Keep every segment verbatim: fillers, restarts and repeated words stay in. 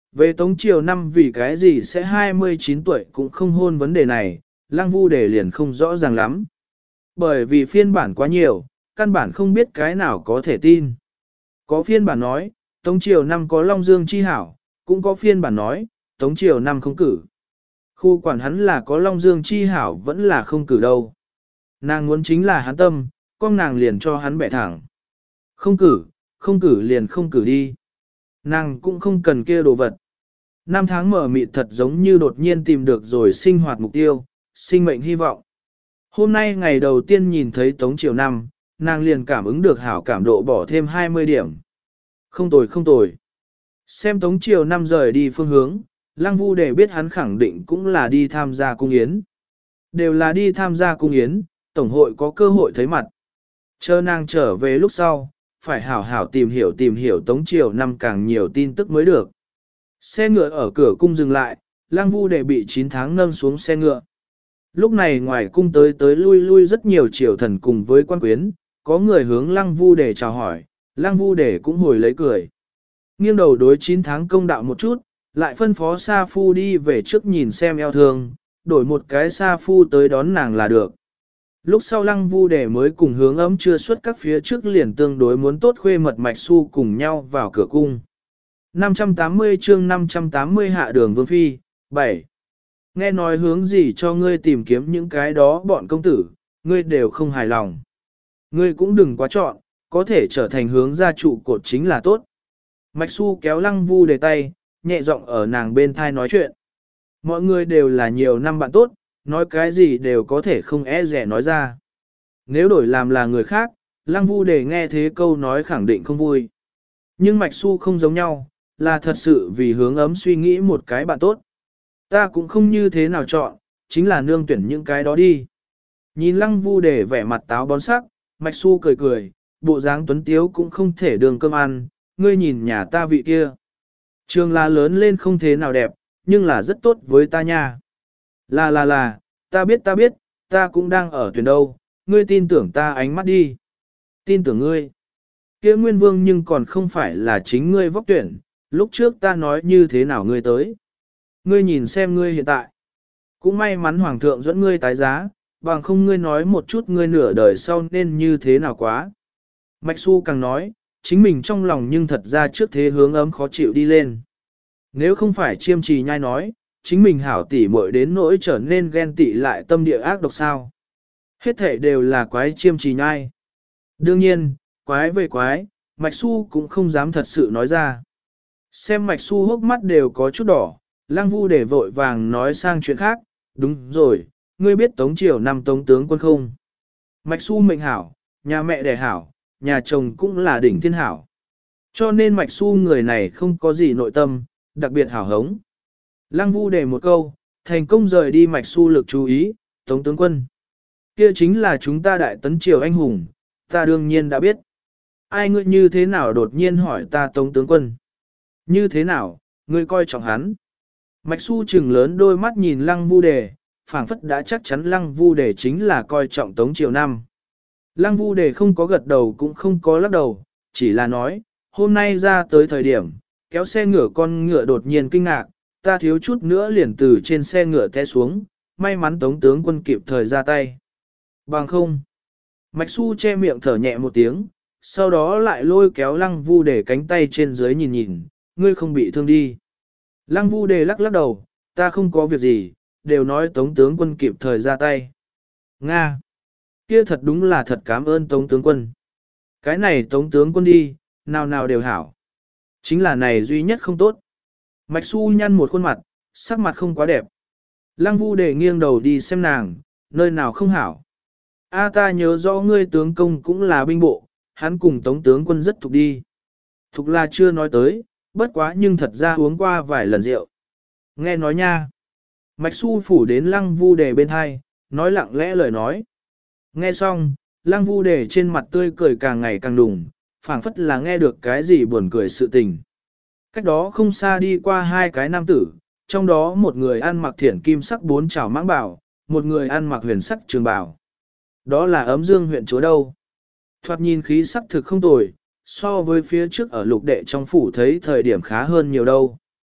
Về Tống Triều năm vì cái gì sẽ hai mươi chín tuổi cũng không hôn vấn đề này, Lăng Vu Đề liền không rõ ràng lắm. Bởi vì phiên bản quá nhiều, căn bản không biết cái nào có thể tin. Có phiên bản nói, Tống Triều năm có Long Dương chi hảo, cũng có phiên bản nói, Tống Triều năm không cử. Khu quản hắn là có Long Dương chi hảo vẫn là không cử đâu. Nàng muốn chính là hắn tâm, con nàng liền cho hắn bẻ thẳng. Không cử, không cử liền không cử đi. Nàng cũng không cần kia đồ vật. Năm tháng mở mịt thật giống như đột nhiên tìm được rồi sinh hoạt mục tiêu, sinh mệnh hy vọng. Hôm nay ngày đầu tiên nhìn thấy Tống Triều năm, nàng liền cảm ứng được hảo cảm độ bỏ thêm hai mươi điểm. Không tồi không tồi. Xem Tống Triều năm rời đi phương hướng, Lăng Vu để biết hắn khẳng định cũng là đi tham gia cung yến. Đều là đi tham gia cung yến, tổng hội có cơ hội thấy mặt. Chờ nàng trở về lúc sau, phải hảo hảo tìm hiểu tìm hiểu Tống Triều năm càng nhiều tin tức mới được. Xe ngựa ở cửa cung dừng lại, Lăng Vu để bị chín tháng nâng xuống xe ngựa. Lúc này ngoài cung tới tới lui lui rất nhiều triều thần cùng với quan quyến, có người hướng Lăng Vu để chào hỏi, Lăng Vu để cũng hồi lấy cười. Nghiêng đầu đối chín tháng công đạo một chút, lại phân phó Sa Phu đi về trước nhìn xem eo thương, đổi một cái Sa Phu tới đón nàng là được. Lúc sau Lăng Vu để mới cùng hướng ấm chưa xuất các phía trước liền tương đối muốn tốt khuê mật mạch su cùng nhau vào cửa cung. năm trăm tám mươi chương năm trăm tám mươi hạ đường vương phi, bảy. Nghe nói hướng gì cho ngươi tìm kiếm những cái đó bọn công tử, ngươi đều không hài lòng. Ngươi cũng đừng quá chọn, có thể trở thành hướng gia trụ cột chính là tốt. Mạch Su kéo Lăng Vu để tay, nhẹ giọng ở nàng bên thai nói chuyện. Mọi người đều là nhiều năm bạn tốt, nói cái gì đều có thể không e rẻ nói ra. Nếu đổi làm là người khác, Lăng Vu để nghe thế câu nói khẳng định không vui. Nhưng Mạch Su không giống nhau, là thật sự vì hướng ấm suy nghĩ một cái bạn tốt. Ta cũng không như thế nào chọn, chính là nương tuyển những cái đó đi. Nhìn Lăng Vu để vẻ mặt táo bón sắc, Mạch Su cười cười, bộ dáng tuấn tiếu cũng không thể đường cơm ăn, ngươi nhìn nhà ta vị kia. Trường là lớn lên không thế nào đẹp, nhưng là rất tốt với ta nha. Là là là, ta biết ta biết, ta cũng đang ở tuyển đâu, ngươi tin tưởng ta ánh mắt đi. Tin tưởng ngươi. Kia Nguyên Vương nhưng còn không phải là chính ngươi vóc tuyển, lúc trước ta nói như thế nào ngươi tới. Ngươi nhìn xem ngươi hiện tại. Cũng may mắn Hoàng thượng dẫn ngươi tái giá, bằng không ngươi nói một chút ngươi nửa đời sau nên như thế nào quá. Mạch Su càng nói, chính mình trong lòng nhưng thật ra trước thế hướng ấm khó chịu đi lên. Nếu không phải chiêm trì nhai nói, chính mình hảo tỉ muội đến nỗi trở nên ghen tị lại tâm địa ác độc sao. Hết thể đều là quái chiêm trì nhai. Đương nhiên, quái về quái, Mạch Su cũng không dám thật sự nói ra. Xem Mạch Su hốc mắt đều có chút đỏ, Lăng Vu để vội vàng nói sang chuyện khác, đúng rồi, ngươi biết Tống Triều năm Tống tướng quân không? Mạch Su mệnh hảo, nhà mẹ đẻ hảo, nhà chồng cũng là đỉnh thiên hảo. Cho nên Mạch Su người này không có gì nội tâm, đặc biệt hảo hống. Lăng Vu để một câu, thành công rời đi Mạch Su lực chú ý, Tống tướng quân. Kia chính là chúng ta đại tấn triều anh hùng, ta đương nhiên đã biết. Ai ngươi như thế nào đột nhiên hỏi ta Tống tướng quân? Như thế nào, ngươi coi trọng hắn? Mạch Su trừng lớn đôi mắt nhìn Lăng Vu đề, phảng phất đã chắc chắn Lăng Vu đề chính là coi trọng Tống Triều năm. Lăng Vu đề không có gật đầu cũng không có lắc đầu, chỉ là nói, hôm nay ra tới thời điểm, kéo xe ngựa con ngựa đột nhiên kinh ngạc, ta thiếu chút nữa liền từ trên xe ngựa té xuống, may mắn Tống tướng quân kịp thời ra tay. Bằng không. Mạch Su che miệng thở nhẹ một tiếng, sau đó lại lôi kéo Lăng Vu đề cánh tay trên dưới nhìn nhìn, ngươi không bị thương đi. Lăng Vu đề lắc lắc đầu, ta không có việc gì, đều nói Tống tướng quân kịp thời ra tay. Nga! Kia thật đúng là thật cảm ơn Tống tướng quân. Cái này Tống tướng quân đi, nào nào đều hảo. Chính là này duy nhất không tốt. Mạch Su nhăn một khuôn mặt, sắc mặt không quá đẹp. Lăng Vu đề nghiêng đầu đi xem nàng, nơi nào không hảo. A ta nhớ rõ ngươi tướng công cũng là binh bộ, hắn cùng Tống tướng quân rất thục đi. Thục là chưa nói tới, bất quá nhưng thật ra uống qua vài lần rượu. Nghe nói nha. Mạch Su phủ đến Lăng Vu đề bên hai, nói lặng lẽ lời nói. Nghe xong, Lăng Vu đề trên mặt tươi cười càng ngày càng đùng, phảng phất là nghe được cái gì buồn cười sự tình. Cách đó không xa đi qua hai cái nam tử, trong đó một người ăn mặc thiển kim sắc bốn trảo mãng bảo, một người ăn mặc huyền sắc trường bảo. Đó là Ấm Dương huyện chúa đâu. Thoạt nhìn khí sắc thực không tồi, so với phía trước ở lục đệ trong phủ thấy thời điểm khá hơn nhiều đâu.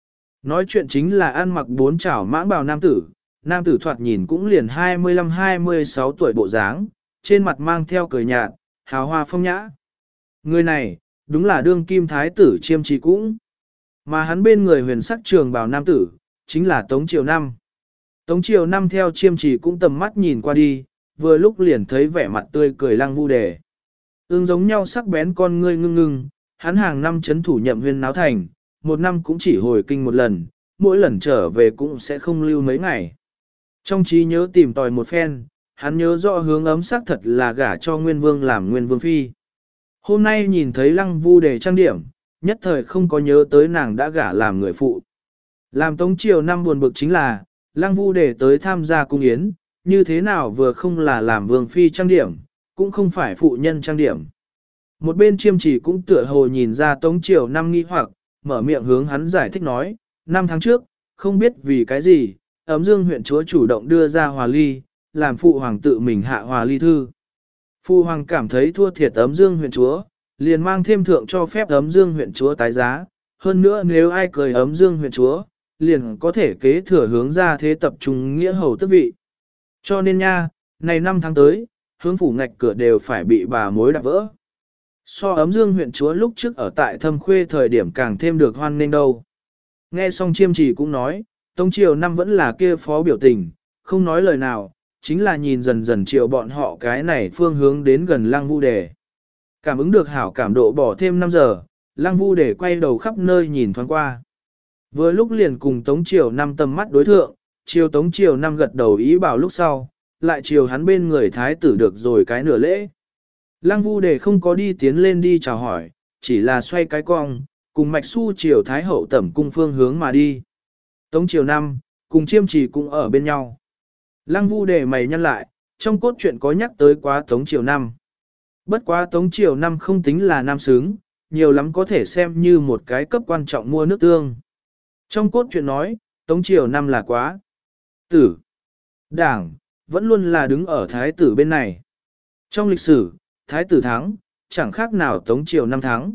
Nói chuyện chính là ăn mặc bốn chảo mãng bào nam tử, nam tử thoạt nhìn cũng liền hai mươi lăm hai mươi sáu tuổi bộ dáng, trên mặt mang theo cười nhạt, hào hoa phong nhã. Người này, đúng là đương kim thái tử Chiêm Trì cũng. Mà hắn bên người huyền sắc trường bào nam tử, chính là Tống Triều Năm. Tống Triều Năm theo Chiêm Trì cũng tầm mắt nhìn qua đi, vừa lúc liền thấy vẻ mặt tươi cười Lăng Vu Đề. Ưng giống nhau sắc bén con ngươi ngưng ngưng, hắn hàng năm chấn thủ nhậm huyên náo thành, một năm cũng chỉ hồi kinh một lần, mỗi lần trở về cũng sẽ không lưu mấy ngày. Trong trí nhớ tìm tòi một phen, hắn nhớ rõ hướng ấm sắc thật là gả cho Nguyên Vương làm Nguyên Vương Phi. Hôm nay nhìn thấy Lăng Vu Đề trang điểm, nhất thời không có nhớ tới nàng đã gả làm người phụ. Làm Tống Triều Năm buồn bực chính là, Lăng Vu Đề tới tham gia cung yến, như thế nào vừa không là làm Vương Phi trang điểm, cũng không phải phụ nhân trang điểm. Một bên Chiêm Trì cũng tựa hồ nhìn ra Tống Triều Năm nghi hoặc, mở miệng hướng hắn giải thích nói, năm tháng trước, không biết vì cái gì, ấm dương huyện chúa chủ động đưa ra hòa ly, làm phụ hoàng tự mình hạ hòa ly thư. Phụ hoàng cảm thấy thua thiệt ấm dương huyện chúa, liền mang thêm thượng cho phép ấm dương huyện chúa tái giá, hơn nữa nếu ai cười ấm dương huyện chúa, liền có thể kế thừa hướng ra thế tập trung nghĩa hầu tước vị. Cho nên nha, này năm tháng tới, hướng phủ ngạch cửa đều phải bị bà mối đạp vỡ. So ấm dương huyện chúa lúc trước ở tại Thâm Khuê thời điểm càng thêm được hoan nghênh đâu. Nghe xong Chiêm Trì cũng nói, Tống Triều Năm vẫn là kia phó biểu tình, không nói lời nào, chính là nhìn dần dần chiều bọn họ cái này phương hướng đến gần Lăng Vu Đề. Cảm ứng được hảo cảm độ bỏ thêm năm giờ, Lăng Vu Đề quay đầu khắp nơi nhìn thoáng qua. Vừa lúc liền cùng Tống Triều Năm tầm mắt đối thượng, chiều Tống Triều Năm gật đầu ý bảo lúc sau, lại chiều hắn bên người thái tử được rồi cái nửa lễ. Lăng Vu Đề không có đi tiến lên đi chào hỏi, chỉ là xoay cái cong, cùng mạch su chiều thái hậu tẩm cung phương hướng mà đi. Tống Triều Năm, cùng Chiêm Trì cũng ở bên nhau. Lăng Vu Đề mày nhăn lại, trong cốt truyện có nhắc tới quá Tống Triều Năm. Bất quá Tống Triều Năm không tính là nam xứng, nhiều lắm có thể xem như một cái cấp quan trọng mua nước tương. Trong cốt truyện nói, Tống Triều Năm là quá tử. Đảng, vẫn luôn là đứng ở thái tử bên này. Trong lịch sử, thái tử thắng, chẳng khác nào Tống Triều Năm thắng.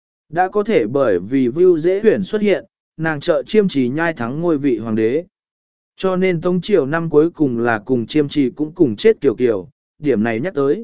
Đã có thể bởi vì Vưu Dễ Huyền xuất hiện, nàng trợ Chiêm Trì nhai thắng ngôi vị hoàng đế. Cho nên Tống Triều Năm cuối cùng là cùng Chiêm Trì cũng cùng chết kiểu kiểu, điểm này nhắc tới.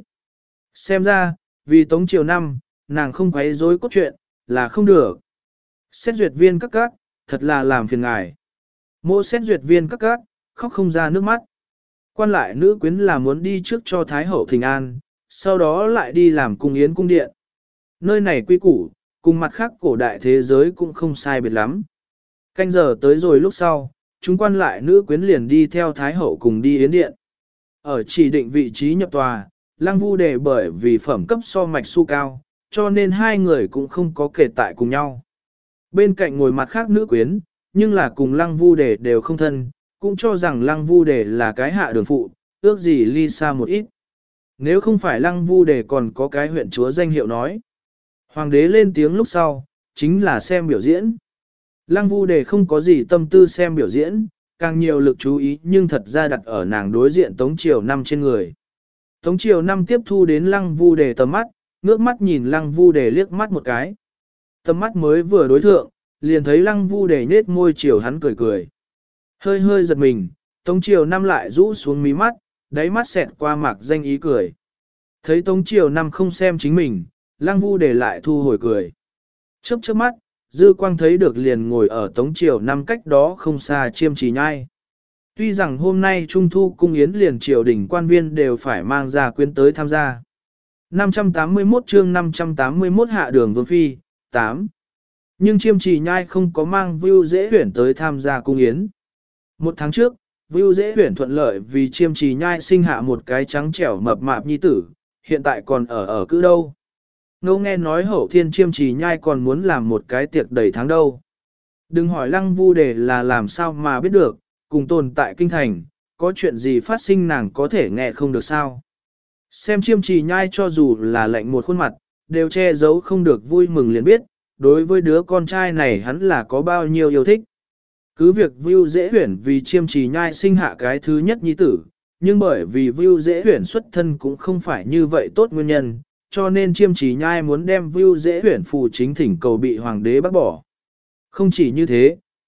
Xem ra, vì Tống Triều Năm, nàng không quấy rối cốt truyện, là không được. Xét duyệt viên các các, thật là làm phiền ngài. Mô xét duyệt viên các các, khóc không ra nước mắt. Quan lại nữ quyến là muốn đi trước cho Thái Hậu thỉnh an, sau đó lại đi làm cung yến cung điện. Nơi này quy củ, cùng mặt khác cổ đại thế giới cũng không sai biệt lắm. Canh giờ tới rồi lúc sau, chúng quan lại nữ quyến liền đi theo Thái Hậu cùng đi yến điện. Ở chỉ định vị trí nhập tòa, Lăng Vu Đề bởi vì phẩm cấp so mạch su cao, cho nên hai người cũng không có kể tại cùng nhau. Bên cạnh ngồi mặt khác nữ quyến, nhưng là cùng Lăng Vu Đề đều không thân, cũng cho rằng Lăng Vu Đề là cái hạ đường phụ, ước gì ly xa một ít. Nếu không phải Lăng Vu Đề còn có cái huyện chúa danh hiệu nói. Hoàng đế lên tiếng lúc sau, chính là xem biểu diễn. Lăng Vu Đề không có gì tâm tư xem biểu diễn, càng nhiều lực chú ý nhưng thật ra đặt ở nàng đối diện Tống Triều Năm trên người. Tống Triều Năm tiếp thu đến Lăng Vu Đề tầm mắt, ngước mắt nhìn Lăng Vu Đề liếc mắt một cái. Tầm mắt mới vừa đối thượng, liền thấy Lăng Vu Đề nhếch môi chiều hắn cười cười. Hơi hơi giật mình, Tống Triều Năm lại rũ xuống mí mắt, đáy mắt xẹt qua mạc danh ý cười. Thấy Tống Triều Năm không xem chính mình, Lăng Vu Đề lại thu hồi cười. Chớp chớp mắt, dư quang thấy được liền ngồi ở Tống Triều Năm cách đó không xa Chiêm Trì nhai. Tuy rằng hôm nay Trung Thu cung yến liền triều đình quan viên đều phải mang ra quyến tới tham gia. năm trăm tám mươi mốt chương năm trăm tám mươi mốt hạ đường vương phi, tám. Nhưng Chiêm Trì nhai không có mang Vưu Dễ Huyển tới tham gia cung yến. Một tháng trước, Vưu Dễ Huyển thuận lợi vì Chiêm Trì nhai sinh hạ một cái trắng trẻo mập mạp nhi tử, hiện tại còn ở ở cữ đâu. Ngô nghe nói hậu thiên Chiêm Trì nhai còn muốn làm một cái tiệc đầy tháng đâu. Đừng hỏi Lăng Vu Đề là làm sao mà biết được, cùng tồn tại kinh thành, có chuyện gì phát sinh nàng có thể nghe không được sao. Xem Chiêm Trì nhai cho dù là lạnh một khuôn mặt, đều che giấu không được vui mừng liền biết, đối với đứa con trai này hắn là có bao nhiêu yêu thích. Cứ việc Vưu Dễ Huyển vì Chiêm Trì nhai sinh hạ cái thứ nhất nhi tử, nhưng bởi vì Vưu Dễ Huyển xuất thân cũng không phải như vậy tốt nguyên nhân, cho nên Chiêm Trì nhai muốn đem Vưu Dễ Huyển phù chính thỉnh cầu bị hoàng đế bác bỏ. Không chỉ như thế,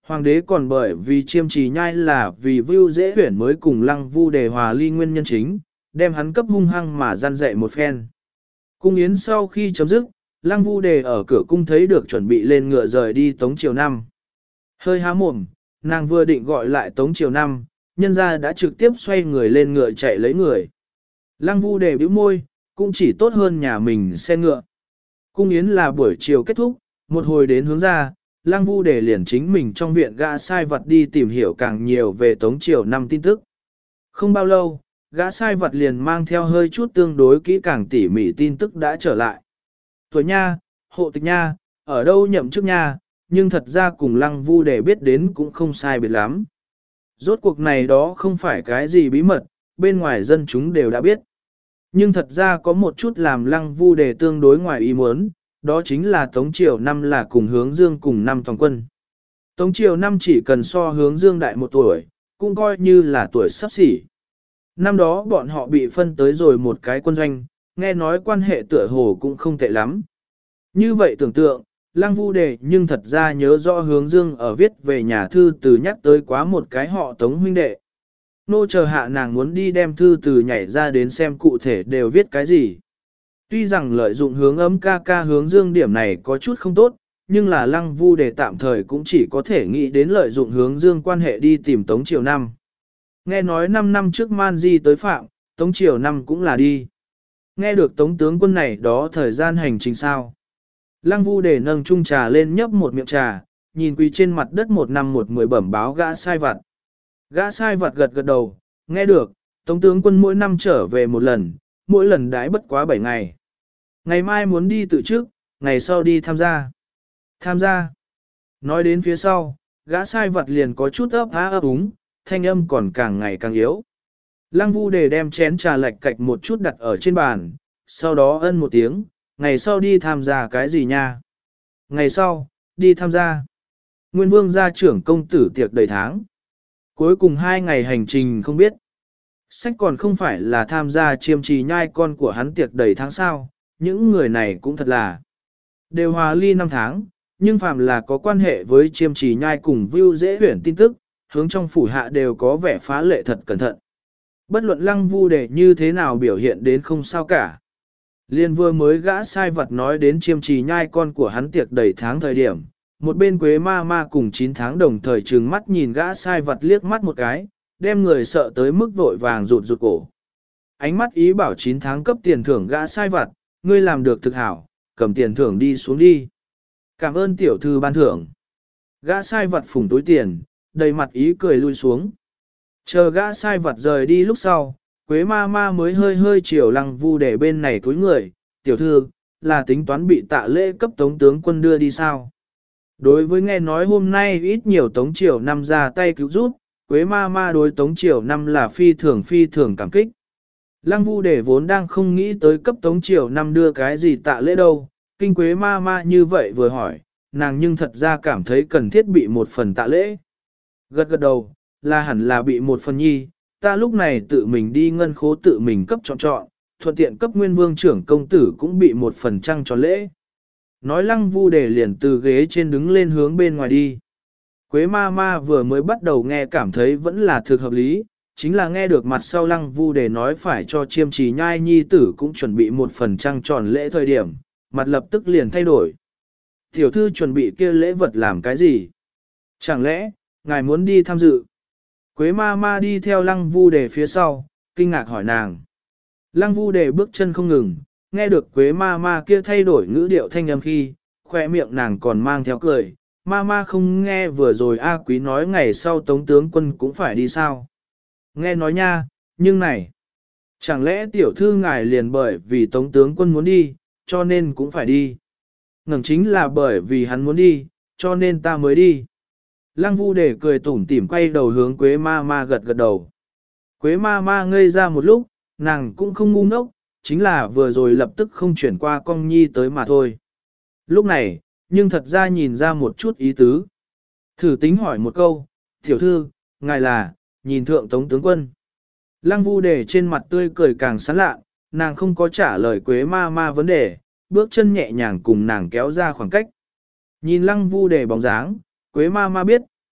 Hoàng đế còn bởi vì chiêm trì nhai là vì vưu dễ huyển mới cùng lăng vu đề hòa ly nguyên nhân chính, đem hắn cấp hung hăng mà gian dạy một phen. Cung yến sau khi chấm dứt, lăng vu đề ở cửa cung thấy được chuẩn bị lên ngựa rời đi Tống Triều Năm. Hơi há mồm, nàng vừa định gọi lại Tống Triều Năm, nhân ra đã trực tiếp xoay người lên ngựa chạy lấy người. Lăng vu đề bĩu môi, cũng chỉ tốt hơn nhà mình xe ngựa. Cung yến là buổi chiều kết thúc, một hồi đến hướng ra, Lăng Vu để liền chính mình trong viện gã sai vật đi tìm hiểu càng nhiều về Tống Triều Năm tin tức. Không bao lâu, gã sai vật liền mang theo hơi chút tương đối kỹ càng tỉ mỉ tin tức đã trở lại. Tuổi nha, hộ tịch nha, ở đâu nhậm chức nha, nhưng thật ra cùng Lăng Vu để biết đến cũng không sai biệt lắm. Rốt cuộc này đó không phải cái gì bí mật, bên ngoài dân chúng đều đã biết. Nhưng thật ra có một chút làm Lăng Vu để tương đối ngoài ý muốn, đó chính là Tống Triều Năm là cùng hướng dương cùng năm toàn quân. Tống Triều Năm chỉ cần so hướng dương đại một tuổi, cũng coi như là tuổi sắp xỉ. Năm đó bọn họ bị phân tới rồi một cái quân doanh, nghe nói quan hệ tựa hồ cũng không tệ lắm. Như vậy tưởng tượng, Lăng Vu đề nhưng thật ra nhớ rõ hướng dương ở viết về nhà thư từ nhắc tới quá một cái họ Tống huynh đệ. Nô chờ hạ nàng muốn đi đem thư từ nhảy ra đến xem cụ thể đều viết cái gì. Tuy rằng lợi dụng hướng ấm ca ca hướng dương điểm này có chút không tốt, nhưng là Lăng Vu đề tạm thời cũng chỉ có thể nghĩ đến lợi dụng hướng dương quan hệ đi tìm Tống Triều Năm. Nghe nói năm năm trước Man Di tới phạm, Tống Triều Năm cũng là đi. Nghe được Tống tướng quân này đó thời gian hành trình sao. Lăng Vu đề nâng chung trà lên nhấp một miệng trà, nhìn quỳ trên mặt đất một năm một mười bẩm báo gã sai vặt. Gã sai vặt gật gật đầu, nghe được, Tống tướng quân mỗi năm trở về một lần, mỗi lần đãi bất quá bảy ngày. Ngày mai muốn đi tự trước, ngày sau đi tham gia. Tham gia. Nói đến phía sau, gã sai vật liền có chút ấp há ấp úng, thanh âm còn càng ngày càng yếu. Lăng Vu đề đem chén trà lệch cạch một chút đặt ở trên bàn, sau đó ân một tiếng, ngày sau đi tham gia cái gì nha? Ngày sau, đi tham gia. Nguyên vương gia trưởng công tử tiệc đầy tháng. Cuối cùng hai ngày hành trình không biết. Sách còn không phải là tham gia chiêm trì nhai con của hắn tiệc đầy tháng sau, những người này cũng thật là đều hòa ly năm tháng, nhưng phàm là có quan hệ với chiêm trì nhai cùng view dễ huyển tin tức, hướng trong phủ hạ đều có vẻ phá lệ thật cẩn thận. Bất luận Lăng Vu đề như thế nào biểu hiện đến không sao cả. Liên vừa mới gã sai vật nói đến chiêm trì nhai con của hắn tiệc đầy tháng thời điểm, một bên Quế ma ma cùng chín tháng đồng thời trừng mắt nhìn gã sai vật liếc mắt một cái, đem người sợ tới mức vội vàng rụt rụt cổ. Ánh mắt ý bảo chín tháng cấp tiền thưởng gã sai vật, ngươi làm được thực hảo, cầm tiền thưởng đi xuống đi. Cảm ơn tiểu thư ban thưởng. Gã sai vật phủng túi tiền, đầy mặt ý cười lui xuống. Chờ gã sai vật rời đi lúc sau, Quế ma ma mới hơi hơi chiều Lăng Vu để bên này túi người, tiểu thư, là tính toán bị tạ lễ cấp tống tướng quân đưa đi sao. Đối với nghe nói hôm nay ít nhiều Tống Triều Năm ra tay cứu giúp, Quế ma ma đối Tống Triều Năm là phi thường phi thường cảm kích. Lăng Vu để vốn đang không nghĩ tới cấp Tống Triều Năm đưa cái gì tạ lễ đâu, kinh Quế ma ma như vậy vừa hỏi, nàng nhưng thật ra cảm thấy cần thiết bị một phần tạ lễ. Gật gật đầu, là hẳn là bị một phần nhi, ta lúc này tự mình đi ngân khố tự mình cấp chọn chọn, thuận tiện cấp nguyên vương trưởng công tử cũng bị một phần trăng cho lễ. Nói Lăng Vu để liền từ ghế trên đứng lên hướng bên ngoài đi. Quế ma ma vừa mới bắt đầu nghe cảm thấy vẫn là thực hợp lý, chính là nghe được mặt sau Lăng Vu để nói phải cho chiêm trì nhai nhi tử cũng chuẩn bị một phần trăng tròn lễ thời điểm, mặt lập tức liền thay đổi. Tiểu thư chuẩn bị kia lễ vật làm cái gì? Chẳng lẽ, ngài muốn đi tham dự? Quế ma ma đi theo Lăng Vu đề phía sau, kinh ngạc hỏi nàng. Lăng Vu đề bước chân không ngừng, nghe được Quế ma ma kia thay đổi ngữ điệu thanh âm khi, khoe miệng nàng còn mang theo cười. Ma ma không nghe vừa rồi A Quý nói ngày sau Tống tướng quân cũng phải đi sao? Nghe nói nha, nhưng này, chẳng lẽ tiểu thư ngài liền bởi vì Tống tướng quân muốn đi, cho nên cũng phải đi. Ngẩng chính là bởi vì hắn muốn đi, cho nên ta mới đi. Lăng Vu để cười tủm tỉm quay đầu hướng Quế ma ma gật gật đầu. Quế ma ma ngây ra một lúc, nàng cũng không ngu ngốc, chính là vừa rồi lập tức không chuyển qua con nhi tới mà thôi. Lúc này, nhưng thật ra nhìn ra một chút ý tứ. Thử tính hỏi một câu, tiểu thư, ngài là, nhìn thượng Tống tướng quân. Lăng Vu để trên mặt tươi cười càng sán lạ, nàng không có trả lời Quế ma ma vấn đề, bước chân nhẹ nhàng cùng nàng kéo ra khoảng cách. Nhìn Lăng Vu để bóng dáng, Quế ma ma biết,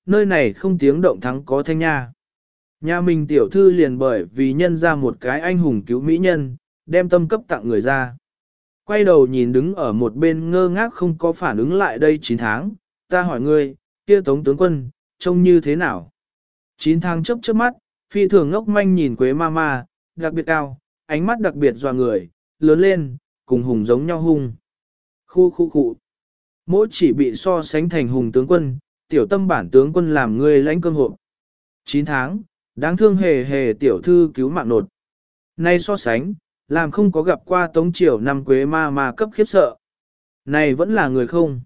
nơi này không tiếng động thắng có thanh nha. Nhà mình tiểu thư liền bởi vì nhân ra một cái anh hùng cứu mỹ nhân, đem tâm cấp tặng người ra. Quay đầu nhìn đứng ở một bên ngơ ngác không có phản ứng lại đây chín tháng, ta hỏi ngươi, kia Tống tướng quân, trông như thế nào? chín tháng chớp chớp mắt, phi thường ngốc manh nhìn Quế ma ma, đặc biệt cao, ánh mắt đặc biệt dò người, lớn lên, cùng hùng giống nhau hung. Khu khu khu. Mỗi chỉ bị so sánh thành hùng tướng quân, tiểu tâm bản tướng quân làm ngươi lãnh cơm hộp. chín tháng, đáng thương hề hề tiểu thư cứu mạng nột. Nay so sánh, làm không có gặp qua Tống Triều năm Quế ma ma cấp khiếp sợ. Này vẫn là người không?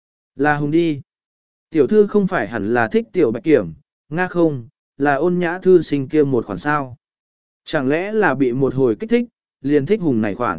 Là hùng đi. Tiểu thư không phải hẳn là thích tiểu bạch kiểm, nga không, là ôn nhã thư sinh kia một khoản sao. Chẳng lẽ là bị một hồi kích thích, liền thích hùng này khoản.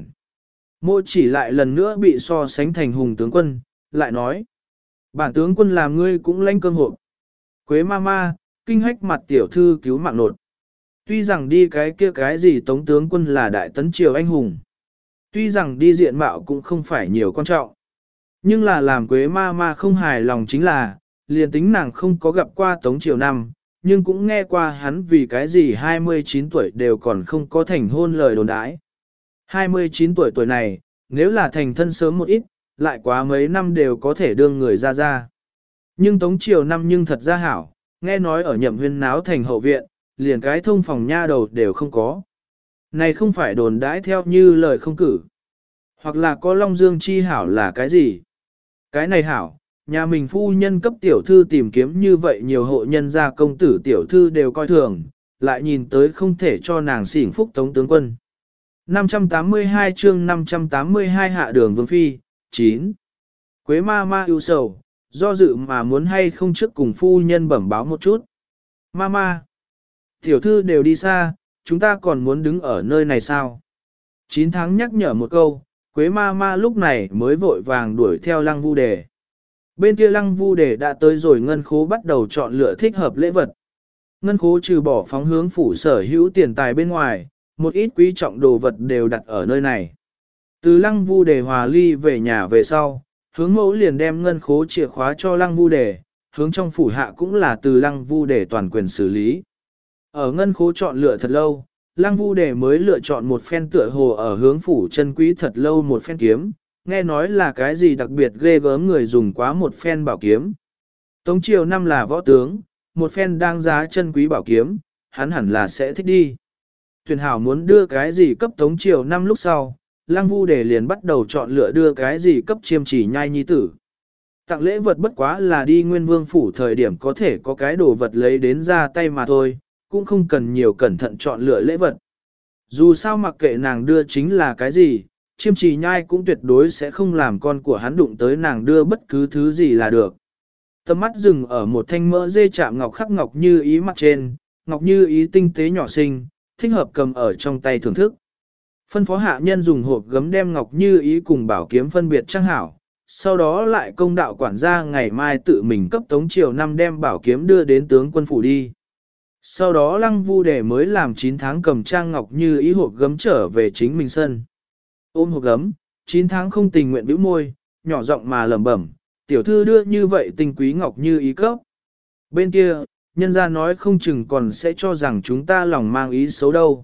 Mô chỉ lại lần nữa bị so sánh thành hùng tướng quân, lại nói. Bản tướng quân làm ngươi cũng lãnh cơm hộp. Quế ma ma, kinh hách mặt tiểu thư cứu mạng nột. Tuy rằng đi cái kia cái gì tống tướng quân là đại tấn triều anh hùng. Tuy rằng đi diện mạo cũng không phải nhiều quan trọng. Nhưng là làm Quế ma ma không hài lòng chính là, liền tính nàng không có gặp qua tống triều năm, nhưng cũng nghe qua hắn vì cái gì hai mươi chín tuổi đều còn không có thành hôn lời đồn đãi. hai mươi chín tuổi tuổi này, nếu là thành thân sớm một ít, lại quá mấy năm đều có thể đương người ra ra. Nhưng tống triều năm nhưng thật ra hảo, nghe nói ở nhậm huyên náo thành hậu viện, liền cái thông phòng nha đầu đều không có. Này không phải đồn đãi theo như lời không cử. Hoặc là có Long Dương chi hảo là cái gì? Cái này hảo, nhà mình phu nhân cấp tiểu thư tìm kiếm như vậy nhiều hộ nhân gia công tử tiểu thư đều coi thường, lại nhìn tới không thể cho nàng xỉn phúc tống tướng quân. năm trăm tám mươi hai chương năm trăm tám mươi hai hạ đường vương phi, chín. Quế ma ma ưu sầu, do dự mà muốn hay không trước cùng phu nhân bẩm báo một chút. Ma ma, tiểu thư đều đi xa, chúng ta còn muốn đứng ở nơi này sao? chín tháng nhắc nhở một câu, Quế ma ma lúc này mới vội vàng đuổi theo lăng vu đề. Bên kia lăng vu đề đã tới rồi ngân khố bắt đầu chọn lựa thích hợp lễ vật. Ngân khố trừ bỏ phóng hướng phủ sở hữu tiền tài bên ngoài, một ít quý trọng đồ vật đều đặt ở nơi này. Từ lăng vu đề hòa ly về nhà về sau, hướng mẫu liền đem ngân khố chìa khóa cho lăng vu đề, hướng trong phủ hạ cũng là từ lăng vu đề toàn quyền xử lý. Ở ngân khố chọn lựa thật lâu, lăng vu đề mới lựa chọn một phen tựa hồ ở hướng phủ chân quý thật lâu một phen kiếm, nghe nói là cái gì đặc biệt ghê gớm người dùng quá một phen bảo kiếm. Tống triều năm là võ tướng, một phen đang giá chân quý bảo kiếm, hắn hẳn là sẽ thích đi. Tuyển hảo muốn đưa cái gì cấp tống triều năm lúc sau, lăng vu đề liền bắt đầu chọn lựa đưa cái gì cấp chiêm chỉ nhai nhi tử. Tặng lễ vật bất quá là đi nguyên vương phủ thời điểm có thể có cái đồ vật lấy đến ra tay mà thôi, cũng không cần nhiều cẩn thận chọn lựa lễ vật. Dù sao mặc kệ nàng đưa chính là cái gì, chiêm trì nhai cũng tuyệt đối sẽ không làm con của hắn đụng tới nàng đưa bất cứ thứ gì là được. Tầm mắt dừng ở một thanh mỡ dê chạm ngọc khắc ngọc như ý mặt trên, ngọc như ý tinh tế nhỏ xinh, thích hợp cầm ở trong tay thưởng thức. Phân phó hạ nhân dùng hộp gấm đem ngọc như ý cùng bảo kiếm phân biệt trang hảo, sau đó lại công đạo quản gia ngày mai tự mình cấp tống triều năm đem bảo kiếm đưa đến tướng quân phủ đi. Sau đó lăng vu đề mới làm chín tháng cầm trang ngọc như ý hộp gấm trở về chính mình sân. Ôm hộp gấm, chín tháng không tình nguyện bĩu môi, nhỏ giọng mà lẩm bẩm, tiểu thư đưa như vậy tình quý ngọc như ý cấp. Bên kia, nhân gia nói không chừng còn sẽ cho rằng chúng ta lòng mang ý xấu đâu.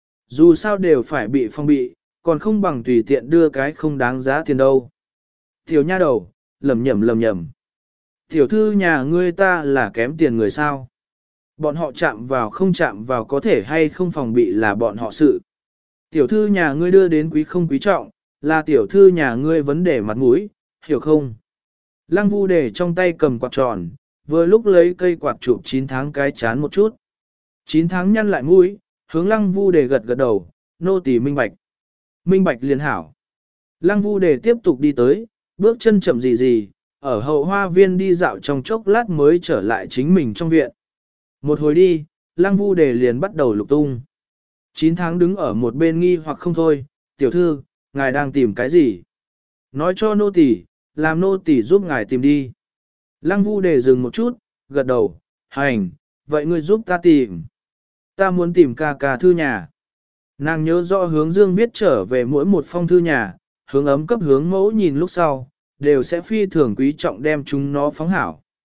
Dù sao đều phải bị phong bị, còn không bằng tùy tiện đưa cái không đáng giá tiền đâu. Tiểu nha đầu, lầm nhầm lầm nhầm. Tiểu thư nhà ngươi ta là kém tiền người sao? Bọn họ chạm vào không chạm vào có thể hay không phòng bị là bọn họ sự. Tiểu thư nhà ngươi đưa đến quý không quý trọng, là tiểu thư nhà ngươi vấn đề mặt mũi, hiểu không? Lăng vu để trong tay cầm quạt tròn, vừa lúc lấy cây quạt chụp chín tháng cái chán một chút. chín tháng nhăn lại mũi, hướng lăng vu để gật gật đầu, nô tỳ minh bạch. Minh bạch liền hảo. Lăng vu để tiếp tục đi tới, bước chân chậm gì gì, ở hậu hoa viên đi dạo trong chốc lát mới trở lại chính mình trong viện. Một hồi đi, lăng vu để liền bắt đầu lục tung. chín tháng đứng ở một bên nghi hoặc không thôi, tiểu thư, ngài đang tìm cái gì? Nói cho nô tỳ, làm nô tỳ giúp ngài tìm đi. Lăng vu để dừng một chút, gật đầu, hành, vậy ngươi giúp ta tìm. Ta muốn tìm ca ca thư nhà. Nàng nhớ rõ hướng dương viết trở về mỗi một phong thư nhà, hướng ấm cấp hướng mẫu nhìn lúc sau, đều sẽ phi thường quý trọng đem chúng nó phóng hảo.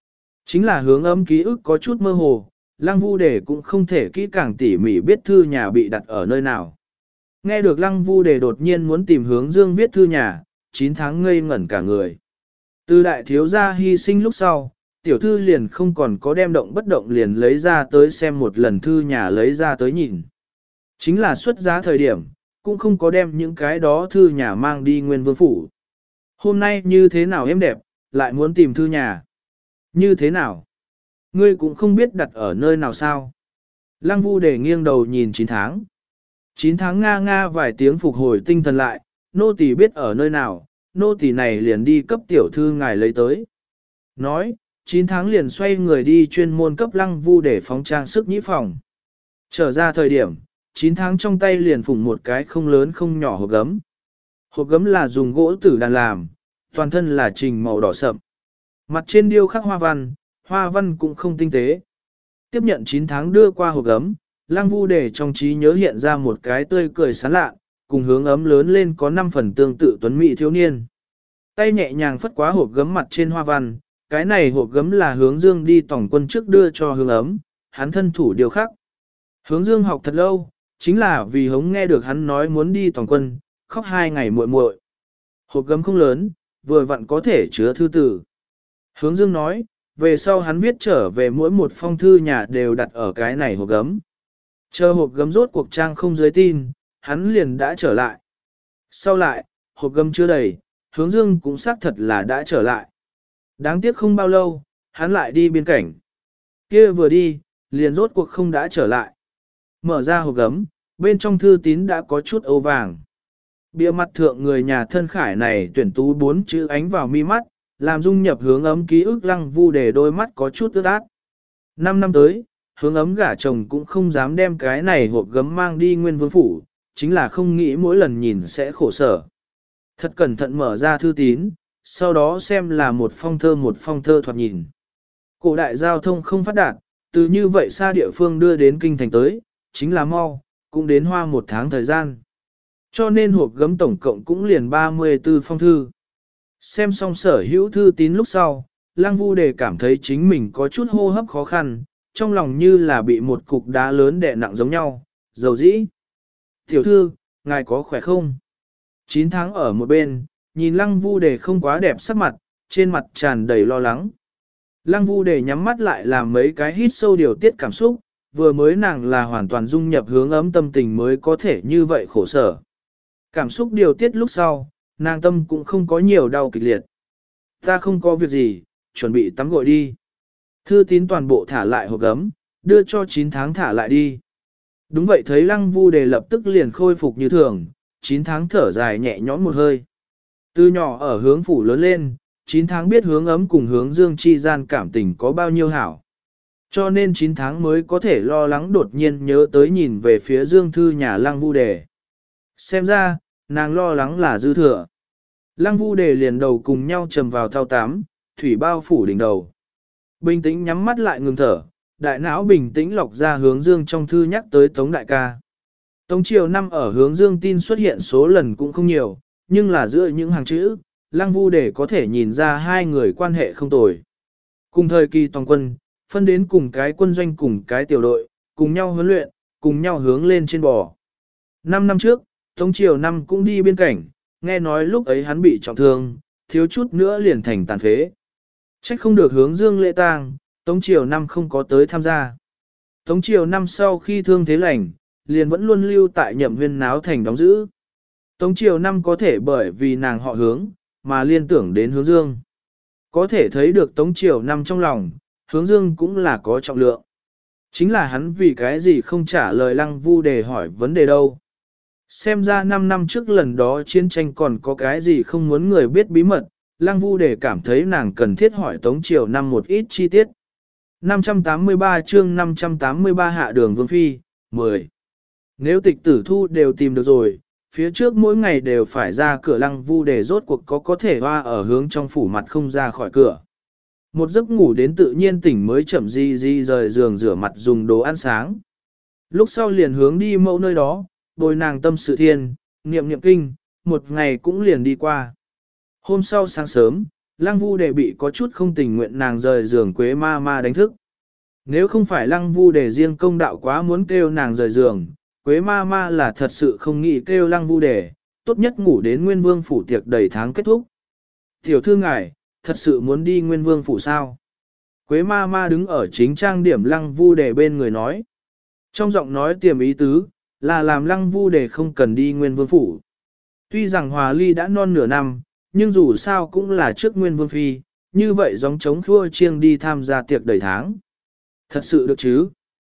Chính là hướng âm ký ức có chút mơ hồ, Lăng Vu Đề cũng không thể kỹ càng tỉ mỉ biết thư nhà bị đặt ở nơi nào. Nghe được Lăng Vu Đề đột nhiên muốn tìm hướng dương viết thư nhà, chín tháng ngây ngẩn cả người. Từ đại thiếu gia hy sinh lúc sau, tiểu thư liền không còn có đem động bất động liền lấy ra tới xem một lần thư nhà lấy ra tới nhìn. Chính là xuất giá thời điểm, cũng không có đem những cái đó thư nhà mang đi nguyên vương phủ. Hôm nay như thế nào em đẹp, lại muốn tìm thư nhà. Như thế nào? Ngươi cũng không biết đặt ở nơi nào sao? Lăng Vu Đề nghiêng đầu nhìn chín tháng. chín tháng nga nga vài tiếng phục hồi tinh thần lại, nô tỳ biết ở nơi nào, nô tỳ này liền đi cấp tiểu thư ngài lấy tới. Nói, chín tháng liền xoay người đi chuyên môn cấp Lăng Vu để phóng trang sức nhĩ phòng. Trở ra thời điểm, chín tháng trong tay liền phủng một cái không lớn không nhỏ hộp gấm. Hộp gấm là dùng gỗ tử đàn làm, toàn thân là trình màu đỏ sậm. Mặt trên điêu khắc hoa văn, hoa văn cũng không tinh tế. Tiếp nhận chín tháng đưa qua hộp gấm, Lăng Vu để trong trí nhớ hiện ra một cái tươi cười sán lạ, cùng hướng ấm lớn lên có năm phần tương tự tuấn mỹ thiếu niên. Tay nhẹ nhàng phất quá hộp gấm mặt trên hoa văn, cái này hộp gấm là hướng dương đi tổng quân trước đưa cho hướng ấm, hắn thân thủ điều khắc. Hướng dương học thật lâu, chính là vì hống nghe được hắn nói muốn đi tổng quân, khóc hai ngày muội muội. Hộp gấm không lớn, vừa vặn có thể chứa thư tử. Hướng dương nói, về sau hắn viết trở về mỗi một phong thư nhà đều đặt ở cái này hộp gấm. Chờ hộp gấm rốt cuộc trang không dưới tin, hắn liền đã trở lại. Sau lại, hộp gấm chưa đầy, hướng dương cũng xác thật là đã trở lại. Đáng tiếc không bao lâu, hắn lại đi biên cảnh. Kia vừa đi, liền rốt cuộc không đã trở lại. Mở ra hộp gấm, bên trong thư tín đã có chút âu vàng. Bìa mặt thượng người nhà thân khải này tuyển tú bốn chữ ánh vào mi mắt, làm dung nhập hướng ấm ký ức Lăng Vu để đôi mắt có chút ướt át. Năm năm tới, hướng ấm gả chồng cũng không dám đem cái này hộp gấm mang đi nguyên vương phủ, chính là không nghĩ mỗi lần nhìn sẽ khổ sở. Thật cẩn thận mở ra thư tín, sau đó xem là một phong thơ một phong thơ thoạt nhìn. Cổ đại giao thông không phát đạt, từ như vậy xa địa phương đưa đến kinh thành tới, chính là mau, cũng đến hoa một tháng thời gian. Cho nên hộp gấm tổng cộng cũng liền ba mươi tư phong thư. Xem xong sở hữu thư tín lúc sau, Lăng Vu Đề cảm thấy chính mình có chút hô hấp khó khăn, trong lòng như là bị một cục đá lớn đè nặng giống nhau, dầu dĩ. Tiểu thư, ngài có khỏe không? chín tháng ở một bên, nhìn Lăng Vu Đề không quá đẹp sắc mặt, trên mặt tràn đầy lo lắng. Lăng Vu Đề nhắm mắt lại làm mấy cái hít sâu điều tiết cảm xúc, vừa mới nàng là hoàn toàn dung nhập hướng ấm tâm tình mới có thể như vậy khổ sở. Cảm xúc điều tiết lúc sau, nàng tâm cũng không có nhiều đau kịch liệt. Ta không có việc gì, chuẩn bị tắm gội đi. Thư tín toàn bộ thả lại hộp gấm, đưa cho chín tháng thả lại đi. Đúng vậy, thấy Lăng Vu Đề lập tức liền khôi phục như thường, chín tháng thở dài nhẹ nhõm một hơi. Từ nhỏ ở hướng phủ lớn lên, chín tháng biết hướng ấm cùng hướng dương chi gian cảm tình có bao nhiêu hảo. Cho nên chín tháng mới có thể lo lắng đột nhiên nhớ tới nhìn về phía dương thư nhà Lăng Vu Đề. Xem ra, nàng lo lắng là dư thừa. Lăng Vu Đề liền đầu cùng nhau trầm vào thao tám, thủy bao phủ đỉnh đầu. Bình tĩnh nhắm mắt lại ngừng thở, đại não bình tĩnh lọc ra hướng dương trong thư nhắc tới Tống đại ca. Tống triều năm ở hướng dương tin xuất hiện số lần cũng không nhiều, nhưng là giữa những hàng chữ, Lăng Vu Đề có thể nhìn ra hai người quan hệ không tồi. Cùng thời kỳ toàn quân, phân đến cùng cái quân doanh cùng cái tiểu đội, cùng nhau huấn luyện, cùng nhau hướng lên trên bò. Năm năm trước, Tống triều năm cũng đi biên cảnh, nghe nói lúc ấy hắn bị trọng thương, thiếu chút nữa liền thành tàn phế. Trách không được hướng dương lễ tang, Tống triều năm không có tới tham gia. Tống triều năm sau khi thương thế lành, liền vẫn luôn lưu tại Nhậm Huyên náo thành đóng giữ. Tống triều năm có thể bởi vì nàng họ hướng, mà liên tưởng đến hướng dương. Có thể thấy được Tống triều năm trong lòng, hướng dương cũng là có trọng lượng. Chính là hắn vì cái gì không trả lời Lăng Vu Đề hỏi vấn đề đâu. Xem ra năm năm trước lần đó chiến tranh còn có cái gì không muốn người biết bí mật, Lăng Vu Đề cảm thấy nàng cần thiết hỏi Tống triều năm một ít chi tiết. năm trăm tám mươi ba chương năm trăm tám mươi ba hạ đường Vương Phi, mười. Nếu tịch tử thu đều tìm được rồi, phía trước mỗi ngày đều phải ra cửa Lăng Vu Đề rốt cuộc có có thể hoa ở hướng trong phủ mặt không ra khỏi cửa. Một giấc ngủ đến tự nhiên tỉnh mới chậm di di rời giường rửa mặt dùng đồ ăn sáng. Lúc sau liền hướng đi mẫu nơi đó, bồi nàng tâm sự thiên, niệm niệm kinh, một ngày cũng liền đi qua. Hôm sau sáng sớm, Lăng Vu Đề bị có chút không tình nguyện nàng rời giường Quế ma ma đánh thức. Nếu không phải Lăng Vu Đề riêng công đạo quá muốn kêu nàng rời giường, Quế ma ma là thật sự không nghĩ kêu Lăng Vu Đề, tốt nhất ngủ đến Nguyên Vương phủ tiệc đầy tháng kết thúc. Tiểu thư ngài, thật sự muốn đi Nguyên Vương phủ sao? Quế ma ma đứng ở chính trang điểm Lăng Vu Đề bên người nói. Trong giọng nói tiềm ý tứ, là làm Lăng Vu Đề không cần đi Nguyên Vương phủ. Tuy rằng Hòa Ly đã non nửa năm, nhưng dù sao cũng là trước Nguyên Vương phi, như vậy giống chống khua chiêng đi tham gia tiệc đầy tháng. Thật sự được chứ?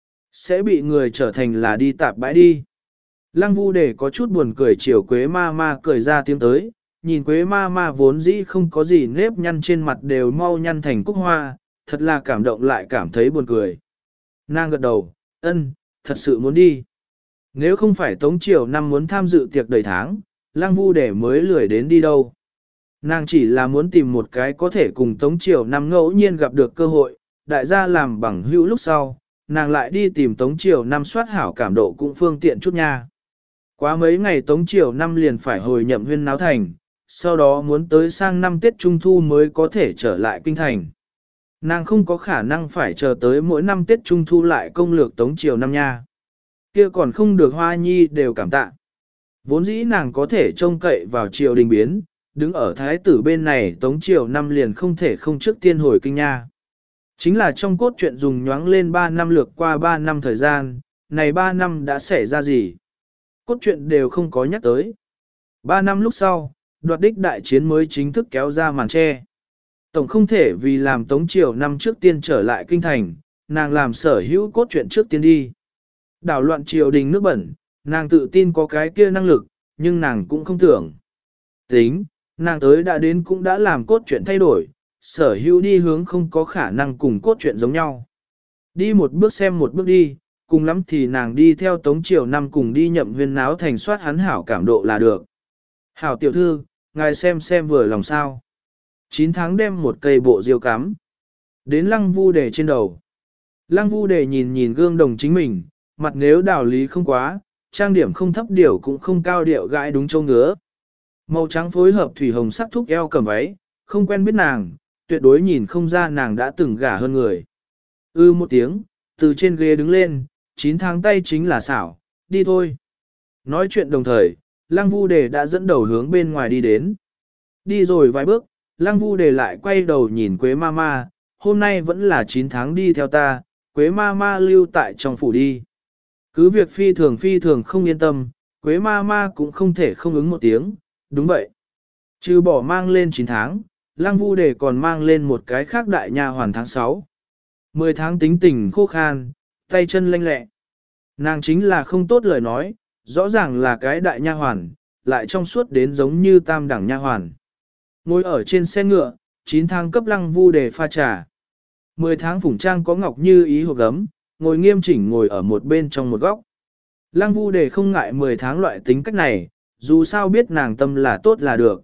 Sẽ bị người trở thành là đi tạp bãi đi. Lăng Vu Đề có chút buồn cười chiều Quế ma ma cười ra tiếng tới, nhìn Quế ma ma vốn dĩ không có gì nếp nhăn trên mặt đều mau nhăn thành cúc hoa, thật là cảm động lại cảm thấy buồn cười. Nàng gật đầu, ân, thật sự muốn đi. Nếu không phải Tống Triều Năm muốn tham dự tiệc đầy tháng, Lăng Vu Đề mới lười đến đi đâu. Nàng chỉ là muốn tìm một cái có thể cùng Tống Triều Năm ngẫu nhiên gặp được cơ hội, đại gia làm bằng hữu lúc sau, nàng lại đi tìm Tống Triều Năm soát hảo cảm độ cũng phương tiện chút nha. Quá mấy ngày Tống Triều Năm liền phải hồi nhậm Huyên Náo Thành, sau đó muốn tới sang năm Tết Trung Thu mới có thể trở lại kinh thành. Nàng không có khả năng phải chờ tới mỗi năm Tết Trung Thu lại công lược Tống Triều Năm nha. Kia còn không được Hoa Nhi đều cảm tạ. Vốn dĩ nàng có thể trông cậy vào triều đình biến, đứng ở thái tử bên này Tống Triều Năm liền không thể không trước tiên hồi kinh nha. Chính là trong cốt truyện dùng nhoáng lên ba năm lược qua ba năm thời gian, này ba năm đã xảy ra gì? Cốt truyện đều không có nhắc tới. ba năm lúc sau, đoạt đích đại chiến mới chính thức kéo ra màn che. Tổng không thể vì làm Tống Triều Năm trước tiên trở lại kinh thành, nàng làm sở hữu cốt truyện trước tiên đi. Đảo loạn triều đình nước bẩn, nàng tự tin có cái kia năng lực, nhưng nàng cũng không tưởng. Tính, nàng tới đã đến cũng đã làm cốt truyện thay đổi, sở hữu đi hướng không có khả năng cùng cốt truyện giống nhau. Đi một bước xem một bước đi, cùng lắm thì nàng đi theo Tống Triều Năm cùng đi nhậm Huyên Náo Thành soát hắn hảo cảm độ là được. Hảo tiểu thư, ngài xem xem vừa lòng sao. chín tháng đem một cây bộ diêu cắm. Đến Lăng Vu Đề trên đầu. Lăng Vu Đề nhìn nhìn gương đồng chính mình, mặt nếu đảo lý không quá, trang điểm không thấp điệu cũng không cao điệu gãi đúng châu ngứa. Màu trắng phối hợp thủy hồng sắc thúc eo cầm váy, không quen biết nàng, tuyệt đối nhìn không ra nàng đã từng gả hơn người. Ư một tiếng, từ trên ghế đứng lên, chín tháng tay chính là xảo, đi thôi. Nói chuyện đồng thời, Lăng Vu Đề đã dẫn đầu hướng bên ngoài đi đến. Đi rồi vài bước, Lăng Vu Đề lại quay đầu nhìn Quế ma ma, hôm nay vẫn là chín tháng đi theo ta, Quế ma ma lưu tại trong phủ đi. Cứ việc phi thường phi thường không yên tâm, Quế ma ma cũng không thể không ứng một tiếng, đúng vậy. Trừ bỏ mang lên chín tháng, Lăng Vu Đề còn mang lên một cái khác đại nha hoàn tháng sáu. mười tháng tính tình khô khan, tay chân lanh lẹ. Nàng chính là không tốt lời nói, rõ ràng là cái đại nha hoàn, lại trong suốt đến giống như tam đẳng nha hoàn. Ngồi ở trên xe ngựa, chín tháng cấp Lăng Vu Đề pha trà. mười tháng phủng trang có ngọc như ý hộp gấm, ngồi nghiêm chỉnh ngồi ở một bên trong một góc. Lăng Vu Đề không ngại mười tháng loại tính cách này, dù sao biết nàng tâm là tốt là được.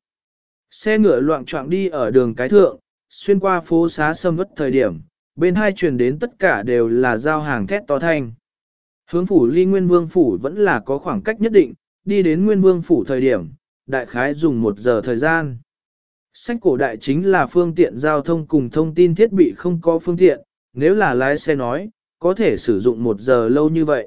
Xe ngựa loạn trọng đi ở đường cái thượng, xuyên qua phố xá sâm vất thời điểm, bên hai truyền đến tất cả đều là giao hàng thét to thanh. Hướng phủ ly Nguyên Vương phủ vẫn là có khoảng cách nhất định, đi đến Nguyên Vương phủ thời điểm, đại khái dùng một giờ thời gian. Sách cổ đại chính là phương tiện giao thông cùng thông tin thiết bị không có phương tiện, nếu là lái xe nói, có thể sử dụng một giờ lâu như vậy.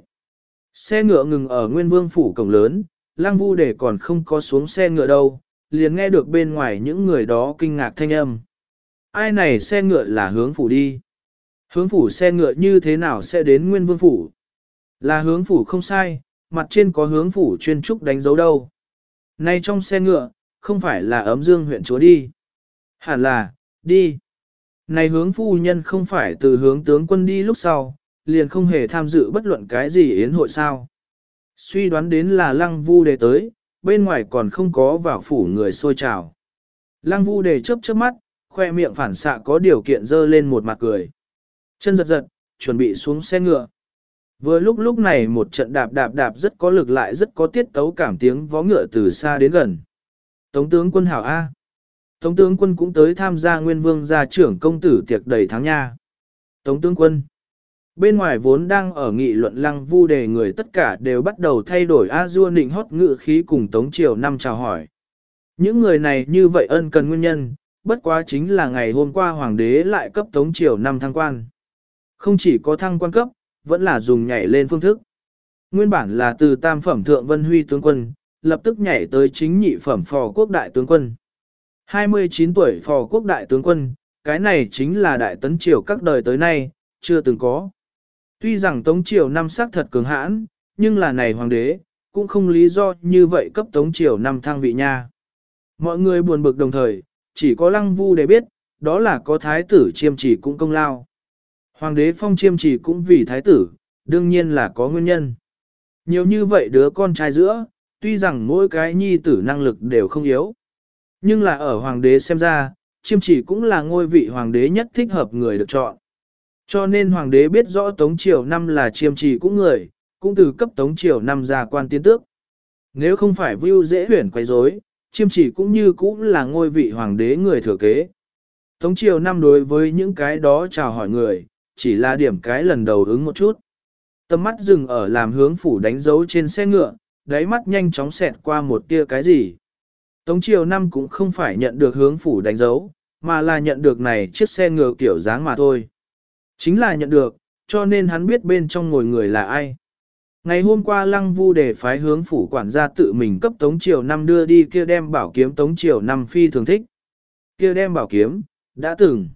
Xe ngựa ngừng ở Nguyên Vương phủ cổng lớn, Lăng Vu Đề còn không có xuống xe ngựa đâu, liền nghe được bên ngoài những người đó kinh ngạc thanh âm. Ai này xe ngựa là hướng phủ đi? Hướng phủ xe ngựa như thế nào sẽ đến Nguyên Vương phủ? Là hướng phủ không sai, mặt trên có hướng phủ chuyên trúc đánh dấu đâu. Nay trong xe ngựa, không phải là ấm dương huyện chúa đi. Hẳn là, đi. Này hướng phu nhân không phải từ hướng tướng quân đi lúc sau, liền không hề tham dự bất luận cái gì yến hội sao. Suy đoán đến là Lăng Vu Đề tới, bên ngoài còn không có vào phủ người xôi trào. Lăng Vu Đề chớp chớp mắt, khoe miệng phản xạ có điều kiện dơ lên một mặt cười. Chân giật giật, chuẩn bị xuống xe ngựa. Vừa lúc lúc này một trận đạp đạp đạp rất có lực lại rất có tiết tấu cảm tiếng vó ngựa từ xa đến gần. Tống tướng quân hảo A. Tống tướng quân cũng tới tham gia Nguyên Vương gia trưởng công tử tiệc đầy tháng nha. Tống tướng quân. Bên ngoài vốn đang ở nghị luận Lăng Vu Đề người tất cả đều bắt đầu thay đổi a dua nịnh hót ngự khí cùng Tống Triều Năm chào hỏi. Những người này như vậy ân cần nguyên nhân, bất quá chính là ngày hôm qua hoàng đế lại cấp Tống Triều năm thăng quan. Không chỉ có thăng quan cấp, vẫn là dùng nhảy lên phương thức. Nguyên bản là từ tam phẩm thượng vân huy tướng quân, lập tức nhảy tới chính nhị phẩm phò quốc đại tướng quân. hai mươi chín tuổi phò quốc đại tướng quân, cái này chính là đại tấn triều các đời tới nay, chưa từng có. Tuy rằng Tống Triều năm sắc thật cường hãn, nhưng là này hoàng đế, cũng không lý do như vậy cấp Tống Triều năm thăng vị nha. Mọi người buồn bực đồng thời, chỉ có Lăng Vu để biết, đó là có thái tử chiêm chỉ cũng công lao. Hoàng đế phong chiêm chỉ cũng vì thái tử, đương nhiên là có nguyên nhân. Nhiều như vậy đứa con trai giữa, tuy rằng mỗi cái nhi tử năng lực đều không yếu. Nhưng là ở hoàng đế xem ra, chiêm chỉ cũng là ngôi vị hoàng đế nhất thích hợp người được chọn. Cho nên hoàng đế biết rõ Tống Triều năm là chiêm chỉ cũng người, cũng từ cấp Tống Triều năm ra quan tiến tước. Nếu không phải view dễ huyển quấy rối, chiêm chỉ cũng như cũng là ngôi vị hoàng đế người thừa kế. Tống Triều năm đối với những cái đó chào hỏi người, chỉ là điểm cái lần đầu ứng một chút. Tầm mắt dừng ở làm hướng phủ đánh dấu trên xe ngựa, đáy mắt nhanh chóng xẹt qua một tia cái gì. Tống Triều năm cũng không phải nhận được hướng phủ đánh dấu, mà là nhận được này chiếc xe ngựa kiểu dáng mà thôi. Chính là nhận được, cho nên hắn biết bên trong ngồi người là ai. Ngày hôm qua Lăng Vu để phái hướng phủ quản gia tự mình cấp Tống Triều năm đưa đi kia đem bảo kiếm Tống Triều năm phi thường thích. Kia đem bảo kiếm, đã từng.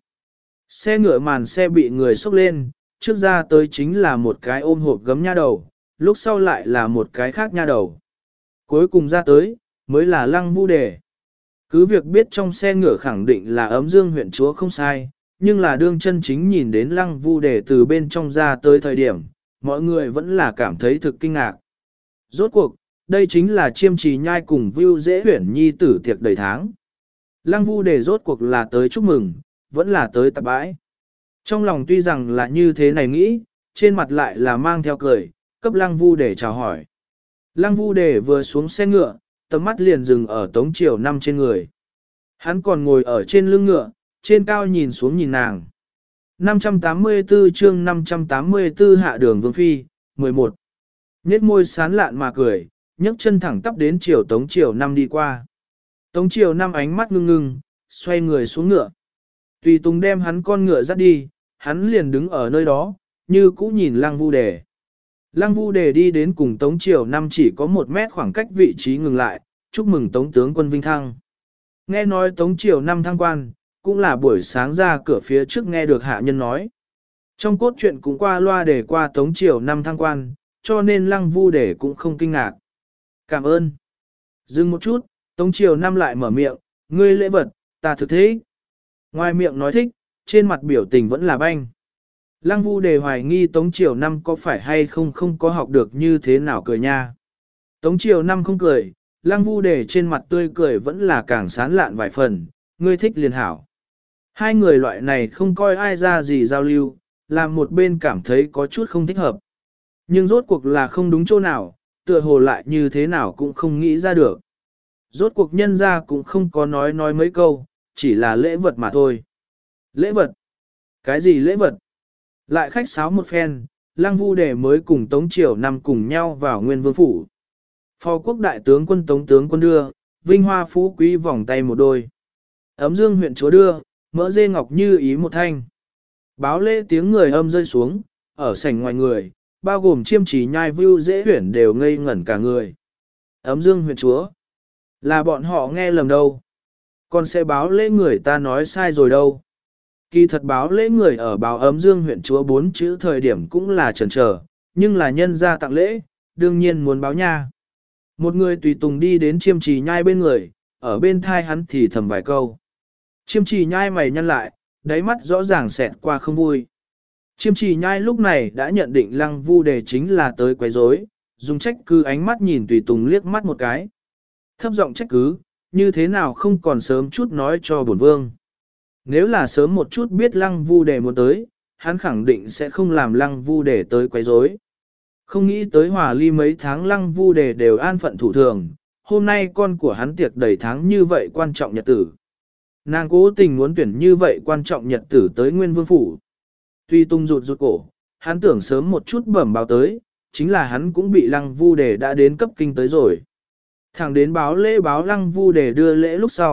Xe ngựa màn xe bị người xốc lên, trước ra tới chính là một cái ôm hộp gấm nha đầu, lúc sau lại là một cái khác nha đầu. Cuối cùng ra tới, mới là Lăng Vu đề. Cứ việc biết trong xe ngựa khẳng định là ấm dương huyện chúa không sai, nhưng là đương chân chính nhìn đến Lăng Vu đề từ bên trong ra tới thời điểm, mọi người vẫn là cảm thấy thực kinh ngạc. Rốt cuộc, đây chính là chiêm trì nhai cùng view dễ huyển nhi tử tiệc đầy tháng. Lăng Vu đề rốt cuộc là tới chúc mừng, vẫn là tới tạp bãi. Trong lòng tuy rằng là như thế này nghĩ, trên mặt lại là mang theo cười, cấp Lăng Vu đề chào hỏi. Lăng Vu đề vừa xuống xe ngựa, tầm mắt liền dừng ở Tống Triều năm trên người. Hắn còn ngồi ở trên lưng ngựa, trên cao nhìn xuống nhìn nàng. năm trăm tám mươi tư chương năm trăm tám mươi tư hạ đường vương phi, mười một. Nhết môi sán lạn mà cười, nhấc chân thẳng tắp đến Triều Tống Triều năm đi qua. Tống Triều năm ánh mắt ngưng ngưng, xoay người xuống ngựa. Tùy Tùng đem hắn con ngựa dắt đi, hắn liền đứng ở nơi đó, như cũ nhìn Lăng Vu đề. Lăng Vu đề đi đến cùng Tống Triều năm chỉ có một mét khoảng cách vị trí ngừng lại, chúc mừng Tống tướng quân vinh thăng. Nghe nói Tống Triều năm thăng quan, cũng là buổi sáng ra cửa phía trước nghe được hạ nhân nói. Trong cốt truyện cũng qua loa để qua Tống Triều năm thăng quan, cho nên Lăng Vu đề cũng không kinh ngạc. Cảm ơn. Dừng một chút, Tống Triều năm lại mở miệng, ngươi lễ vật, ta thực thế. Ngoài miệng nói thích, trên mặt biểu tình vẫn là banh. Lăng Vu đề hoài nghi Tống Triều năm có phải hay không không có học được như thế nào cười nha. Tống Triều năm không cười, Lăng Vu đề trên mặt tươi cười vẫn là càng sán lạn vài phần, ngươi thích liền hảo. Hai người loại này không coi ai ra gì giao lưu, làm một bên cảm thấy có chút không thích hợp. Nhưng rốt cuộc là không đúng chỗ nào, tựa hồ lại như thế nào cũng không nghĩ ra được. Rốt cuộc nhân ra cũng không có nói nói mấy câu, chỉ là lễ vật mà thôi. Lễ vật? Cái gì lễ vật? Lại khách sáo một phen, Lăng Vu đề mới cùng Tống Triều năm cùng nhau vào Nguyên Vương phủ. Phò quốc đại tướng quân Tống tướng quân đưa, vinh hoa phú quý vòng tay một đôi. Ấm dương huyện chúa đưa, mỡ dê ngọc như ý một thanh. Báo lễ tiếng người âm rơi xuống, ở sảnh ngoài người, bao gồm chiêm chỉ nhai view dễ huyển đều ngây ngẩn cả người. Ấm dương huyện chúa, là bọn họ nghe lầm đâu. Còn sẽ báo lễ người ta nói sai rồi đâu. Kỳ thật báo lễ người ở báo ấm dương huyện chúa bốn chữ thời điểm cũng là chần chờ, nhưng là nhân ra tặng lễ, đương nhiên muốn báo nha. Một người tùy tùng đi đến chiêm trì nhai bên người, ở bên thai hắn thì thầm vài câu. Chiêm trì nhai mày nhăn lại, đáy mắt rõ ràng xẹt qua không vui. Chiêm trì nhai lúc này đã nhận định Lăng Vu đề chính là tới quấy rối, dùng trách cứ ánh mắt nhìn tùy tùng liếc mắt một cái. Thấp giọng trách cứ, như thế nào không còn sớm chút nói cho bổn vương. Nếu là sớm một chút biết Lăng Vu đề muốn tới, hắn khẳng định sẽ không làm Lăng Vu đề tới quấy rối. Không nghĩ tới hòa ly mấy tháng Lăng Vu đề đều an phận thủ thường, hôm nay con của hắn tiệc đầy tháng như vậy quan trọng nhật tử. Nàng cố tình muốn tuyển như vậy quan trọng nhật tử tới Nguyên Vương phủ. Tuy tung rụt rụt cổ, hắn tưởng sớm một chút bẩm báo tới, chính là hắn cũng bị Lăng Vu đề đã đến cấp kinh tới rồi. Thẳng đến báo lễ báo Lăng Vu đề đưa lễ lúc sau,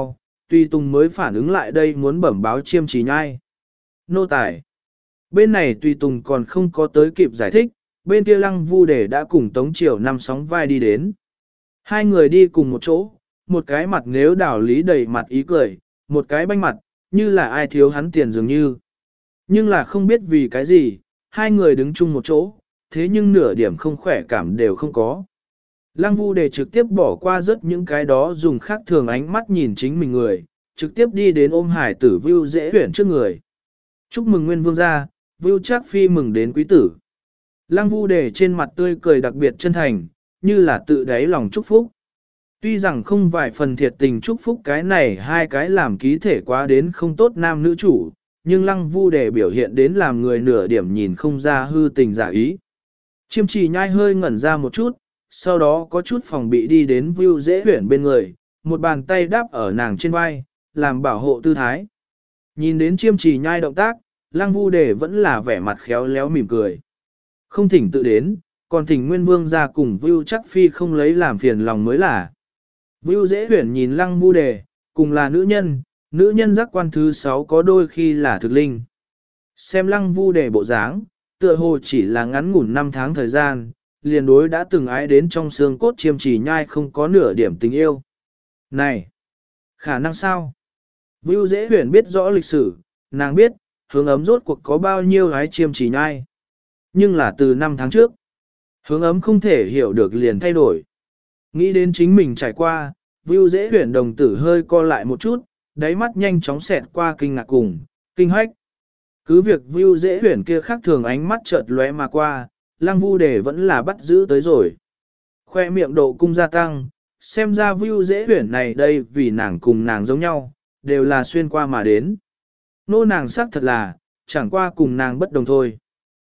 Tùy Tùng mới phản ứng lại đây muốn bẩm báo Chiêm Chỉ Nhai. Nô tài. Bên này Tùy Tùng còn không có tới kịp giải thích, bên kia Lăng Vu Đề đã cùng Tống Triều Năm sóng vai đi đến. Hai người đi cùng một chỗ, một cái mặt nếu đảo lý đầy mặt ý cười, một cái banh mặt, như là ai thiếu hắn tiền dường như. Nhưng là không biết vì cái gì, hai người đứng chung một chỗ, thế nhưng nửa điểm không khỏe cảm đều không có. Lăng Vu Đề trực tiếp bỏ qua rất những cái đó dùng khác thường ánh mắt nhìn chính mình người, trực tiếp đi đến ôm hải tử Vưu Dễ Huyển trước người. Chúc mừng Nguyên Vương gia, Vưu Trác Phi mừng đến quý tử. Lăng Vu Đề trên mặt tươi cười đặc biệt chân thành, như là tự đáy lòng chúc phúc. Tuy rằng không vài phần thiệt tình chúc phúc cái này hai cái làm ký thể quá đến không tốt nam nữ chủ, nhưng Lăng Vu Đề biểu hiện đến làm người nửa điểm nhìn không ra hư tình giả ý. Chiêm Trì Nhai hơi ngẩn ra một chút, sau đó có chút phòng bị đi đến Vưu Dễ Huyển bên người, một bàn tay đáp ở nàng trên vai, làm bảo hộ tư thái. Nhìn đến Chiêm Trì Nhai động tác, Lăng Vu Đề vẫn là vẻ mặt khéo léo mỉm cười. Không thỉnh tự đến, còn thỉnh Nguyên Vương ra cùng Vưu Trác Phi không lấy làm phiền lòng mới là. Vưu Dễ Huyển nhìn Lăng Vu Đề, cùng là nữ nhân, nữ nhân giác quan thứ sáu có đôi khi là thực linh. Xem Lăng Vu Đề bộ dáng, tựa hồ chỉ là ngắn ngủn năm tháng thời gian, liền đối đã từng ái đến trong xương cốt Chiêm Trì Nhai không có nửa điểm tình yêu. Này, khả năng sao? Vưu Dễ Huyển biết rõ lịch sử, nàng biết, Hướng Ấm rốt cuộc có bao nhiêu ái Chiêm Trì Nhai. Nhưng là từ năm tháng trước, Hướng Ấm không thể hiểu được liền thay đổi. Nghĩ đến chính mình trải qua, Vưu Dễ Huyển đồng tử hơi co lại một chút, đáy mắt nhanh chóng xẹt qua kinh ngạc cùng, kinh hách. Cứ việc Vưu Dễ Huyển kia khác thường ánh mắt chợt lóe mà qua, Lăng Vu Đề vẫn là bắt giữ tới rồi. Khoe miệng độ cung gia tăng, xem ra Vưu Dễ Huyển này đây vì nàng cùng nàng giống nhau, đều là xuyên qua mà đến. Nô nàng xác thật là, chẳng qua cùng nàng bất đồng thôi.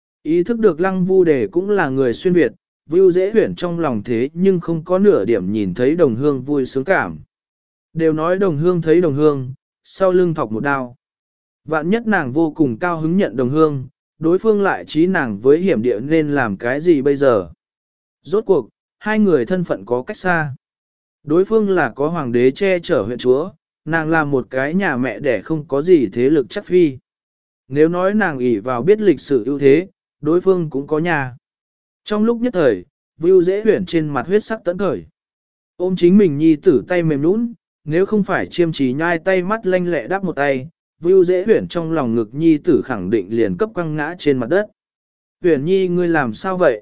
Ý thức được Lăng Vu Đề cũng là người xuyên Việt, Vưu Dễ Huyển trong lòng thế nhưng không có nửa điểm nhìn thấy đồng hương vui sướng cảm. Đều nói đồng hương thấy đồng hương, sau lưng thọc một đao. Vạn nhất nàng vô cùng cao hứng nhận đồng hương, đối phương lại trí nàng với hiểm địa nên làm cái gì bây giờ. Rốt cuộc, hai người thân phận có cách xa. Đối phương là có hoàng đế che chở huyện chúa, nàng là một cái nhà mẹ đẻ không có gì thế lực chắc phi. Nếu nói nàng ỷ vào biết lịch sử ưu thế, đối phương cũng có nhà. Trong lúc nhất thời, Vưu Dễ Huyển trên mặt huyết sắc tẫn khởi. Ôm chính mình nhi tử tay mềm nũng, nếu không phải Chiêm Trì Nhai tay mắt lanh lẹ đáp một tay, Vưu Dễ Huyển trong lòng ngực nhi tử khẳng định liền cấp quăng ngã trên mặt đất. Huyển nhi ngươi làm sao vậy?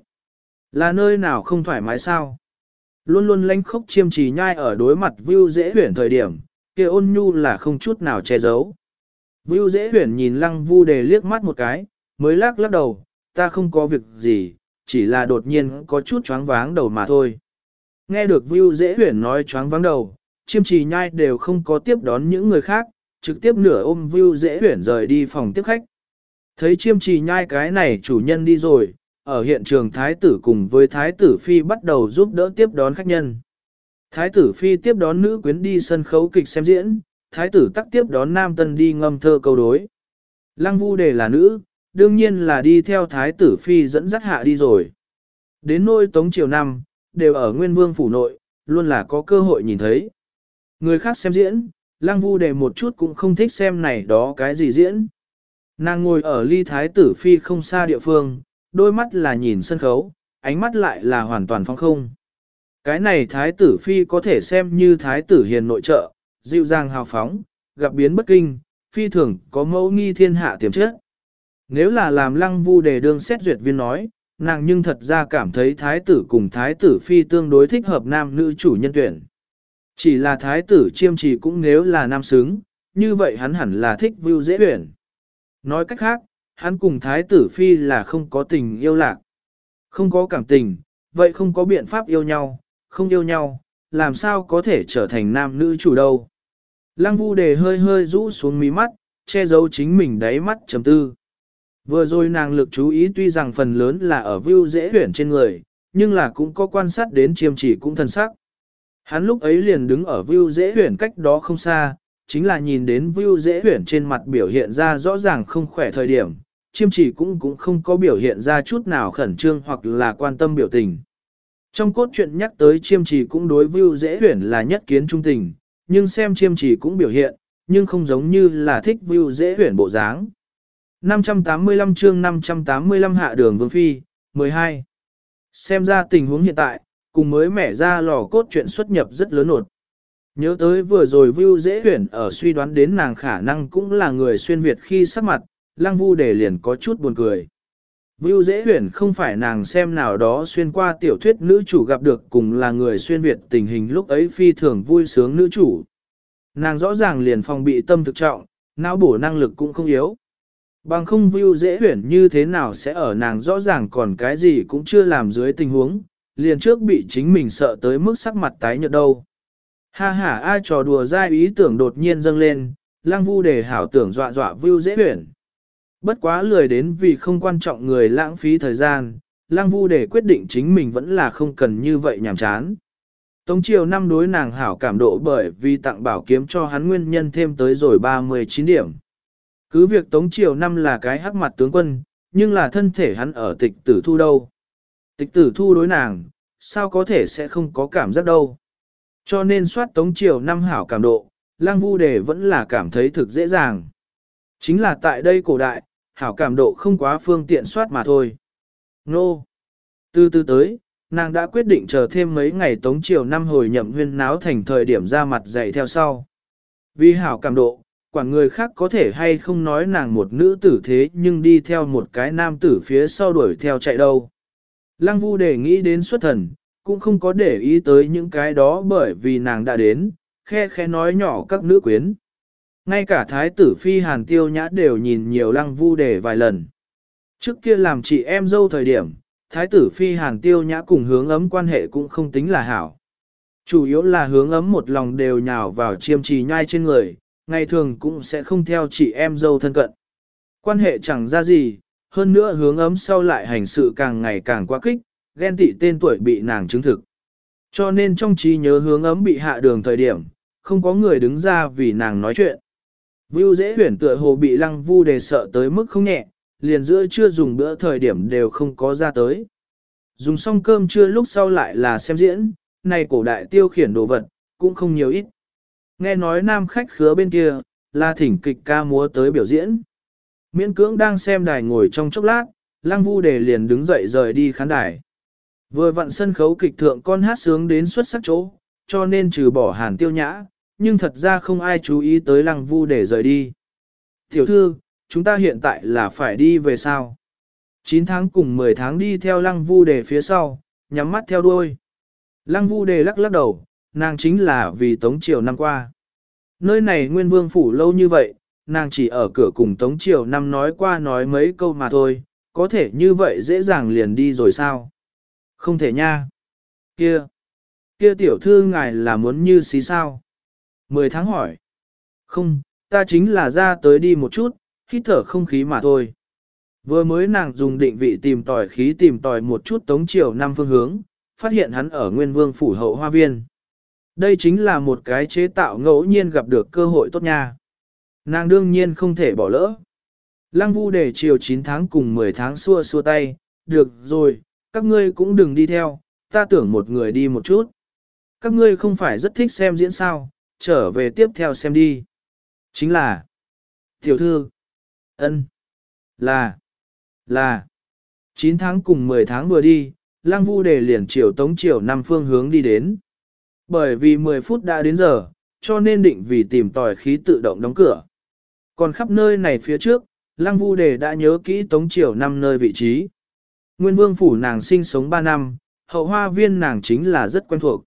Là nơi nào không thoải mái sao? Luôn luôn lánh khốc Chiêm Trì Nhai ở đối mặt Vưu Dễ Huyển thời điểm, kia ôn nhu là không chút nào che giấu. Vưu Dễ Huyển nhìn Lăng Vu Đề liếc mắt một cái, mới lắc lắc đầu, ta không có việc gì, chỉ là đột nhiên có chút choáng váng đầu mà thôi. Nghe được Vưu Dễ Huyển nói choáng váng đầu, Chiêm Trì Nhai đều không có tiếp đón những người khác, trực tiếp nửa ôm Vưu Dễ Huyển rời đi phòng tiếp khách. Thấy Chiêm Trì Nhai cái này chủ nhân đi rồi, ở hiện trường Thái tử cùng với Thái tử Phi bắt đầu giúp đỡ tiếp đón khách nhân. Thái tử Phi tiếp đón nữ quyến đi sân khấu kịch xem diễn, Thái tử tắc tiếp đón nam tân đi ngâm thơ câu đối. Lăng Vu Đề là nữ, đương nhiên là đi theo Thái tử Phi dẫn dắt hạ đi rồi. Đến nôi Tống Triều Năm, đều ở Nguyên Vương phủ nội, luôn là có cơ hội nhìn thấy. Người khác xem diễn, Lăng Vu Đề một chút cũng không thích xem này đó cái gì diễn. Nàng ngồi ở ly Thái tử Phi không xa địa phương, đôi mắt là nhìn sân khấu, ánh mắt lại là hoàn toàn phóng không. Cái này Thái tử Phi có thể xem như Thái tử hiền nội trợ, dịu dàng hào phóng, gặp biến bất kinh, phi thường có mẫu nghi thiên hạ tiềm chất. Nếu là làm Lăng Vu Đề đương xét duyệt viên nói, nàng nhưng thật ra cảm thấy Thái tử cùng Thái tử Phi tương đối thích hợp nam nữ chủ nhân tuyển. Chỉ là Thái tử Chiêm Trì cũng nếu là nam xứng, như vậy hắn hẳn là thích Vưu Dễ Huyển. Nói cách khác, hắn cùng Thái tử Phi là không có tình yêu lạc. Không có cảm tình, vậy không có biện pháp yêu nhau, không yêu nhau, làm sao có thể trở thành nam nữ chủ đâu. Lăng Vu Đề hơi hơi rũ xuống mí mắt, che giấu chính mình đáy mắt chấm tư. Vừa rồi nàng lực chú ý tuy rằng phần lớn là ở Vưu Dễ Huyển trên người, nhưng là cũng có quan sát đến Chiêm Trì cũng thân sắc. Hắn lúc ấy liền đứng ở Vưu Dễ Huyển cách đó không xa, chính là nhìn đến Vưu Dễ Huyển trên mặt biểu hiện ra rõ ràng không khỏe thời điểm, Chiêm Trì cũng cũng không có biểu hiện ra chút nào khẩn trương hoặc là quan tâm biểu tình. Trong cốt truyện nhắc tới Chiêm Trì cũng đối Vưu Dễ Huyển là nhất kiến trung tình, nhưng xem chiêm chỉ cũng biểu hiện, nhưng không giống như là thích view dễ huyển bộ dáng. năm trăm tám mươi lăm chương năm trăm tám mươi lăm hạ đường vương phi, mười hai. Xem ra tình huống hiện tại, cùng mới mẻ ra lò cốt truyện xuất nhập rất lớn nột. Nhớ tới vừa rồi view dễ huyển ở suy đoán đến nàng khả năng cũng là người xuyên Việt khi sắc mặt, Lăng Vu Đề liền có chút buồn cười. Vưu Dễ Huyền không phải nàng xem nào đó xuyên qua tiểu thuyết nữ chủ gặp được cùng là người xuyên Việt tình hình lúc ấy phi thường vui sướng nữ chủ. Nàng rõ ràng liền phòng bị tâm thực trọng, não bổ năng lực cũng không yếu. Bằng không Vưu Dễ Huyền như thế nào sẽ ở nàng rõ ràng còn cái gì cũng chưa làm dưới tình huống, liền trước bị chính mình sợ tới mức sắc mặt tái nhợt đâu. Ha ha, ai trò đùa dai ý tưởng đột nhiên dâng lên, Lăng Vu Đề hảo tưởng dọa dọa Vưu Dễ Huyền. Bất quá lười đến vì không quan trọng người lãng phí thời gian, Lăng Vu Đề quyết định chính mình vẫn là không cần như vậy nhàm chán. Tống Triều năm đối nàng hảo cảm độ bởi vì tặng bảo kiếm cho hắn nguyên nhân thêm tới rồi ba mươi chín điểm. Cứ việc Tống Triều năm là cái hắc mặt tướng quân, nhưng là thân thể hắn ở tịch tử thu đâu. Tịch tử thu đối nàng, sao có thể sẽ không có cảm giác đâu. Cho nên soát Tống Triều năm hảo cảm độ, Lăng Vu Đề vẫn là cảm thấy thực dễ dàng. Chính là tại đây cổ đại, hảo cảm độ không quá phương tiện soát mà thôi. Nô! Từ từ tới, nàng đã quyết định chờ thêm mấy ngày Tống Triều năm hồi nhậm huyên náo thành thời điểm ra mặt dạy theo sau. Vì hảo cảm độ, quản người khác có thể hay không nói nàng một nữ tử thế nhưng đi theo một cái nam tử phía sau đuổi theo chạy đâu. Lăng Vu Đề nghĩ đến xuất thần, cũng không có để ý tới những cái đó bởi vì nàng đã đến, khe khe nói nhỏ các nữ quyến. Ngay cả thái tử phi Hàn Tiêu Nhã đều nhìn nhiều Lăng Vu Đề vài lần. Trước kia làm chị em dâu thời điểm, thái tử phi Hàn Tiêu Nhã cùng hướng ấm quan hệ cũng không tính là hảo. Chủ yếu là hướng ấm một lòng đều nhào vào chiêm trì nhai trên người, ngày thường cũng sẽ không theo chị em dâu thân cận. Quan hệ chẳng ra gì, hơn nữa hướng ấm sau lại hành sự càng ngày càng quá kích, ghen tị tên tuổi bị nàng chứng thực. Cho nên trong trí nhớ hướng ấm bị hạ đường thời điểm, không có người đứng ra vì nàng nói chuyện. Vưu Dễ Huyền tựa hồ bị Lăng Vu Đề sợ tới mức không nhẹ, liền giữa trưa dùng bữa thời điểm đều không có ra tới. Dùng xong cơm trưa lúc sau lại là xem diễn, này cổ đại tiêu khiển đồ vật, cũng không nhiều ít. Nghe nói nam khách khứa bên kia, là thỉnh kịch ca múa tới biểu diễn. Miễn cưỡng đang xem đài ngồi trong chốc lát, Lăng Vu Đề liền đứng dậy rời đi khán đài. Vừa vặn sân khấu kịch thượng con hát sướng đến xuất sắc chỗ, cho nên trừ bỏ Hàn Tiêu Nhã, nhưng thật ra không ai chú ý tới Lăng Vu để rời đi. Tiểu thư, chúng ta hiện tại là phải đi về sao? chín tháng cùng mười tháng đi theo Lăng Vu Đề phía sau, nhắm mắt theo đuôi. Lăng Vu Đề lắc lắc đầu, nàng chính là vì Tống Triều năm qua. Nơi này Nguyên Vương phủ lâu như vậy, nàng chỉ ở cửa cùng Tống Triều năm nói qua nói mấy câu mà thôi, có thể như vậy dễ dàng liền đi rồi sao? Không thể nha. Kia, kia tiểu thư ngài là muốn như xí sao? Mười tháng hỏi. Không, ta chính là ra tới đi một chút, hít thở không khí mà thôi. Vừa mới nàng dùng định vị tìm tòi khí tìm tòi một chút Tống Triều năm phương hướng, phát hiện hắn ở Nguyên Vương phủ hậu hoa viên. Đây chính là một cái chế tạo ngẫu nhiên gặp được cơ hội tốt nha. Nàng đương nhiên không thể bỏ lỡ. Lăng Vu để chiều chín tháng cùng mười tháng xua xua tay, được rồi, các ngươi cũng đừng đi theo, ta tưởng một người đi một chút. Các ngươi không phải rất thích xem diễn sao, trở về tiếp theo xem đi. Chính là, tiểu thư, ân, là, là, chín tháng cùng mười tháng vừa đi, Lăng Vu để liền chiều Tống Triều năm phương hướng đi đến. Bởi vì mười phút đã đến giờ, cho nên định vì tìm tòi khí tự động đóng cửa. Còn khắp nơi này phía trước, Lăng Vu Đề đã nhớ kỹ Tống Triều năm nơi vị trí. Nguyên Vương phủ nàng sinh sống ba năm, hậu hoa viên nàng chính là rất quen thuộc.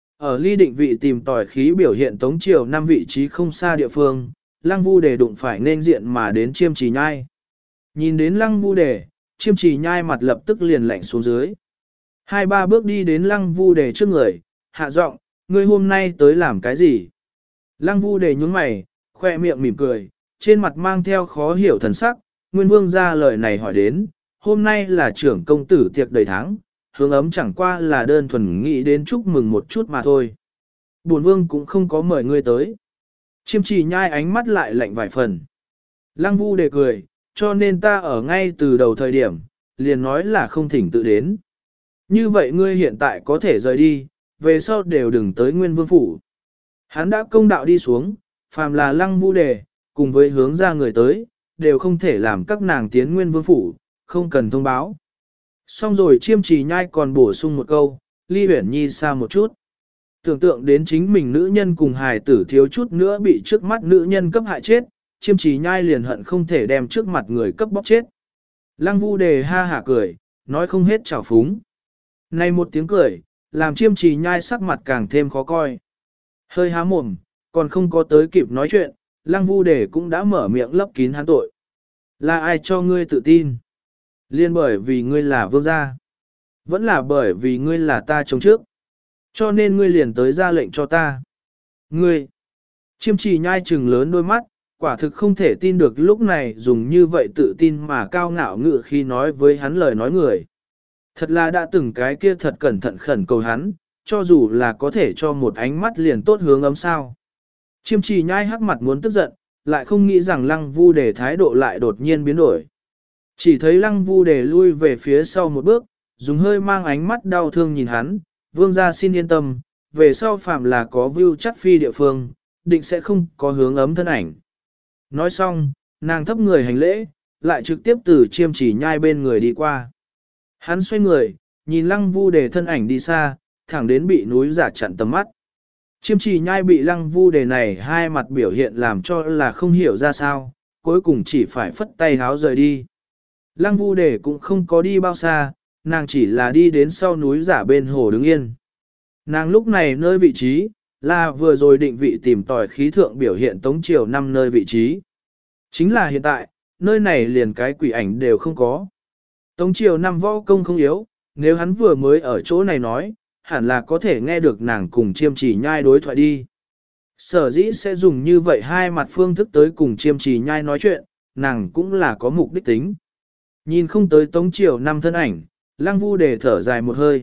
Ở ly định vị tìm tòi khí biểu hiện Tống Triều năm vị trí không xa địa phương, Lăng Vu Đề đụng phải nên diện mà đến Chiêm Trì Nhai. Nhìn đến Lăng Vu Đề, Chiêm Trì Nhai mặt lập tức liền lạnh xuống dưới. Hai ba bước đi đến Lăng Vu Đề trước người, hạ giọng, ngươi hôm nay tới làm cái gì? Lăng Vu Đề nhướng mày, khoe miệng mỉm cười, trên mặt mang theo khó hiểu thần sắc, Nguyên Vương ra lời này hỏi đến, hôm nay là trưởng công tử tiệc đầy tháng, hướng ấm chẳng qua là đơn thuần nghĩ đến chúc mừng một chút mà thôi. Bổn Vương cũng không có mời ngươi tới. Chiêm Trì Nhai ánh mắt lại lạnh vài phần. Lăng Vu Đề cười, cho nên ta ở ngay từ đầu thời điểm, liền nói là không thỉnh tự đến. Như vậy ngươi hiện tại có thể rời đi, về sau đều đừng tới Nguyên Vương phủ. Hắn đã công đạo đi xuống, phàm là lăng vu đề, cùng với hướng ra người tới, đều không thể làm các nàng tiến nguyên vương phủ, không cần thông báo. Xong rồi chiêm trì nhai còn bổ sung một câu, ly huyển nhi xa một chút. Tưởng tượng đến chính mình nữ nhân cùng hài tử thiếu chút nữa bị trước mắt nữ nhân cấp hại chết, chiêm trì nhai liền hận không thể đem trước mặt người cấp bóc chết. Lăng vu đề ha hả cười, nói không hết trào phúng. Này một tiếng cười, làm chiêm trì nhai sắc mặt càng thêm khó coi. Hơi há mồm, còn không có tới kịp nói chuyện, lăng vu đề cũng đã mở miệng lấp kín hắn tội. Là ai cho ngươi tự tin? Liên bởi vì ngươi là vương gia. Vẫn là bởi vì ngươi là ta chống trước. Cho nên ngươi liền tới ra lệnh cho ta. Ngươi! Chiêm trì nhai trừng lớn đôi mắt, quả thực không thể tin được lúc này dùng như vậy tự tin mà cao ngạo ngự khi nói với hắn lời nói người. Thật là đã từng cái kia thật cẩn thận khẩn cầu hắn, cho dù là có thể cho một ánh mắt liền tốt hướng ấm sao. Chiêm trì nhai hắc mặt muốn tức giận, lại không nghĩ rằng lăng vu đề thái độ lại đột nhiên biến đổi. Chỉ thấy lăng vu đề lui về phía sau một bước, dùng hơi mang ánh mắt đau thương nhìn hắn, vương gia xin yên tâm, về sau phạm là có view chắc phi địa phương, định sẽ không có hướng ấm thân ảnh. Nói xong, nàng thấp người hành lễ, lại trực tiếp từ chiêm chỉ nhai bên người đi qua. Hắn xoay người, nhìn lăng vu đề thân ảnh đi xa, thẳng đến bị núi giả chặn tầm mắt. Chiêm chỉ nhai bị lăng vu đề này hai mặt biểu hiện làm cho là không hiểu ra sao, cuối cùng chỉ phải phất tay háo rời đi. Lăng vu đề cũng không có đi bao xa, nàng chỉ là đi đến sau núi giả bên hồ đứng yên. Nàng lúc này nơi vị trí, là vừa rồi định vị tìm tòi khí thượng biểu hiện Tống Triều năm nơi vị trí. Chính là hiện tại, nơi này liền cái quỷ ảnh đều không có. Tống Triều năm võ công không yếu, nếu hắn vừa mới ở chỗ này nói, hẳn là có thể nghe được nàng cùng chiêm chỉ nhai đối thoại đi. Sở dĩ sẽ dùng như vậy hai mặt phương thức tới cùng chiêm chỉ nhai nói chuyện, nàng cũng là có mục đích tính. Nhìn không tới Tống Triều năm thân ảnh, Lăng Vu Đề thở dài một hơi.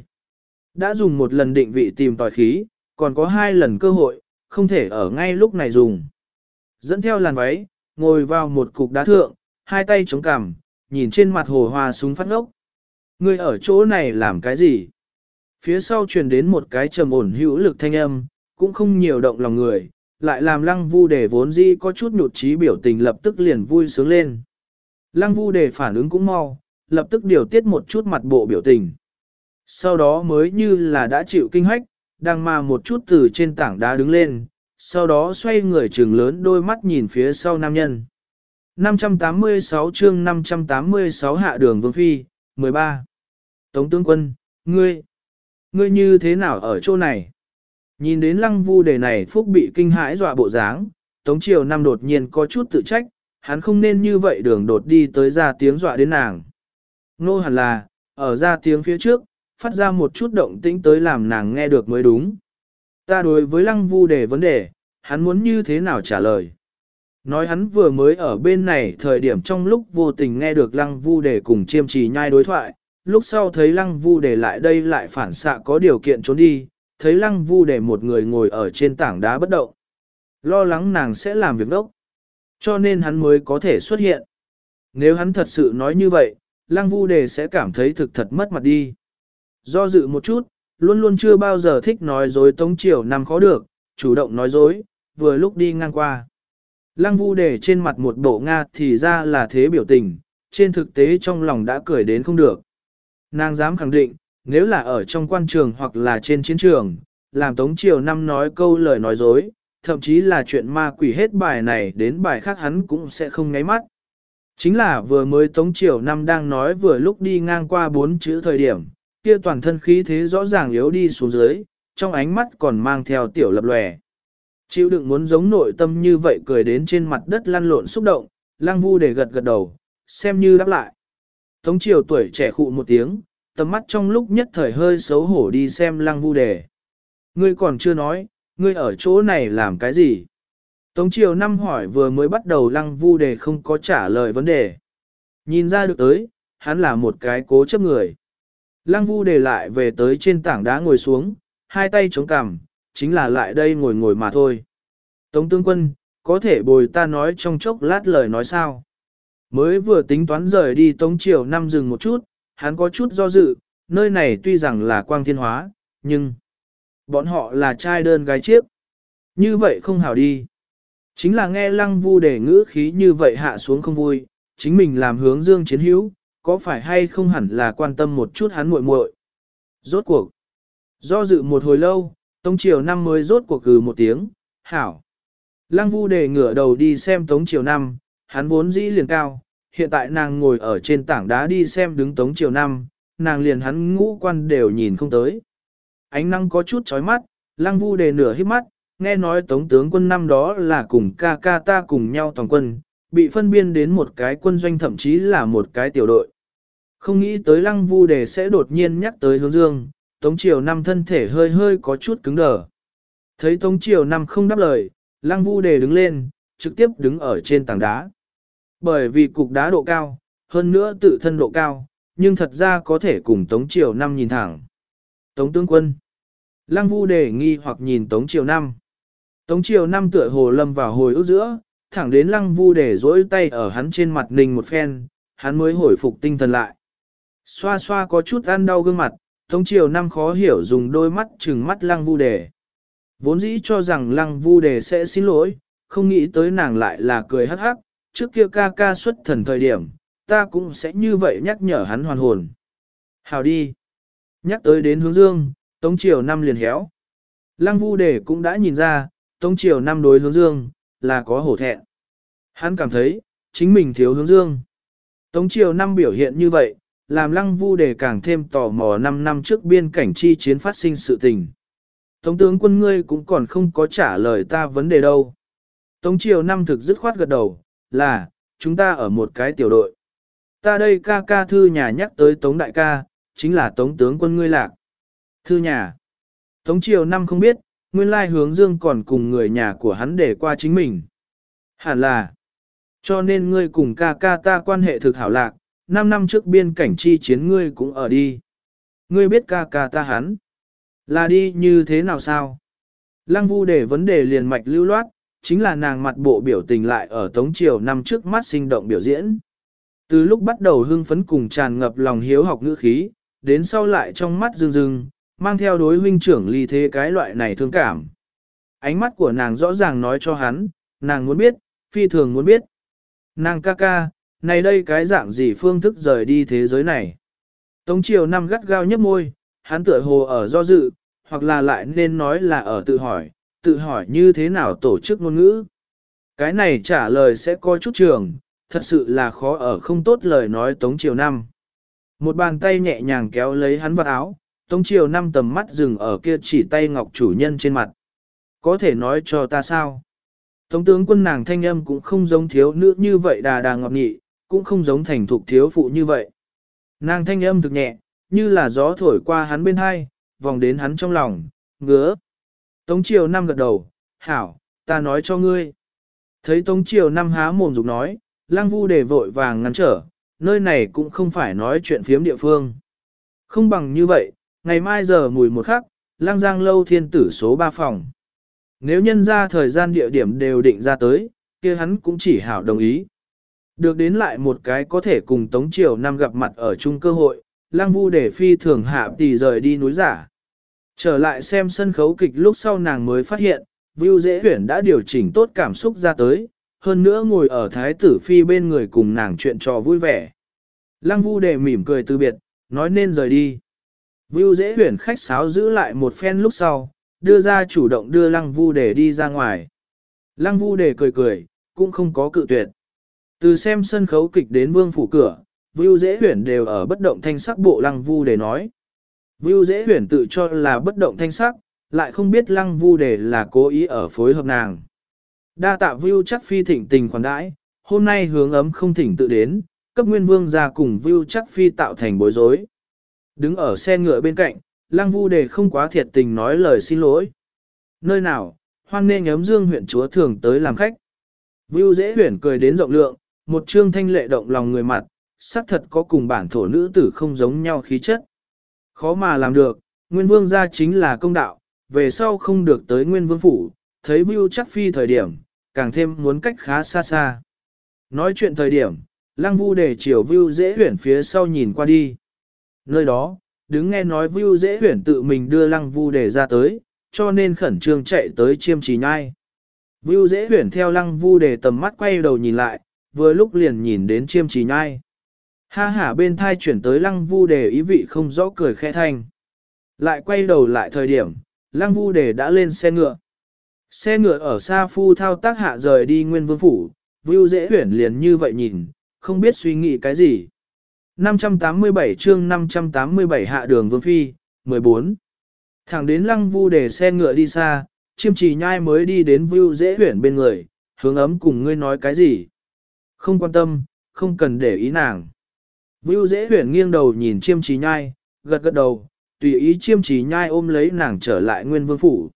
Đã dùng một lần định vị tìm tòi khí, còn có hai lần cơ hội, không thể ở ngay lúc này dùng. Dẫn theo làn váy, ngồi vào một cục đá thượng, hai tay chống cằm, nhìn trên mặt hồ hoa súng phát ngốc. Ngươi ở chỗ này làm cái gì? Phía sau truyền đến một cái trầm ổn hữu lực thanh âm, cũng không nhiều động lòng người, lại làm Lăng Vu Đề vốn dĩ có chút nhụt chí biểu tình lập tức liền vui sướng lên. Lăng Vu Đề phản ứng cũng mau, lập tức điều tiết một chút mặt bộ biểu tình. Sau đó mới như là đã chịu kinh hách, đang mà một chút từ trên tảng đá đứng lên, sau đó xoay người trừng lớn đôi mắt nhìn phía sau nam nhân. năm trăm tám mươi sáu chương năm trăm tám mươi sáu Hạ Đường Vương Phi, mười ba. Tống tướng quân, ngươi, ngươi như thế nào ở chỗ này? Nhìn đến Lăng Vu Đề này phúc bị kinh hãi dọa bộ dáng, Tống Triều Năm đột nhiên có chút tự trách, hắn không nên như vậy đường đột đi tới ra tiếng dọa đến nàng. Nô hẳn là, ở ra tiếng phía trước, phát ra một chút động tĩnh tới làm nàng nghe được mới đúng. Ta đối với Lăng Vu Đề vấn đề, hắn muốn như thế nào trả lời? Nói hắn vừa mới ở bên này thời điểm trong lúc vô tình nghe được Lăng Vu Đề cùng chiêm trì nhai đối thoại, lúc sau thấy Lăng Vu Đề lại đây lại phản xạ có điều kiện trốn đi, thấy Lăng Vu Đề một người ngồi ở trên tảng đá bất động. Lo lắng nàng sẽ làm việc đốc, cho nên hắn mới có thể xuất hiện. Nếu hắn thật sự nói như vậy, Lăng Vu Đề sẽ cảm thấy thực thật mất mặt đi. Do dự một chút, luôn luôn chưa bao giờ thích nói dối Tống Triều Năm khó được, chủ động nói dối, vừa lúc đi ngang qua. Lăng Vu Đề trên mặt một bộ Nga thì ra là thế biểu tình, trên thực tế trong lòng đã cười đến không được. Nàng dám khẳng định, nếu là ở trong quan trường hoặc là trên chiến trường, làm Tống Triều Năm nói câu lời nói dối, thậm chí là chuyện ma quỷ hết bài này đến bài khác hắn cũng sẽ không ngáy mắt. Chính là vừa mới Tống Triều Năm đang nói vừa lúc đi ngang qua bốn chữ thời điểm, kia toàn thân khí thế rõ ràng yếu đi xuống dưới, trong ánh mắt còn mang theo tiểu lập lòe. Chịu đựng muốn giống nội tâm như vậy cười đến trên mặt đất lăn lộn xúc động, Lăng Vu Đề gật gật đầu, xem như đáp lại. Tống Triều tuổi trẻ khụ một tiếng, tầm mắt trong lúc nhất thời hơi xấu hổ đi xem Lăng Vu Đề. Ngươi còn chưa nói, ngươi ở chỗ này làm cái gì? Tống Triều Năm hỏi vừa mới bắt đầu Lăng Vu Đề không có trả lời vấn đề. Nhìn ra được tới, hắn là một cái cố chấp người. Lăng Vu Đề lại về tới trên tảng đá ngồi xuống, hai tay chống cằm, chính là lại đây ngồi ngồi mà thôi. Tống tướng quân, có thể bồi ta nói trong chốc lát lời nói sao? Mới vừa tính toán rời đi Tống Triều Năm dừng một chút, hắn có chút do dự, nơi này tuy rằng là quang thiên hóa, nhưng bọn họ là trai đơn gái chiếc. Như vậy không hảo đi. Chính là nghe lăng vu để ngữ khí như vậy hạ xuống không vui, chính mình làm hướng dương chiến hữu, có phải hay không hẳn là quan tâm một chút hắn muội muội. Rốt cuộc. Do dự một hồi lâu, Tống Triều Năm mới rốt cuộc cừ một tiếng, hảo. Lăng vu để ngửa đầu đi xem Tống Triều Năm, hắn vốn dĩ liền cao, hiện tại nàng ngồi ở trên tảng đá đi xem đứng Tống Triều Năm, nàng liền hắn ngũ quan đều nhìn không tới. Ánh nắng có chút chói mắt, lăng vu để nửa híp mắt, nghe nói Tống tướng quân năm đó là cùng ca ca ta cùng nhau toàn quân, bị phân biên đến một cái quân doanh thậm chí là một cái tiểu đội. Không nghĩ tới lăng vu đề sẽ đột nhiên nhắc tới hướng dương, Tống Triều Năm thân thể hơi hơi có chút cứng đờ. Thấy Tống Triều Năm không đáp lời, lăng vu đề đứng lên, trực tiếp đứng ở trên tảng đá. Bởi vì cục đá độ cao, hơn nữa tự thân độ cao, nhưng thật ra có thể cùng Tống Triều Năm nhìn thẳng. Tống tướng quân. Lăng vu đề nghi hoặc nhìn Tống Triều Năm. Tống Triều Năm tựa hồ lâm vào hồi ức giữa, thẳng đến lăng vu đề dỗi tay ở hắn trên mặt ninh một phen, hắn mới hồi phục tinh thần lại. Xoa xoa có chút ăn đau gương mặt, Tống Triều Năm khó hiểu dùng đôi mắt trừng mắt lăng vu đề. Vốn dĩ cho rằng lăng vu đề sẽ xin lỗi, không nghĩ tới nàng lại là cười hắc hắc, trước kia ca ca xuất thần thời điểm, ta cũng sẽ như vậy nhắc nhở hắn hoàn hồn. Hào đi. Nhắc tới đến hướng dương, Tống Triều Năm liền héo. Lăng vu đề cũng đã nhìn ra, Tống Triều Năm đối hướng dương, là có hổ thẹn. Hắn cảm thấy, chính mình thiếu hướng dương. Tống Triều Năm biểu hiện như vậy, làm lăng vu đề càng thêm tò mò năm năm trước biên cảnh chi chiến phát sinh sự tình. Tống tướng quân ngươi cũng còn không có trả lời ta vấn đề đâu. Tống Triều Năm thực dứt khoát gật đầu, là, chúng ta ở một cái tiểu đội. Ta đây ca ca thư nhà nhắc tới Tống đại ca, chính là Tống tướng quân ngươi lạc. Thư nhà. Tống Triều Năm không biết, nguyên lai hướng dương còn cùng người nhà của hắn để qua chính mình. Hẳn là, cho nên ngươi cùng ca ca ta quan hệ thực hảo lạc, năm năm trước biên cảnh chi chiến ngươi cũng ở đi. Ngươi biết ca ca ta hắn, là đi như thế nào sao? Lăng vu để vấn đề liền mạch lưu loát, chính là nàng mặt bộ biểu tình lại ở Tống Triều Năm trước mắt sinh động biểu diễn. Từ lúc bắt đầu hưng phấn cùng tràn ngập lòng hiếu học ngữ khí, đến sau lại trong mắt rưng rưng, mang theo đối huynh trưởng ly thế cái loại này thương cảm. Ánh mắt của nàng rõ ràng nói cho hắn, nàng muốn biết, phi thường muốn biết. Nàng ca ca, này đây cái dạng gì phương thức rời đi thế giới này. Tống Triều Năm gắt gao nhấp môi, hắn tựa hồ ở do dự, hoặc là lại nên nói là ở tự hỏi, tự hỏi như thế nào tổ chức ngôn ngữ. Cái này trả lời sẽ có chút trường, thật sự là khó ở không tốt lời nói Tống Triều Năm. Một bàn tay nhẹ nhàng kéo lấy hắn vào áo, Tống Triều Năm tầm mắt dừng ở kia chỉ tay ngọc chủ nhân trên mặt. Có thể nói cho ta sao? Tống tướng quân nàng thanh âm cũng không giống thiếu nữ như vậy đà đà ngọt nghị, cũng không giống thành thục thiếu phụ như vậy. Nàng thanh âm thực nhẹ, như là gió thổi qua hắn bên hai, vòng đến hắn trong lòng, ngứa. Tống Triều Năm gật đầu, hảo, ta nói cho ngươi. Thấy Tống Triều Năm há mồm dục nói, Lăng vu để vội vàng ngăn trở, nơi này cũng không phải nói chuyện phiếm địa phương. Không bằng như vậy, ngày mai giờ mùi một khắc, Lăng Giang lâu thiên tử số ba phòng. Nếu nhân ra thời gian địa điểm đều định ra tới, kia hắn cũng chỉ hảo đồng ý. Được đến lại một cái có thể cùng Tống Triều Năm gặp mặt ở chung cơ hội, Lăng vu để phi thường hạ tỷ rời đi núi giả. Trở lại xem sân khấu kịch lúc sau nàng mới phát hiện, Vưu Dễ Huyển đã điều chỉnh tốt cảm xúc ra tới, hơn nữa ngồi ở thái tử phi bên người cùng nàng chuyện trò vui vẻ. Lăng vu để mỉm cười từ biệt, nói nên rời đi. Vưu Dễ Huyển khách sáo giữ lại một phen lúc sau, đưa ra chủ động đưa Lăng vu để đi ra ngoài. Lăng vu để cười cười, cũng không có cự tuyệt. Từ xem sân khấu kịch đến vương phủ cửa, Vưu Dễ Huyển đều ở bất động thanh sắc bộ Lăng vu để nói. Vưu Dễ Huyển tự cho là bất động thanh sắc, lại không biết Lăng vu để là cố ý ở phối hợp nàng. Đa tạ Vưu Chắc Phi thỉnh tình khoản đãi, hôm nay hướng ấm không thỉnh tự đến, cấp nguyên vương ra cùng Vưu Chắc Phi tạo thành bối rối. Đứng ở xe ngựa bên cạnh, Lăng vu để không quá thiệt tình nói lời xin lỗi. Nơi nào, hoan nên ấm dương huyện chúa thường tới làm khách. Vưu Dễ Huyển cười đến rộng lượng, một trương thanh lệ động lòng người mặt, xác thật có cùng bản thổ nữ tử không giống nhau khí chất. Khó mà làm được, nguyên vương gia chính là công đạo, về sau không được tới nguyên vương phủ, thấy Vưu Chắc Phi thời điểm, càng thêm muốn cách khá xa xa. Nói chuyện thời điểm, Lăng vu để chiều Vưu Dễ Huyển phía sau nhìn qua đi. Nơi đó, đứng nghe nói Vưu Dễ Huyển tự mình đưa Lăng vu để ra tới, cho nên khẩn trương chạy tới chiêm trì nhai. Vưu Dễ Huyển theo Lăng Vu Đề tầm mắt quay đầu nhìn lại, vừa lúc liền nhìn đến chiêm trì nhai. Ha hả bên thai chuyển tới Lăng Vu Đề ý vị không rõ cười khẽ thanh. Lại quay đầu lại thời điểm, Lăng Vu Đề đã lên xe ngựa. Xe ngựa ở xa phu thao tác hạ rời đi Nguyên Vương Phủ, Vưu Dễ Huyển liền như vậy nhìn, không biết suy nghĩ cái gì. năm trăm tám mươi bảy chương năm trăm tám mươi bảy hạ đường Vương Phi, mười bốn. Thẳng đến Lăng Vu Đề xe ngựa đi xa, chiêm trì nhai mới đi đến Vưu Dễ Huyển bên người, hướng ấm cùng ngươi nói cái gì. Không quan tâm, không cần để ý nàng. Vưu Dễ Huyển nghiêng đầu nhìn chiêm trì nhai, gật gật đầu, tùy ý chiêm trì nhai ôm lấy nàng trở lại Nguyên Vương Phủ.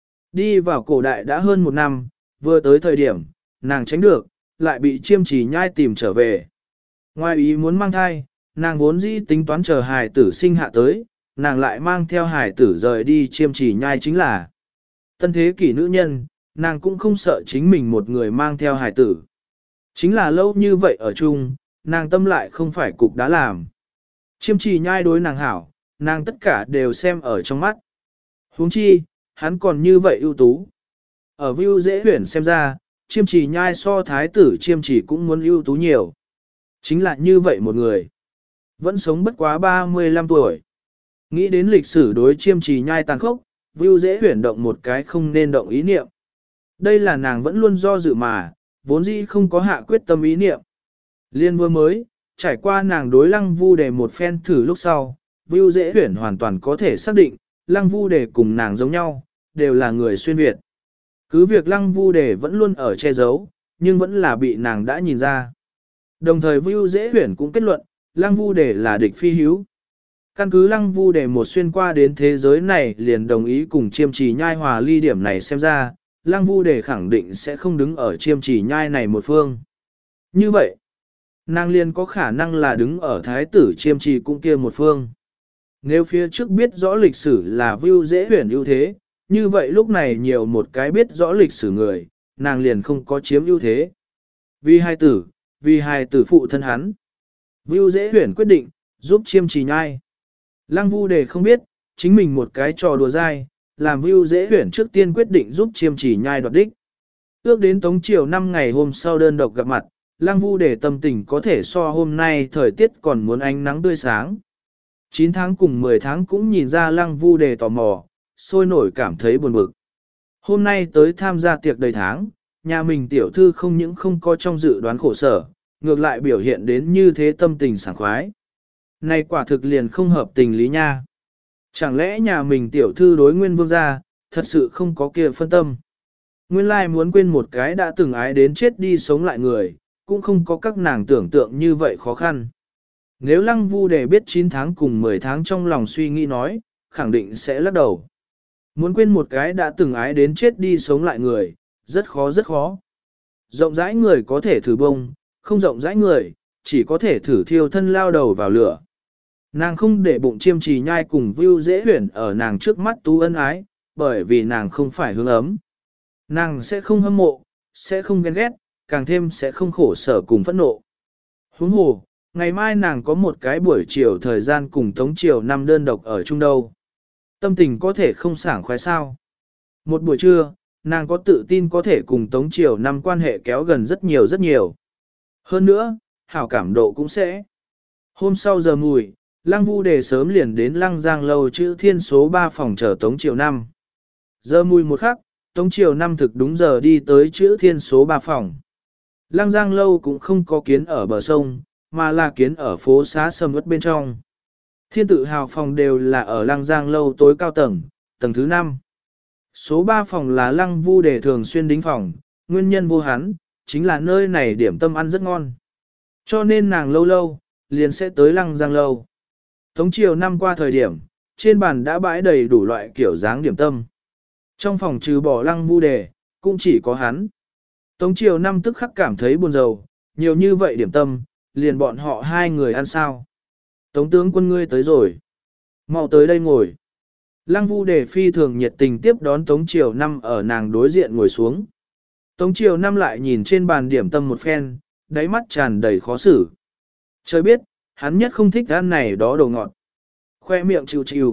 Đi vào cổ đại đã hơn một năm, vừa tới thời điểm, nàng tránh được, lại bị chiêm trì nhai tìm trở về. Ngoài ý muốn mang thai, nàng vốn dĩ tính toán chờ hài tử sinh hạ tới, nàng lại mang theo hài tử rời đi chiêm trì nhai chính là tân thế kỷ nữ nhân, nàng cũng không sợ chính mình một người mang theo hài tử. Chính là lâu như vậy ở chung, nàng tâm lại không phải cục đã làm. Chiêm trì nhai đối nàng hảo, nàng tất cả đều xem ở trong mắt. Huống chi, hắn còn như vậy ưu tú. Ở Vưu Dễ Huyển xem ra, chiêm trì nhai so thái tử chiêm trì cũng muốn ưu tú nhiều. Chính là như vậy một người. Vẫn sống bất quá ba mươi lăm tuổi. Nghĩ đến lịch sử đối chiêm trì nhai tàn khốc, Vưu Dễ Huyển động một cái không nên động ý niệm. Đây là nàng vẫn luôn do dự mà, vốn dĩ không có hạ quyết tâm ý niệm. Liên vừa mới, trải qua nàng đối Lăng Vu Đề một phen thử lúc sau, Vưu Dễ Huyển hoàn toàn có thể xác định, Lăng Vu Đề cùng nàng giống nhau, đều là người xuyên Việt. Cứ việc Lăng Vu Đề vẫn luôn ở che giấu, nhưng vẫn là bị nàng đã nhìn ra. Đồng thời Vưu Dễ Huyển cũng kết luận, Lăng Vu Đề là địch phi hữu. Căn cứ Lăng Vu Đề một xuyên qua đến thế giới này liền đồng ý cùng chiêm trì nhai hòa ly điểm này xem ra, Lăng Vu Đề khẳng định sẽ không đứng ở chiêm trì nhai này một phương. Như vậy, nàng liền có khả năng là đứng ở thái tử chiêm trì cũng kia một phương. Nếu phía trước biết rõ lịch sử là Vưu Dễ Huyển ưu thế, như vậy lúc này nhiều một cái biết rõ lịch sử người, nàng liền không có chiếm ưu thế. Vì hai tử, vì hai tử phụ thân hắn. Vưu Dễ Huyển quyết định, giúp chiêm trì nhai. Lăng Vu Đề không biết, chính mình một cái trò đùa dai, làm Vưu Dễ Huyển trước tiên quyết định giúp chiêm trì nhai đoạt đích. Ước đến Tống Triều năm ngày hôm sau đơn độc gặp mặt, Lăng Vu Đề tâm tình có thể so hôm nay thời tiết còn muốn ánh nắng tươi sáng. chín tháng cùng mười tháng cũng nhìn ra Lăng Vu Đề tò mò, sôi nổi cảm thấy buồn bực. Hôm nay tới tham gia tiệc đầy tháng, nhà mình tiểu thư không những không có trong dự đoán khổ sở, ngược lại biểu hiện đến như thế tâm tình sảng khoái. Này quả thực liền không hợp tình lý nha. Chẳng lẽ nhà mình tiểu thư đối Nguyên Vương gia, thật sự không có kia phân tâm. Nguyên lai muốn quên một cái đã từng ái đến chết đi sống lại người, cũng không có các nàng tưởng tượng như vậy khó khăn. Nếu Lăng Vu Đề biết chín tháng cùng mười tháng trong lòng suy nghĩ nói, khẳng định sẽ lắc đầu. Muốn quên một cái đã từng ái đến chết đi sống lại người, rất khó rất khó. Rộng rãi người có thể thử bông, không rộng rãi người, chỉ có thể thử thiêu thân lao đầu vào lửa. Nàng không để bụng chiêm trì nhai cùng Vưu Dễ Huyển ở nàng trước mắt tú ân ái, bởi vì nàng không phải hướng ấm. Nàng sẽ không hâm mộ, sẽ không ghen ghét, càng thêm sẽ không khổ sở cùng phẫn nộ. Huống hồ, ngày mai nàng có một cái buổi chiều thời gian cùng Tống Triều năm đơn độc ở chung đâu. Tâm tình có thể không sảng khoái sao. Một buổi trưa, nàng có tự tin có thể cùng Tống Triều năm quan hệ kéo gần rất nhiều rất nhiều. Hơn nữa, hảo cảm độ cũng sẽ. Hôm sau giờ mùi, Lăng Vu Đề sớm liền đến Lăng Giang Lâu chữ thiên số ba phòng chờ Tống Triều năm. Giờ mùi một khắc, Tống Triều năm thực đúng giờ đi tới chữ thiên số ba phòng. Lăng Giang Lâu cũng không có kiến ở bờ sông, mà là kiến ở phố xá sầm uất bên trong. Thiên tự hào phòng đều là ở Lăng Giang Lâu tối cao tầng, tầng thứ năm. Số ba phòng là Lăng Vu Đề thường xuyên đính phòng, nguyên nhân vô hắn, chính là nơi này điểm tâm ăn rất ngon. Cho nên nàng lâu lâu, liền sẽ tới Lăng Giang Lâu. Tống Triều năm qua thời điểm, trên bàn đã bãi đầy đủ loại kiểu dáng điểm tâm. Trong phòng trừ bỏ Lăng Vu Đề, cũng chỉ có hắn. Tống Triều năm tức khắc cảm thấy buồn rầu, nhiều như vậy điểm tâm, liền bọn họ hai người ăn sao. Tống tướng quân ngươi tới rồi. Mau tới đây ngồi. Lăng Vu Đề phi thường nhiệt tình tiếp đón Tống Triều năm ở nàng đối diện ngồi xuống. Tống Triều năm lại nhìn trên bàn điểm tâm một phen, đáy mắt tràn đầy khó xử. Trời biết, hắn nhất không thích ăn này đó đồ ngọt. Khoe miệng chịu chịu,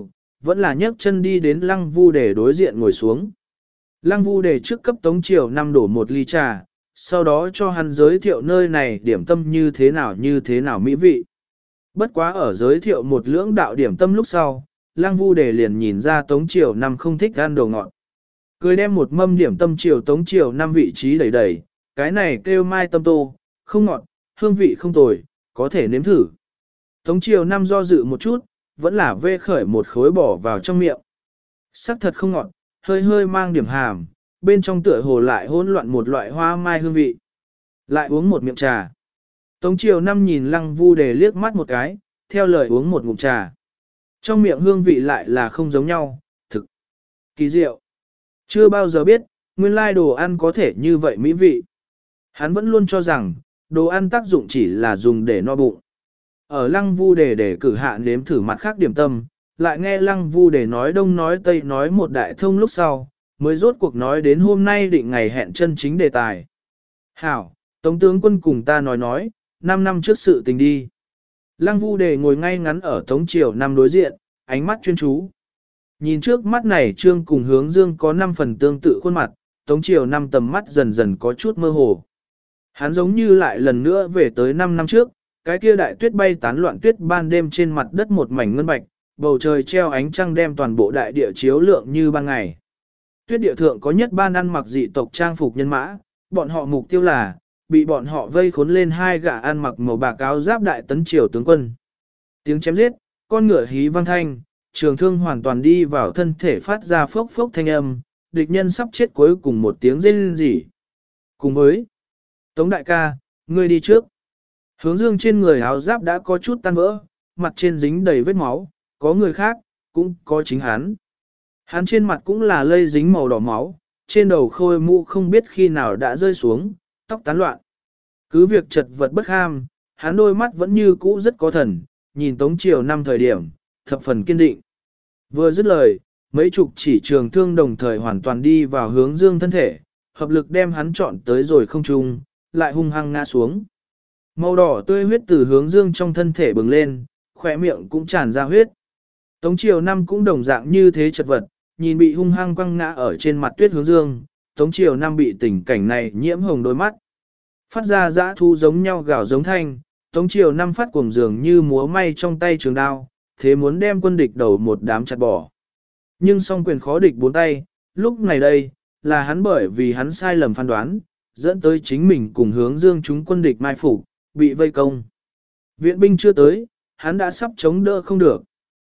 vẫn là nhấc chân đi đến Lăng Vu Đề đối diện ngồi xuống. Lăng Vu Đề trước cấp Tống Triều Năm đổ một ly trà, sau đó cho hắn giới thiệu nơi này điểm tâm như thế nào như thế nào mỹ vị. Bất quá ở giới thiệu một lưỡng đạo điểm tâm lúc sau, Lăng Vu Đề liền nhìn ra Tống Triều Năm không thích ăn đồ ngọt. Cười đem một mâm điểm tâm chiều Tống Triều Năm vị trí đẩy đẩy, cái này kêu mai tâm tô, không ngọt, hương vị không tồi, có thể nếm thử. Tống Triều Năm do dự một chút, vẫn là vê khởi một khối bỏ vào trong miệng. Sắc thật không ngọt, hơi hơi mang điểm hàm, bên trong tựa hồ lại hỗn loạn một loại hoa mai hương vị. Lại uống một miệng trà. Tống Triều Năm nhìn Lăng Vu Đề liếc mắt một cái, theo lời uống một ngụm trà. Trong miệng hương vị lại là không giống nhau, thực kỳ diệu. Chưa bao giờ biết, nguyên lai đồ ăn có thể như vậy mỹ vị. Hắn vẫn luôn cho rằng, đồ ăn tác dụng chỉ là dùng để no bụng. Ở Lăng Vu Đề để cử hạ nếm thử mặt khác điểm tâm, lại nghe Lăng Vu Đề nói đông nói tây nói một đại thông lúc sau, mới rốt cuộc nói đến hôm nay định ngày hẹn chân chính đề tài. Hảo, Tống tướng quân cùng ta nói nói, năm năm trước sự tình đi. Lăng Vu Đề ngồi ngay ngắn ở Tống Triều Năm đối diện, ánh mắt chuyên chú. Nhìn trước mắt này trương cùng hướng dương có năm phần tương tự khuôn mặt, Tống Triều Năm tầm mắt dần dần có chút mơ hồ. Hắn giống như lại lần nữa về tới năm năm trước, cái kia đại tuyết bay tán loạn tuyết ban đêm trên mặt đất một mảnh ngân bạch, bầu trời treo ánh trăng đem toàn bộ đại địa chiếu lượng như ban ngày. Tuyết địa thượng có nhất ban ăn mặc dị tộc trang phục nhân mã, bọn họ mục tiêu là, bị bọn họ vây khốn lên hai gã ăn mặc màu bạc áo giáp đại tấn triều tướng quân. Tiếng chém giết, con ngựa hí vang thanh, trường thương hoàn toàn đi vào thân thể phát ra phốc phốc thanh âm, địch nhân sắp chết cuối cùng một tiếng rên rỉ. Cùng với Tống đại ca, ngươi đi trước. Hướng dương trên người áo giáp đã có chút tan vỡ, mặt trên dính đầy vết máu, có người khác, cũng có chính hắn. Hắn trên mặt cũng là lây dính màu đỏ máu, trên đầu khôi mũ không biết khi nào đã rơi xuống, tóc tán loạn. Cứ việc chật vật bất ham, hắn đôi mắt vẫn như cũ rất có thần, nhìn Tống Triều Năm thời điểm, thập phần kiên định. Vừa dứt lời, mấy chục chỉ trường thương đồng thời hoàn toàn đi vào hướng dương thân thể, hợp lực đem hắn chọn tới rồi không trung, lại hung hăng ngã xuống. Màu đỏ tươi huyết từ hướng dương trong thân thể bừng lên, khỏe miệng cũng tràn ra huyết. Tống Triều Năm cũng đồng dạng như thế chật vật, nhìn bị hung hăng quăng ngã ở trên mặt tuyết hướng dương, Tống Triều Năm bị tình cảnh này nhiễm hồng đôi mắt. Phát ra dã thu giống nhau gào giống thanh, Tống Triều Năm phát cuồng dường như múa may trong tay trường đao, thế muốn đem quân địch đầu một đám chặt bỏ. Nhưng song quyền khó địch bốn tay, lúc này đây, là hắn bởi vì hắn sai lầm phán đoán, dẫn tới chính mình cùng hướng dương chúng quân địch mai phục, bị vây công. Viện binh chưa tới, hắn đã sắp chống đỡ không được.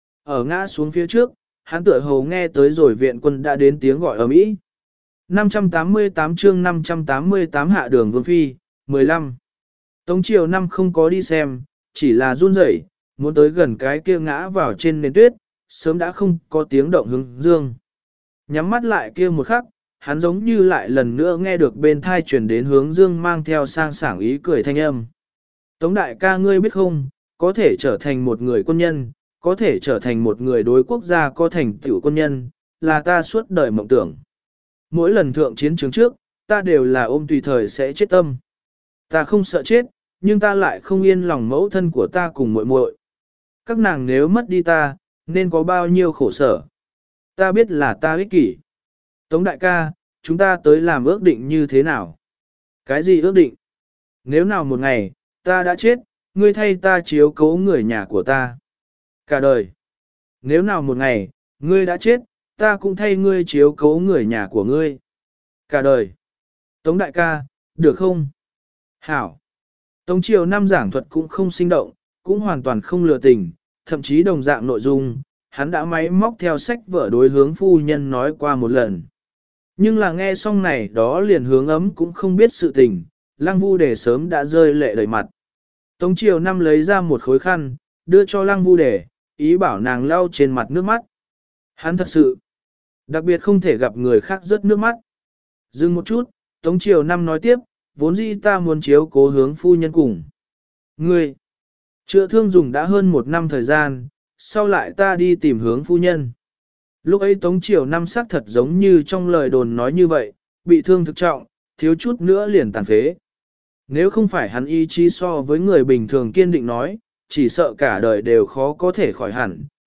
Ở ngã xuống phía trước, hắn tựa hồ nghe tới rồi viện quân đã đến tiếng gọi ở Mỹ. năm trăm tám mươi tám chương năm trăm tám mươi tám hạ đường Vương Phi, mười lăm. Tống Triều Năm không có đi xem, chỉ là run rẩy, muốn tới gần cái kia ngã vào trên nền tuyết, sớm đã không có tiếng động hướng dương. Nhắm mắt lại kia một khắc, hắn giống như lại lần nữa nghe được bên thai truyền đến hướng dương mang theo sang sảng ý cười thanh âm. Tống đại ca ngươi biết không, có thể trở thành một người quân nhân, có thể trở thành một người đối quốc gia có thành tựu quân nhân, là ta suốt đời mộng tưởng. Mỗi lần thượng chiến trường trước, ta đều là ôm tùy thời sẽ chết tâm. Ta không sợ chết, nhưng ta lại không yên lòng mẫu thân của ta cùng muội muội. Các nàng nếu mất đi ta, nên có bao nhiêu khổ sở. Ta biết là ta ích kỷ. Tống đại ca, chúng ta tới làm ước định như thế nào? Cái gì ước định? Nếu nào một ngày, ta đã chết, ngươi thay ta chiếu cố người nhà của ta. Cả đời. Nếu nào một ngày, ngươi đã chết, ta cũng thay ngươi chiếu cố người nhà của ngươi. Cả đời. Tống đại ca, được không? Hảo. Tống Triều Năm giảng thuật cũng không sinh động, cũng hoàn toàn không lừa tình, thậm chí đồng dạng nội dung, hắn đã máy móc theo sách vở đối hướng phu nhân nói qua một lần. Nhưng là nghe xong này đó liền hướng ấm cũng không biết sự tình, Lăng Vu Đề sớm đã rơi lệ đầy mặt. Tống Triều Năm lấy ra một khối khăn, đưa cho Lăng Vu Đề, ý bảo nàng lau trên mặt nước mắt. Hắn thật sự, đặc biệt không thể gặp người khác rớt nước mắt. Dừng một chút, Tống Triều Năm nói tiếp, vốn dĩ ta muốn chiếu cố hướng phu nhân cùng. Ngươi, chữa thương dùng đã hơn một năm thời gian, sau lại ta đi tìm hướng phu nhân. Lúc ấy Tống Triều Năm sắc thật giống như trong lời đồn nói như vậy, bị thương thực trọng, thiếu chút nữa liền tàn phế. Nếu không phải hắn ý chí so với người bình thường kiên định nói, chỉ sợ cả đời đều khó có thể khỏi hẳn,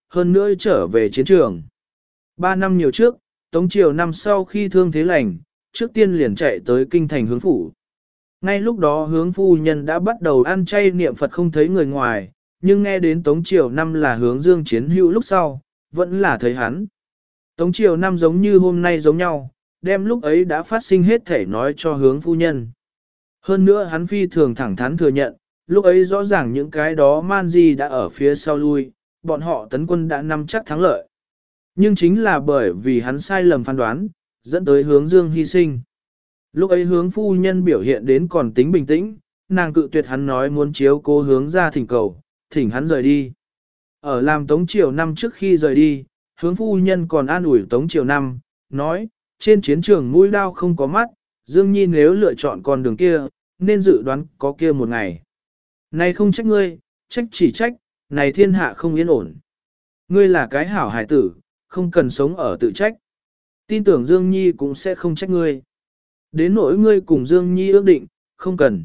hơn nữa trở về chiến trường. Ba năm nhiều trước, Tống Triều năm sau khi thương thế lành, trước tiên liền chạy tới kinh thành hướng phủ. Ngay lúc đó hướng phu nhân đã bắt đầu ăn chay niệm Phật không thấy người ngoài, nhưng nghe đến Tống Triều năm là hướng dương chiến hữu lúc sau, vẫn là thấy hắn. Tống Triều năm giống như hôm nay giống nhau, đem lúc ấy đã phát sinh hết thể nói cho hướng phu nhân. Hơn nữa hắn phi thường thẳng thắn thừa nhận, lúc ấy rõ ràng những cái đó man di đã ở phía sau lui, bọn họ tấn quân đã nắm chắc thắng lợi. Nhưng chính là bởi vì hắn sai lầm phán đoán, dẫn tới hướng dương hy sinh. Lúc ấy hướng phu nhân biểu hiện đến còn tính bình tĩnh, nàng cự tuyệt hắn nói muốn chiếu cố hướng ra thỉnh cầu, thỉnh hắn rời đi. Ở làm Tống Triều năm trước khi rời đi, hướng phu nhân còn an ủi Tống Triều năm, nói, trên chiến trường mũi đao không có mắt, Dương Nhi nếu lựa chọn con đường kia, nên dự đoán có kia một ngày. Này không trách ngươi, trách chỉ trách, này thiên hạ không yên ổn. Ngươi là cái hảo hải tử, không cần sống ở tự trách. Tin tưởng Dương Nhi cũng sẽ không trách ngươi. Đến nỗi ngươi cùng Dương Nhi ước định, không cần.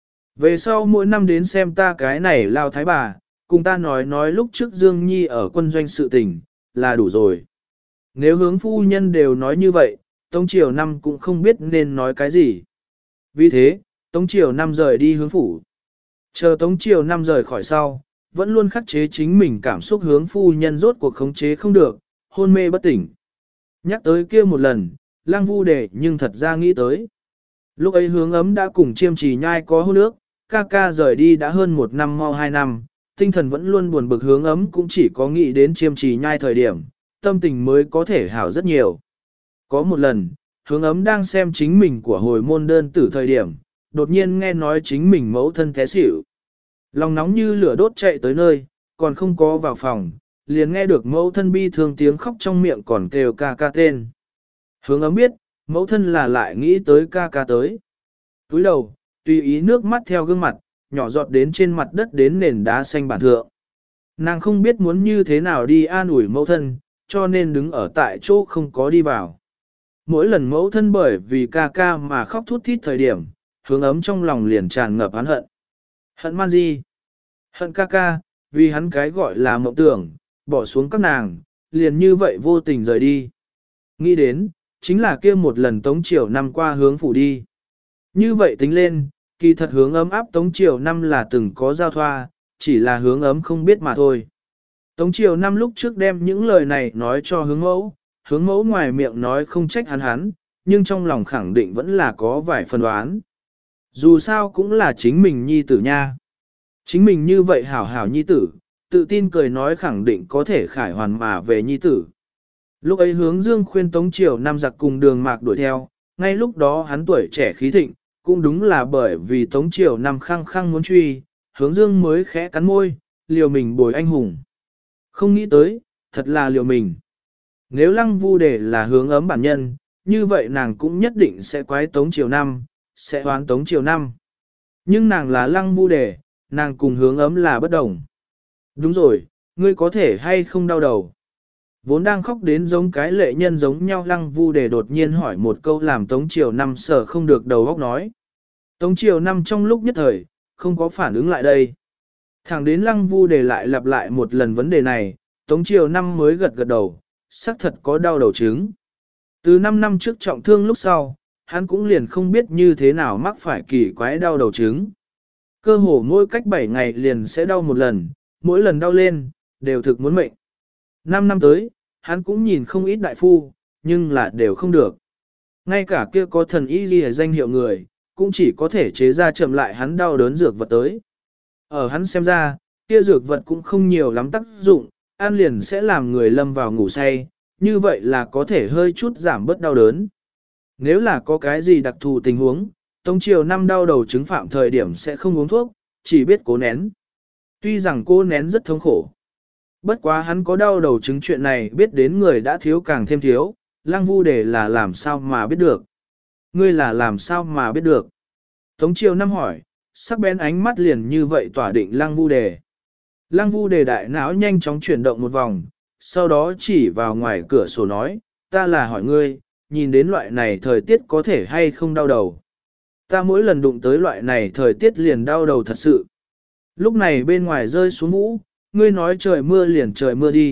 Về sau mỗi năm đến xem ta cái này lao thái bà, cùng ta nói nói lúc trước Dương Nhi ở quân doanh sự tình, là đủ rồi. Nếu hướng phu nhân đều nói như vậy, Tống Triều năm cũng không biết nên nói cái gì. Vì thế, Tống Triều năm rời đi hướng phủ. Chờ Tống Triều năm rời khỏi sau, vẫn luôn khắc chế chính mình cảm xúc hướng phu nhân rốt cuộc khống chế không được, hôn mê bất tỉnh. Nhắc tới kia một lần, Lăng Vu Đề nhưng thật ra nghĩ tới. Lúc ấy hướng ấm đã cùng chiêm trì nhai có hôn ước, ca ca rời đi đã hơn một năm mau hai năm, tinh thần vẫn luôn buồn bực hướng ấm cũng chỉ có nghĩ đến chiêm trì nhai thời điểm, tâm tình mới có thể hảo rất nhiều. Có một lần, hướng ấm đang xem chính mình của hồi môn đơn tử thời điểm, đột nhiên nghe nói chính mình mẫu thân té xỉu. Lòng nóng như lửa đốt chạy tới nơi, còn không có vào phòng, liền nghe được mẫu thân bi thương tiếng khóc trong miệng còn kêu ca ca tên. Hướng ấm biết, mẫu thân là lại nghĩ tới ca ca tới. Túi đầu, tùy ý nước mắt theo gương mặt, nhỏ giọt đến trên mặt đất đến nền đá xanh bản thượng. Nàng không biết muốn như thế nào đi an ủi mẫu thân, cho nên đứng ở tại chỗ không có đi vào. Mỗi lần mẫu thân bởi vì ca ca mà khóc thút thít thời điểm, hướng ấm trong lòng liền tràn ngập hắn hận. Hận man gì? Hận ca ca, vì hắn cái gọi là mộng tưởng, bỏ xuống các nàng, liền như vậy vô tình rời đi. Nghĩ đến, chính là kia một lần Tống Triều năm qua hướng phủ đi. Như vậy tính lên, kỳ thật hướng ấm áp Tống Triều năm là từng có giao thoa, chỉ là hướng ấm không biết mà thôi. Tống Triều năm lúc trước đem những lời này nói cho hướng mẫu, hướng mẫu ngoài miệng nói không trách hắn hắn, nhưng trong lòng khẳng định vẫn là có vài phần đoán. Dù sao cũng là chính mình nhi tử nha. Chính mình như vậy hảo hảo nhi tử, tự tin cười nói khẳng định có thể khải hoàn mà về nhi tử. Lúc ấy hướng dương khuyên Tống Triều năm giặc cùng đường mạc đuổi theo, ngay lúc đó hắn tuổi trẻ khí thịnh, cũng đúng là bởi vì Tống Triều năm khăng khăng muốn truy, hướng dương mới khẽ cắn môi, liều mình bồi anh hùng. Không nghĩ tới, thật là liều mình. Nếu Lăng Vu Đề là hướng ấm bản nhân, như vậy nàng cũng nhất định sẽ quái Tống Triều năm, sẽ hoán Tống Triều năm. Nhưng nàng là Lăng Vu Đề, nàng cùng hướng ấm là bất đồng. Đúng rồi, ngươi có thể hay không đau đầu. Vốn đang khóc đến giống cái lệ nhân giống nhau Lăng Vu Đề đột nhiên hỏi một câu làm Tống Triều năm sợ không được đầu óc nói. Tống Triều năm trong lúc nhất thời, không có phản ứng lại đây. Thẳng đến Lăng Vu Đề lại lặp lại một lần vấn đề này, Tống Triều năm mới gật gật đầu, xác thật có đau đầu chứng. Từ năm năm trước trọng thương lúc sau, hắn cũng liền không biết như thế nào mắc phải kỳ quái đau đầu chứng. Cơ hồ mỗi cách bảy ngày liền sẽ đau một lần, mỗi lần đau lên, đều thực muốn mệnh. Năm năm tới, hắn cũng nhìn không ít đại phu, nhưng là đều không được. Ngay cả kia có thần y ghi danh hiệu người, cũng chỉ có thể chế ra chậm lại hắn đau đớn dược vật tới. Ở hắn xem ra, kia dược vật cũng không nhiều lắm tác dụng, ăn liền sẽ làm người lâm vào ngủ say, như vậy là có thể hơi chút giảm bớt đau đớn. Nếu là có cái gì đặc thù tình huống, Tống Triều năm đau đầu chứng phạm thời điểm sẽ không uống thuốc, chỉ biết cố nén. Tuy rằng cô nén rất thống khổ. Bất quá hắn có đau đầu chứng chuyện này biết đến người đã thiếu càng thêm thiếu, Lăng Vu Đề là làm sao mà biết được. Ngươi là làm sao mà biết được. Tống Triều năm hỏi, sắc bén ánh mắt liền như vậy tỏa định Lăng Vu Đề. Lăng Vu Đề đại não nhanh chóng chuyển động một vòng, sau đó chỉ vào ngoài cửa sổ nói, ta là hỏi ngươi, nhìn đến loại này thời tiết có thể hay không đau đầu. Ta mỗi lần đụng tới loại này thời tiết liền đau đầu thật sự. Lúc này bên ngoài rơi xuống vũ, ngươi nói trời mưa liền trời mưa đi,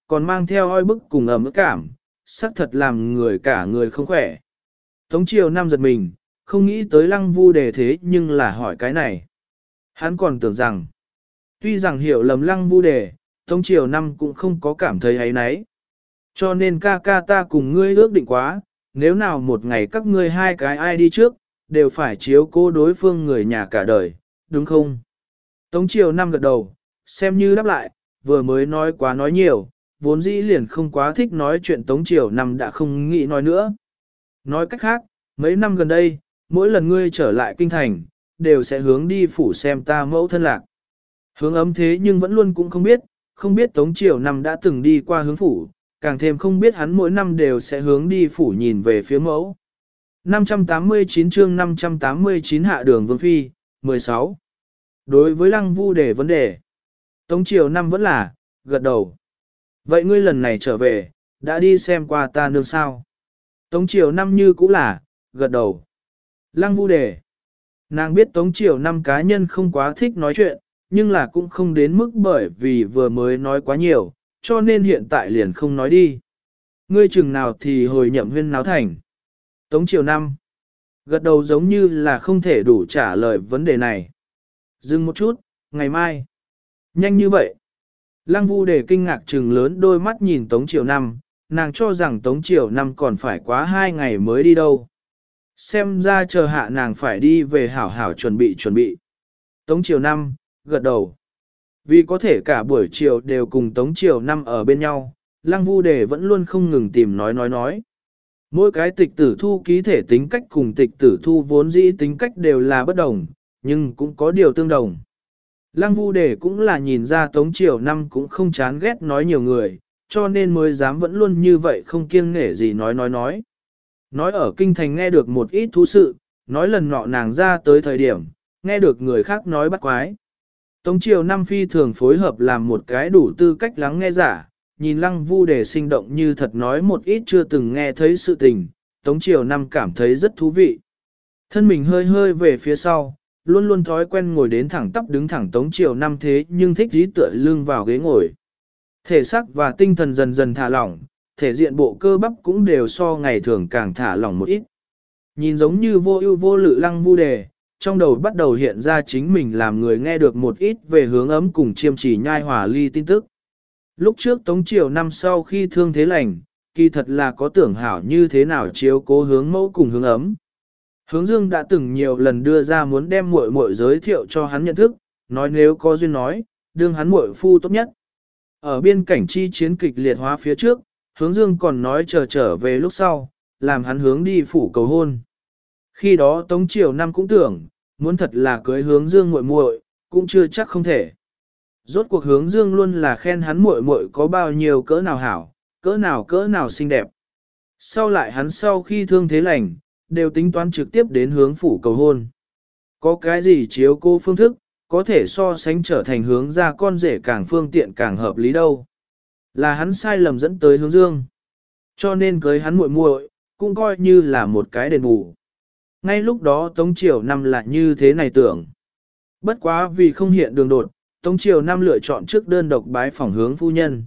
còn mang theo oi bức cùng ấm cảm, sắc thật làm người cả người không khỏe. Tống Triều Nam giật mình, không nghĩ tới Lăng Vu Đề thế nhưng là hỏi cái này. Hắn còn tưởng rằng, tuy rằng hiểu lầm Lăng Vu Đề, Tống Triều Năm cũng không có cảm thấy ấy nấy. Cho nên ca ca ta cùng ngươi ước định quá, nếu nào một ngày các ngươi hai cái ai đi trước, đều phải chiếu cố đối phương người nhà cả đời, đúng không? Tống Triều Năm gật đầu, xem như đáp lại, vừa mới nói quá nói nhiều, vốn dĩ liền không quá thích nói chuyện Tống Triều Năm đã không nghĩ nói nữa. Nói cách khác, mấy năm gần đây, mỗi lần ngươi trở lại kinh thành, đều sẽ hướng đi phủ xem ta mẫu thân lạc. Hướng ấm thế nhưng vẫn luôn cũng không biết, không biết Tống Triều Năm đã từng đi qua hướng phủ, càng thêm không biết hắn mỗi năm đều sẽ hướng đi phủ nhìn về phía mẫu. năm trăm tám mươi chín chương năm trăm tám mươi chín Hạ Đường Vương Phi, mười sáu. Đối với Lăng Vu Đề vấn đề, Tống Triều Năm vẫn là, gật đầu. Vậy ngươi lần này trở về, đã đi xem qua ta nương sao? Tống Triều Năm như cũ là, gật đầu. Lăng Vu Đề, nàng biết Tống Triều Năm cá nhân không quá thích nói chuyện, nhưng là cũng không đến mức bởi vì vừa mới nói quá nhiều, cho nên hiện tại liền không nói đi. Ngươi chừng nào thì hồi nhậm huyên náo thành. Tống Triều Năm, gật đầu giống như là không thể đủ trả lời vấn đề này. Dừng một chút, ngày mai. Nhanh như vậy. Lăng Vu Đề kinh ngạc trừng lớn đôi mắt nhìn Tống Triều Năm, nàng cho rằng Tống Triều Năm còn phải quá hai ngày mới đi đâu. Xem ra chờ hạ nàng phải đi về hảo hảo chuẩn bị chuẩn bị. Tống Triều Năm, gật đầu. Vì có thể cả buổi chiều đều cùng Tống Triều Năm ở bên nhau, Lăng Vu Đề vẫn luôn không ngừng tìm nói nói nói. Mỗi cái tịch tử thu ký thể tính cách cùng tịch tử thu vốn dĩ tính cách đều là bất đồng, nhưng cũng có điều tương đồng. Lăng Vu Đề cũng là nhìn ra Tống Triều Năm cũng không chán ghét nói nhiều người, cho nên mới dám vẫn luôn như vậy không kiêng nể gì nói nói nói. Nói ở kinh thành nghe được một ít thú sự, nói lần nọ nàng ra tới thời điểm, nghe được người khác nói bắt quái. Tống Triều Năm phi thường phối hợp làm một cái đủ tư cách lắng nghe giả, nhìn Lăng Vu Đề sinh động như thật nói một ít chưa từng nghe thấy sự tình, Tống Triều Năm cảm thấy rất thú vị. Thân mình hơi hơi về phía sau, luôn luôn thói quen ngồi đến thẳng tắp đứng thẳng Tống Triều Năm thế nhưng thích dí tựa lưng vào ghế ngồi. Thể xác và tinh thần dần dần thả lỏng, thể diện bộ cơ bắp cũng đều so ngày thường càng thả lỏng một ít. Nhìn giống như vô ưu vô lự Lăng Vu Đề, trong đầu bắt đầu hiện ra chính mình làm người nghe được một ít về hướng ấm cùng chiêm chỉ nhai hòa ly tin tức. Lúc trước Tống Triều Năm sau khi thương thế lành, kỳ thật là có tưởng hảo như thế nào chiếu cố hướng mẫu cùng hướng ấm. Hướng Dương đã từng nhiều lần đưa ra muốn đem muội muội giới thiệu cho hắn nhận thức, nói nếu có duyên nói, đương hắn muội phu tốt nhất. Ở biên cảnh chi chiến kịch liệt hóa phía trước, Hướng Dương còn nói chờ trở về lúc sau, làm hắn hướng đi phủ cầu hôn. Khi đó Tống Triều Năm cũng tưởng, muốn thật là cưới Hướng Dương muội muội, cũng chưa chắc không thể. Rốt cuộc Hướng Dương luôn là khen hắn muội muội có bao nhiêu cỡ nào hảo, cỡ nào cỡ nào xinh đẹp. Sau lại hắn sau khi thương thế lành, đều tính toán trực tiếp đến hướng phủ cầu hôn. Có cái gì chiếu cô phương thức, có thể so sánh trở thành hướng ra con rể càng phương tiện càng hợp lý đâu. Là hắn sai lầm dẫn tới Hướng Dương. Cho nên cưới hắn muội muội cũng coi như là một cái đền bù. Ngay lúc đó Tống Triều Năm lại như thế này tưởng. Bất quá vì không hiện đường đột, Tống Triều Năm lựa chọn trước đơn độc bái phỏng hướng phu nhân.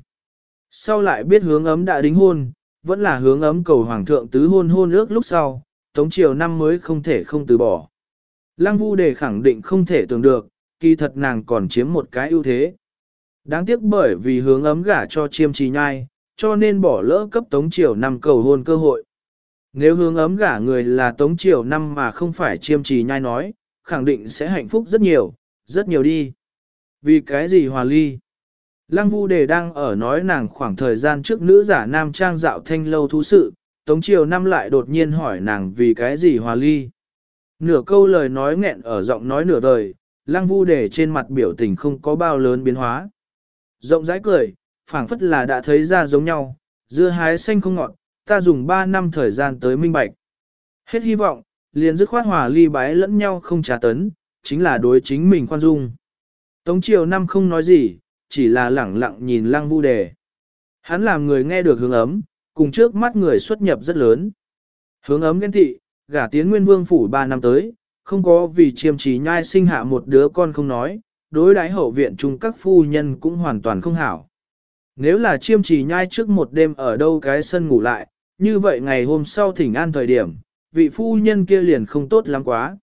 Sau lại biết hướng ấm đã đính hôn, vẫn là hướng ấm cầu hoàng thượng tứ hôn hôn ước lúc sau, Tống Triều Năm mới không thể không từ bỏ. Lăng Vu Đề khẳng định không thể tưởng được, kỳ thật nàng còn chiếm một cái ưu thế. Đáng tiếc bởi vì hướng ấm gả cho chiêm trì nhai, cho nên bỏ lỡ cấp Tống Triều Năm cầu hôn cơ hội. Nếu hướng ấm gả người là Tống Triều Năm mà không phải chiêm trì nhai nói, khẳng định sẽ hạnh phúc rất nhiều, rất nhiều đi. Vì cái gì hòa ly? Lăng Vu Đề đang ở nói nàng khoảng thời gian trước nữ giả nam trang dạo thanh lâu thú sự, Tống Triều Năm lại đột nhiên hỏi nàng vì cái gì hòa ly. Nửa câu lời nói nghẹn ở giọng nói nửa vời, Lăng Vu Đề trên mặt biểu tình không có bao lớn biến hóa. Rộng rãi cười, phảng phất là đã thấy ra giống nhau, dưa hái xanh không ngọt, ta dùng ba năm thời gian tới minh bạch. Hết hy vọng, liền dứt khoát hòa ly bái lẫn nhau không trả tấn, chính là đối chính mình khoan dung. Tống Triều Năm không nói gì, chỉ là lẳng lặng nhìn Lăng Vu Đề. Hắn làm người nghe được hướng ấm, cùng trước mắt người xuất nhập rất lớn. Hướng ấm ghen tị, gả tiến nguyên vương phủ ba năm tới, không có vì chiêm trí nhai sinh hạ một đứa con không nói, đối đãi hậu viện chung các phu nhân cũng hoàn toàn không hảo. Nếu là chiêm trì nhai trước một đêm ở đâu cái sân ngủ lại, như vậy ngày hôm sau thỉnh an thời điểm, vị phu nhân kia liền không tốt lắm quá.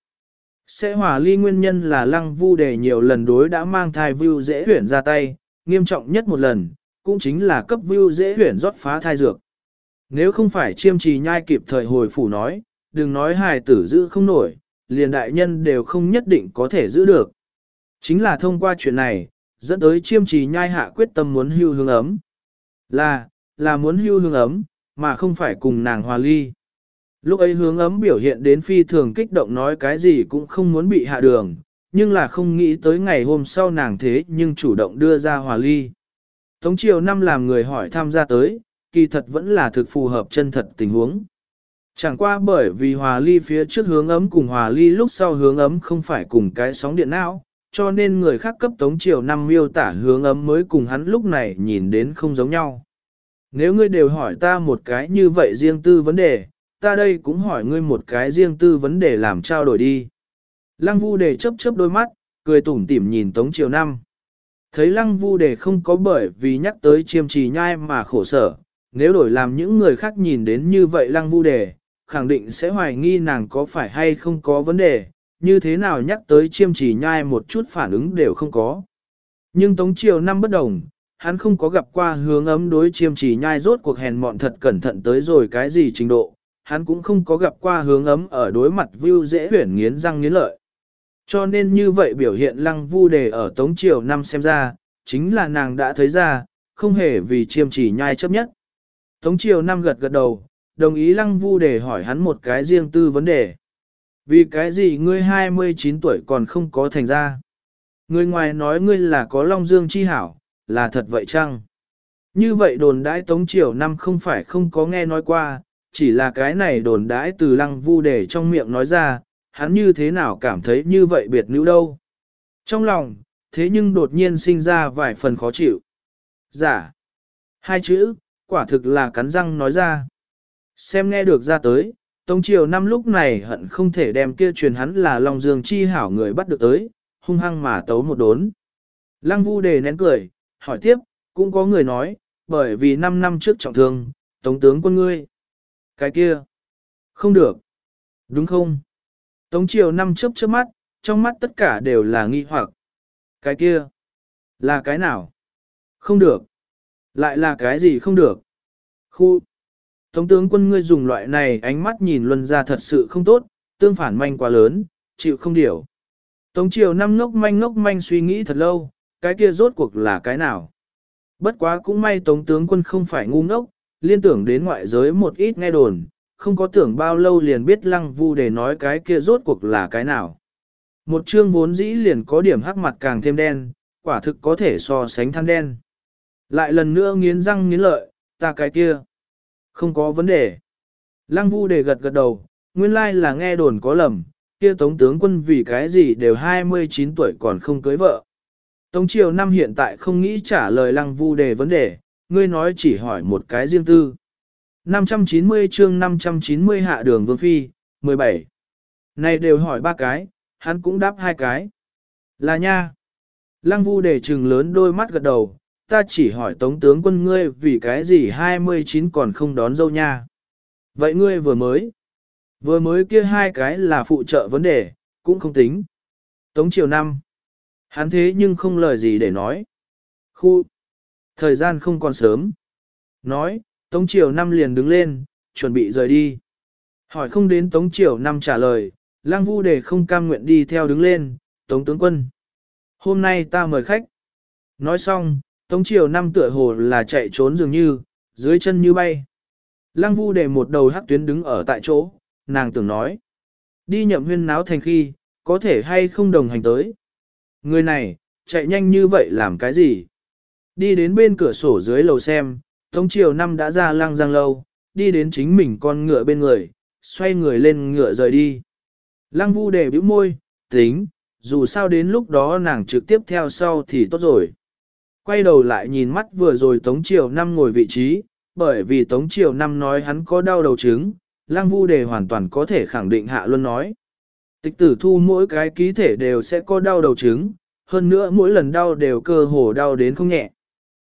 Sẽ hòa ly nguyên nhân là lăng vu đề nhiều lần đối đã mang thai view dễ huyển ra tay, nghiêm trọng nhất một lần, cũng chính là cấp view dễ huyển rót phá thai dược. Nếu không phải chiêm trì nhai kịp thời hồi phủ nói, đừng nói hài tử giữ không nổi, liền đại nhân đều không nhất định có thể giữ được. Chính là thông qua chuyện này, dẫn tới chiêm trì nhai hạ quyết tâm muốn hưu hương ấm. Là, là muốn hưu hương ấm, mà không phải cùng nàng hòa ly. Lúc ấy hướng ấm biểu hiện đến phi thường kích động nói cái gì cũng không muốn bị hạ đường, nhưng là không nghĩ tới ngày hôm sau nàng thế nhưng chủ động đưa ra hòa ly. Tống triều năm làm người hỏi tham gia tới, kỳ thật vẫn là thực phù hợp chân thật tình huống. Chẳng qua bởi vì hòa ly phía trước hướng ấm cùng hòa ly lúc sau hướng ấm không phải cùng cái sóng điện não, cho nên người khác cấp tống triều năm miêu tả hướng ấm mới cùng hắn lúc này nhìn đến không giống nhau. Nếu ngươi đều hỏi ta một cái như vậy riêng tư vấn đề, ta đây cũng hỏi ngươi một cái riêng tư vấn đề làm trao đổi đi. Lăng Vu Đề chớp chớp đôi mắt, cười tủm tỉm nhìn Tống Triều Năm. Thấy Lăng Vu Đề không có bởi vì nhắc tới chiêm trì nhai mà khổ sở, nếu đổi làm những người khác nhìn đến như vậy Lăng Vu Đề, khẳng định sẽ hoài nghi nàng có phải hay không có vấn đề, như thế nào nhắc tới chiêm trì nhai một chút phản ứng đều không có. Nhưng Tống Triều Năm bất đồng, hắn không có gặp qua hướng ấm đối chiêm trì nhai rốt cuộc hèn mọn thật cẩn thận tới rồi cái gì trình độ, hắn cũng không có gặp qua hướng ấm ở đối mặt view dễ huyển nghiến răng nghiến lợi. Cho nên như vậy biểu hiện Lăng Vu Đề ở Tống Triều Năm xem ra, chính là nàng đã thấy ra, không hề vì chiêm trì nhai chấp nhất. Tống Triều Năm gật gật đầu, đồng ý Lăng Vu Đề hỏi hắn một cái riêng tư vấn đề. Vì cái gì ngươi hai mươi chín tuổi còn không có thành ra? Người ngoài nói ngươi là có Long Dương chi hảo, là thật vậy chăng? Như vậy đồn đãi Tống Triều Năm không phải không có nghe nói qua, chỉ là cái này đồn đãi từ Lăng Vu Đề trong miệng nói ra, hắn như thế nào cảm thấy như vậy biệt nữ đâu. Trong lòng, thế nhưng đột nhiên sinh ra vài phần khó chịu. Giả. Hai chữ, quả thực là cắn răng nói ra. Xem nghe được ra tới, Tống Triều Năm lúc này hận không thể đem kia truyền hắn là Long Dương chi hảo người bắt được tới, hung hăng mà tấu một đốn. Lăng Vu Đề nén cười, hỏi tiếp, cũng có người nói, bởi vì năm năm trước trọng thương, Tống tướng quân ngươi. Cái kia, không được, đúng không? Tống Triều Năm chớp chớp mắt, trong mắt tất cả đều là nghi hoặc. Cái kia, là cái nào? Không được. Lại là cái gì không được? Khu. Tống tướng quân ngươi dùng loại này ánh mắt nhìn luân ra thật sự không tốt, tương phản manh quá lớn, chịu không điểu. Tống Triều Năm ngốc manh ngốc manh suy nghĩ thật lâu, cái kia rốt cuộc là cái nào? Bất quá cũng may Tống tướng quân không phải ngu ngốc, liên tưởng đến ngoại giới một ít nghe đồn, không có tưởng bao lâu liền biết Lăng Vu Đề nói cái kia rốt cuộc là cái nào. Một chương vốn dĩ liền có điểm hắc mặt càng thêm đen, quả thực có thể so sánh than đen. Lại lần nữa nghiến răng nghiến lợi, ta cái kia. Không có vấn đề. Lăng Vu Đề gật gật đầu, nguyên lai là nghe đồn có lầm, kia Tống tướng quân vì cái gì đều hai mươi chín tuổi còn không cưới vợ. Tống Triều Năm hiện tại không nghĩ trả lời Lăng Vu Đề vấn đề, ngươi nói chỉ hỏi một cái riêng tư. năm trăm chín mươi chương năm trăm chín mươi hạ đường vương phi, mười bảy. Này đều hỏi ba cái, hắn cũng đáp hai cái. Là nha. Lăng Vu Đề trừng lớn đôi mắt gật đầu, ta chỉ hỏi Tống tướng quân ngươi vì cái gì hai mươi chín còn không đón dâu nha. Vậy ngươi vừa mới. Vừa mới kia hai cái là phụ trợ vấn đề, cũng không tính. Tống Triều Năm. Hắn thế nhưng không lời gì để nói. Khu. Thời gian không còn sớm. Nói, Tống Triều Năm liền đứng lên, chuẩn bị rời đi. Hỏi không đến Tống Triều Năm trả lời, Lăng Vu Đề không cam nguyện đi theo đứng lên, Tống tướng quân. Hôm nay ta mời khách. Nói xong, Tống Triều Năm tựa hồ là chạy trốn dường như, dưới chân như bay. Lăng Vu Đề một đầu hắc tuyến đứng ở tại chỗ, nàng tưởng nói. Đi nhậm huyên náo thành khi, có thể hay không đồng hành tới. Người này, chạy nhanh như vậy làm cái gì? Đi đến bên cửa sổ dưới lầu xem, Tống Triều Năm đã ra Lăng Giang lâu, đi đến chính mình con ngựa bên người, xoay người lên ngựa rời đi. Lăng Vu Đề bĩu môi, tính, dù sao đến lúc đó nàng trực tiếp theo sau thì tốt rồi. Quay đầu lại nhìn mắt vừa rồi Tống Triều Năm ngồi vị trí, bởi vì Tống Triều Năm nói hắn có đau đầu trứng, Lăng Vu Đề hoàn toàn có thể khẳng định hạ luôn nói. Tịch Tử Thu mỗi cái ký thể đều sẽ có đau đầu trứng, hơn nữa mỗi lần đau đều cơ hồ đau đến không nhẹ.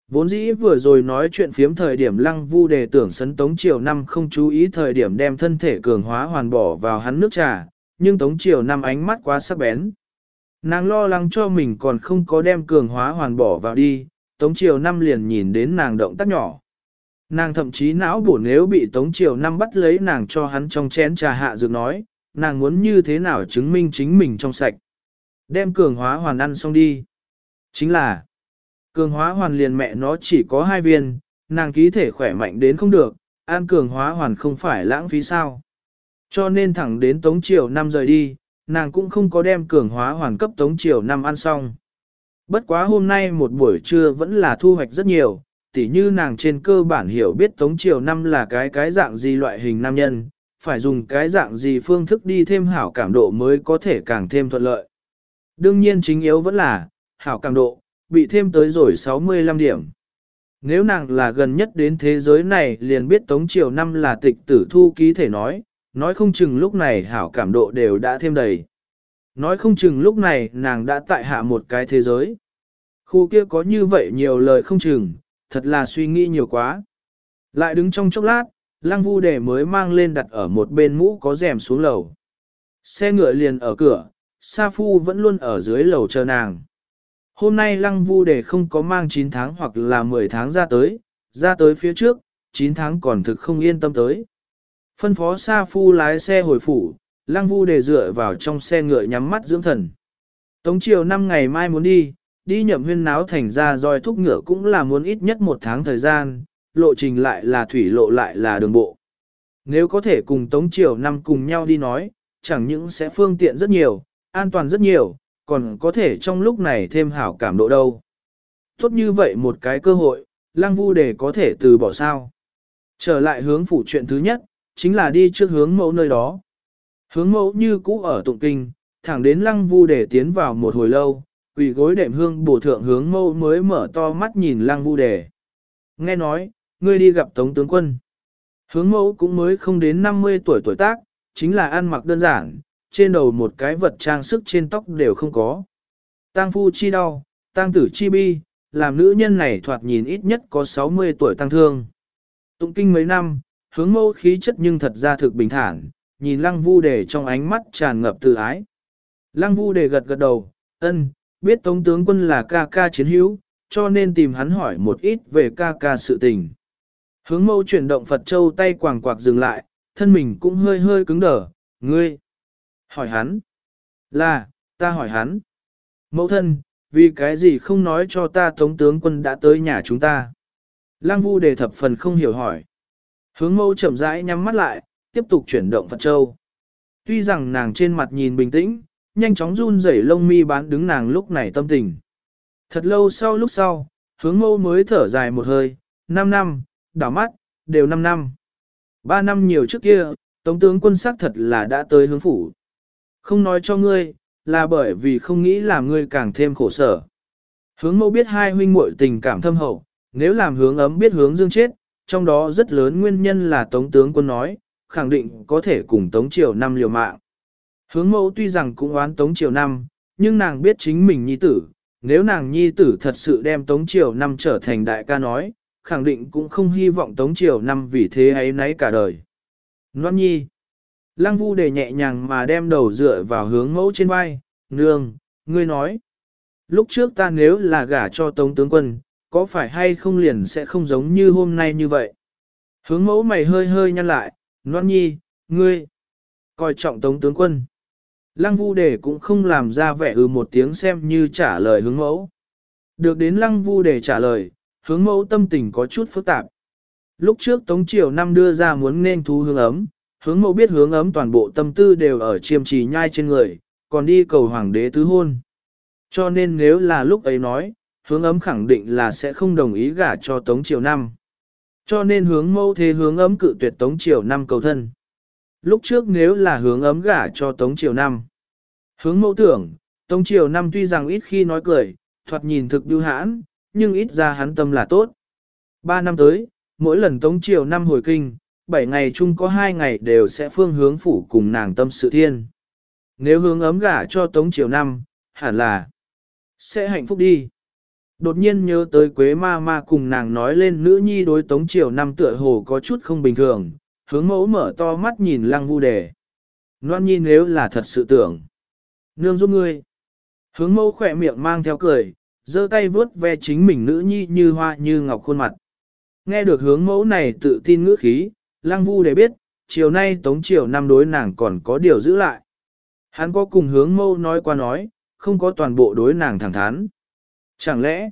Vốn dĩ vừa rồi nói chuyện phiếm thời điểm Lăng Vu Đề tưởng sấn Tống Triều Năm không chú ý thời điểm đem thân thể cường hóa hoàn bỏ vào hắn nước trà, nhưng Tống Triều Năm ánh mắt quá sắc bén. Nàng lo lắng cho mình còn không có đem cường hóa hoàn bỏ vào đi, Tống Triều Năm liền nhìn đến nàng động tác nhỏ. Nàng thậm chí não bổ nếu bị Tống Triều Năm bắt lấy nàng cho hắn trong chén trà hạ dược nói, nàng muốn như thế nào chứng minh chính mình trong sạch. Đem cường hóa hoàn ăn xong đi. Chính là, cường hóa hoàn liền mẹ nó chỉ có hai viên, nàng ký thể khỏe mạnh đến không được, ăn cường hóa hoàn không phải lãng phí sao. Cho nên thẳng đến Tống Triều Năm rời đi, nàng cũng không có đem cường hóa hoàn cấp Tống Triều Năm ăn xong. Bất quá hôm nay một buổi trưa vẫn là thu hoạch rất nhiều, tỉ như nàng trên cơ bản hiểu biết Tống Triều Năm là cái cái dạng gì loại hình nam nhân, phải dùng cái dạng gì phương thức đi thêm hảo cảm độ mới có thể càng thêm thuận lợi. Đương nhiên chính yếu vẫn là, hảo cảm độ, bị thêm tới rồi sáu mươi lăm điểm. Nếu nàng là gần nhất đến thế giới này liền biết Tống Triều Năm là tịch tử thu ký thể nói, nói không chừng lúc này hảo cảm độ đều đã thêm đầy. Nói không chừng lúc này nàng đã tại hạ một cái thế giới. Khu kia có như vậy nhiều lời không chừng, thật là suy nghĩ nhiều quá. Lại đứng trong chốc lát, Lăng Vu Đề mới mang lên đặt ở một bên mũ có rèm xuống lầu. Xe ngựa liền ở cửa, Sa Phu vẫn luôn ở dưới lầu chờ nàng. Hôm nay Lăng Vu Đề không có mang chín tháng hoặc là mười tháng ra tới, ra tới phía trước, chín tháng còn thực không yên tâm tới. Phân phó Sa Phu lái xe hồi phủ, Lăng Vu Đề dựa vào trong xe ngựa nhắm mắt dưỡng thần. Tống Triều năm ngày mai muốn đi, đi Nhậm Huyên náo thành ra roi thúc ngựa cũng là muốn ít nhất một tháng thời gian, lộ trình lại là thủy lộ lại là đường bộ. Nếu có thể cùng Tống Triều năm cùng nhau đi nói, chẳng những sẽ phương tiện rất nhiều, an toàn rất nhiều, còn có thể trong lúc này thêm hảo cảm độ đâu. Tốt như vậy một cái cơ hội, Lăng Vu Đề có thể từ bỏ sao. Trở lại hướng phủ chuyện thứ nhất, chính là đi trước hướng mẫu nơi đó. Hướng mẫu như cũ ở tụng kinh, thẳng đến Lăng Vu Đề tiến vào một hồi lâu, quỳ gối đệm hương bổ thượng hướng mẫu mới mở to mắt nhìn Lăng Vu Đề. Nghe nói, ngươi đi gặp Tống tướng quân. Hướng mẫu cũng mới không đến năm mươi tuổi tuổi tác, chính là ăn mặc đơn giản, trên đầu một cái vật trang sức trên tóc đều không có. Tang phu chi đau, tang tử chi bi, làm nữ nhân này thoạt nhìn ít nhất có sáu mươi tuổi tăng thương. Tụng kinh mấy năm, hướng mẫu khí chất nhưng thật ra thực bình thản, nhìn Lăng Vu Đề trong ánh mắt tràn ngập từ ái. Lăng Vu Đề gật gật đầu, ân, biết Tống tướng quân là ca ca chiến hữu, cho nên tìm hắn hỏi một ít về ca ca sự tình. Hướng mẫu chuyển động Phật Châu tay quàng quạc dừng lại, thân mình cũng hơi hơi cứng đờ, ngươi. Hỏi hắn. Là, ta hỏi hắn. Mẫu thân, vì cái gì không nói cho ta Tống tướng quân đã tới nhà chúng ta. Lăng Vu Đề thập phần không hiểu hỏi. Hướng mẫu chậm rãi nhắm mắt lại, tiếp tục chuyển động Phật Châu. Tuy rằng nàng trên mặt nhìn bình tĩnh, nhanh chóng run rẩy lông mi bán đứng nàng lúc này tâm tình. Thật lâu sau lúc sau, hướng mẫu mới thở dài một hơi, năm năm, đảo mắt, đều năm năm. Ba năm nhiều trước kia, Tống tướng quân xác thật là đã tới hướng phủ. Không nói cho ngươi, là bởi vì không nghĩ làm ngươi càng thêm khổ sở. Hướng mẫu biết hai huynh muội tình cảm thâm hậu, nếu làm hướng ấm biết hướng dương chết, trong đó rất lớn nguyên nhân là Tống tướng quân nói, khẳng định có thể cùng Tống Triều Năm liều mạng. Hướng mẫu tuy rằng cũng oán Tống Triều Năm, nhưng nàng biết chính mình nhi tử, nếu nàng nhi tử thật sự đem Tống Triều Năm trở thành đại ca nói, khẳng định cũng không hy vọng Tống Triều Năm vì thế ấy nấy cả đời. Loan nhi. Lăng Vu Đề nhẹ nhàng mà đem đầu dựa vào hướng mẫu trên vai, nương, ngươi nói. Lúc trước ta nếu là gả cho Tống tướng quân, có phải hay không liền sẽ không giống như hôm nay như vậy. Hướng mẫu mày hơi hơi nhăn lại, Loan nhi, ngươi, coi trọng Tống tướng quân. Lăng Vu Đề cũng không làm ra vẻ ừ một tiếng xem như trả lời hướng mẫu. Được đến Lăng Vu Đề trả lời, hướng mẫu tâm tình có chút phức tạp. Lúc trước Tống Triều Năm đưa ra muốn nên thú hướng ấm, hướng mẫu biết hướng ấm toàn bộ tâm tư đều ở chiêm trì nhai trên người, còn đi cầu hoàng đế tứ hôn. Cho nên nếu là lúc ấy nói, hướng ấm khẳng định là sẽ không đồng ý gả cho Tống Triều Năm. Cho nên hướng mẫu thế hướng ấm cự tuyệt Tống Triều Năm cầu thân. Lúc trước nếu là hướng ấm gả cho Tống Triều Năm. Hướng mẫu tưởng, Tống Triều Năm tuy rằng ít khi nói cười, thoạt nhìn thực bưu hãn, nhưng ít ra hắn tâm là tốt. Ba năm tới, mỗi lần Tống Triều Năm hồi kinh, bảy ngày chung có hai ngày đều sẽ phương hướng phủ cùng nàng tâm sự thiên. Nếu hướng ấm gả cho Tống Triều Năm, hẳn là sẽ hạnh phúc đi. Đột nhiên nhớ tới Quế ma ma cùng nàng nói lên nữ nhi đối Tống Triều Năm tựa hồ có chút không bình thường, hướng mẫu mở to mắt nhìn Lăng Vu Đề. Loan nhi nếu là thật sự tưởng. Nương giúp ngươi. Hướng mẫu khỏe miệng mang theo cười, giơ tay vuốt ve chính mình nữ nhi như hoa như ngọc khuôn mặt. Nghe được hướng mẫu này tự tin ngữ khí, Lăng Vu Đề biết, chiều nay Tống Triều Năm đối nàng còn có điều giữ lại. Hắn có cùng hướng mẫu nói qua nói, không có toàn bộ đối nàng thẳng thắn. Chẳng lẽ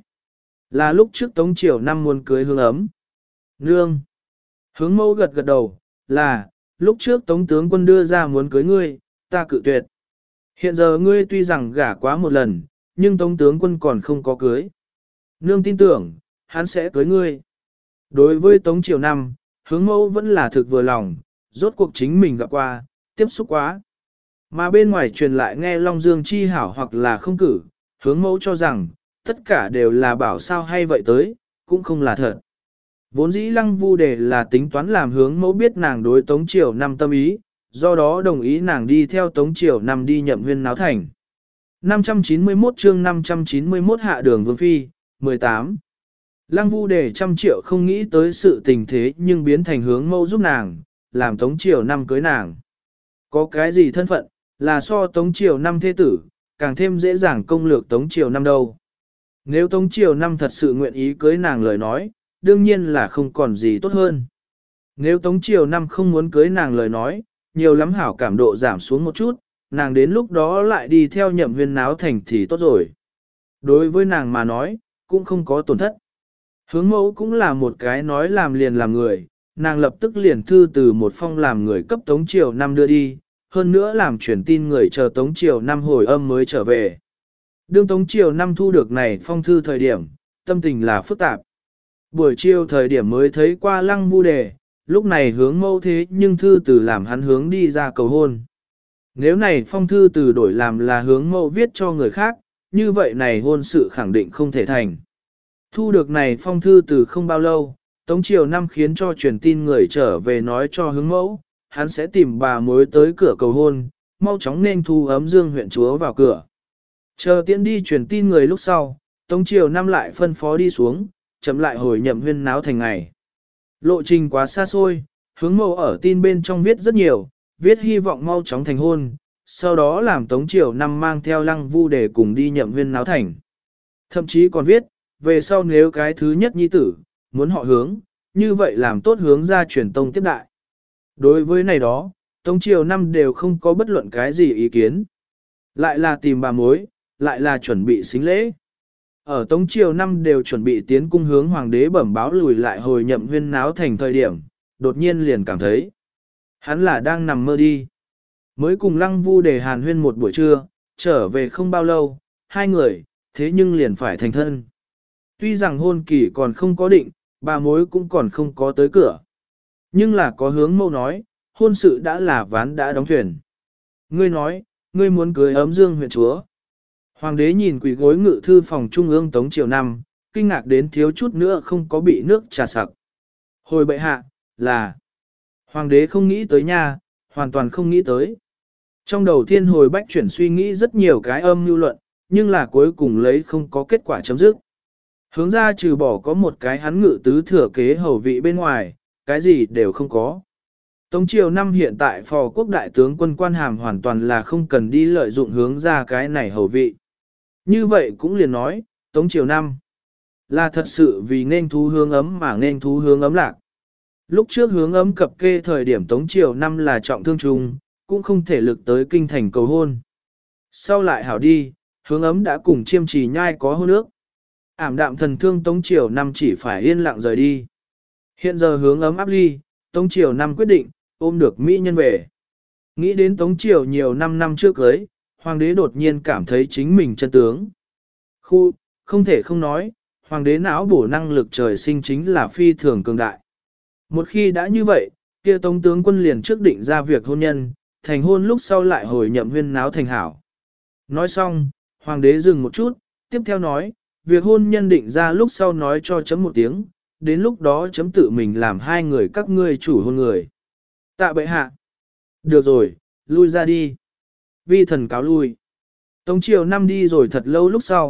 là lúc trước Tống Triều Năm muốn cưới Hướng Ấm? Nương. Hướng mẫu gật gật đầu, là, lúc trước Tống tướng quân đưa ra muốn cưới ngươi, ta cự tuyệt. Hiện giờ ngươi tuy rằng gả quá một lần, nhưng Tống tướng quân còn không có cưới. Nương tin tưởng, hắn sẽ cưới ngươi. Đối với Tống Triều Năm, hướng mẫu vẫn là thực vừa lòng, rốt cuộc chính mình gặp qua, tiếp xúc quá. Mà bên ngoài truyền lại nghe Long Dương chi hảo hoặc là không cử, hướng mẫu cho rằng, tất cả đều là bảo sao hay vậy tới, cũng không là thật. Vốn dĩ Lăng Vu Đề là tính toán làm hướng mẫu biết nàng đối Tống Triều Năm tâm ý, do đó đồng ý nàng đi theo Tống Triều Năm đi nhậm huyên náo thành. năm trăm chín mươi mốt chương năm trăm chín mươi mốt hạ đường Vương Phi, mười tám. Lăng Vu Đề trăm triệu không nghĩ tới sự tình thế nhưng biến thành hướng mẫu giúp nàng, làm Tống Triều Năm cưới nàng. Có cái gì thân phận, là so Tống Triều Năm thế tử, càng thêm dễ dàng công lược Tống Triều Năm đâu. Nếu Tống Triều Năm thật sự nguyện ý cưới nàng lời nói, đương nhiên là không còn gì tốt hơn. Nếu Tống Triều Năm không muốn cưới nàng lời nói, nhiều lắm hảo cảm độ giảm xuống một chút, nàng đến lúc đó lại đi theo nhậm huyên náo thành thì tốt rồi. Đối với nàng mà nói, cũng không có tổn thất. Hướng mẫu cũng là một cái nói làm liền làm người, nàng lập tức liền thư từ một phong làm người cấp Tống Triều Năm đưa đi, hơn nữa làm truyền tin người chờ Tống Triều Năm hồi âm mới trở về. Đương Tống Triều Năm thu được này phong thư thời điểm, tâm tình là phức tạp. Buổi chiều thời điểm mới thấy qua Lăng Vu Đề, lúc này hướng mẫu thế nhưng thư từ làm hắn hướng đi ra cầu hôn. Nếu này phong thư từ đổi làm là hướng mẫu viết cho người khác, như vậy này hôn sự khẳng định không thể thành. Thu được này phong thư từ không bao lâu, Tống Triều Năm khiến cho truyền tin người trở về nói cho hướng mẫu, hắn sẽ tìm bà mối tới cửa cầu hôn, mau chóng nên thu ấm dương huyện chúa vào cửa. Chờ tiễn đi truyền tin người lúc sau, Tống Triều Năm lại phân phó đi xuống, chậm lại hồi nhậm huyên náo thành ngày. Lộ trình quá xa xôi, hướng mẫu ở tin bên trong viết rất nhiều, viết hy vọng mau chóng thành hôn, sau đó làm Tống Triều Năm mang theo Lăng Vu Đề cùng đi nhậm huyên náo thành. Thậm chí còn viết, về sau nếu cái thứ nhất nhi tử, muốn họ hướng, như vậy làm tốt hướng ra truyền tông tiếp đại. Đối với này đó, Tống Triều Năm đều không có bất luận cái gì ý kiến. Lại là tìm bà mối, lại là chuẩn bị xính lễ. Ở Tống Triều Năm đều chuẩn bị tiến cung hướng hoàng đế bẩm báo lùi lại hồi nhậm huyên náo thành thời điểm, đột nhiên liền cảm thấy. Hắn là đang nằm mơ đi. Mới cùng Lăng Vu Đề hàn huyên một buổi trưa, trở về không bao lâu, hai người, thế nhưng liền phải thành thân. Tuy rằng hôn kỳ còn không có định, bà mối cũng còn không có tới cửa. Nhưng là có hướng mẫu nói, hôn sự đã là ván đã đóng thuyền. Ngươi nói, ngươi muốn cưới ấm dương huyện chúa. Hoàng đế nhìn quỷ gối ngự thư phòng trung ương Tống Triều Năm, kinh ngạc đến thiếu chút nữa không có bị nước trà sặc. Hồi bệ hạ, là... Hoàng đế không nghĩ tới nha, hoàn toàn không nghĩ tới. Trong đầu thiên hồi bách chuyển suy nghĩ rất nhiều cái âm mưu luận, nhưng là cuối cùng lấy không có kết quả chấm dứt. Hướng ra trừ bỏ có một cái hắn ngự tứ thừa kế hầu vị bên ngoài, cái gì đều không có. Tống Triều Năm hiện tại phò quốc đại tướng quân quan hàm hoàn toàn là không cần đi lợi dụng hướng ra cái này hầu vị. Như vậy cũng liền nói, Tống Triều Năm là thật sự vì nên thú hướng ấm mà nên thú hướng ấm lạc. Lúc trước hướng ấm cập kê thời điểm Tống Triều Năm là trọng thương trùng, cũng không thể lực tới kinh thành cầu hôn. Sau lại hảo đi, hướng ấm đã cùng chiêm trì nhai có hôn ước. Ảm đạm thần thương Tống Triều Năm chỉ phải yên lặng rời đi. Hiện giờ hướng ấm áp ly, Tống Triều Năm quyết định, ôm được Mỹ nhân về. Nghĩ đến Tống Triều nhiều năm năm trước cưới, Hoàng đế đột nhiên cảm thấy chính mình chân tướng. Khu, không thể không nói, Hoàng đế não bổ năng lực trời sinh chính là phi thường cường đại. Một khi đã như vậy, kia Tống tướng quân liền trước định ra việc hôn nhân, thành hôn lúc sau lại hồi nhậm huyên náo thành hảo. Nói xong, Hoàng đế dừng một chút, tiếp theo nói, việc hôn nhân định ra lúc sau nói cho chấm một tiếng, đến lúc đó chấm tự mình làm hai người các ngươi chủ hôn người. Tạ bệ hạ. Được rồi, lui ra đi. Vi thần cáo lui. Tống Triều Năm đi rồi thật lâu lúc sau,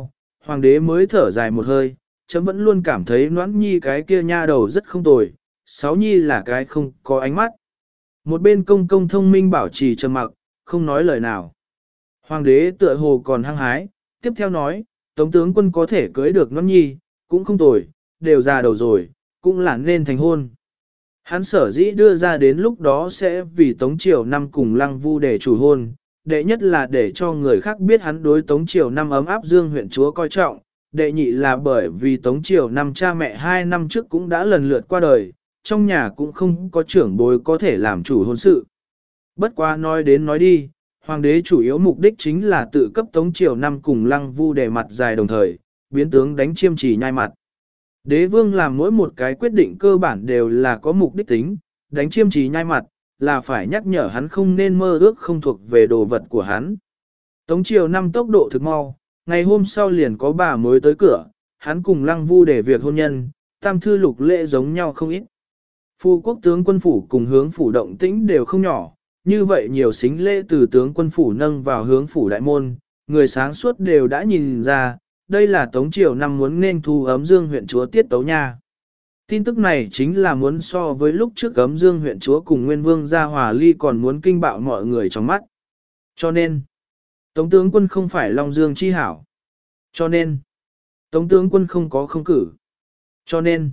hoàng đế mới thở dài một hơi, chấm vẫn luôn cảm thấy Noãn Nhi cái kia nha đầu rất không tồi, Sáu Nhi là cái không có ánh mắt. Một bên công công thông minh bảo trì trầm mặc, không nói lời nào. Hoàng đế tựa hồ còn hăng hái, tiếp theo nói, Tống tướng quân có thể cưới được Noãn Nhi, cũng không tồi, đều già đầu rồi, cũng là nên thành hôn. Hắn sở dĩ đưa ra đến lúc đó sẽ vì Tống Triều Năm cùng Lăng Vu để chủ hôn, đệ nhất là để cho người khác biết hắn đối Tống Triều Năm ấm áp Dương huyện chúa coi trọng, đệ nhị là bởi vì Tống Triều Năm cha mẹ hai năm trước cũng đã lần lượt qua đời, trong nhà cũng không có trưởng bối có thể làm chủ hôn sự. Bất quá nói đến nói đi, hoàng đế chủ yếu mục đích chính là tự cấp Tống Triều Năm cùng Lăng Vu để mặt dài đồng thời, biến tướng đánh chiêm chỉ nhai mặt. Đế vương làm mỗi một cái quyết định cơ bản đều là có mục đích tính, đánh chiêm chỉ nhai mặt, là phải nhắc nhở hắn không nên mơ ước không thuộc về đồ vật của hắn. Tống Triều Năm tốc độ thực mau, ngày hôm sau liền có bà mới tới cửa, hắn cùng Lăng Vu để việc hôn nhân, tam thư lục lễ giống nhau không ít. Phu quốc tướng quân phủ cùng hướng phủ động tĩnh đều không nhỏ, như vậy nhiều xính lễ từ tướng quân phủ nâng vào hướng phủ đại môn, người sáng suốt đều đã nhìn ra, đây là Tống Triều Năm muốn nên thu ấm Dương huyện chúa tiết tấu nha. Tin tức này chính là muốn so với lúc trước ấm Dương huyện chúa cùng Nguyên Vương gia hòa ly còn muốn kinh bạo mọi người trong mắt. Cho nên, Tống tướng quân không phải Long Dương chi hảo. Cho nên, Tống tướng quân không có không cử. Cho nên,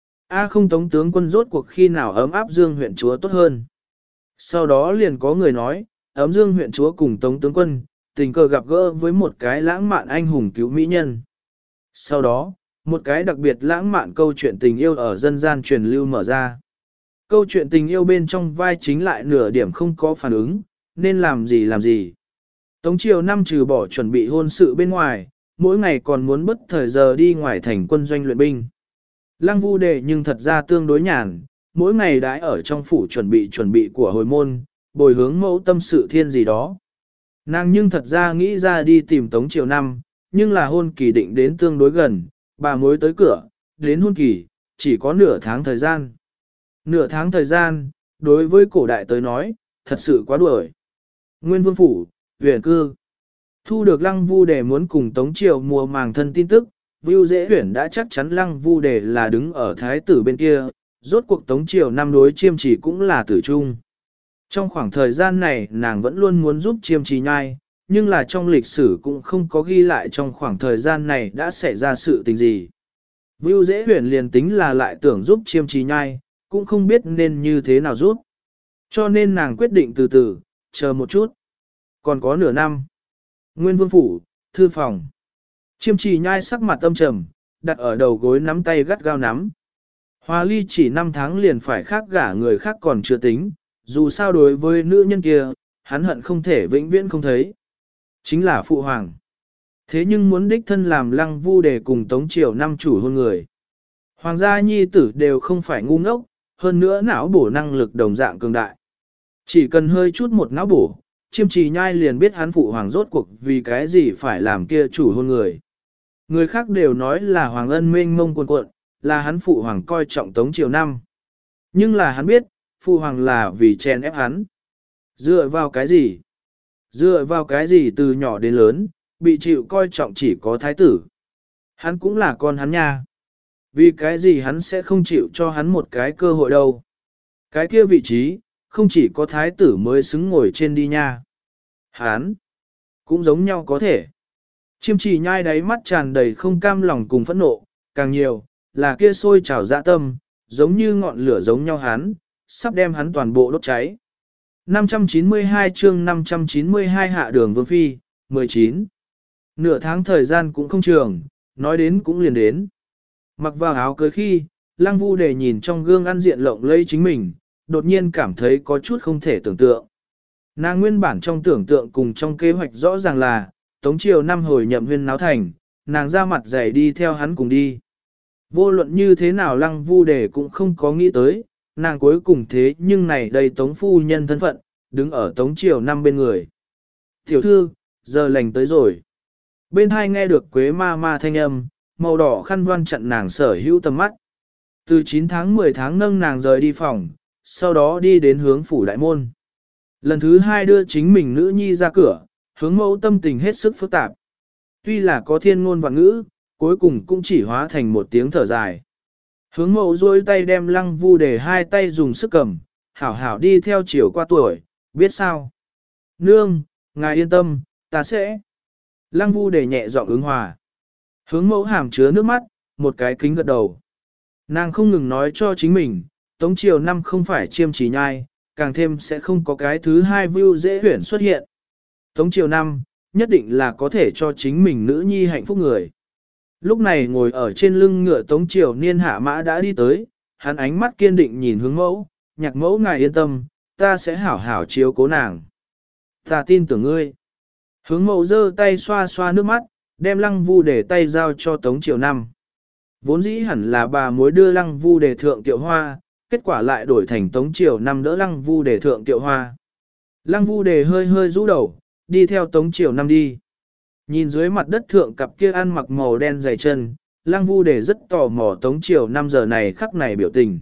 A không Tống tướng quân rốt cuộc khi nào ấm áp Dương huyện chúa tốt hơn. Sau đó liền có người nói, ấm Dương huyện chúa cùng Tống tướng quân, tình cờ gặp gỡ với một cái lãng mạn anh hùng cứu mỹ nhân. Sau đó, một cái đặc biệt lãng mạn câu chuyện tình yêu ở dân gian truyền lưu mở ra. Câu chuyện tình yêu bên trong vai chính lại nửa điểm không có phản ứng, nên làm gì làm gì. Tống Triều Năm trừ bỏ chuẩn bị hôn sự bên ngoài, mỗi ngày còn muốn bất thời giờ đi ngoài thành quân doanh luyện binh. Lăng Vu Đề nhưng thật ra tương đối nhàn, mỗi ngày đãi ở trong phủ chuẩn bị chuẩn bị của hồi môn, bồi hướng mẫu tâm sự thiên gì đó. Nàng nhưng thật ra nghĩ ra đi tìm Tống Triều Năm, nhưng là hôn kỳ định đến tương đối gần, bà mối tới cửa, đến hôn kỳ, chỉ có nửa tháng thời gian. Nửa tháng thời gian, đối với cổ đại tới nói, thật sự quá đuổi. Nguyên Vương Phủ, huyền cư. Thu được Lăng Vu Đề muốn cùng Tống Triều mùa màng thân tin tức, Vưu Dễ Huyền đã chắc chắn Lăng Vu Đề là đứng ở thái tử bên kia, rốt cuộc Tống Triều năm đối chiêm chỉ cũng là tử trung. Trong khoảng thời gian này nàng vẫn luôn muốn giúp chiêm trì nhai, nhưng là trong lịch sử cũng không có ghi lại trong khoảng thời gian này đã xảy ra sự tình gì. Vưu Dễ Huyền liền tính là lại tưởng giúp chiêm trì nhai, cũng không biết nên như thế nào giúp. Cho nên nàng quyết định từ từ, chờ một chút. Còn có nửa năm. Nguyên Vương Phủ, thư phòng. Chiêm trì nhai sắc mặt âm trầm, đặt ở đầu gối nắm tay gắt gao nắm. Hòa ly chỉ năm tháng liền phải khác gả người khác còn chưa tính, dù sao đối với nữ nhân kia, hắn hận không thể vĩnh viễn không thấy. Chính là phụ hoàng. Thế nhưng muốn đích thân làm Lăng Vu Đề cùng Tống Triều năm chủ hôn người. Hoàng gia nhi tử đều không phải ngu ngốc, hơn nữa não bổ năng lực đồng dạng cường đại. Chỉ cần hơi chút một não bổ, chiêm trì nhai liền biết hắn phụ hoàng rốt cuộc vì cái gì phải làm kia chủ hôn người. Người khác đều nói là hoàng ân mênh mông cuồn cuộn, là hắn phụ hoàng coi trọng Tống Triều năm. Nhưng là hắn biết, phụ hoàng là vì chèn ép hắn. Dựa vào cái gì? Dựa vào cái gì từ nhỏ đến lớn, bị chịu coi trọng chỉ có thái tử. Hắn cũng là con hắn nha. Vì cái gì hắn sẽ không chịu cho hắn một cái cơ hội đâu. Cái kia vị trí, không chỉ có thái tử mới xứng ngồi trên đi nha. Hắn, cũng giống nhau có thể. Chiêm trì nhai đáy mắt tràn đầy không cam lòng cùng phẫn nộ, càng nhiều, là kia sôi trào dạ tâm, giống như ngọn lửa giống nhau hắn, sắp đem hắn toàn bộ đốt cháy. năm trăm chín mươi hai chương năm trăm chín mươi hai hạ đường vương phi, mười chín. Nửa tháng thời gian cũng không trường, nói đến cũng liền đến. Mặc vào áo cưới khi, Lăng Vu Đề nhìn trong gương ăn diện lộng lẫy chính mình, đột nhiên cảm thấy có chút không thể tưởng tượng. Nàng nguyên bản trong tưởng tượng cùng trong kế hoạch rõ ràng là, Tống Triều năm hồi nhậm huyên náo thành, nàng ra mặt dày đi theo hắn cùng đi. Vô luận như thế nào Lăng Vu Đề cũng không có nghĩ tới, nàng cuối cùng thế nhưng này đây Tống phu nhân thân phận, đứng ở Tống Triều năm bên người. Tiểu thư, giờ lành tới rồi. Bên hai nghe được Quế ma ma thanh âm, màu đỏ khăn voan chặn nàng sở hữu tầm mắt. Từ chín tháng mười tháng nâng nàng rời đi phòng, sau đó đi đến hướng phủ đại môn. Lần thứ hai đưa chính mình nữ nhi ra cửa, hướng mẫu tâm tình hết sức phức tạp. Tuy là có thiên ngôn vạn ngữ, cuối cùng cũng chỉ hóa thành một tiếng thở dài. Hướng mẫu duỗi tay đem lăng vu để hai tay dùng sức cầm, hảo hảo đi theo chiều qua tuổi, biết sao? Nương, ngài yên tâm, ta sẽ. Lăng vu để nhẹ giọng ứng hòa. Hướng mẫu hàm chứa nước mắt, một cái kính gật đầu. Nàng không ngừng nói cho chính mình, Tống Triều Năm không phải chiêm chỉ nhai, càng thêm sẽ không có cái thứ hai view dễ huyển xuất hiện. Tống Triều Năm, nhất định là có thể cho chính mình nữ nhi hạnh phúc người. Lúc này ngồi ở trên lưng ngựa Tống Triều Niên hạ mã đã đi tới, hắn ánh mắt kiên định nhìn hướng mẫu, nhạc mẫu ngài yên tâm, ta sẽ hảo hảo chiếu cố nàng. Ta tin tưởng ngươi. Hướng mẫu giơ tay xoa xoa nước mắt, đem lăng vu để tay giao cho Tống Triều Năm. Vốn dĩ hẳn là bà mối đưa lăng vu để thượng tiệu hoa, kết quả lại đổi thành Tống Triều Năm đỡ lăng vu để thượng tiệu hoa. Lăng vu để hơi hơi rũ đầu, đi theo Tống Triều Năm đi. Nhìn dưới mặt đất thượng cặp kia ăn mặc màu đen dày chân, lăng vu để rất tò mò Tống Triều Năm giờ này khắc này biểu tình.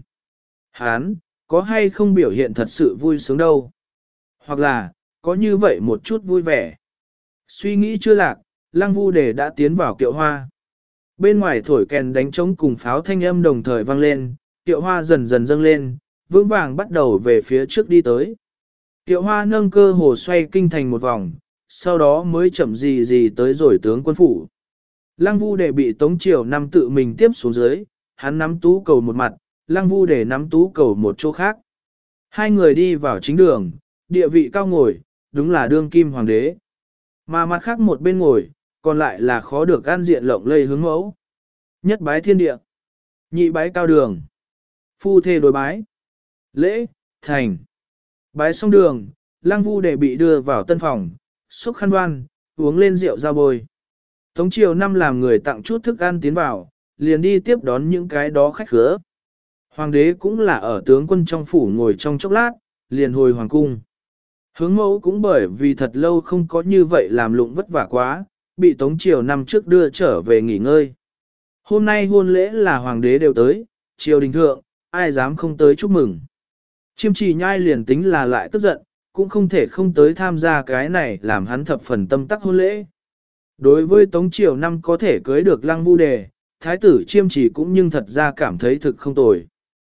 Hán, có hay không biểu hiện thật sự vui sướng đâu? Hoặc là, có như vậy một chút vui vẻ. Suy nghĩ chưa lạc, lăng vu để đã tiến vào kiệu hoa. Bên ngoài thổi kèn đánh trống cùng pháo thanh âm đồng thời vang lên, kiệu hoa dần dần dâng lên, vững vàng bắt đầu về phía trước đi tới. Kiệu hoa nâng cơ hồ xoay kinh thành một vòng, sau đó mới chậm gì gì tới rồi tướng quân phủ. Lăng vu để bị Tống Triều Năm tự mình tiếp xuống dưới, hắn nắm tú cầu một mặt, lăng vu để nắm tú cầu một chỗ khác. Hai người đi vào chính đường, địa vị cao ngồi, đúng là đương kim hoàng đế. Mà mặt khác một bên ngồi, còn lại là khó được ăn diện lộng lây hướng mẫu. Nhất bái thiên địa, nhị bái cao đường, phu thê đối bái, lễ, thành. Bái xong đường, lăng vu để bị đưa vào tân phòng, xúc khăn đoan, uống lên rượu ra bôi. Tống Triều Năm làm người tặng chút thức ăn tiến vào, liền đi tiếp đón những cái đó khách khứa. Hoàng đế cũng là ở tướng quân trong phủ ngồi trong chốc lát, liền hồi hoàng cung. Hướng mẫu cũng bởi vì thật lâu không có như vậy làm lụng vất vả quá, bị Tống Triều Năm trước đưa trở về nghỉ ngơi. Hôm nay hôn lễ là hoàng đế đều tới, triều đình thượng, ai dám không tới chúc mừng. Chiêm Trì Nhai liền tính là lại tức giận, cũng không thể không tới tham gia cái này làm hắn thập phần tâm tắc hôn lễ. Đối với Tống Triều Năm có thể cưới được lăng vu đề, thái tử Chiêm Trì cũng nhưng thật ra cảm thấy thực không tồi.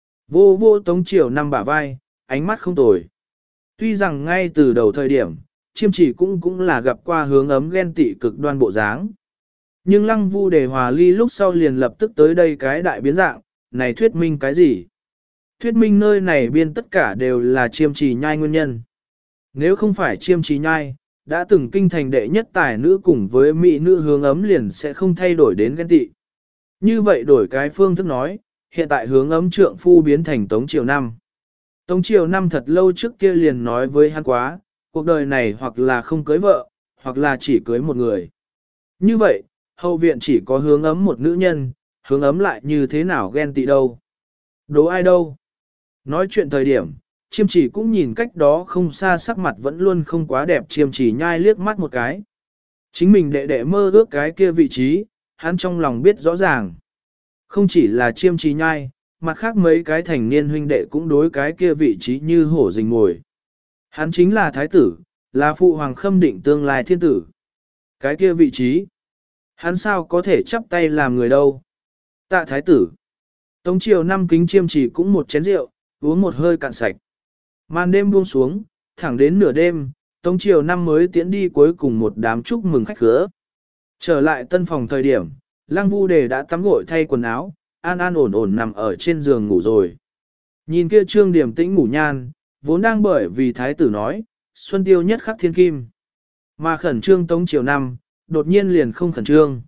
Vô vô Tống Triều Năm bả vai, ánh mắt không tồi. Tuy rằng ngay từ đầu thời điểm, Chiêm Trì cũng cũng là gặp qua hướng ấm ghen tị cực đoan bộ dáng. Nhưng lăng vu đề hòa ly lúc sau liền lập tức tới đây cái đại biến dạng, này thuyết minh cái gì? Thuyết minh nơi này biên tất cả đều là Chiêm Trì Nhai nguyên nhân. Nếu không phải Chiêm Trì Nhai, đã từng kinh thành đệ nhất tài nữ cùng với mỹ nữ hướng ấm liền sẽ không thay đổi đến ghen tị. Như vậy đổi cái phương thức nói, hiện tại hướng ấm trượng phu biến thành Tống Triều Năm. Tống Triều Năm thật lâu trước kia liền nói với hắn quá, cuộc đời này hoặc là không cưới vợ, hoặc là chỉ cưới một người. Như vậy, hậu viện chỉ có hướng ấm một nữ nhân, hướng ấm lại như thế nào ghen tị đâu. Đố ai đâu. Nói chuyện thời điểm, Chiêm Trì cũng nhìn cách đó không xa sắc mặt vẫn luôn không quá đẹp Chiêm Trì Nhai liếc mắt một cái. Chính mình đệ đệ mơ ước cái kia vị trí, hắn trong lòng biết rõ ràng. Không chỉ là Chiêm Trì Nhai, mặt khác mấy cái thành niên huynh đệ cũng đối cái kia vị trí như hổ rình mồi. Hắn chính là thái tử, là phụ hoàng khâm định tương lai thiên tử. Cái kia vị trí, hắn sao có thể chắp tay làm người đâu. Tạ thái tử. Tống Triều Năm kính Chiêm Trì cũng một chén rượu, uống một hơi cạn sạch. Màn đêm buông xuống, thẳng đến nửa đêm, Tống Triều Năm mới tiễn đi cuối cùng một đám chúc mừng khách khứa. Trở lại tân phòng thời điểm, Lăng Vu Đề đã tắm gội thay quần áo, an an ổn ổn nằm ở trên giường ngủ rồi. Nhìn kia trương điểm tĩnh ngủ nhan, vốn đang bởi vì thái tử nói, xuân tiêu nhất khắc thiên kim. Mà khẩn trương Tống Triều Năm, đột nhiên liền không khẩn trương.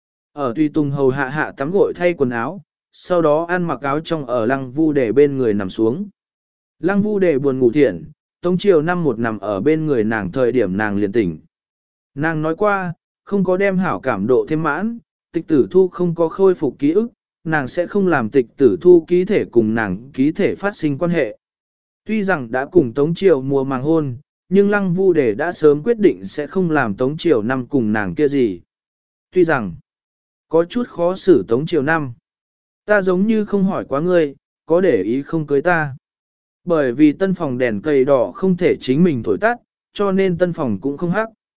Ở tùy tùng hầu hạ hạ tắm gội thay quần áo, sau đó ăn mặc áo trong ở Lăng Vu Đề bên người nằm xuống. Lăng Vu Đề buồn ngủ thiện, Tống Triều Năm một nằm ở bên người nàng thời điểm nàng liền tỉnh. Nàng nói qua, không có đem hảo cảm độ thêm mãn, tịch tử thu không có khôi phục ký ức, nàng sẽ không làm tịch tử thu ký thể cùng nàng ký thể phát sinh quan hệ. Tuy rằng đã cùng Tống Triều mùa màng hôn, nhưng Lăng Vu Đề đã sớm quyết định sẽ không làm Tống Triều Năm cùng nàng kia gì. Tuy rằng, có chút khó xử Tống Triều Năm. Ta giống như không hỏi quá ngươi, có để ý không cưới ta. Bởi vì tân phòng đèn cây đỏ không thể chính mình thổi tắt, cho nên tân phòng cũng không hắc.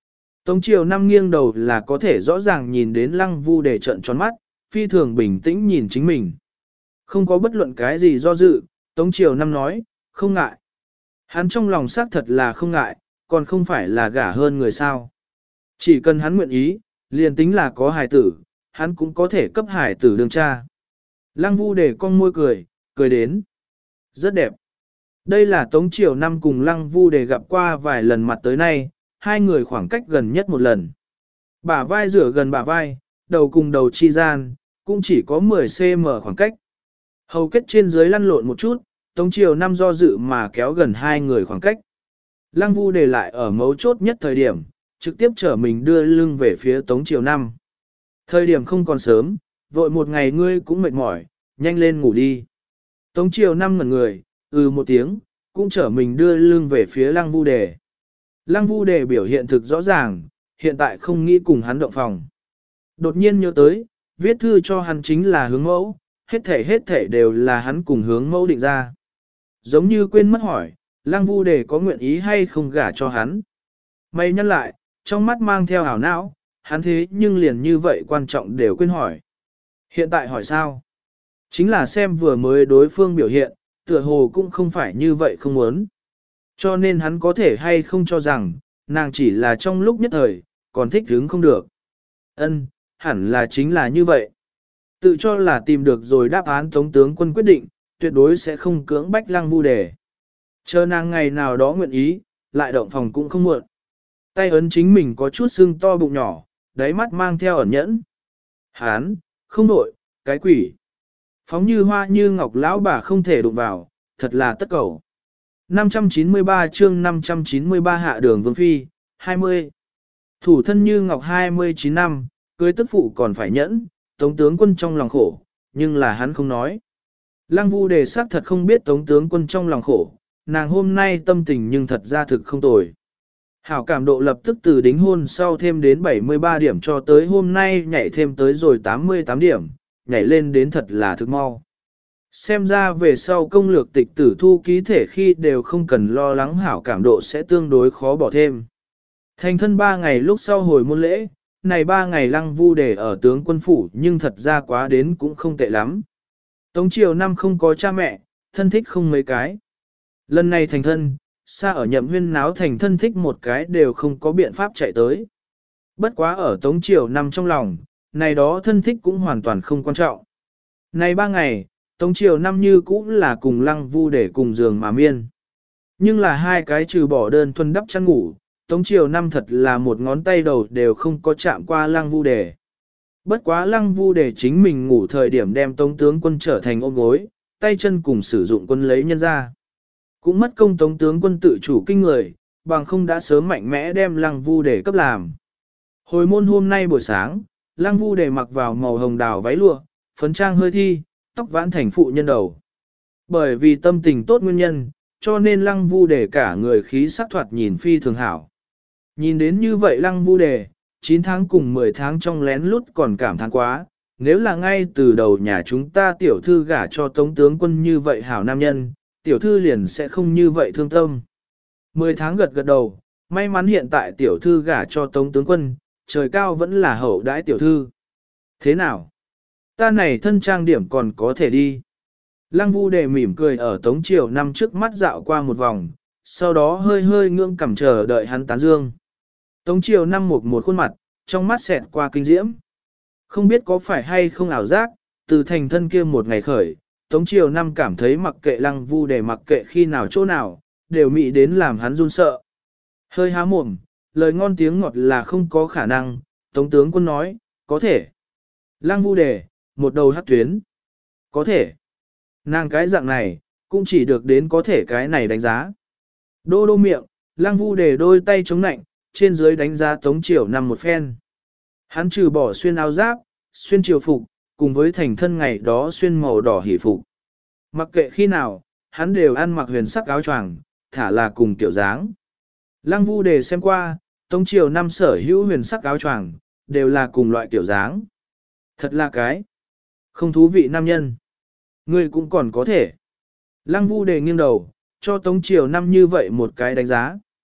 Tống Triều Năm nghiêng đầu là có thể rõ ràng nhìn đến Lăng Vu Đề trợn tròn mắt, phi thường bình tĩnh nhìn chính mình. Không có bất luận cái gì do dự, Tống Triều Năm nói, không ngại. Hắn trong lòng xác thật là không ngại, còn không phải là gả hơn người sao. Chỉ cần hắn nguyện ý, liền tính là có hài tử, hắn cũng có thể cấp hài tử đương cha. Lăng Vu Đề cong môi cười, cười đến. Rất đẹp. Đây là Tống Triều Năm cùng Lăng Vu Đề gặp qua vài lần mặt tới nay, hai người khoảng cách gần nhất một lần. Bả vai rửa gần bả vai, đầu cùng đầu chi gian, cũng chỉ có mười xăng-ti-mét khoảng cách. Hầu kết trên dưới lăn lộn một chút, Tống Triều Năm do dự mà kéo gần hai người khoảng cách. Lăng Vu Đề lại ở mấu chốt nhất thời điểm, trực tiếp trở mình đưa lưng về phía Tống Triều Năm. Thời điểm không còn sớm, vội một ngày ngươi cũng mệt mỏi, nhanh lên ngủ đi. Tống Triều Năm ngẩn người, ừ một tiếng, cũng trở mình đưa lưng về phía Lăng Vu Đề. Lăng Vu Đề biểu hiện thực rõ ràng, hiện tại không nghĩ cùng hắn động phòng. Đột nhiên nhớ tới, viết thư cho hắn chính là hướng mẫu, hết thể hết thể đều là hắn cùng hướng mẫu định ra. Giống như quên mất hỏi, Lăng Vu Đề có nguyện ý hay không gả cho hắn. Mày nhắc lại, trong mắt mang theo ảo não, hắn thế nhưng liền như vậy quan trọng đều quên hỏi. Hiện tại hỏi sao? Chính là xem vừa mới đối phương biểu hiện, tựa hồ cũng không phải như vậy không muốn. Cho nên hắn có thể hay không cho rằng, nàng chỉ là trong lúc nhất thời, còn thích hứng không được. Ân, hẳn là chính là như vậy. Tự cho là tìm được rồi đáp án Tống tướng quân quyết định, tuyệt đối sẽ không cưỡng bách Lăng Vu Đề. Chờ nàng ngày nào đó nguyện ý, lại động phòng cũng không muộn. Tay ấn chính mình có chút sưng to bụng nhỏ, đáy mắt mang theo ẩn nhẫn. Hán, không nội, cái quỷ. Phóng như hoa như ngọc lão bà không thể đụng vào, thật là tất cầu. năm trăm chín mươi ba chương năm trăm chín mươi ba hạ đường vương phi, hai mươi. Thủ thân như ngọc hai mươi chín năm, cưới tức phụ còn phải nhẫn, Tống tướng quân trong lòng khổ, nhưng là hắn không nói. Lăng Vu Đề xác thật không biết Tống tướng quân trong lòng khổ, nàng hôm nay tâm tình nhưng thật ra thực không tồi. Hảo cảm độ lập tức từ đính hôn sau thêm đến bảy mươi ba điểm cho tới hôm nay nhảy thêm tới rồi tám mươi tám điểm, nhảy lên đến thật là thực mau. Xem ra về sau công lược tịch tử thu ký thể khi đều không cần lo lắng hảo cảm độ sẽ tương đối khó bỏ thêm. Thành thân ba ngày lúc sau hồi môn lễ, này ba ngày Lăng Vu Đề ở tướng quân phủ nhưng thật ra quá đến cũng không tệ lắm. Tống Triều Năm không có cha mẹ, thân thích không mấy cái. Lần này thành thân, xa ở Nhậm Huyên náo thành thân thích một cái đều không có biện pháp chạy tới. Bất quá ở Tống Triều Năm trong lòng, này đó thân thích cũng hoàn toàn không quan trọng. Này ba ngày, Tống Triều Năm như cũng là cùng Lăng Vu Đề cùng giường mà miên. Nhưng là hai cái trừ bỏ đơn thuần đắp chăn ngủ, Tống Triều Năm thật là một ngón tay đầu đều không có chạm qua Lăng Vu Đề. Bất quá Lăng Vu Đề chính mình ngủ thời điểm đem Tống tướng quân trở thành ôm gối, tay chân cùng sử dụng quân lấy nhân ra. Cũng mất công Tống tướng quân tự chủ kinh người, bằng không đã sớm mạnh mẽ đem Lăng Vu Đề cấp làm. Hồi môn hôm nay buổi sáng, Lăng Vu Đề mặc vào màu hồng đào váy lụa, phấn trang hơi thi, tóc vãn thành phụ nhân đầu. Bởi vì tâm tình tốt nguyên nhân, cho nên Lăng Vu Đề cả người khí sắc thoạt nhìn phi thường hảo. Nhìn đến như vậy Lăng Vu Đề, chín tháng cùng mười tháng trong lén lút còn cảm thán quá, nếu là ngay từ đầu nhà chúng ta tiểu thư gả cho Tống tướng quân như vậy hảo nam nhân, tiểu thư liền sẽ không như vậy thương tâm. mười tháng gật gật đầu, may mắn hiện tại tiểu thư gả cho Tống tướng quân, trời cao vẫn là hậu đãi tiểu thư. Thế nào? Ta này thân trang điểm còn có thể đi. Lăng Vu Đề mỉm cười ở Tống Triều Năm trước mắt dạo qua một vòng, sau đó hơi hơi ngưỡng cảm chờ đợi hắn tán dương. Tống Triều Năm một một khuôn mặt, trong mắt xẹt qua kinh diễm. Không biết có phải hay không ảo giác, từ thành thân kia một ngày khởi, Tống Triều Năm cảm thấy mặc kệ Lăng Vu Đề mặc kệ khi nào chỗ nào, đều mị đến làm hắn run sợ. Hơi há mồm, lời ngon tiếng ngọt là không có khả năng, Tống tướng quân nói, có thể. Lăng Vu Đề, một đầu hắc tuyến. Có thể. Nàng cái dạng này, cũng chỉ được đến có thể cái này đánh giá. Đô đô miệng, Lăng Vu Đề đôi tay chống nạnh, trên dưới đánh giá Tống Triều Năm một phen. Hắn trừ bỏ xuyên áo giáp, xuyên triều phục, cùng với thành thân ngày đó xuyên màu đỏ hỷ phục. Mặc kệ khi nào, hắn đều ăn mặc huyền sắc áo choàng, thả là cùng kiểu dáng. Lăng Vu Đề xem qua, Tống Triều Năm sở hữu huyền sắc áo choàng, đều là cùng loại kiểu dáng. Thật là cái không thú vị nam nhân. Ngươi cũng còn có thể. Lăng Vu Đề nghiêng đầu, cho Tống Triều Năm như vậy một cái đánh giá.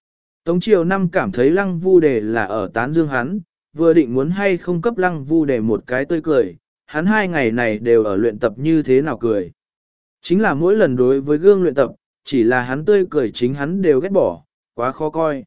Tống Triều Năm cảm thấy Lăng Vu Đề là ở tán dương hắn, vừa định muốn hay không cấp Lăng Vu Đề một cái tươi cười, hắn hai ngày này đều ở luyện tập như thế nào cười. Chính là mỗi lần đối với gương luyện tập, chỉ là hắn tươi cười chính hắn đều ghét bỏ, quá khó coi.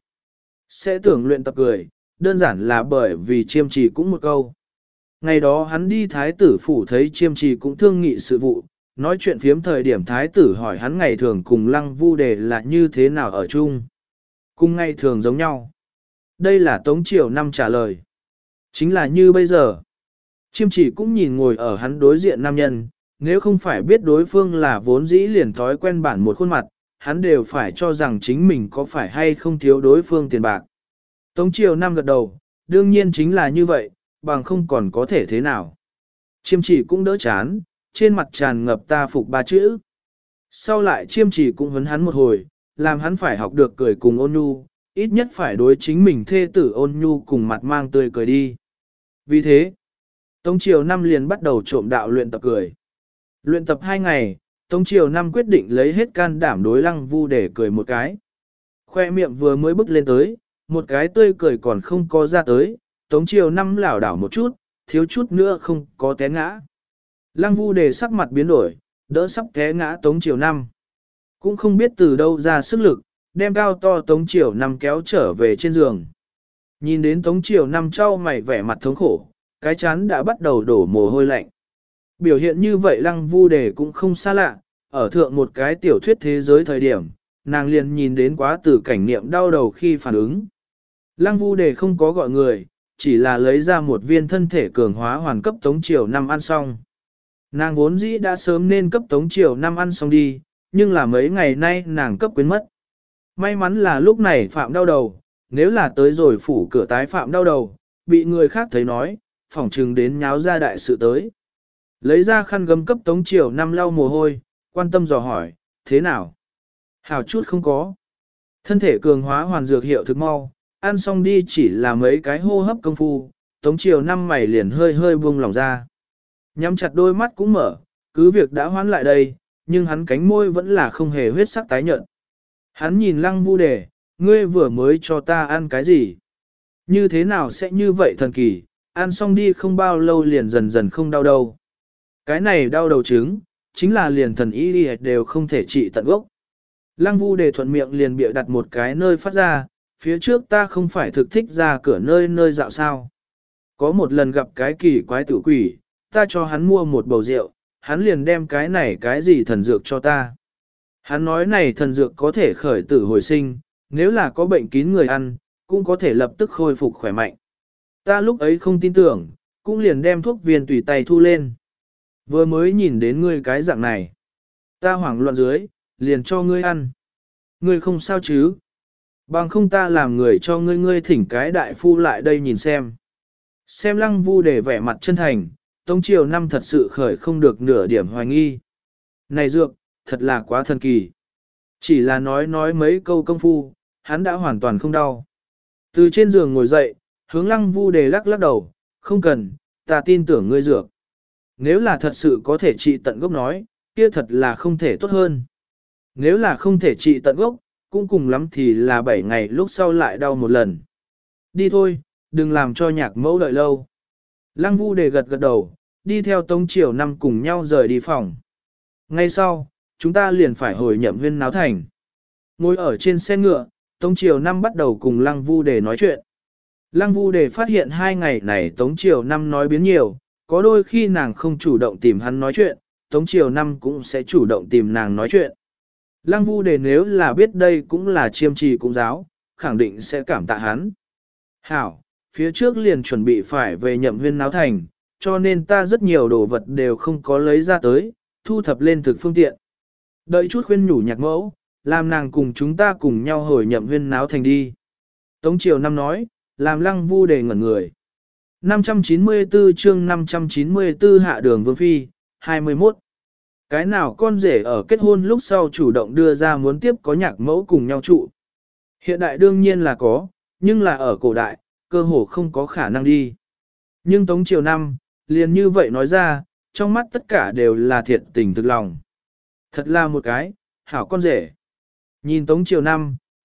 Sẽ tưởng luyện tập cười, đơn giản là bởi vì chiêm trì cũng một câu. Ngày đó hắn đi thái tử phủ thấy chiêm trì cũng thương nghị sự vụ, nói chuyện phiếm thời điểm thái tử hỏi hắn ngày thường cùng Lăng Vu Đề là như thế nào ở chung. Cùng ngày thường giống nhau. Đây là Tống Triều Năm trả lời. Chính là như bây giờ. Chiêm trì cũng nhìn ngồi ở hắn đối diện nam nhân, nếu không phải biết đối phương là vốn dĩ liền thói quen bản một khuôn mặt, hắn đều phải cho rằng chính mình có phải hay không thiếu đối phương tiền bạc. Tống Triều Năm gật đầu, đương nhiên chính là như vậy, bằng không còn có thể thế nào. Chiêm trì cũng đỡ chán, trên mặt tràn ngập ta phục ba chữ. Sau lại chiêm trì cũng huấn hắn một hồi, làm hắn phải học được cười cùng ôn nhu, ít nhất phải đối chính mình thê tử ôn nhu cùng mặt mang tươi cười đi. Vì thế, Tống Triều Năm liền bắt đầu trộm đạo luyện tập cười. Luyện tập hai ngày, Tống Triều Năm quyết định lấy hết can đảm đối Lăng Vu để cười một cái. Khoe miệng vừa mới bước lên tới, một cái tươi cười còn không có ra tới, Tống Triều Năm lảo đảo một chút, thiếu chút nữa không có té ngã. Lăng Vu Đề sắc mặt biến đổi, đỡ sắp té ngã Tống Triều Năm. Cũng không biết từ đâu ra sức lực, đem cao to Tống Triều Năm kéo trở về trên giường. Nhìn đến Tống Triều Năm trao mày vẻ mặt thống khổ, cái chán đã bắt đầu đổ mồ hôi lạnh. Biểu hiện như vậy Lăng Vu Đề cũng không xa lạ, ở thượng một cái tiểu thuyết thế giới thời điểm, nàng liền nhìn đến quá từ cảnh niệm đau đầu khi phản ứng. Lăng Vu Đề không có gọi người, chỉ là lấy ra một viên thân thể cường hóa hoàn cấp Tống Triều Năm ăn xong. Nàng vốn dĩ đã sớm nên cấp Tống Triều Năm ăn xong đi, nhưng là mấy ngày nay nàng cấp quên mất. May mắn là lúc này phạm đau đầu, nếu là tới rồi phủ cửa tái phạm đau đầu, bị người khác thấy nói, phỏng trừng đến nháo ra đại sự tới. Lấy ra khăn gấm cấp Tống Triều Năm lau mồ hôi, quan tâm dò hỏi, thế nào? Hảo chút không có. Thân thể cường hóa hoàn dược hiệu thực mau, ăn xong đi chỉ là mấy cái hô hấp công phu, Tống Triều Năm mày liền hơi hơi buông lỏng ra. Nhắm chặt đôi mắt cũng mở, cứ việc đã hoán lại đây, nhưng hắn cánh môi vẫn là không hề huyết sắc tái nhợt. Hắn nhìn Lăng Vu Đề, ngươi vừa mới cho ta ăn cái gì? Như thế nào sẽ như vậy thần kỳ, ăn xong đi không bao lâu liền dần dần không đau đâu. Cái này đau đầu trứng, chính là liền thần y đi đều không thể trị tận gốc. Lăng Vu Đề thuận miệng liền bịa đặt một cái nơi phát ra, phía trước ta không phải thực thích ra cửa nơi nơi dạo sao. Có một lần gặp cái kỳ quái tử quỷ, ta cho hắn mua một bầu rượu, hắn liền đem cái này cái gì thần dược cho ta. Hắn nói này thần dược có thể khởi tử hồi sinh, nếu là có bệnh kín người ăn, cũng có thể lập tức khôi phục khỏe mạnh. Ta lúc ấy không tin tưởng, cũng liền đem thuốc viên tùy tay thu lên. Vừa mới nhìn đến ngươi cái dạng này. Ta hoảng loạn dưới, liền cho ngươi ăn. Ngươi không sao chứ? Bằng không ta làm người cho ngươi ngươi thỉnh cái đại phu lại đây nhìn xem. Xem Lăng Vu để vẻ mặt chân thành, Tống Triều Năm thật sự khởi không được nửa điểm hoài nghi. Này dược, thật là quá thần kỳ. Chỉ là nói nói mấy câu công phu, hắn đã hoàn toàn không đau. Từ trên giường ngồi dậy, hướng Lăng Vu đề lắc lắc đầu, không cần, ta tin tưởng ngươi dược. Nếu là thật sự có thể trị tận gốc nói, kia thật là không thể tốt hơn. Nếu là không thể trị tận gốc, cũng cùng lắm thì là bảy ngày lúc sau lại đau một lần. Đi thôi, đừng làm cho nhạc mẫu đợi lâu. Lăng Vu đề gật gật đầu, đi theo Tống Triều Năm cùng nhau rời đi phòng. Ngay sau, chúng ta liền phải hồi Nhậm Huyên náo thành. Ngồi ở trên xe ngựa, Tống Triều Năm bắt đầu cùng Lăng Vu đề nói chuyện. Lăng Vu đề phát hiện hai ngày này Tống Triều Năm nói biến nhiều, có đôi khi nàng không chủ động tìm hắn nói chuyện, Tống Triều Năm cũng sẽ chủ động tìm nàng nói chuyện. Lăng Vu đề nếu là biết đây cũng là chiêm trì cũng giáo, khẳng định sẽ cảm tạ hắn. Hảo, phía trước liền chuẩn bị phải về Nhậm Huyên náo thành, cho nên ta rất nhiều đồ vật đều không có lấy ra tới, thu thập lên thực phương tiện. Đợi chút khuyên nhủ nhạc mẫu, làm nàng cùng chúng ta cùng nhau hồi Nhậm Huyên náo thành đi. Tống Triều Năm nói, làm Lăng Vu đề ngẩn người. năm trăm chín mươi tư chương năm trăm chín mươi tư hạ đường vương phi, hai mươi mốt. Cái nào con rể ở kết hôn lúc sau chủ động đưa ra muốn tiếp có nhạc mẫu cùng nhau trụ. Hiện đại đương nhiên là có, nhưng là ở cổ đại, cơ hồ không có khả năng đi. Nhưng Tống Triều Năm, liền như vậy nói ra, trong mắt tất cả đều là thiệt tình thực lòng. Thật là một cái, hảo con rể. Nhìn Tống Triều Năm,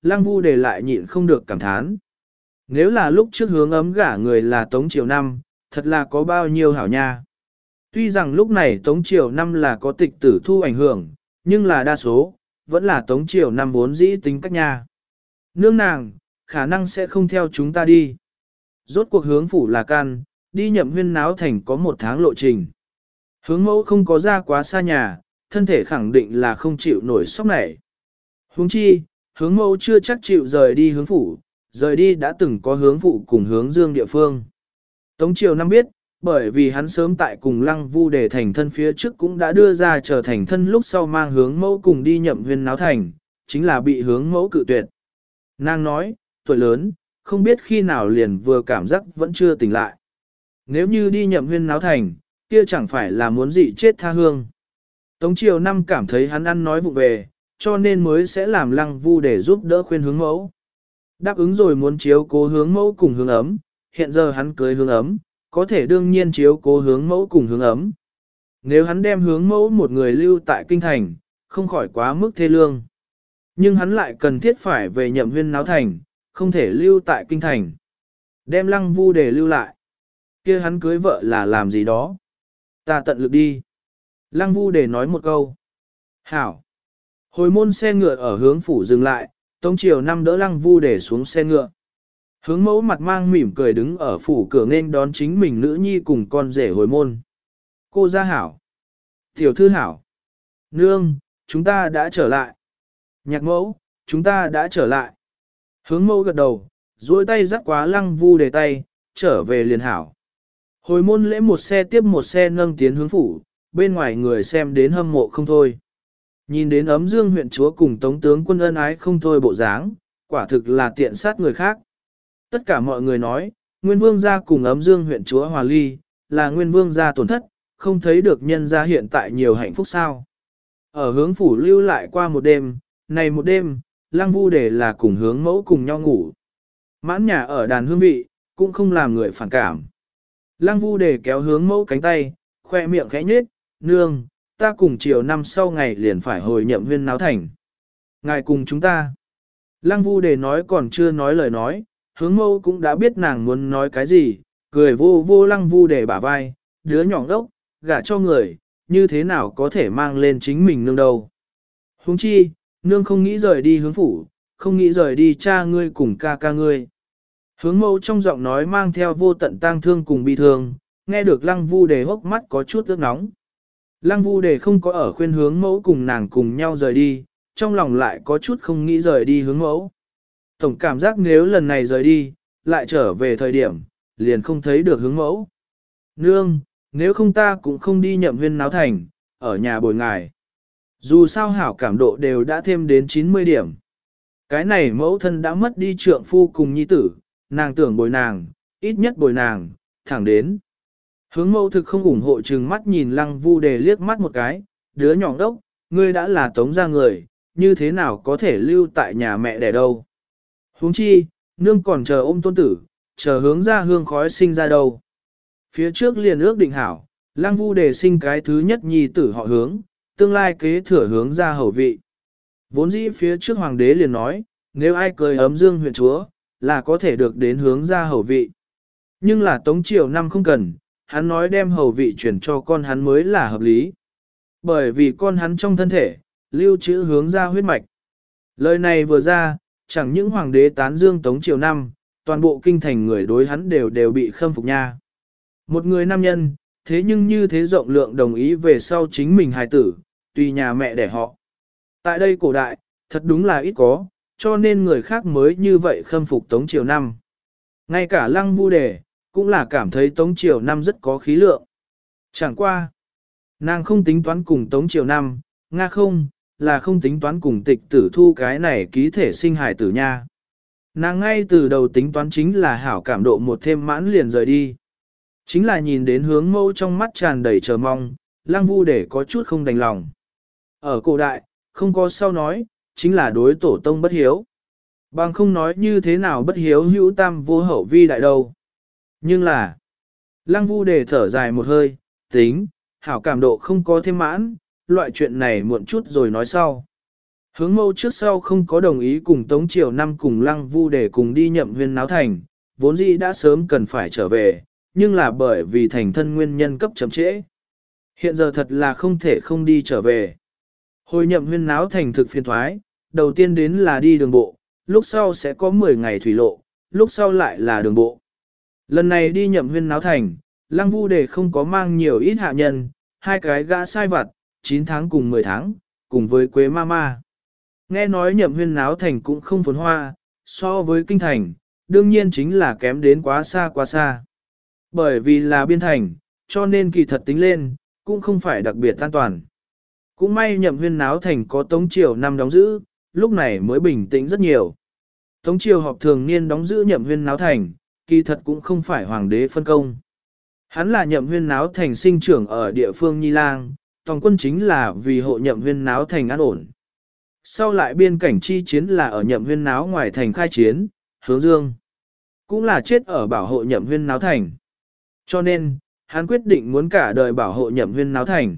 Lăng Vu Đề lại nhịn không được cảm thán. Nếu là lúc trước hướng ấm gả người là Tống Triều Năm, thật là có bao nhiêu hảo nha. Tuy rằng lúc này Tống Triều Năm là có tịch tử thu ảnh hưởng, nhưng là đa số, vẫn là Tống Triều Năm vốn dĩ tính cách nha. Nương nàng, khả năng sẽ không theo chúng ta đi. Rốt cuộc hướng phủ là can, đi nhậm huyên náo thành có một tháng lộ trình. Hướng mẫu không có ra quá xa nhà, thân thể khẳng định là không chịu nổi sốc này. Huống chi, hướng mẫu chưa chắc chịu rời đi hướng phủ, rời đi đã từng có hướng phụ cùng hướng dương địa phương. Tống Triều Năm biết, bởi vì hắn sớm tại cùng Lăng Vu Đề thành thân phía trước cũng đã đưa ra trở thành thân lúc sau mang hướng mẫu cùng đi nhậm huyên náo thành, chính là bị hướng mẫu cự tuyệt. Nàng nói, tuổi lớn, không biết khi nào liền vừa cảm giác vẫn chưa tỉnh lại. Nếu như đi nhậm huyên náo thành, kia chẳng phải là muốn dị chết tha hương. Tống Triều Năm cảm thấy hắn ăn nói vụ về, cho nên mới sẽ làm Lăng Vu để giúp đỡ khuyên hướng mẫu. Đáp ứng rồi muốn chiếu cố hướng mẫu cùng hướng ấm, hiện giờ hắn cưới hướng ấm, có thể đương nhiên chiếu cố hướng mẫu cùng hướng ấm. Nếu hắn đem hướng mẫu một người lưu tại kinh thành, không khỏi quá mức thê lương. Nhưng hắn lại cần thiết phải về nhậm huyên náo thành, không thể lưu tại kinh thành. Đem Lăng Vu để lưu lại. Kia hắn cưới vợ là làm gì đó. Ta tận lực đi. Lăng Vu để nói một câu. Hảo. Hồi môn xe ngựa ở hướng phủ dừng lại, Tống Triều Năm đỡ Lăng Vu để xuống xe ngựa. Hướng mẫu mặt mang mỉm cười đứng ở phủ cửa nên đón chính mình nữ nhi cùng con rể hồi môn. Cô gia hảo. Tiểu thư hảo. Nương, chúng ta đã trở lại. Nhạc mẫu, chúng ta đã trở lại. Hướng mẫu gật đầu, duỗi tay dắt quá Lăng Vu để tay, trở về liền hảo. Hồi môn lễ một xe tiếp một xe nâng tiến hướng phủ, bên ngoài người xem đến hâm mộ không thôi. Nhìn đến ấm dương huyện chúa cùng tống tướng quân ân ái không thôi bộ dáng, quả thực là tiện sát người khác. Tất cả mọi người nói, Nguyên Vương gia cùng ấm dương huyện chúa hòa ly, là Nguyên Vương gia tổn thất, không thấy được nhân gia hiện tại nhiều hạnh phúc sao. Ở hướng phủ lưu lại qua một đêm, này một đêm, Lăng Vu để là cùng hướng mẫu cùng nhau ngủ. Mãn nhà ở đàn hương vị, cũng không làm người phản cảm. Lăng Vu để kéo hướng mẫu cánh tay, khoe miệng khẽ nhếch, nương, ta cùng chiều năm sau ngày liền phải hồi nhậm huyên náo thành. Ngài cùng chúng ta. Lăng Vu để nói còn chưa nói lời nói, hướng mẫu cũng đã biết nàng muốn nói cái gì, cười vô vô Lăng Vu để bả vai, đứa nhỏ đốc, gả cho người, như thế nào có thể mang lên chính mình nương đâu. Huống chi, nương không nghĩ rời đi hướng phủ, không nghĩ rời đi cha ngươi cùng ca ca ngươi. Hướng mẫu trong giọng nói mang theo vô tận tang thương cùng bi thương, nghe được Lăng Vu đề hốc mắt có chút ướt nóng. Lăng Vu đề không có ở khuyên hướng mẫu cùng nàng cùng nhau rời đi, trong lòng lại có chút không nghĩ rời đi hướng mẫu. Tổng cảm giác nếu lần này rời đi, lại trở về thời điểm, liền không thấy được hướng mẫu. Nương, nếu không ta cũng không đi nhậm huyên náo thành, ở nhà bồi ngài. Dù sao hảo cảm độ đều đã thêm đến chín mươi điểm. Cái này mẫu thân đã mất đi trượng phu cùng nhi tử, nàng tưởng bồi nàng, ít nhất bồi nàng, thẳng đến. Hướng mẫu thực không ủng hộ chừng mắt nhìn Lăng Vu đề liếc mắt một cái, đứa nhỏ đốc, ngươi đã là tống gia người, như thế nào có thể lưu tại nhà mẹ đẻ đâu. Huống chi, nương còn chờ ôm tôn tử, chờ hướng ra hương khói sinh ra đâu. Phía trước liền ước định hảo, Lăng Vu đề sinh cái thứ nhất nhi tử họ hướng, tương lai kế thừa hướng ra hầu vị. Vốn dĩ phía trước hoàng đế liền nói, nếu ai cười ấm dương huyện chúa, là có thể được đến hướng ra hầu vị. Nhưng là Tống Triều Năm không cần, hắn nói đem hầu vị chuyển cho con hắn mới là hợp lý. Bởi vì con hắn trong thân thể, lưu trữ hướng ra huyết mạch. Lời này vừa ra, chẳng những hoàng đế tán dương Tống Triều Năm, toàn bộ kinh thành người đối hắn đều đều bị khâm phục nha. Một người nam nhân, thế nhưng như thế rộng lượng đồng ý về sau chính mình hài tử, tùy nhà mẹ đẻ họ. Tại đây cổ đại, thật đúng là ít có, cho nên người khác mới như vậy khâm phục Tống Triều Năm. Ngay cả Lăng Vu đề, cũng là cảm thấy Tống Triều Năm rất có khí lượng. Chẳng qua, nàng không tính toán cùng Tống Triều Năm, nga không, là không tính toán cùng tịch tử thu cái này ký thể sinh hài tử nha. Nàng ngay từ đầu tính toán chính là hảo cảm độ một thêm mãn liền rời đi. Chính là nhìn đến hướng mâu trong mắt tràn đầy chờ mong, Lăng Vu để có chút không đành lòng. Ở cổ đại, không có sau nói, chính là đối tổ tông bất hiếu. Bằng không nói như thế nào bất hiếu hữu tam vô hậu vi đại đâu. Nhưng là, Lăng Vu để thở dài một hơi, tính, hảo cảm độ không có thêm mãn, loại chuyện này muộn chút rồi nói sau. Hướng mâu trước sau không có đồng ý cùng Tống Triều Năm cùng Lăng Vu để cùng đi nhậm huyên náo thành, vốn dĩ đã sớm cần phải trở về, nhưng là bởi vì thành thân nguyên nhân cấp chậm trễ. Hiện giờ thật là không thể không đi trở về. Hồi nhậm huyên náo thành thực phiên thoái, đầu tiên đến là đi đường bộ, lúc sau sẽ có mười ngày thủy lộ, lúc sau lại là đường bộ. Lần này đi nhậm huyên náo thành, Lăng Vu để không có mang nhiều ít hạ nhân, hai cái gã sai vặt, chín tháng cùng mười tháng, cùng với Quế ma ma. Nghe nói nhậm huyên náo thành cũng không phồn hoa, so với kinh thành, đương nhiên chính là kém đến quá xa quá xa. Bởi vì là biên thành, cho nên kỳ thật tính lên, cũng không phải đặc biệt an toàn. Cũng may nhậm huyên náo thành có Tống Triều Năm đóng giữ, lúc này mới bình tĩnh rất nhiều. Tống Triều họp thường niên đóng giữ nhậm huyên náo thành, kỳ thật cũng không phải hoàng đế phân công. Hắn là nhậm huyên náo thành sinh trưởng ở địa phương Nhi Lang, toàn quân chính là vì hộ nhậm huyên náo thành an ổn. Sau lại biên cảnh chi chiến là ở nhậm huyên náo ngoài thành khai chiến, hướng dương. Cũng là chết ở bảo hộ nhậm huyên náo thành. Cho nên, hắn quyết định muốn cả đời bảo hộ nhậm huyên náo thành.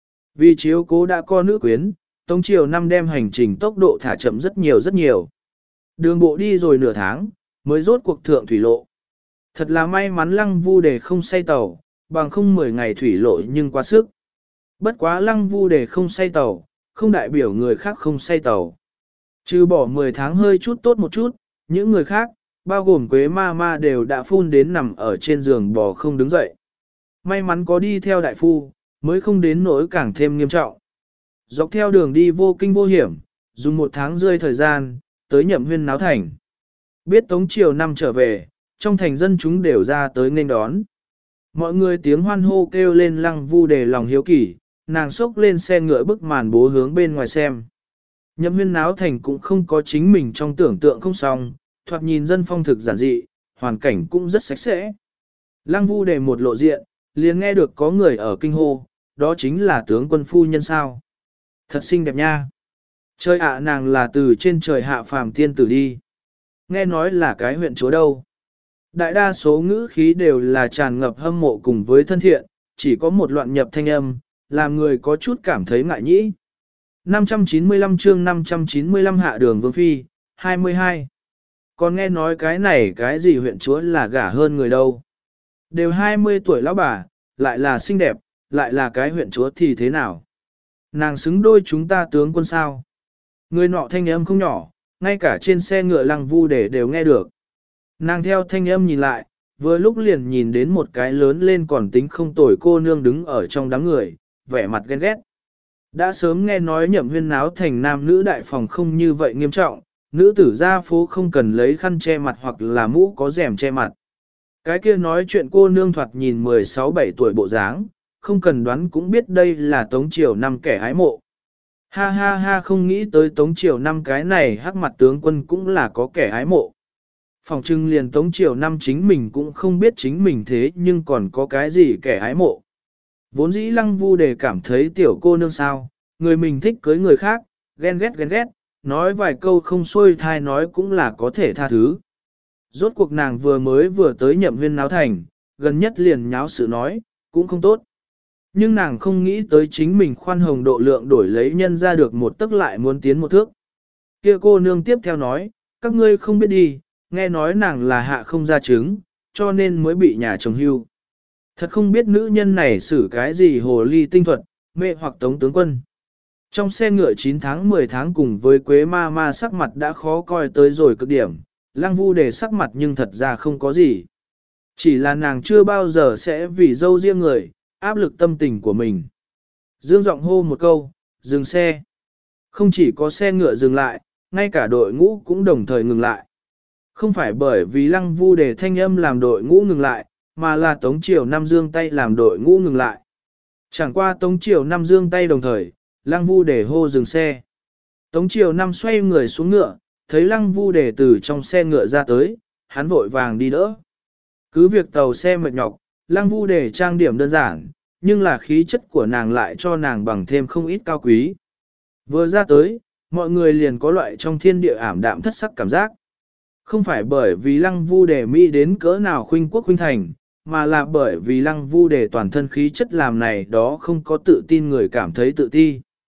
Vì chiếu cố đã có nữ quyến, Tống Triều Năm đem hành trình tốc độ thả chậm rất nhiều rất nhiều. Đường bộ đi rồi nửa tháng, mới rốt cuộc thượng thủy lộ. Thật là may mắn Lăng Vu Đề không say tàu, bằng không mười ngày thủy lộ nhưng quá sức. Bất quá Lăng Vu Đề không say tàu, không đại biểu người khác không say tàu. Trừ bỏ mười tháng hơi chút tốt một chút, những người khác, bao gồm Quế ma ma đều đã phun đến nằm ở trên giường bò không đứng dậy. May mắn có đi theo đại phu, mới không đến nỗi càng thêm nghiêm trọng. Dọc theo đường đi vô kinh vô hiểm, dùng một tháng rơi thời gian, tới nhậm huyên náo thành. Biết Tống Triều Năm trở về, trong thành dân chúng đều ra tới nên đón. Mọi người tiếng hoan hô kêu lên Lăng Vu Đề lòng hiếu kỳ, nàng xốc lên xe ngựa bức màn bố hướng bên ngoài xem. Nhậm huyên náo thành cũng không có chính mình trong tưởng tượng không xong, thoạt nhìn dân phong thực giản dị, hoàn cảnh cũng rất sạch sẽ. Lăng Vu Đề một lộ diện, liền nghe được có người ở kinh hô, đó chính là tướng quân phu nhân sao. Thật xinh đẹp nha. Trời ạ, nàng là từ trên trời hạ phàm tiên tử đi. Nghe nói là cái huyện chúa đâu. Đại đa số ngữ khí đều là tràn ngập hâm mộ cùng với thân thiện, chỉ có một loạn nhập thanh âm, làm người có chút cảm thấy ngại nhĩ. năm trăm chín mươi lăm chương năm trăm chín mươi lăm hạ đường vương phi, hai mươi hai. Còn nghe nói cái này cái gì huyện chúa là gả hơn người đâu. Đều hai mươi tuổi lão bà, lại là xinh đẹp, lại là cái huyện chúa thì thế nào? Nàng xứng đôi chúng ta tướng quân sao? Người nọ thanh âm không nhỏ, ngay cả trên xe ngựa Lăng Vu Đề đều nghe được. Nàng theo thanh âm nhìn lại, vừa lúc liền nhìn đến một cái lớn lên còn tính không tồi cô nương đứng ở trong đám người, vẻ mặt ghen ghét. Đã sớm nghe nói nhậm huyên náo thành nam nữ đại phòng không như vậy nghiêm trọng, nữ tử ra phố không cần lấy khăn che mặt hoặc là mũ có rèm che mặt. Cái kia nói chuyện cô nương thoạt nhìn mười sáu bảy tuổi bộ dáng, không cần đoán cũng biết đây là Tống Triều Năm kẻ ái mộ. Ha ha ha, không nghĩ tới Tống Triều Năm cái này hắc mặt tướng quân cũng là có kẻ ái mộ. Phòng trưng liền Tống Triều Năm chính mình cũng không biết chính mình thế nhưng còn có cái gì kẻ ái mộ. Vốn dĩ Lăng Vu Đề cảm thấy tiểu cô nương sao, người mình thích cưới người khác, ghen ghét ghen ghét, nói vài câu không xuôi thai nói cũng là có thể tha thứ. Rốt cuộc nàng vừa mới vừa tới nhậm huyên náo thành, gần nhất liền nháo sự nói, cũng không tốt. Nhưng nàng không nghĩ tới chính mình khoan hồng độ lượng đổi lấy nhân ra được một tức lại muốn tiến một thước. Kia cô nương tiếp theo nói, các ngươi không biết đi, nghe nói nàng là hạ không ra trứng, cho nên mới bị nhà chồng hưu. Thật không biết nữ nhân này xử cái gì hồ ly tinh thuật, mê hoặc Tống tướng quân. Trong xe ngựa chín tháng mười tháng cùng với Quế ma ma sắc mặt đã khó coi tới rồi cực điểm, Lăng Vu Đề sắc mặt nhưng thật ra không có gì. Chỉ là nàng chưa bao giờ sẽ vì dâu riêng người, áp lực tâm tình của mình. Dương giọng hô một câu, dừng xe. Không chỉ có xe ngựa dừng lại, ngay cả đội ngũ cũng đồng thời ngừng lại. Không phải bởi vì Lăng Vu Đề thanh âm làm đội ngũ ngừng lại, mà là Tống Triều Năm giương tay làm đội ngũ ngừng lại. Chẳng qua Tống Triều Năm giương tay đồng thời, Lăng Vu Đề hô dừng xe. Tống Triều Năm xoay người xuống ngựa, thấy Lăng Vu Đề từ trong xe ngựa ra tới, hắn vội vàng đi đỡ. Cứ việc tàu xe mệt nhọc, Lăng Vu Đề trang điểm đơn giản, nhưng là khí chất của nàng lại cho nàng bằng thêm không ít cao quý. Vừa ra tới, mọi người liền có loại trong thiên địa ảm đạm thất sắc cảm giác. Không phải bởi vì Lăng Vu Đề mỹ đến cỡ nào khuynh quốc khuynh thành, mà là bởi vì Lăng Vu Đề toàn thân khí chất làm này đó không có tự tin người cảm thấy tự ti.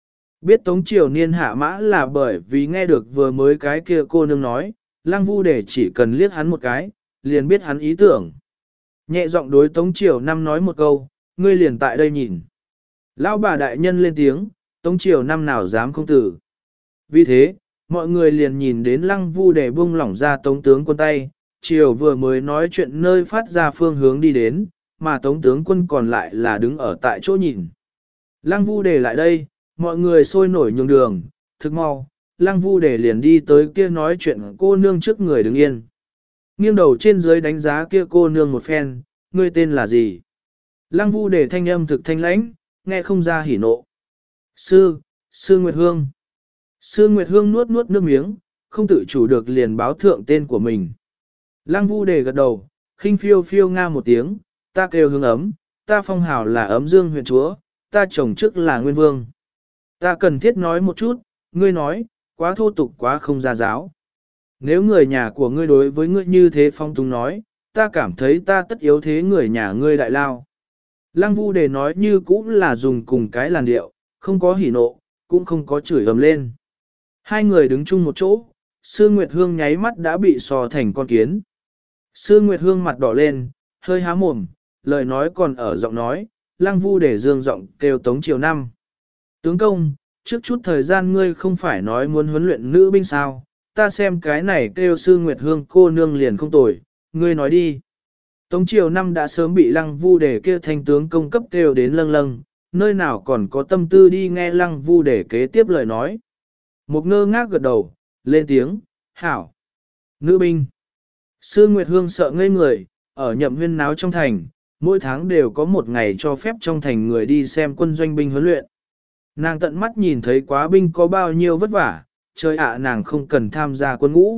Biết Tống Triều Niên hạ mã là bởi vì nghe được vừa mới cái kia cô nương nói, Lăng Vu Đề chỉ cần liếc hắn một cái, liền biết hắn ý tưởng. Nhẹ giọng đối Tống Triều Năm nói một câu, ngươi liền tại đây nhìn. Lão bà đại nhân lên tiếng, Tống Triều Năm nào dám không tử. Vì thế, mọi người liền nhìn đến Lăng Vu Đề buông lỏng ra Tống tướng quân tay, Triều vừa mới nói chuyện nơi phát ra phương hướng đi đến, mà Tống tướng quân còn lại là đứng ở tại chỗ nhìn. Lăng Vu Đề lại đây, mọi người sôi nổi nhường đường, thức mau, Lăng Vu Đề liền đi tới kia nói chuyện cô nương trước người đứng yên. Nghiêng đầu trên dưới đánh giá kia cô nương một phen, ngươi tên là gì? Lăng Vu Đề thanh âm thực thanh lãnh, nghe không ra hỉ nộ. Sư, Sư Nguyệt Hương. Sư Nguyệt Hương nuốt nuốt nước miếng, không tự chủ được liền báo thượng tên của mình. Lăng Vu Đề gật đầu, khinh phiêu phiêu nga một tiếng, ta kêu Hương ấm, ta phong hào là ấm dương huyện chúa, ta chồng trước là Nguyên Vương. Ta cần thiết nói một chút, ngươi nói, quá thô tục quá không ra giáo. Nếu người nhà của ngươi đối với ngươi như thế phong túng nói, ta cảm thấy ta tất yếu thế người nhà ngươi đại lao. Lăng Vu Đề nói như cũng là dùng cùng cái làn điệu, không có hỉ nộ, cũng không có chửi ầm lên. Hai người đứng chung một chỗ, Sư Nguyệt Hương nháy mắt đã bị sò thành con kiến. Sư Nguyệt Hương mặt đỏ lên, hơi há mồm, lời nói còn ở giọng nói, Lăng Vu Đề dương giọng kêu Tống Triều Năm. Tướng công, trước chút thời gian ngươi không phải nói muốn huấn luyện nữ binh sao, ta xem cái này kêu Sư Nguyệt Hương cô nương liền không tồi, ngươi nói đi. Tống Triều Năm đã sớm bị Lăng Vu Đề kia thanh tướng công cấp kêu đến lâng lâng, nơi nào còn có tâm tư đi nghe Lăng Vu Đề kế tiếp lời nói. Một ngơ ngác gật đầu, lên tiếng, hảo. Nữ binh. Sư Nguyệt Hương sợ ngây người, ở Nhậm Huyên náo trong thành, mỗi tháng đều có một ngày cho phép trong thành người đi xem quân doanh binh huấn luyện. Nàng tận mắt nhìn thấy quá binh có bao nhiêu vất vả, trời ạ nàng không cần tham gia quân ngũ.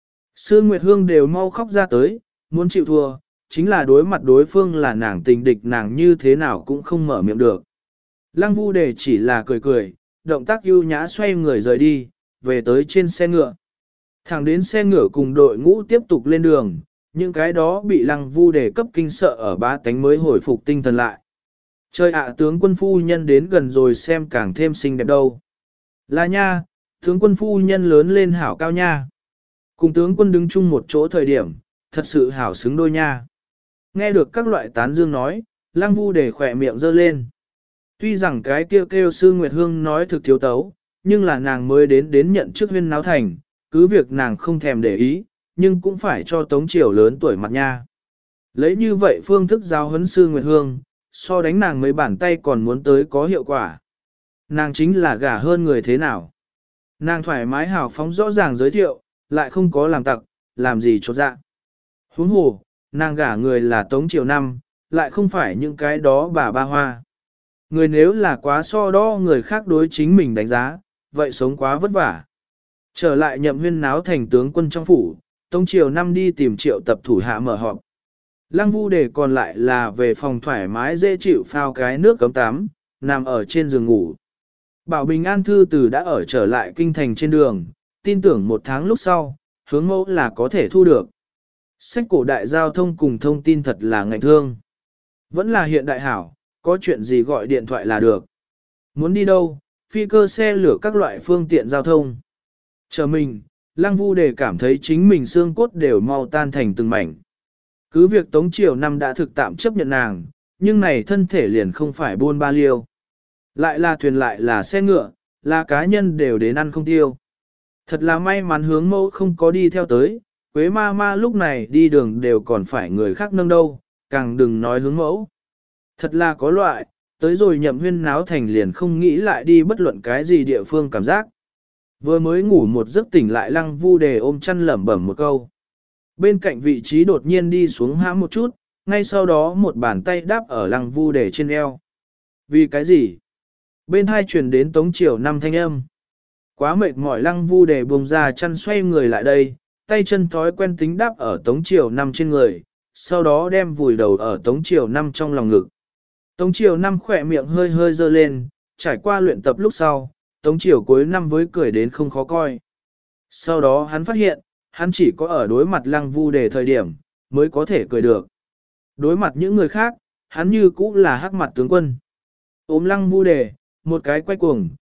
Sư Nguyệt Hương đều mau khóc ra tới, muốn chịu thua, chính là đối mặt đối phương là nàng tình địch nàng như thế nào cũng không mở miệng được. Lăng Vu Đề chỉ là cười cười, động tác ưu nhã xoay người rời đi, về tới trên xe ngựa. Thẳng đến xe ngựa cùng đội ngũ tiếp tục lên đường, những cái đó bị Lăng Vu Đề cấp kinh sợ ở ba tánh mới hồi phục tinh thần lại. Trời ạ tướng quân phu nhân đến gần rồi xem càng thêm xinh đẹp đâu. Là nha, tướng quân phu nhân lớn lên hảo cao nha. Cùng tướng quân đứng chung một chỗ thời điểm, thật sự hảo xứng đôi nha. Nghe được các loại tán dương nói, Lăng Vu Đề khỏe miệng giơ lên. Tuy rằng cái kêu kêu Sư Nguyệt Hương nói thực thiếu tấu, nhưng là nàng mới đến đến nhận chức Huyên náo thành, cứ việc nàng không thèm để ý, nhưng cũng phải cho Tống Triều lớn tuổi mặt nha. Lấy như vậy phương thức giáo huấn Sư Nguyệt Hương, so đánh nàng mấy bàn tay còn muốn tới có hiệu quả. Nàng chính là gả hơn người thế nào. Nàng thoải mái hào phóng rõ ràng giới thiệu, lại không có làm tặc, làm gì chột dạ. Huống hồ, nàng gả người là Tống Triều Năm, lại không phải những cái đó bà ba hoa. Người nếu là quá so đo người khác đối chính mình đánh giá, vậy sống quá vất vả. Trở lại Nhậm Huyên náo thành tướng quân trong phủ, Tống Triều Năm đi tìm Triệu Tập thủ hạ mở họp. Lăng Vu Đề còn lại là về phòng thoải mái dễ chịu phao cái nước cấm tắm, nằm ở trên giường ngủ. Bảo Bình An thư từ đã ở trở lại kinh thành trên đường, tin tưởng một tháng lúc sau, hướng mẫu là có thể thu được. Sách cổ đại giao thông cùng thông tin thật là ngạnh thương. Vẫn là hiện đại hảo, có chuyện gì gọi điện thoại là được. Muốn đi đâu, phi cơ xe lửa các loại phương tiện giao thông. Chờ mình, Lăng Vu Đề cảm thấy chính mình xương cốt đều mau tan thành từng mảnh. Cứ việc Tống Triều Năm đã thực tạm chấp nhận nàng, nhưng này thân thể liền không phải buôn ba liêu. Lại là thuyền lại là xe ngựa, là cá nhân đều đến ăn không tiêu. Thật là may mắn hướng mẫu không có đi theo tới, Quế ma ma lúc này đi đường đều còn phải người khác nâng đâu, càng đừng nói hướng mẫu. Thật là có loại, tới rồi Nhậm Huyên náo thành liền không nghĩ lại đi bất luận cái gì địa phương cảm giác. Vừa mới ngủ một giấc tỉnh lại Lăng Vu Đề ôm chăn lẩm bẩm một câu. Bên cạnh vị trí đột nhiên đi xuống hãm một chút, ngay sau đó một bàn tay đáp ở Lăng Vu Đề trên eo. Vì cái gì? Bên hai truyền đến Tống Triều Năm thanh âm. Quá mệt mỏi Lăng Vu Đề buông ra chăn xoay người lại đây, tay chân thói quen tính đáp ở Tống Triều Năm trên người, sau đó đem vùi đầu ở Tống Triều Năm trong lòng ngực. Tống Triều Năm khỏe miệng hơi hơi dơ lên, trải qua luyện tập lúc sau, Tống Triều cuối năm với cười đến không khó coi. Sau đó hắn phát hiện, hắn chỉ có ở đối mặt Lăng Vu Đề thời điểm, mới có thể cười được. Đối mặt những người khác, hắn như cũ là hắc mặt tướng quân. Ôm Lăng Vu Đề, một cái quay cuồng,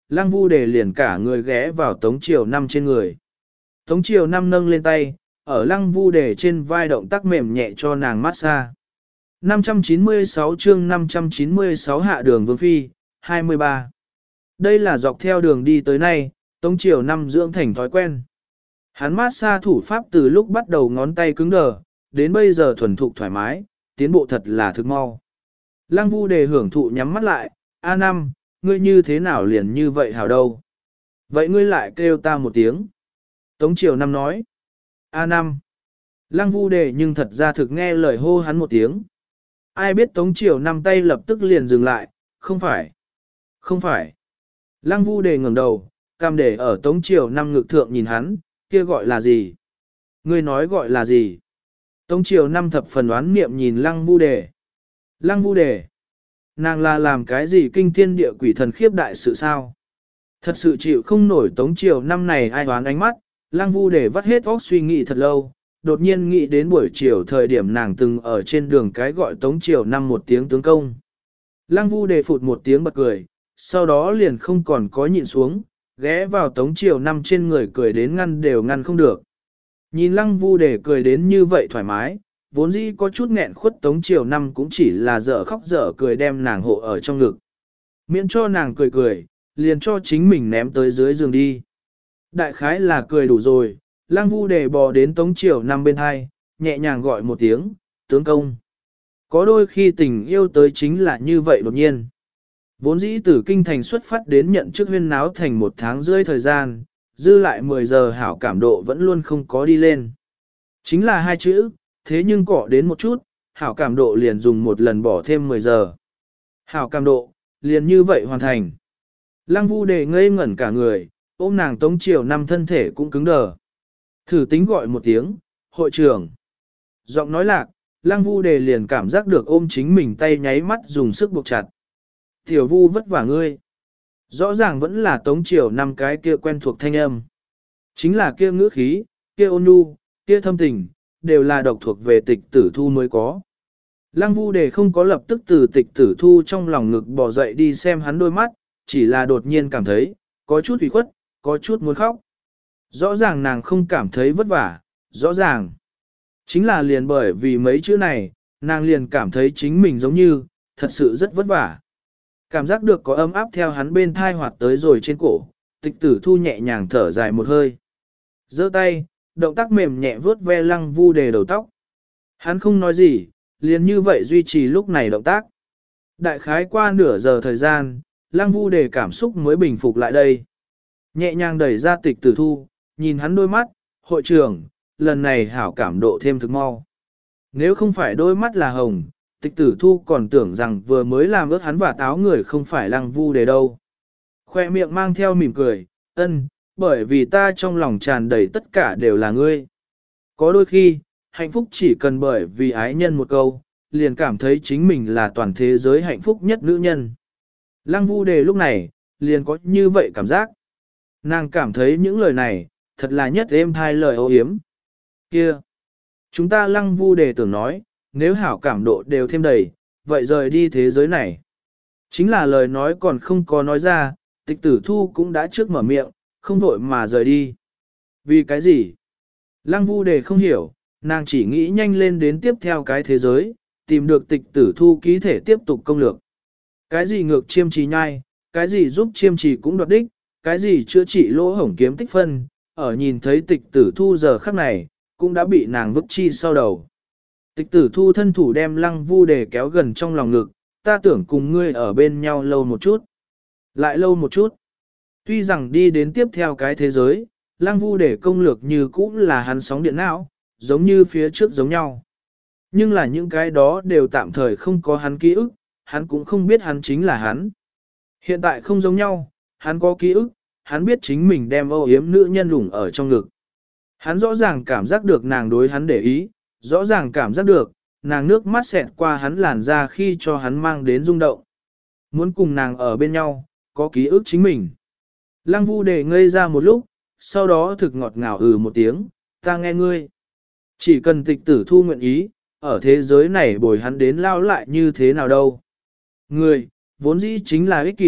Lăng Vu Đề liền cả người ghé vào Tống Triều Năm trên người. Tống Triều Năm nâng lên tay, ở Lăng Vu Đề trên vai động tác mềm nhẹ cho nàng massage. năm trăm chín mươi sáu chương năm trăm chín mươi sáu hạ đường Vương Phi, hai mươi ba. Đây là dọc theo đường đi tới nay, Tống Triều Năm dưỡng thành thói quen. Hắn massage thủ pháp từ lúc bắt đầu ngón tay cứng đờ, đến bây giờ thuần thục thoải mái, tiến bộ thật là thực mau. Lăng Vu Đề hưởng thụ nhắm mắt lại, A năm, ngươi như thế nào liền như vậy hảo đâu? Vậy ngươi lại kêu ta một tiếng. Tống Triều Năm nói, A năm. Lăng Vu Đề nhưng thật ra thực nghe lời hô hắn một tiếng. Ai biết Tống Triều Năm tay lập tức liền dừng lại, không phải, không phải. Lăng Vu Đề ngẩng đầu, cam để ở Tống Triều Năm ngực thượng nhìn hắn, kia gọi là gì? Ngươi nói gọi là gì? Tống Triều Năm thập phần oán niệm nhìn Lăng Vu Đề. Lăng Vu Đề, nàng là làm cái gì kinh thiên địa quỷ thần khiếp đại sự sao? Thật sự chịu không nổi Tống Triều Năm này ai đoán ánh mắt, Lăng Vu Đề vắt hết óc suy nghĩ thật lâu, đột nhiên nghĩ đến buổi chiều thời điểm nàng từng ở trên đường cái gọi Tống Triều Năm một tiếng tướng công. Lăng Vu Đề phụt một tiếng bật cười, sau đó liền không còn có nhịn xuống, ghé vào Tống Triều Năm trên người cười đến ngăn đều ngăn không được. Nhìn Lăng Vu Đề cười đến như vậy thoải mái, vốn dĩ có chút nghẹn khuất Tống Triều Năm cũng chỉ là dở khóc dở cười đem nàng hộ ở trong ngực. Miễn cho nàng cười cười, liền cho chính mình ném tới dưới giường đi. Đại khái là cười đủ rồi, Lăng Vu Đề bò đến Tống Triều Năm bên hai, nhẹ nhàng gọi một tiếng, tướng công. Có đôi khi tình yêu tới chính là như vậy đột nhiên. Vốn dĩ từ kinh thành xuất phát đến nhận chức huyên náo thành một tháng rưỡi thời gian, dư lại mười giờ hảo cảm độ vẫn luôn không có đi lên. Chính là hai chữ, thế nhưng cọ đến một chút, hảo cảm độ liền dùng một lần bỏ thêm mười giờ. Hảo cảm độ, liền như vậy hoàn thành. Lăng Vu Đề ngây ngẩn cả người, ôm nàng Tống Triều Năm thân thể cũng cứng đờ. Thử tính gọi một tiếng, hội trưởng. Giọng nói lạc, Lăng Vu Đề liền cảm giác được ôm chính mình tay nháy mắt dùng sức buộc chặt. Tiểu Vu vất vả ngươi. Rõ ràng vẫn là Tống Triều Năm cái kia quen thuộc thanh âm. Chính là kia ngữ khí, kia ôn nhu, kia thâm tình, đều là độc thuộc về Tịch Tử Thu mới có. Lăng Vu Đề không có lập tức từ Tịch Tử Thu trong lòng ngực bò dậy đi xem hắn đôi mắt, chỉ là đột nhiên cảm thấy, có chút ủy khuất, có chút muốn khóc. Rõ ràng nàng không cảm thấy vất vả, rõ ràng. Chính là liền bởi vì mấy chữ này, nàng liền cảm thấy chính mình giống như, thật sự rất vất vả. Cảm giác được có ấm áp theo hắn bên thai hoạt tới rồi trên cổ, Tịch Tử Thu nhẹ nhàng thở dài một hơi. Giơ tay, động tác mềm nhẹ vuốt ve Lăng Vu Đề đầu tóc. Hắn không nói gì, liền như vậy duy trì lúc này động tác. Đại khái qua nửa giờ thời gian, Lăng Vu Đề cảm xúc mới bình phục lại đây. Nhẹ nhàng đẩy ra Tịch Tử Thu, nhìn hắn đôi mắt, hội trưởng, lần này hảo cảm độ thêm thực mau. Nếu không phải đôi mắt là hồng, Tịch Tử Thu còn tưởng rằng vừa mới làm ướt hắn và táo người không phải Lăng Vu Đề đâu. Khoe miệng mang theo mỉm cười, ân, bởi vì ta trong lòng tràn đầy tất cả đều là ngươi. Có đôi khi, hạnh phúc chỉ cần bởi vì ái nhân một câu, liền cảm thấy chính mình là toàn thế giới hạnh phúc nhất nữ nhân. Lăng Vu Đề lúc này, liền có như vậy cảm giác. Nàng cảm thấy những lời này, thật là nhất êm thai lời ô yếm. Kia! Chúng ta Lăng Vu Đề tưởng nói, nếu hảo cảm độ đều thêm đầy, vậy rời đi thế giới này. Chính là lời nói còn không có nói ra, Tịch Tử Thu cũng đã trước mở miệng, không vội mà rời đi. Vì cái gì? Lăng Vu Đề không hiểu, nàng chỉ nghĩ nhanh lên đến tiếp theo cái thế giới, tìm được Tịch Tử Thu ký thể tiếp tục công lược. Cái gì ngược chiêm trì nhai, cái gì giúp chiêm trì cũng đoạt đích, cái gì chữa trị lỗ hổng kiếm tích phân, ở nhìn thấy Tịch Tử Thu giờ khắc này, cũng đã bị nàng vứt chi sau đầu. Tịch Tử Thu thân thủ đem Lăng Vu Đề kéo gần trong lòng ngực, ta tưởng cùng ngươi ở bên nhau lâu một chút. Lại lâu một chút. Tuy rằng đi đến tiếp theo cái thế giới, Lăng Vu Đề công lược như cũng là hắn sóng điện não, giống như phía trước giống nhau. Nhưng là những cái đó đều tạm thời không có hắn ký ức, hắn cũng không biết hắn chính là hắn. Hiện tại không giống nhau, hắn có ký ức, hắn biết chính mình đem âu yếm nữ nhân lủng ở trong ngực. Hắn rõ ràng cảm giác được nàng đối hắn để ý, rõ ràng cảm giác được, nàng nước mắt xẹt qua hắn làn da khi cho hắn mang đến rung động. Muốn cùng nàng ở bên nhau, có ký ức chính mình. Lăng Vu Đề ngây ra một lúc, sau đó thực ngọt ngào ừ một tiếng, ta nghe ngươi. Chỉ cần Tịch Tử Thu nguyện ý, ở thế giới này bồi hắn đến lao lại như thế nào đâu. Người, vốn dĩ chính là ích kỷ,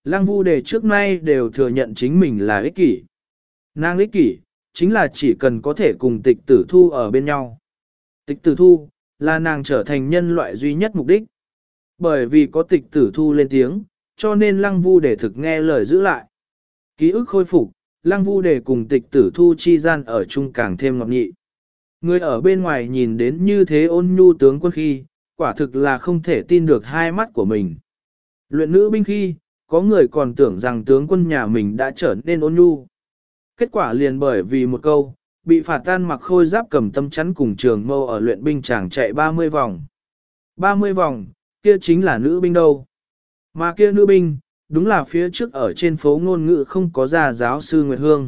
Lăng Vu Đề trước nay đều thừa nhận chính mình là ích kỷ. Nàng ích kỷ, chính là chỉ cần có thể cùng tịch tử thu ở bên nhau. Tịch tử thu, là nàng trở thành nhân loại duy nhất mục đích. Bởi vì có tịch tử thu lên tiếng, cho nên Lăng Vu Đề thực nghe lời giữ lại. Ký ức khôi phục, Lăng Vu Đề cùng tịch tử thu chi gian ở chung càng thêm ngọt nghị. Người ở bên ngoài nhìn đến như thế ôn nhu tướng quân khi, quả thực là không thể tin được hai mắt của mình. Luyện nữ binh khi, có người còn tưởng rằng tướng quân nhà mình đã trở nên ôn nhu. Kết quả liền bởi vì một câu, bị phạt tan mặc khôi giáp cầm tâm chắn cùng trường mâu ở luyện binh chàng chạy ba mươi vòng. ba mươi vòng, kia chính là nữ binh đâu. Mà kia nữ binh, đúng là phía trước ở trên phố ngôn ngữ không có gia giáo sư Nguyệt Hương.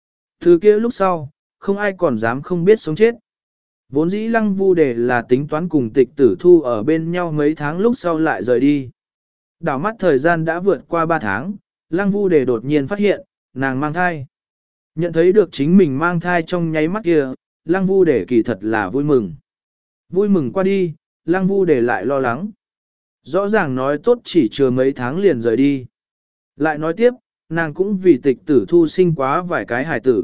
Từ kia lúc sau, không ai còn dám không biết sống chết. Vốn dĩ Lăng Vu Đề là tính toán cùng tịch tử thu ở bên nhau mấy tháng lúc sau lại rời đi. Đảo mắt thời gian đã vượt qua ba tháng, Lăng Vu Đề đột nhiên phát hiện, nàng mang thai. Nhận thấy được chính mình mang thai trong nháy mắt kia, Lăng Vu Đề kỳ thật là vui mừng. Vui mừng qua đi, Lăng Vu Đề lại lo lắng. Rõ ràng nói tốt chỉ chừa mấy tháng liền rời đi. Lại nói tiếp, nàng cũng vì tịch tử thu sinh quá vài cái hài tử.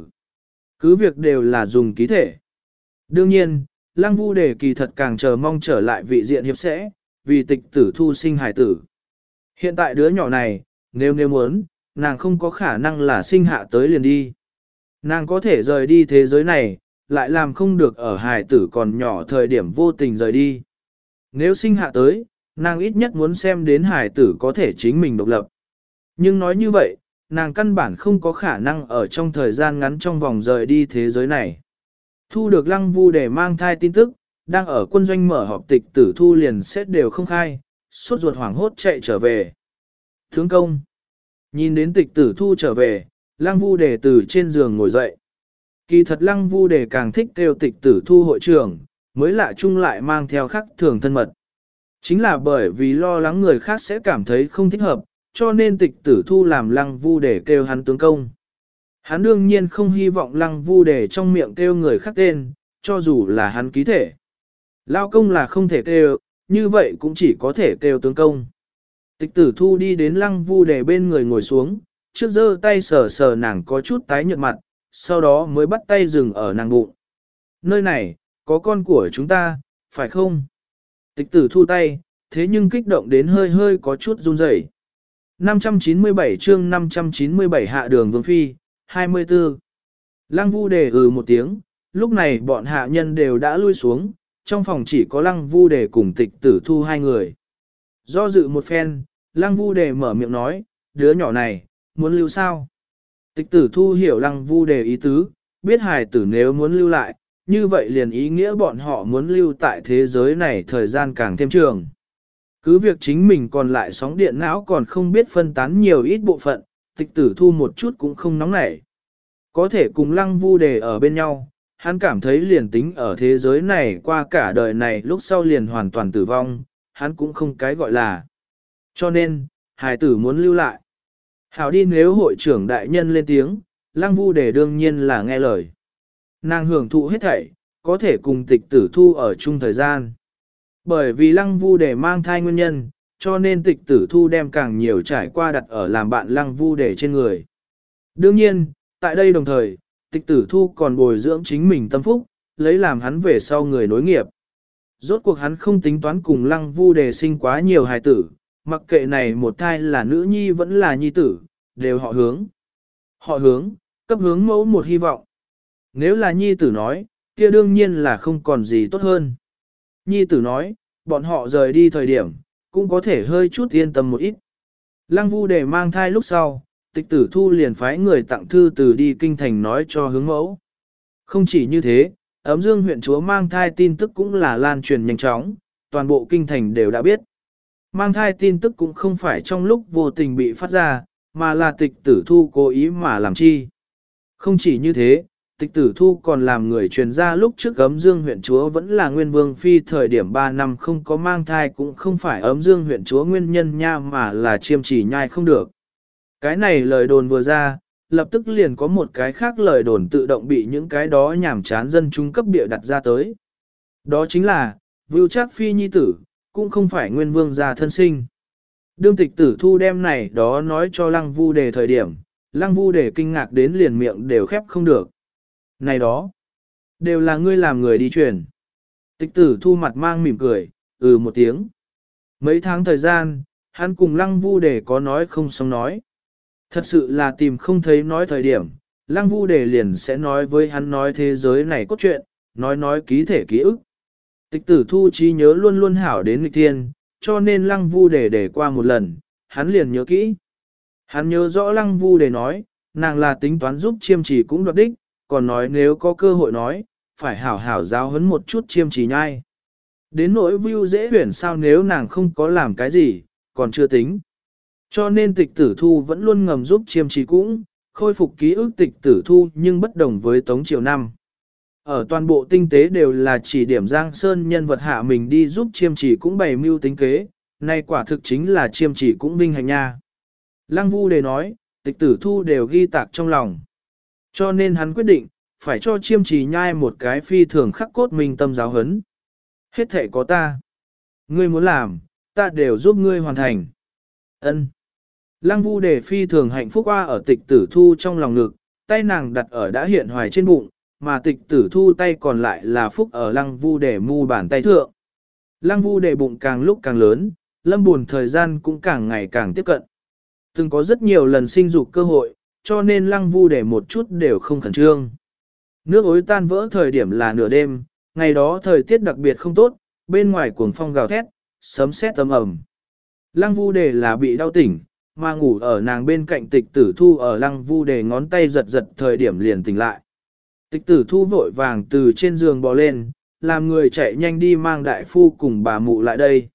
Cứ việc đều là dùng ký thể. Đương nhiên, Lăng Vu Đề kỳ thật càng chờ mong trở lại vị diện hiệp sẽ, vì tịch tử thu sinh hài tử. Hiện tại đứa nhỏ này, nếu nếu muốn, nàng không có khả năng là sinh hạ tới liền đi. Nàng có thể rời đi thế giới này, lại làm không được ở hài tử còn nhỏ thời điểm vô tình rời đi. Nếu sinh hạ tới, nàng ít nhất muốn xem đến hài tử có thể chính mình độc lập. Nhưng nói như vậy, nàng căn bản không có khả năng ở trong thời gian ngắn trong vòng rời đi thế giới này. Thu được Lăng Vu Đề mang thai tin tức, đang ở quân doanh mở họp tịch tử thu liền xét đều không khai, suốt ruột hoảng hốt chạy trở về. Tướng công, nhìn đến tịch tử thu trở về, Lăng Vu Đề từ trên giường ngồi dậy. Kỳ thật Lăng Vu Đề càng thích kêu tịch tử thu hội trưởng, mới lạ chung lại mang theo khắc thường thân mật. Chính là bởi vì lo lắng người khác sẽ cảm thấy không thích hợp, cho nên tịch tử thu làm Lăng Vu Đề kêu hắn tướng công. Hắn đương nhiên không hy vọng Lăng Vu Đề trong miệng kêu người khác tên, cho dù là hắn ký thể. Lao công là không thể kêu, như vậy cũng chỉ có thể kêu tướng công. Tịch tử thu đi đến Lăng Vu Đề bên người ngồi xuống, trước giơ tay sờ sờ nàng có chút tái nhợt mặt, sau đó mới bắt tay dừng ở nàng bụng. Nơi này, có con của chúng ta, phải không? Tịch tử thu tay, thế nhưng kích động đến hơi hơi có chút run rẩy. năm trăm chín mươi bảy chương năm trăm chín mươi bảy hạ đường vương phi, hai mươi tư. Lăng Vu Đề ừ một tiếng, lúc này bọn hạ nhân đều đã lui xuống, trong phòng chỉ có Lăng Vu Đề cùng tịch tử thu hai người. Do dự một phen, Lăng Vu Đề mở miệng nói, đứa nhỏ này, muốn lưu sao? Tịch tử thu hiểu Lăng Vu Đề ý tứ, biết hài tử nếu muốn lưu lại, như vậy liền ý nghĩa bọn họ muốn lưu tại thế giới này thời gian càng thêm trường. Cứ việc chính mình còn lại sóng điện não còn không biết phân tán nhiều ít bộ phận, tịch tử thu một chút cũng không nóng nảy. Có thể cùng Lăng Vu Đề ở bên nhau, hắn cảm thấy liền tính ở thế giới này qua cả đời này lúc sau liền hoàn toàn tử vong, hắn cũng không cái gọi là. Cho nên, hài tử muốn lưu lại. Hảo đi, nếu hội trưởng đại nhân lên tiếng, Lăng Vu Đề đương nhiên là nghe lời. Nàng hưởng thụ hết thảy, có thể cùng tịch tử thu ở chung thời gian. Bởi vì Lăng Vu Đề mang thai nguyên nhân, cho nên tịch tử thu đem càng nhiều trải qua đặt ở làm bạn Lăng Vu Đề trên người. Đương nhiên, tại đây đồng thời, tịch tử thu còn bồi dưỡng chính mình tâm phúc, lấy làm hắn về sau người nối nghiệp. Rốt cuộc hắn không tính toán cùng Lăng Vu Đề sinh quá nhiều hài tử, mặc kệ này một thai là nữ nhi vẫn là nhi tử, đều họ hướng. Họ hướng, cấp hướng mẫu một hy vọng. Nếu là nhi tử nói, kia đương nhiên là không còn gì tốt hơn. Nhi tử nói, bọn họ rời đi thời điểm, cũng có thể hơi chút yên tâm một ít. Lăng Vu Đề mang thai lúc sau, tịch tử thu liền phái người tặng thư từ đi kinh thành nói cho hướng mẫu. Không chỉ như thế, Ấm Dương huyện chúa mang thai tin tức cũng là lan truyền nhanh chóng, toàn bộ kinh thành đều đã biết. Mang thai tin tức cũng không phải trong lúc vô tình bị phát ra, mà là tịch tử thu cố ý mà làm chi. Không chỉ như thế, tịch tử thu còn làm người truyền ra lúc trước Ấm Dương huyện chúa vẫn là nguyên vương phi thời điểm ba năm không có mang thai cũng không phải Ấm Dương huyện chúa nguyên nhân nha mà là chiêm chỉ nhai không được. Cái này lời đồn vừa ra, lập tức liền có một cái khác lời đồn tự động bị những cái đó nhảm chán dân trung cấp địa đặt ra tới. Đó chính là, Vưu Trác Phi nhi tử, cũng không phải nguyên vương gia thân sinh. Đương tịch tử thu đem này đó nói cho lăng vu đề thời điểm, lăng vu đề kinh ngạc đến liền miệng đều khép không được. Này đó, đều là ngươi làm người đi truyền. Tịch tử thu mặt mang mỉm cười, ừ một tiếng. Mấy tháng thời gian, hắn cùng lăng vu đề có nói không xong nói. Thật sự là tìm không thấy nói thời điểm, lăng vu đề liền sẽ nói với hắn nói thế giới này có chuyện, nói nói ký thể ký ức. Tịch tử thu trí nhớ luôn luôn hảo đến nghịch thiên, cho nên lăng vu đề để qua một lần, hắn liền nhớ kỹ. Hắn nhớ rõ lăng vu đề nói, nàng là tính toán giúp chiêm trì cũng đoạt đích, còn nói nếu có cơ hội nói, phải hảo hảo giáo huấn một chút chiêm trì nhai. Đến nỗi view dễ huyển sao nếu nàng không có làm cái gì, còn chưa tính. Cho nên tịch tử thu vẫn luôn ngầm giúp chiêm trì cũng, khôi phục ký ức tịch tử thu nhưng bất đồng với Tống Triều Năm. Ở toàn bộ tinh tế đều là chỉ điểm Giang Sơn nhân vật hạ mình đi giúp chiêm trì cũng bày mưu tính kế, nay quả thực chính là chiêm trì cũng vinh hành nha. Lăng Vu Đề nói, tịch tử thu đều ghi tạc trong lòng. Cho nên hắn quyết định, phải cho chiêm trì nhai một cái phi thường khắc cốt minh tâm giáo hấn. Hết thể có ta. Ngươi muốn làm, ta đều giúp ngươi hoàn thành. Ân. Lăng Vu Đề phi thường hạnh phúc qua ở tịch tử thu trong lòng ngực, tay nàng đặt ở đã hiện hoài trên bụng, mà tịch tử thu tay còn lại là phúc ở Lăng Vu Đề mu bàn tay thượng. Lăng Vu Đề bụng càng lúc càng lớn, lâm buồn thời gian cũng càng ngày càng tiếp cận. Từng có rất nhiều lần sinh dục cơ hội, cho nên Lăng Vu Đề một chút đều không khẩn trương. Nước ối tan vỡ thời điểm là nửa đêm, ngày đó thời tiết đặc biệt không tốt, bên ngoài cuồng phong gào thét, sấm sét ầm ầm. Lăng Vu Đề là bị đau tỉnh, mà ngủ ở nàng bên cạnh tịch tử thu ở Lăng Vu Đề ngón tay giật giật thời điểm liền tỉnh lại. Tịch tử thu vội vàng từ trên giường bò lên, làm người chạy nhanh đi mang đại phu cùng bà mụ lại đây.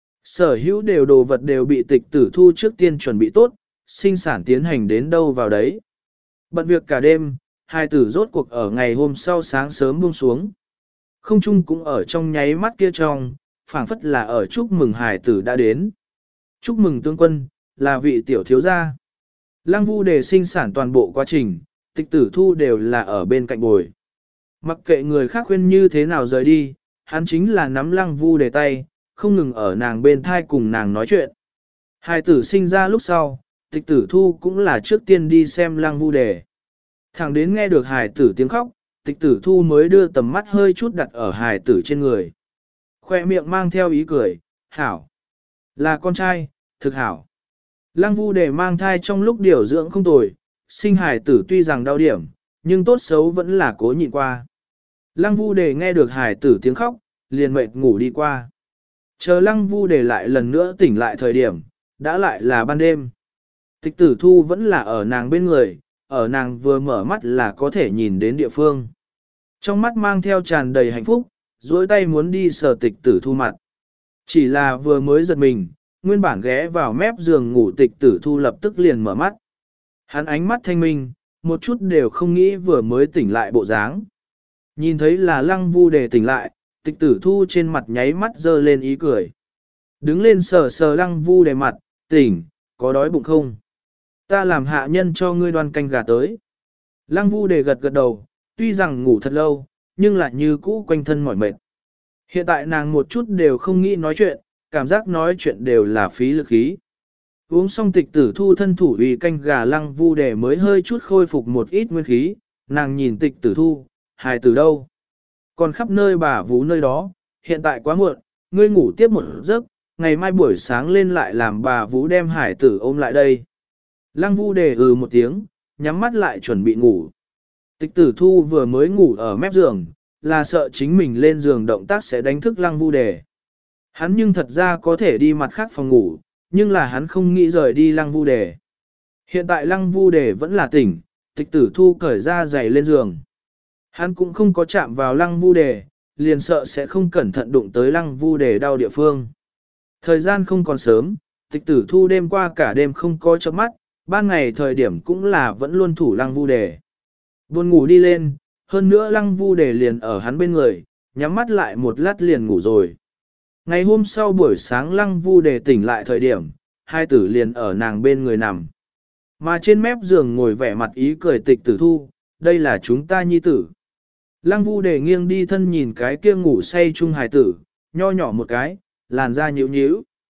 Sở hữu đều đồ vật đều bị tịch tử thu trước tiên chuẩn bị tốt, sinh sản tiến hành đến đâu vào đấy. Bận việc cả đêm, hai tử rốt cuộc ở ngày hôm sau sáng sớm buông xuống. Không trung cũng ở trong nháy mắt kia trong, phảng phất là ở chúc mừng hài tử đã đến. Chúc mừng tướng quân, là vị tiểu thiếu gia. Lăng Vu Đề sinh sản toàn bộ quá trình, tịch tử thu đều là ở bên cạnh bồi. Mặc kệ người khác khuyên như thế nào rời đi, hắn chính là nắm Lăng Vu Đề tay, không ngừng ở nàng bên thai cùng nàng nói chuyện. Hài tử sinh ra lúc sau, tịch tử thu cũng là trước tiên đi xem Lăng Vu Đề. Thẳng đến nghe được hài tử tiếng khóc, tịch tử thu mới đưa tầm mắt hơi chút đặt ở hài tử trên người. Khoe miệng mang theo ý cười, hảo. Là con trai, thực hảo. Lăng Vu Đề mang thai trong lúc điều dưỡng không tồi, sinh hài tử tuy rằng đau điểm, nhưng tốt xấu vẫn là cố nhịn qua. Lăng Vu Đề nghe được hài tử tiếng khóc, liền mệt ngủ đi qua. Chờ Lăng Vu Đề lại lần nữa tỉnh lại thời điểm, đã lại là ban đêm. Tịch tử thu vẫn là ở nàng bên người, ở nàng vừa mở mắt là có thể nhìn đến địa phương. Trong mắt mang theo tràn đầy hạnh phúc, duỗi tay muốn đi sờ tịch tử thu mặt. Chỉ là vừa mới giật mình, nguyên bản ghé vào mép giường ngủ tịch tử thu lập tức liền mở mắt. Hắn ánh mắt thanh minh, một chút đều không nghĩ vừa mới tỉnh lại bộ dáng. Nhìn thấy là Lăng Vu Đề tỉnh lại, tịch tử thu trên mặt nháy mắt dơ lên ý cười. Đứng lên sờ sờ Lăng Vu Đề mặt, tỉnh, có đói bụng không? Ta làm hạ nhân cho ngươi đoan canh gà tới. Lăng Vu Đề gật gật đầu, tuy rằng ngủ thật lâu, nhưng lại như cũ quanh thân mỏi mệt. Hiện tại nàng một chút đều không nghĩ nói chuyện, cảm giác nói chuyện đều là phí lực khí. Uống xong tịch tử thu thân thủ uy canh gà Lăng Vu Đề mới hơi chút khôi phục một ít nguyên khí, nàng nhìn tịch tử thu, hài tử đâu? Còn khắp nơi bà vú nơi đó, hiện tại quá muộn, ngươi ngủ tiếp một giấc, ngày mai buổi sáng lên lại làm bà vú đem hải tử ôm lại đây. Lăng Vu Đề ừ một tiếng, nhắm mắt lại chuẩn bị ngủ. Tịch tử thu vừa mới ngủ ở mép giường, là sợ chính mình lên giường động tác sẽ đánh thức Lăng Vu Đề. Hắn nhưng thật ra có thể đi mặt khác phòng ngủ, nhưng là hắn không nghĩ rời đi Lăng Vu Đề. Hiện tại Lăng Vu Đề vẫn là tỉnh, tịch tử thu cởi ra giày lên giường. Hắn cũng không có chạm vào Lăng Vu Đề, liền sợ sẽ không cẩn thận đụng tới Lăng Vu Đề đau địa phương. Thời gian không còn sớm, tịch tử thu đêm qua cả đêm không có chớp mắt, ban ngày thời điểm cũng là vẫn luôn thủ Lăng Vu Đề. Buồn ngủ đi lên, hơn nữa Lăng Vu Đề liền ở hắn bên người, nhắm mắt lại một lát liền ngủ rồi. Ngày hôm sau buổi sáng Lăng Vu Đề tỉnh lại thời điểm, hai tử liền ở nàng bên người nằm. Mà trên mép giường ngồi vẻ mặt ý cười tịch tử thu, đây là chúng ta nhi tử. Lăng Vu Đề nghiêng đi thân nhìn cái kia ngủ say chung hài tử, nho nhỏ một cái, làn da nhíu nhíu.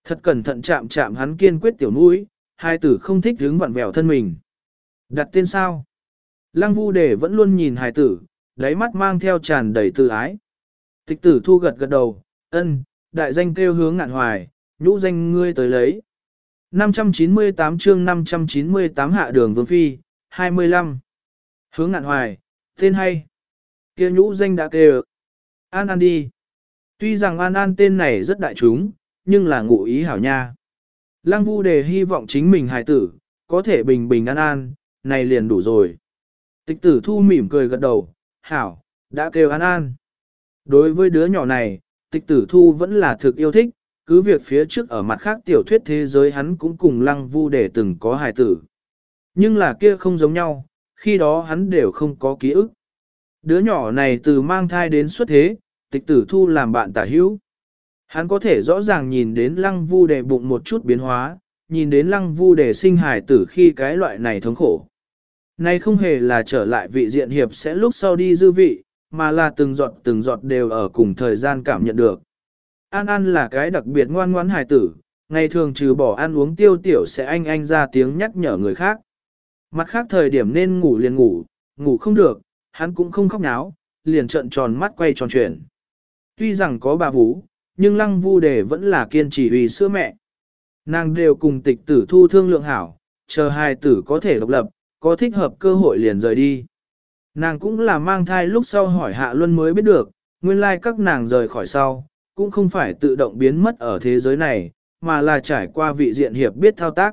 Thật cẩn thận chạm chạm hắn kiên quyết tiểu mũi, hai tử không thích hứng vặn vẹo thân mình. Đặt tên sao? Lăng Vu Đề vẫn luôn nhìn hài tử, đáy mắt mang theo tràn đầy tự ái. Tịch tử thu gật gật đầu, ân, đại danh kêu Hướng Ngạn Hoài, nhũ danh ngươi tới lấy. năm trăm chín mươi tám chương năm trăm chín mươi tám hạ đường vương phi, hai mươi lăm. Hướng Ngạn Hoài, tên hay. Kia nhũ danh đã kêu. An An đi. Tuy rằng An An tên này rất đại chúng, nhưng là ngụ ý hảo nha. Lăng Vu Đề hy vọng chính mình hài tử, có thể bình bình an an, này liền đủ rồi. Tịch tử thu mỉm cười gật đầu, hảo, đã kêu An An. Đối với đứa nhỏ này, tịch tử thu vẫn là thực yêu thích, cứ việc phía trước ở mặt khác tiểu thuyết thế giới hắn cũng cùng Lăng Vu Đề từng có hài tử. Nhưng là kia không giống nhau, khi đó hắn đều không có ký ức. Đứa nhỏ này từ mang thai đến xuất thế, tịch tử thu làm bạn tả hữu. Hắn có thể rõ ràng nhìn đến Lăng Vu Đề bụng một chút biến hóa, nhìn đến Lăng Vu Đề sinh hài tử khi cái loại này thống khổ. Này không hề là trở lại vị diện hiệp sẽ lúc sau đi dư vị, mà là từng giọt từng giọt đều ở cùng thời gian cảm nhận được. An An là cái đặc biệt ngoan ngoãn hài tử, ngày thường trừ bỏ ăn uống tiêu tiểu sẽ anh anh ra tiếng nhắc nhở người khác. Mặt khác thời điểm nên ngủ liền ngủ, ngủ không được, hắn cũng không khóc náo, liền trợn tròn mắt quay tròn chuyển. Tuy rằng có bà vú, nhưng Lăng Vu Đề vẫn là kiên trì vì sữa mẹ. Nàng đều cùng tịch tử thu thương lượng hảo, chờ hài tử có thể độc lập, có thích hợp cơ hội liền rời đi. Nàng cũng là mang thai lúc sau hỏi Hạ Luân mới biết được, nguyên lai các nàng rời khỏi sau, cũng không phải tự động biến mất ở thế giới này, mà là trải qua vị diện hiệp biết thao tác.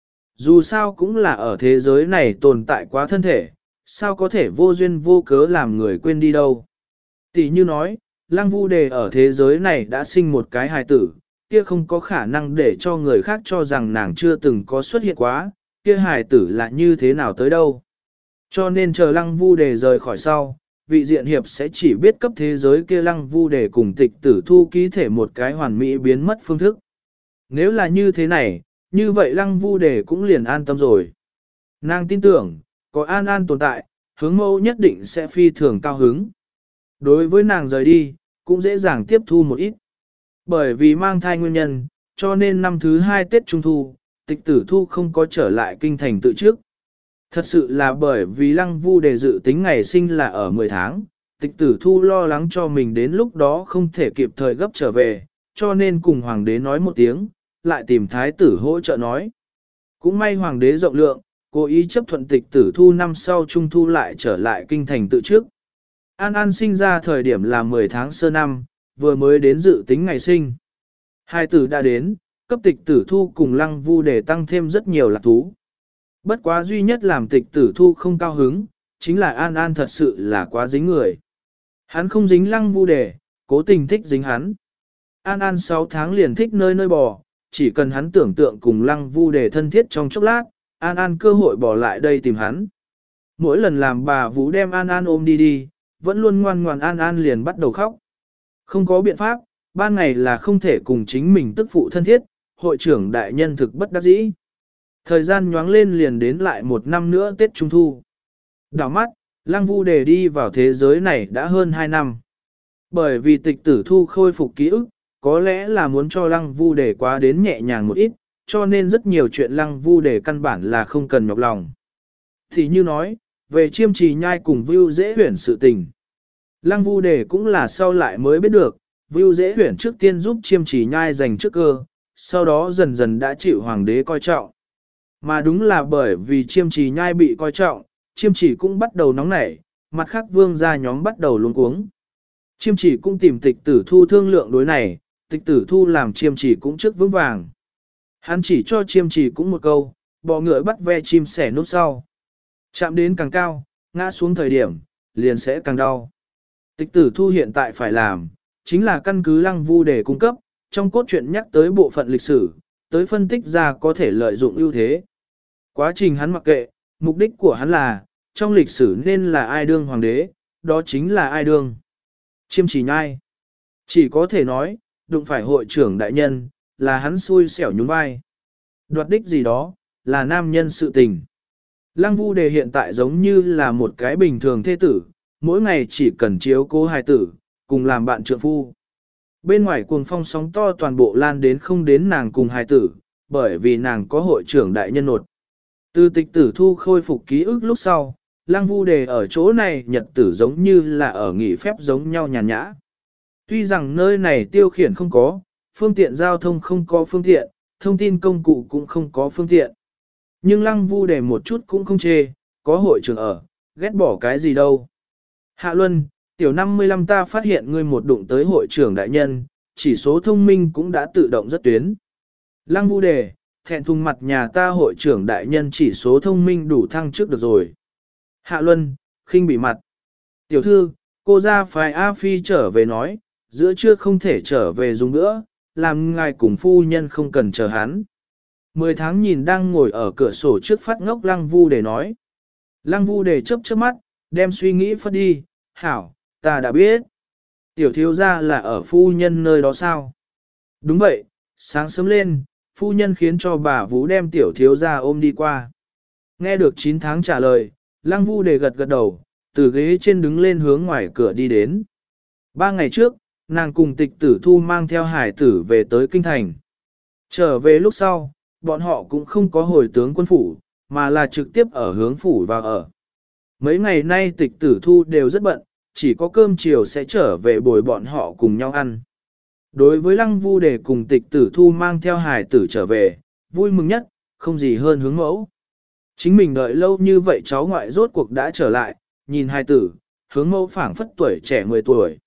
Dù sao cũng là ở thế giới này tồn tại quá thân thể, sao có thể vô duyên vô cớ làm người quên đi đâu. Tỷ như nói, Lăng Vu Đề ở thế giới này đã sinh một cái hài tử, kia không có khả năng để cho người khác cho rằng nàng chưa từng có xuất hiện quá, kia hài tử là như thế nào tới đâu. Cho nên chờ Lăng Vu Đề rời khỏi sau, vị diện hiệp sẽ chỉ biết cấp thế giới kia Lăng Vu Đề cùng tịch tử thu ký thể một cái hoàn mỹ biến mất phương thức. Nếu là như thế này, như vậy Lăng Vu Đề cũng liền an tâm rồi. Nàng tin tưởng, có An An tồn tại, hướng mẫu nhất định sẽ phi thường cao hứng. Đối với nàng rời đi, cũng dễ dàng tiếp thu một ít. Bởi vì mang thai nguyên nhân, cho nên năm thứ hai Tết Trung Thu, tịch tử thu không có trở lại kinh thành tự trước. Thật sự là bởi vì Lăng Vu Đề dự tính ngày sinh là ở mười tháng, tịch tử thu lo lắng cho mình đến lúc đó không thể kịp thời gấp trở về, cho nên cùng hoàng đế nói một tiếng, lại tìm thái tử hỗ trợ nói. Cũng may hoàng đế rộng lượng, cố ý chấp thuận tịch tử thu năm sau Trung Thu lại trở lại kinh thành tự trước. An An sinh ra thời điểm là mười tháng sơ năm, vừa mới đến dự tính ngày sinh. Hai tử đã đến, cấp tịch tử thu cùng Lăng Vu Đề tăng thêm rất nhiều lạc thú. Bất quá duy nhất làm tịch tử thu không cao hứng, chính là An An thật sự là quá dính người. Hắn không dính Lăng Vu Đề, cố tình thích dính hắn. An An sáu tháng liền thích nơi nơi bò, chỉ cần hắn tưởng tượng cùng Lăng Vu Đề thân thiết trong chốc lát, An An cơ hội bỏ lại đây tìm hắn. Mỗi lần làm bà Vũ đem An An ôm đi đi, vẫn luôn ngoan ngoan An An liền bắt đầu khóc. Không có biện pháp, ban ngày là không thể cùng chính mình tức phụ thân thiết, hội trưởng đại nhân thực bất đắc dĩ. Thời gian nhoáng lên liền đến lại một năm nữa Tết Trung Thu. Đảo mắt, Lăng Vu Đề đi vào thế giới này đã hơn hai năm. Bởi vì tịch tử thu khôi phục ký ức, có lẽ là muốn cho Lăng Vu Đề quá đến nhẹ nhàng một ít, cho nên rất nhiều chuyện Lăng Vu Đề căn bản là không cần nhọc lòng. Thì như nói, về chiêm trì nhai cùng Vưu Dễ Huyển sự tình. Lăng Vu Đề cũng là sau lại mới biết được, Vưu Dễ Huyển trước tiên giúp chiêm trì nhai giành trước cơ, sau đó dần dần đã chịu hoàng đế coi trọng. Mà đúng là bởi vì chiêm trì nhai bị coi trọng, chiêm trì cũng bắt đầu nóng nảy, mặt khác vương gia nhóm bắt đầu luống cuống. Chiêm trì cũng tìm tịch tử thu thương lượng đối này, tịch tử thu làm chiêm trì cũng trước vững vàng. Hắn chỉ cho chiêm trì cũng một câu, bò ngựa bắt ve chim sẻ núp sau. Chạm đến càng cao, ngã xuống thời điểm, liền sẽ càng đau. Tịch tử thu hiện tại phải làm, chính là căn cứ Lăng Vu để cung cấp, trong cốt truyện nhắc tới bộ phận lịch sử, tới phân tích ra có thể lợi dụng ưu thế. Quá trình hắn mặc kệ, mục đích của hắn là, trong lịch sử nên là ai đương hoàng đế, đó chính là ai đương. Chiêm trì nhai. Chỉ có thể nói, đụng phải hội trưởng đại nhân, là hắn xui xẻo nhún vai. Đoạt đích gì đó, là nam nhân sự tình. Lăng Vu Đề hiện tại giống như là một cái bình thường thê tử, mỗi ngày chỉ cần chiếu cố hài tử, cùng làm bạn trượng phu. Bên ngoài cuồng phong sóng to toàn bộ lan đến không đến nàng cùng hài tử, bởi vì nàng có hội trưởng đại nhân nột. Từ tịch tử thu khôi phục ký ức lúc sau, Lăng Vu Đề ở chỗ này nhật tử giống như là ở nghỉ phép giống nhau nhàn nhã. Tuy rằng nơi này tiêu khiển không có, phương tiện giao thông không có phương tiện, thông tin công cụ cũng không có phương tiện. Nhưng Lăng Vu Đề một chút cũng không chê, có hội trưởng ở, ghét bỏ cái gì đâu. Hạ Luân, tiểu năm mươi lăm ta phát hiện ngươi một đụng tới hội trưởng đại nhân, chỉ số thông minh cũng đã tự động rất tuyến. Lăng Vu Đề, thẹn thùng mặt nhà ta hội trưởng đại nhân chỉ số thông minh đủ thăng trước được rồi. Hạ Luân, khinh bị mặt. Tiểu thư, cô ra phái A Phi trở về nói, giữa trưa không thể trở về dùng nữa, làm ngài cùng phu nhân không cần chờ hắn. Mười tháng nhìn đang ngồi ở cửa sổ trước phát ngốc Lăng Vu Đề nói. Lăng Vu Đề chớp chớp mắt, đem suy nghĩ phất đi, hảo, ta đã biết. Tiểu thiếu gia là ở phu nhân nơi đó sao? Đúng vậy, sáng sớm lên, phu nhân khiến cho bà Vũ đem tiểu thiếu gia ôm đi qua. Nghe được chín tháng trả lời, Lăng Vu Đề gật gật đầu, từ ghế trên đứng lên hướng ngoài cửa đi đến. Ba ngày trước, nàng cùng tịch tử thu mang theo hải tử về tới kinh thành. Trở về lúc sau, bọn họ cũng không có hồi tướng quân phủ, mà là trực tiếp ở hướng phủ vào ở. Mấy ngày nay tịch tử thu đều rất bận, chỉ có cơm chiều sẽ trở về bồi bọn họ cùng nhau ăn. Đối với Lăng Vu Đề cùng tịch tử thu mang theo hài tử trở về, vui mừng nhất, không gì hơn hướng mẫu. Chính mình đợi lâu như vậy cháu ngoại rốt cuộc đã trở lại, nhìn hài tử, hướng mẫu phảng phất tuổi trẻ mười tuổi.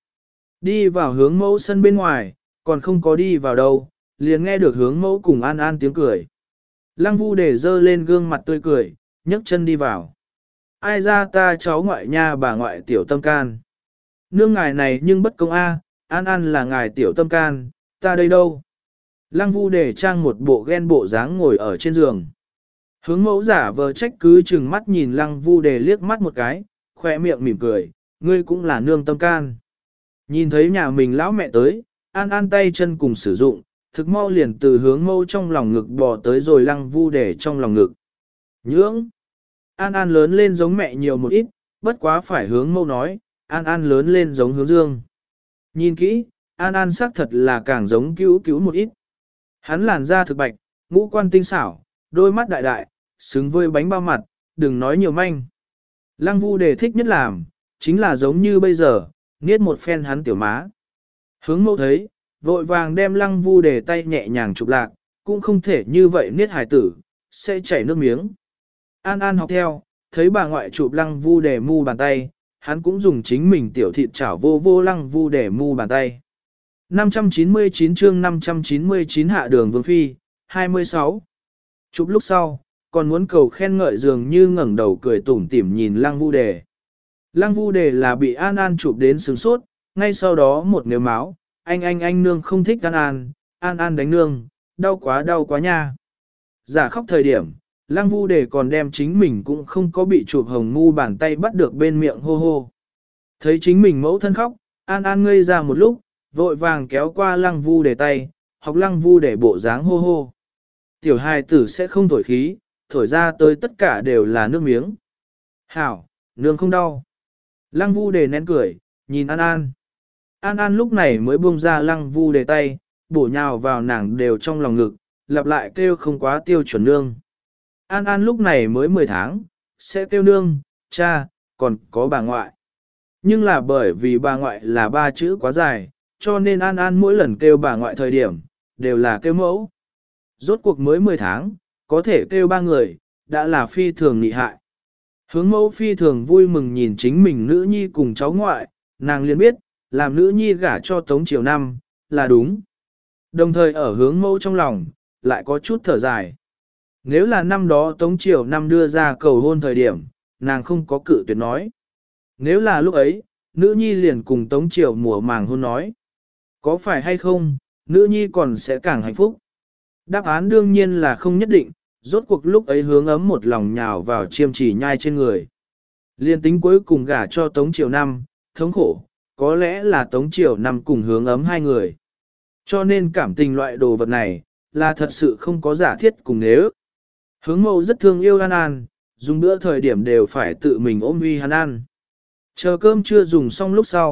Đi vào hướng mẫu sân bên ngoài, còn không có đi vào đâu, liền nghe được hướng mẫu cùng an an tiếng cười. Lăng Vu Đề dơ lên gương mặt tươi cười, nhấc chân đi vào. Ai ra ta cháu ngoại nha bà ngoại tiểu tâm can. Nương ngài này nhưng bất công a, an an là ngài tiểu tâm can, ta đây đâu. Lăng Vu Đề trang một bộ ghen bộ dáng ngồi ở trên giường. Hướng mẫu giả vờ trách cứ chừng mắt nhìn Lăng Vu Đề liếc mắt một cái, khoe miệng mỉm cười, ngươi cũng là nương tâm can. Nhìn thấy nhà mình lão mẹ tới, an an tay chân cùng sử dụng, thực mau liền từ hướng mẫu trong lòng ngực bò tới rồi Lăng Vu Đề trong lòng ngực. Nhưỡng! An An lớn lên giống mẹ nhiều một ít, bất quá phải hướng mẫu nói, An An lớn lên giống hướng dương. Nhìn kỹ, An An xác thật là càng giống cứu cứu một ít. Hắn làn da thực bạch, ngũ quan tinh xảo, đôi mắt đại đại, xứng với bánh bao mặt, đừng nói nhiều manh. Lăng Vu Đề thích nhất làm, chính là giống như bây giờ, niết một phen hắn tiểu má. Hướng mẫu thấy, vội vàng đem Lăng Vu Đề tay nhẹ nhàng chụp lạc, cũng không thể như vậy niết hài tử, sẽ chảy nước miếng. An An học theo, thấy bà ngoại chụp Lăng Vu Đề mu bàn tay, hắn cũng dùng chính mình tiểu thịt chảo vô vô Lăng Vu Đề mu bàn tay. năm trăm chín mươi chín chương năm trăm chín mươi chín hạ đường vương phi, hai mươi sáu. Chụp lúc sau, còn muốn cầu khen ngợi dường như ngẩng đầu cười tủm tỉm nhìn Lăng Vu Đề. Lăng Vu Đề là bị An An chụp đến sướng sốt, ngay sau đó một nếu máu, anh anh anh nương không thích An An, An An đánh nương, đau quá đau quá nha. Giả khóc thời điểm, Lăng Vu Đề còn đem chính mình cũng không có bị chụp hồng mu bàn tay bắt được bên miệng hô hô. Thấy chính mình mẫu thân khóc, An An ngây ra một lúc, vội vàng kéo qua Lăng Vu Đề tay, học Lăng Vu Đề bộ dáng hô hô. Tiểu hài tử sẽ không thổi khí, thổi ra tới tất cả đều là nước miếng. Hảo, nương không đau. Lăng Vu Đề nén cười, nhìn An An. An An lúc này mới buông ra Lăng Vu Đề tay, bổ nhào vào nàng đều trong lòng ngực, lặp lại kêu không quá tiêu chuẩn nương. An An lúc này mới mười tháng, sẽ kêu nương, cha, còn có bà ngoại. Nhưng là bởi vì bà ngoại là ba chữ quá dài, cho nên An An mỗi lần kêu bà ngoại thời điểm, đều là kêu mẫu. Rốt cuộc mới mười tháng, có thể kêu ba người, đã là phi thường nị hại. Hướng mẫu phi thường vui mừng nhìn chính mình nữ nhi cùng cháu ngoại, nàng liền biết, làm nữ nhi gả cho Tống Triều Năm, là đúng. Đồng thời ở hướng mẫu trong lòng, lại có chút thở dài. Nếu là năm đó Tống Triều Năm đưa ra cầu hôn thời điểm, nàng không có cự tuyệt nói. Nếu là lúc ấy, nữ nhi liền cùng Tống Triều mùa màng hôn nói. Có phải hay không, nữ nhi còn sẽ càng hạnh phúc. Đáp án đương nhiên là không nhất định, rốt cuộc lúc ấy hướng ấm một lòng nhào vào chiêm chỉ nhai trên người. Liên tính cuối cùng gả cho Tống Triều Năm, thống khổ, có lẽ là Tống Triều Năm cùng hướng ấm hai người. Cho nên cảm tình loại đồ vật này, là thật sự không có giả thiết cùng nếu. Hướng mẫu rất thương yêu An An, dùng bữa thời điểm đều phải tự mình ôm uy hắn ăn. Chờ cơm chưa dùng xong lúc sau,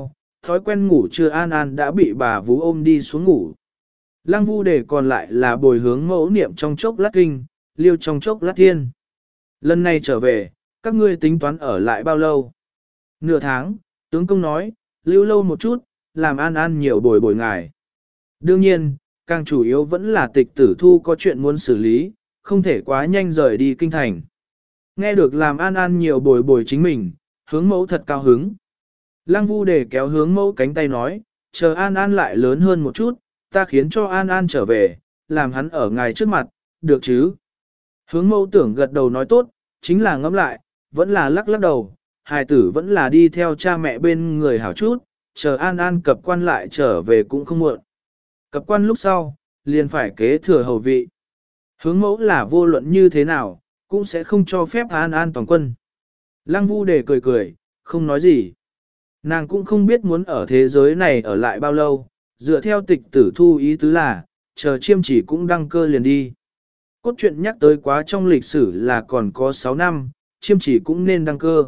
thói quen ngủ trưa An An đã bị bà vú ôm đi xuống ngủ. Lăng Vu Đề còn lại là bồi hướng mẫu niệm trong chốc lát kinh, liêu trong chốc lát thiên. Lần này trở về, các ngươi tính toán ở lại bao lâu? Nửa tháng, tướng công nói, lưu lâu một chút, làm An An nhiều bồi bồi ngài. Đương nhiên, càng chủ yếu vẫn là tịch tử thu có chuyện muốn xử lý, không thể quá nhanh rời đi kinh thành. Nghe được làm An An nhiều bồi bồi chính mình, hướng mẫu thật cao hứng. Lăng Vu Đề kéo hướng mẫu cánh tay nói, chờ An An lại lớn hơn một chút, ta khiến cho An An trở về, làm hắn ở ngài trước mặt, được chứ? Hướng mẫu tưởng gật đầu nói tốt, chính là ngẫm lại, vẫn là lắc lắc đầu, hài tử vẫn là đi theo cha mẹ bên người hảo chút, chờ An An cập quan lại trở về cũng không muộn. Cập quan lúc sau, liền phải kế thừa hầu vị. Hướng mẫu là vô luận như thế nào, cũng sẽ không cho phép An An toàn quân. Lăng Vu Đề cười cười, không nói gì. Nàng cũng không biết muốn ở thế giới này ở lại bao lâu, dựa theo tịch tử thu ý tứ là, chờ chiêm chỉ cũng đăng cơ liền đi. Cốt truyện nhắc tới quá trong lịch sử là còn có sáu năm, chiêm chỉ cũng nên đăng cơ.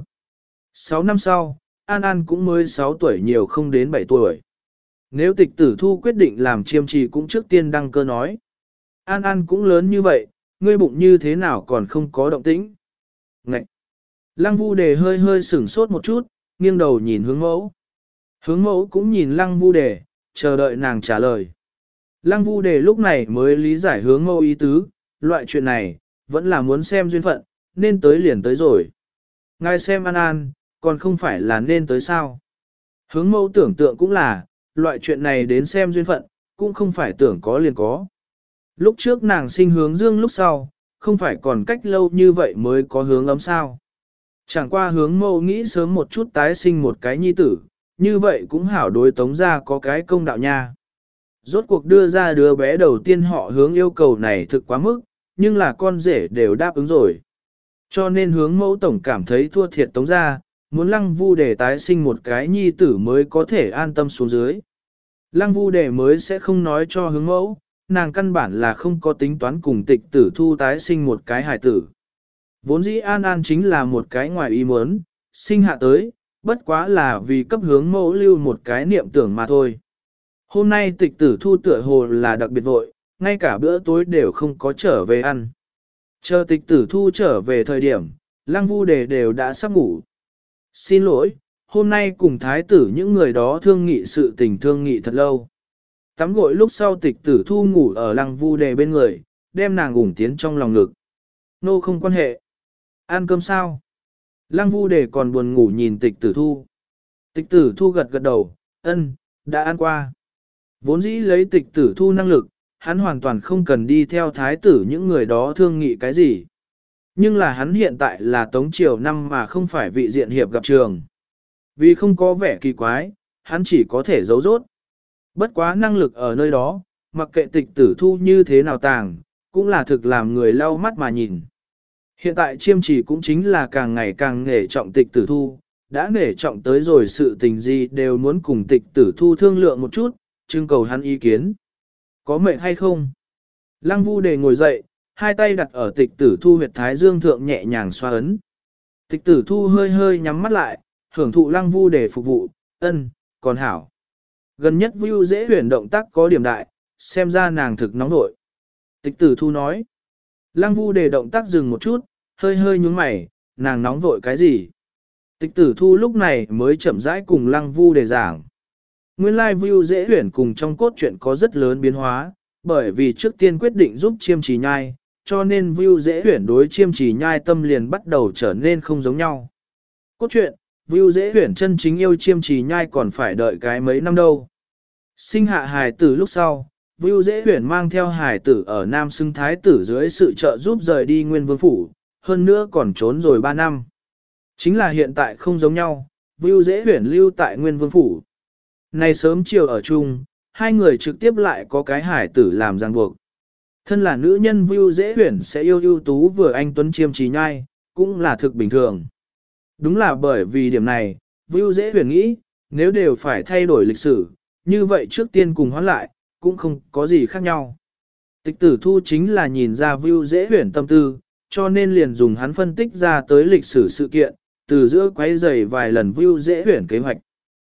sáu năm sau, An An cũng mới sáu tuổi nhiều không đến bảy tuổi. Nếu tịch tử thu quyết định làm chiêm chỉ cũng trước tiên đăng cơ nói. An An cũng lớn như vậy, ngươi bụng như thế nào còn không có động tĩnh. Ngậy! Lăng Vu Đề hơi hơi sửng sốt một chút, nghiêng đầu nhìn hướng mẫu. Hướng mẫu cũng nhìn Lăng Vu Đề, chờ đợi nàng trả lời. Lăng Vu Đề lúc này mới lý giải hướng mẫu ý tứ, loại chuyện này, vẫn là muốn xem duyên phận, nên tới liền tới rồi. Ngài xem An An, còn không phải là nên tới sao. Hướng mẫu tưởng tượng cũng là, loại chuyện này đến xem duyên phận, cũng không phải tưởng có liền có. Lúc trước nàng sinh hướng dương lúc sau, không phải còn cách lâu như vậy mới có hướng ấm sao. Chẳng qua hướng mẫu nghĩ sớm một chút tái sinh một cái nhi tử, như vậy cũng hảo đối tống ra có cái công đạo nha. Rốt cuộc đưa ra đứa bé đầu tiên họ hướng yêu cầu này thực quá mức, nhưng là con rể đều đáp ứng rồi. Cho nên hướng mẫu tổng cảm thấy thua thiệt tống ra, muốn Lăng Vu Đề tái sinh một cái nhi tử mới có thể an tâm xuống dưới. Lăng Vu Đề mới sẽ không nói cho hướng mẫu, nàng căn bản là không có tính toán cùng tịch tử thu tái sinh một cái hài tử. Vốn dĩ An An chính là một cái ngoài ý muốn, sinh hạ tới, bất quá là vì cấp hướng mẫu lưu một cái niệm tưởng mà thôi. Hôm nay tịch tử thu tựa hồ là đặc biệt vội, ngay cả bữa tối đều không có trở về ăn. Chờ tịch tử thu trở về thời điểm, Lăng Vu Đề đều đã sắp ngủ. Xin lỗi, hôm nay cùng thái tử những người đó thương nghị sự tình thương nghị thật lâu. Tắm gội lúc sau tịch tử thu ngủ ở Lăng Vu Đề bên người, đem nàng ủng tiến trong lòng ngực. Nô không quan hệ. Ăn cơm sao? Lăng Vu Đề còn buồn ngủ nhìn tịch tử thu. Tịch tử thu gật gật đầu, ân, đã ăn qua. Vốn dĩ lấy tịch tử thu năng lực, hắn hoàn toàn không cần đi theo thái tử những người đó thương nghị cái gì. Nhưng là hắn hiện tại là tống triều năm mà không phải vị diện hiệp gặp trường. Vì không có vẻ kỳ quái, hắn chỉ có thể giấu rốt. Bất quá năng lực ở nơi đó, mặc kệ tịch tử thu như thế nào tàng, cũng là thực làm người lau mắt mà nhìn. Hiện tại chiêm chỉ cũng chính là càng ngày càng nể trọng tịch tử thu, đã nể trọng tới rồi sự tình gì đều muốn cùng tịch tử thu thương lượng một chút, trưng cầu hắn ý kiến. Có mệt hay không? Lăng Vu Đề ngồi dậy, hai tay đặt ở tịch tử thu huyệt thái dương thượng nhẹ nhàng xoa ấn. Tịch tử thu hơi hơi nhắm mắt lại, hưởng thụ Lăng Vu Đề phục vụ, ân, còn hảo. Gần nhất view dễ huyền động tác có điểm đại, xem ra nàng thực nóng nội. Tịch tử thu nói. Lăng Vu Đề động tác dừng một chút, hơi hơi nhúng mày, nàng nóng vội cái gì? Tịch tử thu lúc này mới chậm rãi cùng Lăng Vu Đề giảng. Nguyên lai view dễ huyền cùng trong cốt truyện có rất lớn biến hóa, bởi vì trước tiên quyết định giúp chiêm trì nhai, cho nên view dễ huyền đối chiêm trì nhai tâm liền bắt đầu trở nên không giống nhau. Cốt truyện, view dễ huyền chân chính yêu chiêm trì nhai còn phải đợi cái mấy năm đâu. Sinh hạ hài tử lúc sau, view dễ huyền mang theo hài tử ở Nam Xưng Thái tử dưới sự trợ giúp rời đi Nguyên Vương Phủ, hơn nữa còn trốn rồi ba năm. Chính là hiện tại không giống nhau, view dễ huyền lưu tại Nguyên Vương Phủ. Này sớm chiều ở chung, hai người trực tiếp lại có cái hải tử làm ràng buộc. Thân là nữ nhân view dễ huyền sẽ yêu ưu tú vừa anh tuấn chiêm trì nhai, cũng là thực bình thường. Đúng là bởi vì điểm này, view dễ huyền nghĩ, nếu đều phải thay đổi lịch sử, như vậy trước tiên cùng hoán lại, cũng không có gì khác nhau. Tịch tử thu chính là nhìn ra view dễ huyền tâm tư, cho nên liền dùng hắn phân tích ra tới lịch sử sự kiện, từ giữa quấy rầy vài lần view dễ huyền kế hoạch.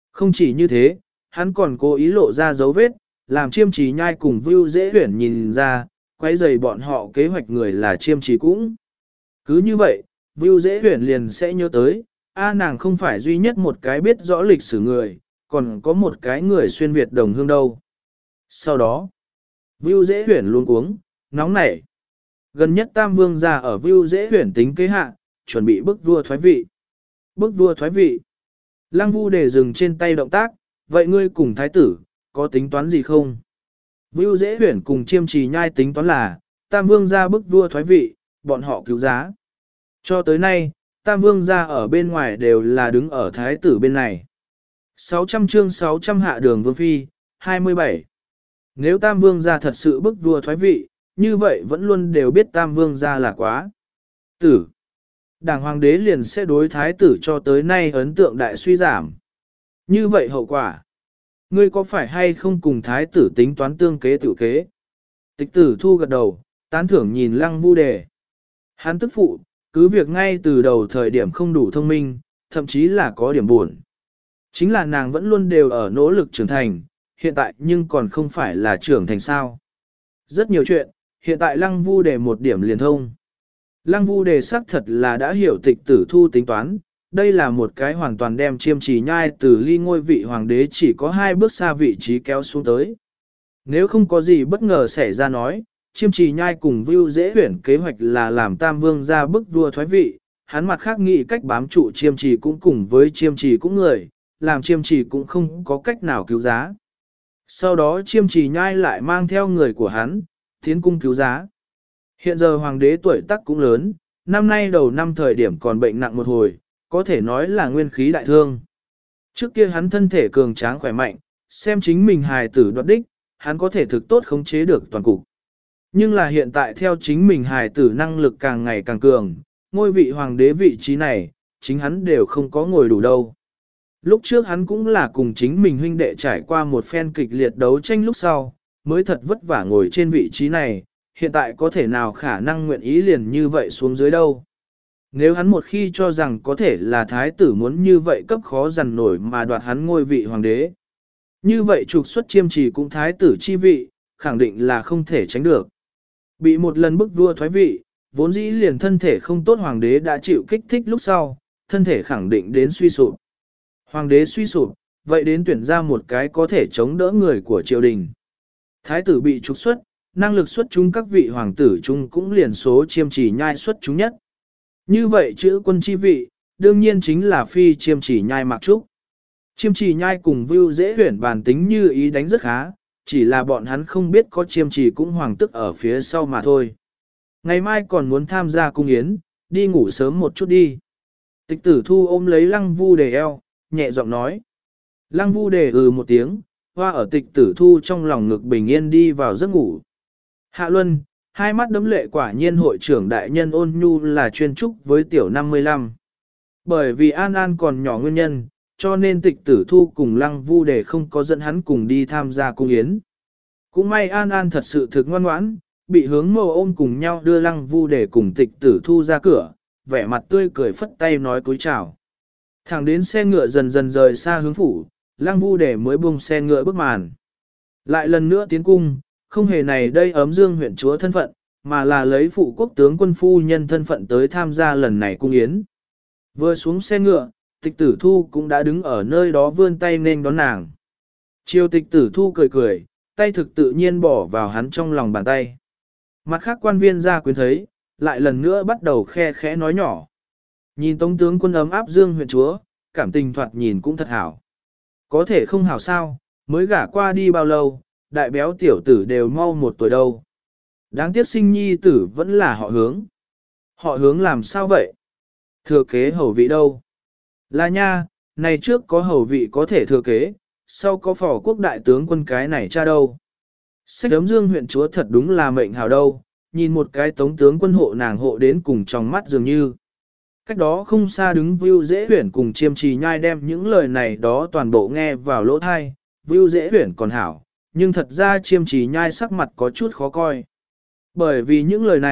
Không chỉ như thế, hắn còn cố ý lộ ra dấu vết, làm chiêm trì nhai cùng Vưu Dễ Huyển nhìn ra, quay rầy bọn họ kế hoạch người là chiêm trì cũng. Cứ như vậy, Vưu Dễ Huyển liền sẽ nhớ tới, a nàng không phải duy nhất một cái biết rõ lịch sử người, còn có một cái người xuyên Việt đồng hương đâu. Sau đó, Vưu Dễ Huyển luôn cuống, nóng nảy. Gần nhất Tam Vương gia ở Vưu Dễ Huyển tính kế hạ, chuẩn bị bức vua thoái vị. Bức vua thoái vị. Lăng Vu để dừng trên tay động tác, vậy ngươi cùng thái tử, có tính toán gì không? Vưu Dễ Huyển cùng chiêm trì nhai tính toán là, Tam Vương gia bức vua thoái vị, bọn họ cứu giá. Cho tới nay, Tam Vương gia ở bên ngoài đều là đứng ở thái tử bên này. sáu trăm chương sáu trăm hạ đường Vương Phi, hai mươi bảy. Nếu Tam Vương gia thật sự bức vua thoái vị, như vậy vẫn luôn đều biết Tam Vương gia là quá. Tử. Đảng hoàng đế liền sẽ đối thái tử cho tới nay ấn tượng đại suy giảm. Như vậy hậu quả. Ngươi có phải hay không cùng thái tử tính toán tương kế tự kế? Tịch tử thu gật đầu, tán thưởng nhìn Lăng Vu Đề. Hắn tức phụ, cứ việc ngay từ đầu thời điểm không đủ thông minh, thậm chí là có điểm buồn. Chính là nàng vẫn luôn đều ở nỗ lực trưởng thành, hiện tại nhưng còn không phải là trưởng thành sao. Rất nhiều chuyện, hiện tại Lăng Vu Đề một điểm liền thông. Lăng Vu Đề xác thật là đã hiểu tịch tử thu tính toán, đây là một cái hoàn toàn đem chiêm trì nhai từ ly ngôi vị hoàng đế chỉ có hai bước xa vị trí kéo xuống tới. Nếu không có gì bất ngờ xảy ra nói, chiêm trì nhai cùng Vưu Dễ Huyển kế hoạch là làm Tam Vương ra bức vua thoái vị, hắn mặt khác nghĩ cách bám trụ chiêm trì cũng cùng với chiêm trì cũng người, làm chiêm trì cũng không có cách nào cứu giá. Sau đó chiêm trì nhai lại mang theo người của hắn, tiến cung cứu giá. Hiện giờ hoàng đế tuổi tác cũng lớn, năm nay đầu năm thời điểm còn bệnh nặng một hồi, có thể nói là nguyên khí đại thương. Trước kia hắn thân thể cường tráng khỏe mạnh, xem chính mình hài tử đoạt đích, hắn có thể thực tốt khống chế được toàn cục. Nhưng là hiện tại theo chính mình hài tử năng lực càng ngày càng cường, ngôi vị hoàng đế vị trí này, chính hắn đều không có ngồi đủ đâu. Lúc trước hắn cũng là cùng chính mình huynh đệ trải qua một phen kịch liệt đấu tranh lúc sau, mới thật vất vả ngồi trên vị trí này, hiện tại có thể nào khả năng nguyện ý liền như vậy xuống dưới đâu. Nếu hắn một khi cho rằng có thể là thái tử muốn như vậy cấp khó dằn nổi mà đoạt hắn ngôi vị hoàng đế. Như vậy trục xuất chiêm trì cũng thái tử chi vị, khẳng định là không thể tránh được. Bị một lần bức vua thoái vị, vốn dĩ liền thân thể không tốt hoàng đế đã chịu kích thích lúc sau, thân thể khẳng định đến suy sụp. Hoàng đế suy sụp, vậy đến tuyển ra một cái có thể chống đỡ người của triều đình. Thái tử bị trục xuất, năng lực xuất chúng các vị hoàng tử chung cũng liền số chiêm trì nhai xuất chúng nhất. Như vậy chữ quân chi vị, đương nhiên chính là phi chiêm trì nhai mặc trúc. Chiêm trì nhai cùng Vưu Dễ Huyển bản tính như ý đánh rất khá, chỉ là bọn hắn không biết có chiêm trì cũng hoàng tức ở phía sau mà thôi. Ngày mai còn muốn tham gia cung yến, đi ngủ sớm một chút đi. Tịch tử thu ôm lấy Lăng Vu Đề eo, nhẹ giọng nói. Lăng Vu Đề ừ một tiếng, hoa ở tịch tử thu trong lòng ngực bình yên đi vào giấc ngủ. Hạ Luân, hai mắt đấm lệ quả nhiên hội trưởng đại nhân ôn nhu là chuyên trúc với tiểu năm mươi lăm. Bởi vì An An còn nhỏ nguyên nhân, cho nên tịch tử thu cùng Lăng Vu Đề không có dẫn hắn cùng đi tham gia cung yến. Cũng may An An thật sự thực ngoan ngoãn, bị hướng mồ ôm cùng nhau đưa Lăng Vu Đề cùng tịch tử thu ra cửa, vẻ mặt tươi cười phất tay nói cúi chào. Thẳng đến xe ngựa dần dần rời xa hướng phủ, Lăng Vu Đề mới buông xe ngựa bước màn. Lại lần nữa tiến cung, không hề này đây ấm dương huyện chúa thân phận, mà là lấy phụ quốc tướng quân phu nhân thân phận tới tham gia lần này cung yến. Vừa xuống xe ngựa, tịch tử thu cũng đã đứng ở nơi đó vươn tay nên đón nàng. Chiều tịch tử thu cười cười, tay thực tự nhiên bỏ vào hắn trong lòng bàn tay. Mặt khác quan viên ra quyến thấy, lại lần nữa bắt đầu khe khẽ nói nhỏ. Nhìn tống tướng quân ấm áp dương huyện chúa, cảm tình thoạt nhìn cũng thật hảo. Có thể không hảo sao, mới gả qua đi bao lâu, đại béo tiểu tử đều mau một tuổi đâu. Đáng tiếc sinh nhi tử vẫn là họ hướng. Họ hướng làm sao vậy? Thừa kế hầu vị đâu? Là nha, này trước có hầu vị có thể thừa kế, sau có phò quốc đại tướng quân cái này cha đâu. Sách ấm dương huyện chúa thật đúng là mệnh hào đâu, nhìn một cái tống tướng quân hộ nàng hộ đến cùng trong mắt dường như. Cách đó không xa đứng Vưu Dễ Huyển cùng chiêm trì nhai đem những lời này đó toàn bộ nghe vào lỗ thai, Vưu Dễ Huyển còn hảo, nhưng thật ra chiêm trì nhai sắc mặt có chút khó coi. Bởi vì những lời này,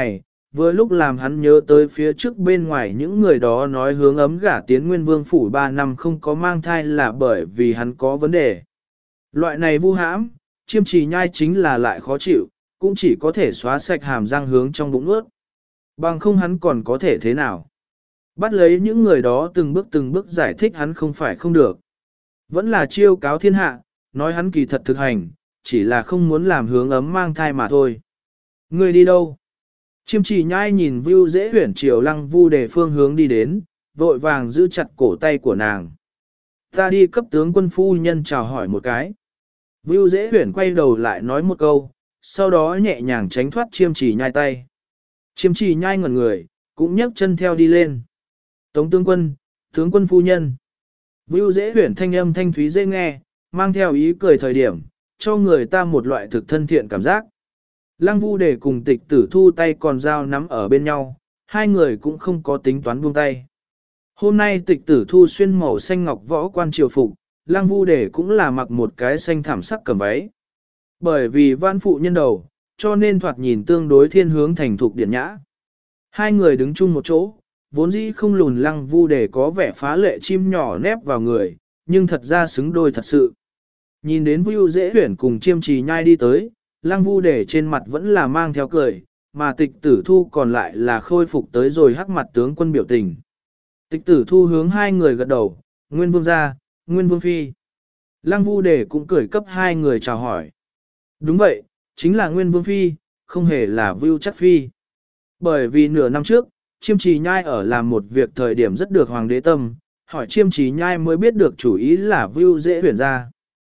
vừa lúc làm hắn nhớ tới phía trước bên ngoài những người đó nói hướng ấm gả tiến nguyên vương phủ ba năm không có mang thai là bởi vì hắn có vấn đề. Loại này vu hãm, chiêm trì nhai chính là lại khó chịu, cũng chỉ có thể xóa sạch hàm răng hướng trong bụng ướt. Bằng không hắn còn có thể thế nào. Bắt lấy những người đó từng bước từng bước giải thích hắn không phải không được. Vẫn là chiêu cáo thiên hạ, nói hắn kỳ thật thực hành, chỉ là không muốn làm hướng ấm mang thai mà thôi. Người đi đâu? Chiêm trì nhai nhìn Vưu Dễ Huyển chiều Lăng Vu Đề phương hướng đi đến, vội vàng giữ chặt cổ tay của nàng. Ta đi cấp tướng quân phu nhân chào hỏi một cái. Vưu Dễ Huyển quay đầu lại nói một câu, sau đó nhẹ nhàng tránh thoát chiêm trì nhai tay. Chiêm trì nhai ngẩn người, cũng nhấc chân theo đi lên. Tống tướng quân, tướng quân phu nhân. Vưu Dễ Huyển thanh âm thanh thúy dễ nghe, mang theo ý cười thời điểm, cho người ta một loại thực thân thiện cảm giác. Lăng Vu Đề cùng Tịch Tử Thu tay còn dao nắm ở bên nhau, hai người cũng không có tính toán buông tay. Hôm nay Tịch Tử Thu xuyên màu xanh ngọc võ quan triều phục, Lăng Vu Đề cũng là mặc một cái xanh thảm sắc cầm váy. Bởi vì văn phụ nhân đầu, cho nên thoạt nhìn tương đối thiên hướng thành thục điển nhã. Hai người đứng chung một chỗ, vốn dĩ không lùn Lăng Vu Đề có vẻ phá lệ chim nhỏ nép vào người, nhưng thật ra xứng đôi thật sự. Nhìn đến Vưu Dễ Huyển cùng Chiêm Trì Nhai đi tới, Lăng Vu Đề trên mặt vẫn là mang theo cười, mà Tịch Tử Thu còn lại là khôi phục tới rồi hắc mặt tướng quân biểu tình. Tịch Tử Thu hướng hai người gật đầu, Nguyên Vương gia, Nguyên Vương phi. Lăng Vu Đề cũng cười cấp hai người chào hỏi. Đúng vậy, chính là Nguyên Vương phi, không hề là Vưu Chắc phi. Bởi vì nửa năm trước, Chiêm Trì Nhai ở làm một việc thời điểm rất được hoàng đế tâm, hỏi Chiêm Trì Nhai mới biết được chủ ý là Vưu Dễ Huyển ra.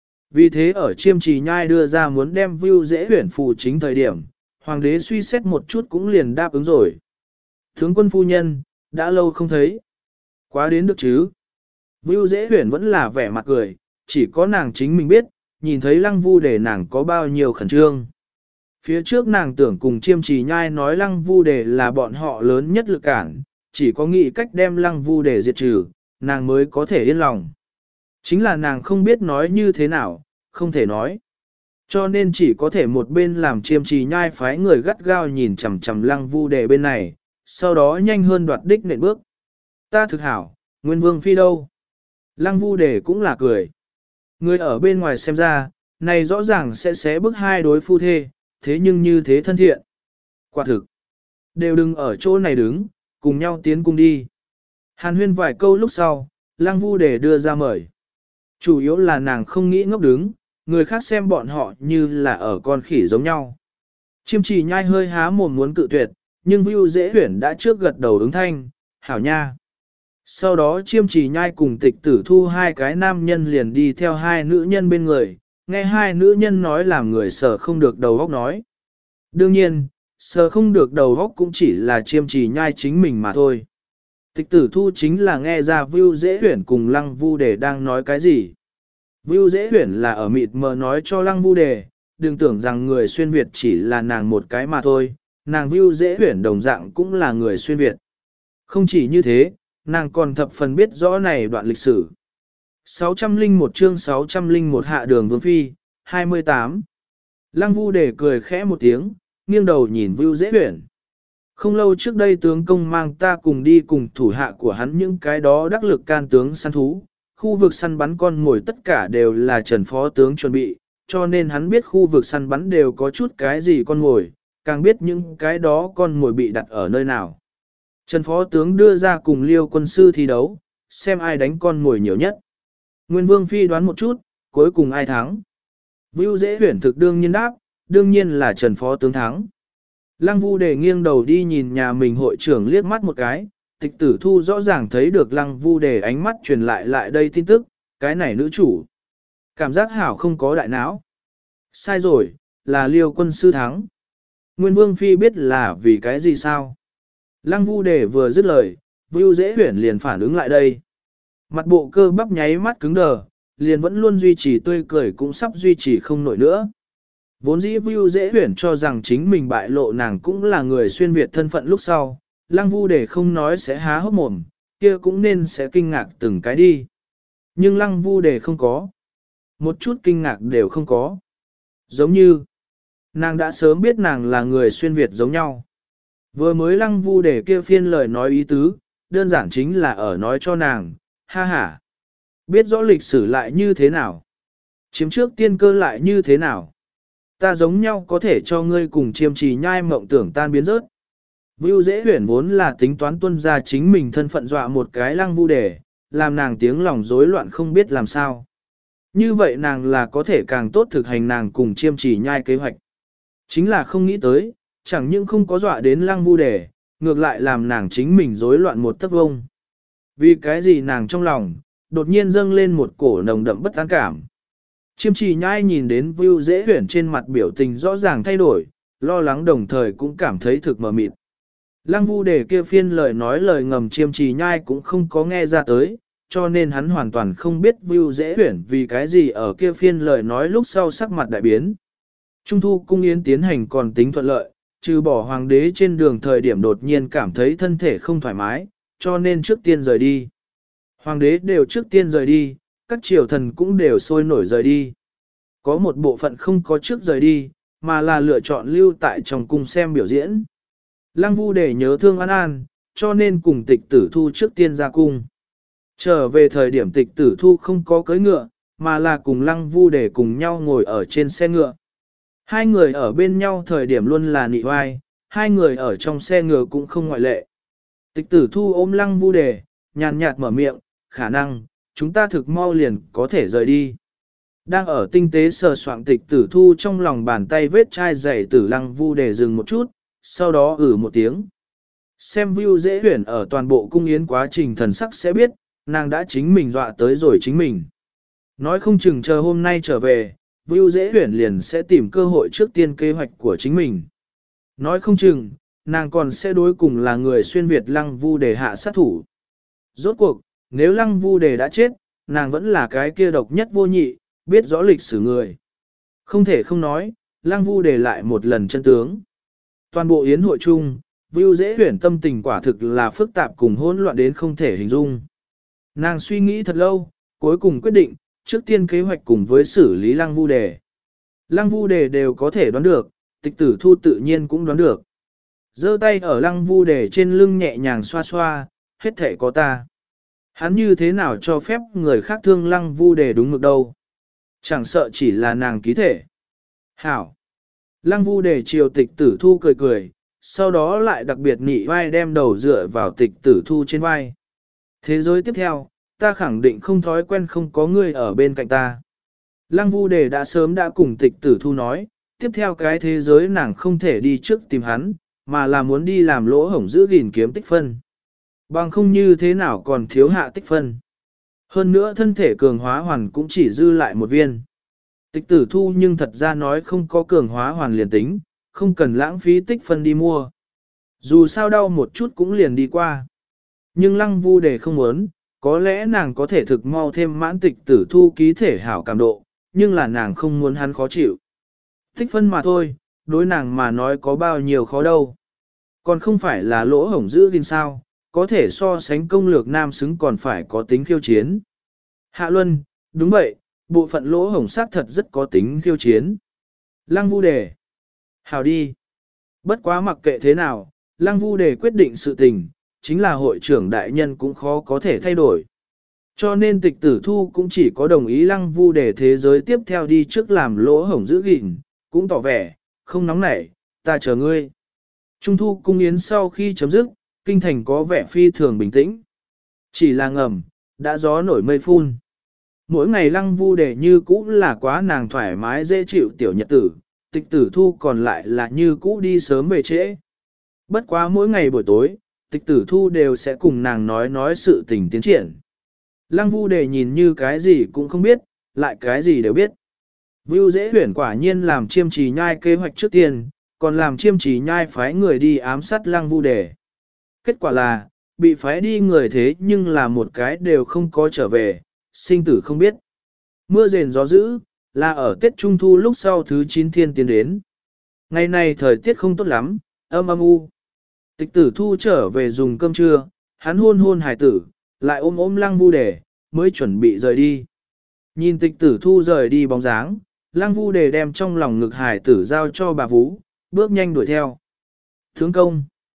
Vì thế ở Chiêm Trì Nhai đưa ra muốn đem Vưu Dễ Huyển phù chính thời điểm, hoàng đế suy xét một chút cũng liền đáp ứng rồi. Tướng quân phu nhân, đã lâu không thấy. Quá đến được chứ. Vưu Dễ Huyển vẫn là vẻ mặt cười, chỉ có nàng chính mình biết, nhìn thấy Lăng Vu Đề nàng có bao nhiêu khẩn trương. Phía trước nàng tưởng cùng Chiêm Trì Nhai nói Lăng Vu Đề là bọn họ lớn nhất lực cản, chỉ có nghĩ cách đem Lăng Vu Đề diệt trừ, nàng mới có thể yên lòng. Chính là nàng không biết nói như thế nào, không thể nói. Cho nên chỉ có thể một bên làm Chiêm Trì Nhai phái người gắt gao nhìn chằm chằm Lăng Vu Đề bên này, sau đó nhanh hơn đoạt đích nện bước. Ta thực hảo, Nguyên Vương phi đâu? Lăng Vu Đề cũng là cười. Người ở bên ngoài xem ra, này rõ ràng sẽ xé bức hai đối phu thê, thế nhưng như thế thân thiện. Quả thực, đều đừng ở chỗ này đứng, cùng nhau tiến cung đi. Hàn huyên vài câu lúc sau, Lăng Vu Đề đưa ra mời. Chủ yếu là nàng không nghĩ ngốc đứng, người khác xem bọn họ như là ở con khỉ giống nhau. Chiêm Trì Nhai hơi há mồm muốn cự tuyệt, nhưng Vưu Dễ Huyển đã trước gật đầu ứng thanh, hảo nha. Sau đó Chiêm Trì Nhai cùng Tịch Tử Thu hai cái nam nhân liền đi theo hai nữ nhân bên người, nghe hai nữ nhân nói làm người sợ không được đầu óc nói. Đương nhiên, sợ không được đầu óc cũng chỉ là Chiêm Trì Nhai chính mình mà thôi. Tịch Tử Thu chính là nghe ra Vưu Dễ Huyển cùng Lăng Vu Đề đang nói cái gì. Vưu Dễ Huyển là ở mịt mờ nói cho Lăng Vu Đề, đừng tưởng rằng người xuyên Việt chỉ là nàng một cái mà thôi, nàng Vưu Dễ Huyển đồng dạng cũng là người xuyên Việt. Không chỉ như thế, nàng còn thập phần biết rõ này đoạn lịch sử. sáu trăm lẻ một chương sáu trăm lẻ một hạ đường Vương Phi, hai mươi tám. Lăng Vu Đề cười khẽ một tiếng, nghiêng đầu nhìn Vưu Dễ Huyển. Không lâu trước đây tướng công mang ta cùng đi cùng thủ hạ của hắn những cái đó đắc lực can tướng săn thú, khu vực săn bắn con mồi tất cả đều là Trần Phó tướng chuẩn bị, cho nên hắn biết khu vực săn bắn đều có chút cái gì con mồi, càng biết những cái đó con mồi bị đặt ở nơi nào. Trần Phó tướng đưa ra cùng Liêu quân sư thi đấu, xem ai đánh con mồi nhiều nhất. Nguyên Vương Phi đoán một chút, cuối cùng ai thắng. Vưu Dễ Huyển thực đương nhiên đáp, đương nhiên là Trần Phó tướng thắng. Lăng Vu Đề nghiêng đầu đi nhìn nhà mình hội trưởng liếc mắt một cái, Tịch Tử Thu rõ ràng thấy được Lăng Vu Đề ánh mắt truyền lại lại đây tin tức, cái này nữ chủ. Cảm giác hảo không có đại não. Sai rồi, là Liêu quân sư thắng. Nguyên Vương Phi biết là vì cái gì sao? Lăng Vu Đề vừa dứt lời, Vưu Dễ Huyển liền phản ứng lại đây. Mặt bộ cơ bắp nháy mắt cứng đờ, liền vẫn luôn duy trì tươi cười cũng sắp duy trì không nổi nữa. Vốn dĩ Vưu Dễ Huyển cho rằng chính mình bại lộ nàng cũng là người xuyên Việt thân phận lúc sau, Lăng Vu Đề không nói sẽ há hốc mồm, kia cũng nên sẽ kinh ngạc từng cái đi. Nhưng Lăng Vu Đề không có. Một chút kinh ngạc đều không có. Giống như, nàng đã sớm biết nàng là người xuyên Việt giống nhau. Vừa mới lăng vu để kia phiên lời nói ý tứ, đơn giản chính là ở nói cho nàng, ha ha. Biết rõ lịch sử lại như thế nào? Chiếm trước tiên cơ lại như thế nào? Ta giống nhau có thể cho ngươi cùng chiêm trì nhai mộng tưởng tan biến rớt. Vưu dễ huyển vốn là tính toán tuân ra chính mình thân phận dọa một cái lăng vu đề, làm nàng tiếng lòng rối loạn không biết làm sao. Như vậy nàng là có thể càng tốt thực hành nàng cùng chiêm trì nhai kế hoạch. Chính là không nghĩ tới, chẳng những không có dọa đến lăng vu đề, ngược lại làm nàng chính mình rối loạn một tấc vông. Vì cái gì nàng trong lòng, đột nhiên dâng lên một cổ nồng đậm bất an cảm. Chiêm trì nhai nhìn đến Vưu dễ huyển trên mặt biểu tình rõ ràng thay đổi, lo lắng đồng thời cũng cảm thấy thực mờ mịt. Lăng vu đề kia phiên lời nói lời ngầm chiêm trì nhai cũng không có nghe ra tới, cho nên hắn hoàn toàn không biết Vưu dễ huyển vì cái gì ở kia phiên lời nói lúc sau sắc mặt đại biến. Trung thu cung yến tiến hành còn tính thuận lợi, trừ bỏ hoàng đế trên đường thời điểm đột nhiên cảm thấy thân thể không thoải mái, cho nên trước tiên rời đi. Hoàng đế đều trước tiên rời đi, các triều thần cũng đều sôi nổi rời đi. Có một bộ phận không có trước rời đi, mà là lựa chọn lưu tại trong cung xem biểu diễn. Lăng vu để nhớ thương An An, cho nên cùng tịch tử thu trước tiên ra cung. Trở về thời điểm tịch tử thu không có cưỡi ngựa, mà là cùng lăng vu để cùng nhau ngồi ở trên xe ngựa. Hai người ở bên nhau thời điểm luôn là nị oai, hai người ở trong xe ngựa cũng không ngoại lệ. Tịch tử thu ôm lăng vu đề, nhàn nhạt mở miệng, khả năng, chúng ta thực mau liền có thể rời đi. Đang ở tinh tế sờ soạng tịch tử thu trong lòng bàn tay vết chai dày tử lăng vu đề dừng một chút, sau đó ử một tiếng. Xem view dễ huyển ở toàn bộ cung yến quá trình thần sắc sẽ biết, nàng đã chính mình dọa tới rồi chính mình. Nói không chừng chờ hôm nay trở về, view dễ huyển liền sẽ tìm cơ hội trước tiên kế hoạch của chính mình. Nói không chừng, nàng còn sẽ đối cùng là người xuyên Việt lăng vu đề hạ sát thủ. Rốt cuộc, nếu lăng vu đề đã chết, nàng vẫn là cái kia độc nhất vô nhị, biết rõ lịch sử người. Không thể không nói, lăng vu đề lại một lần chân tướng. Toàn bộ yến hội chung, Vưu dễ huyển tâm tình quả thực là phức tạp cùng hỗn loạn đến không thể hình dung. Nàng suy nghĩ thật lâu, cuối cùng quyết định, trước tiên kế hoạch cùng với xử lý lăng vu đề. Lăng vu đề đều có thể đoán được, tịch tử thu tự nhiên cũng đoán được. Giơ tay ở lăng vu đề trên lưng nhẹ nhàng xoa xoa, hết thể có ta. Hắn như thế nào cho phép người khác thương lăng vu đề đúng mực đâu. Chẳng sợ chỉ là nàng ký thể. Hảo. Lăng vu đề chiều tịch tử thu cười cười, sau đó lại đặc biệt nị vai đem đầu dựa vào tịch tử thu trên vai. Thế giới tiếp theo, ta khẳng định không thói quen không có người ở bên cạnh ta. Lăng vu đề đã sớm đã cùng tịch tử thu nói, tiếp theo cái thế giới nàng không thể đi trước tìm hắn, mà là muốn đi làm lỗ hổng giữ gìn kiếm tích phân. Bằng không như thế nào còn thiếu hạ tích phân. Hơn nữa thân thể cường hóa hoàn cũng chỉ dư lại một viên. Tịch tử thu nhưng thật ra nói không có cường hóa hoàn liền tính, không cần lãng phí tích phân đi mua. Dù sao đau một chút cũng liền đi qua. Nhưng lăng vu đề không muốn, có lẽ nàng có thể thực mau thêm mãn tịch tử thu ký thể hảo cảm độ, nhưng là nàng không muốn hắn khó chịu. Tích phân mà thôi, đối nàng mà nói có bao nhiêu khó đâu. Còn không phải là lỗ hổng giữ gìn sao, có thể so sánh công lược nam xứng còn phải có tính khiêu chiến. Hạ Luân, đúng vậy, bộ phận lỗ hổng xác thật rất có tính khiêu chiến. Lăng vu đề. Hào đi. Bất quá mặc kệ thế nào, lăng vu đề quyết định sự tình, chính là hội trưởng đại nhân cũng khó có thể thay đổi. Cho nên tịch tử thu cũng chỉ có đồng ý lăng vu đề thế giới tiếp theo đi trước làm lỗ hổng giữ gìn, cũng tỏ vẻ, không nóng nảy, ta chờ ngươi. Trung thu cung yến sau khi chấm dứt, kinh thành có vẻ phi thường bình tĩnh. Chỉ là ngầm, đã gió nổi mây phun. Mỗi ngày lăng vu đề như cũ là quá nàng thoải mái dễ chịu tiểu nhật tử, tịch tử thu còn lại là như cũ đi sớm về trễ. Bất quá mỗi ngày buổi tối, tịch tử thu đều sẽ cùng nàng nói nói sự tình tiến triển. Lăng vu đề nhìn như cái gì cũng không biết, lại cái gì đều biết. Vưu dễ huyển quả nhiên làm chiêm trì nhai kế hoạch trước tiên, còn làm chiêm trì nhai phái người đi ám sát lăng vu đề. Kết quả là, bị phái đi người thế nhưng là một cái đều không có trở về, sinh tử không biết. Mưa rền gió dữ, là ở Tết Trung Thu lúc sau thứ chín thiên tiến đến. Ngày này thời tiết không tốt lắm, âm âm u. Tịch tử thu trở về dùng cơm trưa, hắn hôn hôn hải tử, lại ôm ôm lăng vu đề, mới chuẩn bị rời đi. Nhìn tịch tử thu rời đi bóng dáng, lăng vu đề đem trong lòng ngực hải tử giao cho bà Vũ, bước nhanh đuổi theo. Tướng công.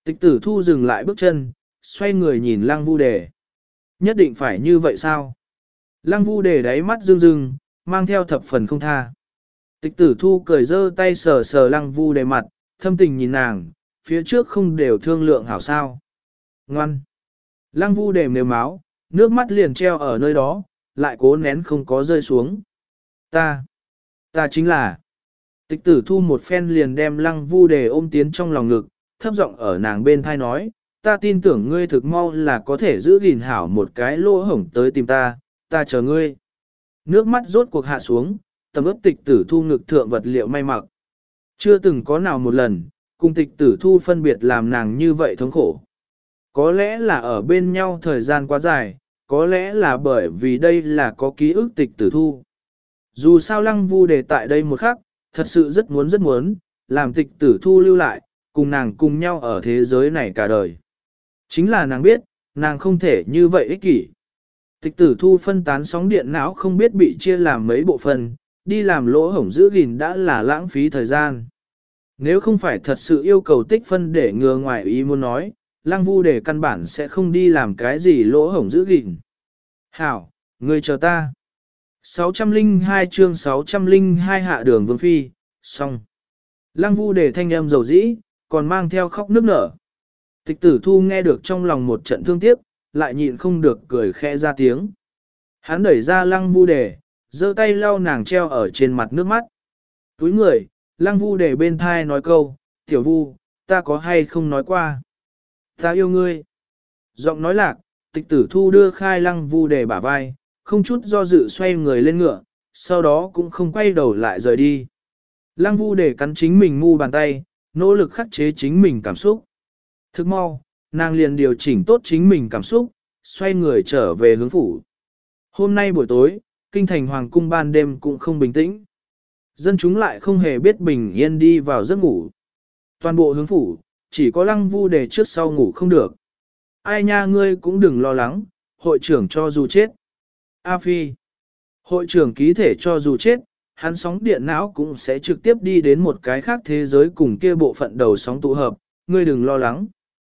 Tịch tử thu dừng lại bước chân, xoay người nhìn lăng vu đề. Nhất định phải như vậy sao? Lăng vu đề đáy mắt rưng rưng, mang theo thập phần không tha. Tịch tử thu cười giơ tay sờ sờ lăng vu đề mặt, thâm tình nhìn nàng, phía trước không đều thương lượng hảo sao. Ngoan! Lăng vu đề mềm máu, nước mắt liền treo ở nơi đó, lại cố nén không có rơi xuống. Ta! Ta chính là... Tịch tử thu một phen liền đem lăng vu đề ôm tiến trong lòng ngực, thấp giọng ở nàng bên thai nói, ta tin tưởng ngươi thực mau là có thể giữ gìn hảo một cái lỗ hổng tới tìm ta, ta chờ ngươi. Nước mắt rốt cuộc hạ xuống, tầm ướp tịch tử thu ngực thượng vật liệu may mặc. Chưa từng có nào một lần, cùng tịch tử thu phân biệt làm nàng như vậy thống khổ. Có lẽ là ở bên nhau thời gian quá dài, có lẽ là bởi vì đây là có ký ức tịch tử thu. Dù sao lăng vu đề tại đây một khắc, thật sự rất muốn rất muốn, làm tịch tử thu lưu lại, cùng nàng cùng nhau ở thế giới này cả đời. Chính là nàng biết, nàng không thể như vậy ích kỷ. Tịch tử thu phân tán sóng điện não không biết bị chia làm mấy bộ phận, đi làm lỗ hổng giữ gìn đã là lãng phí thời gian. Nếu không phải thật sự yêu cầu tích phân để ngừa ngoài ý muốn nói, lăng vu đề căn bản sẽ không đi làm cái gì lỗ hổng giữ gìn. Hảo, ngươi chờ ta. sáu trăm lẻ hai chương sáu trăm lẻ hai hạ đường vương phi, xong. Lăng vu đề thanh âm dầu dĩ, còn mang theo khóc nức nở. Tịch tử thu nghe được trong lòng một trận thương tiếc, lại nhịn không được cười khẽ ra tiếng. Hắn đẩy ra lăng vu đề, giơ tay lau nàng treo ở trên mặt nước mắt. Túi người, lăng vu đề bên thai nói câu, tiểu vu, ta có hay không nói qua. Ta yêu ngươi. Giọng nói lạc, tịch tử thu đưa khai lăng vu đề bả vai, không chút do dự xoay người lên ngựa, sau đó cũng không quay đầu lại rời đi. Lăng vu đề cắn chính mình mu bàn tay, nỗ lực khắc chế chính mình cảm xúc. Thức mau, nàng liền điều chỉnh tốt chính mình cảm xúc, xoay người trở về hướng phủ. Hôm nay buổi tối, kinh thành hoàng cung ban đêm cũng không bình tĩnh. Dân chúng lại không hề biết bình yên đi vào giấc ngủ. Toàn bộ hướng phủ, chỉ có lăng vu đề trước sau ngủ không được. Ai nha ngươi cũng đừng lo lắng, hội trưởng cho dù chết. A Phi, hội trưởng ký thể cho dù chết, hắn sóng điện não cũng sẽ trực tiếp đi đến một cái khác thế giới cùng kia bộ phận đầu sóng tụ hợp, ngươi đừng lo lắng.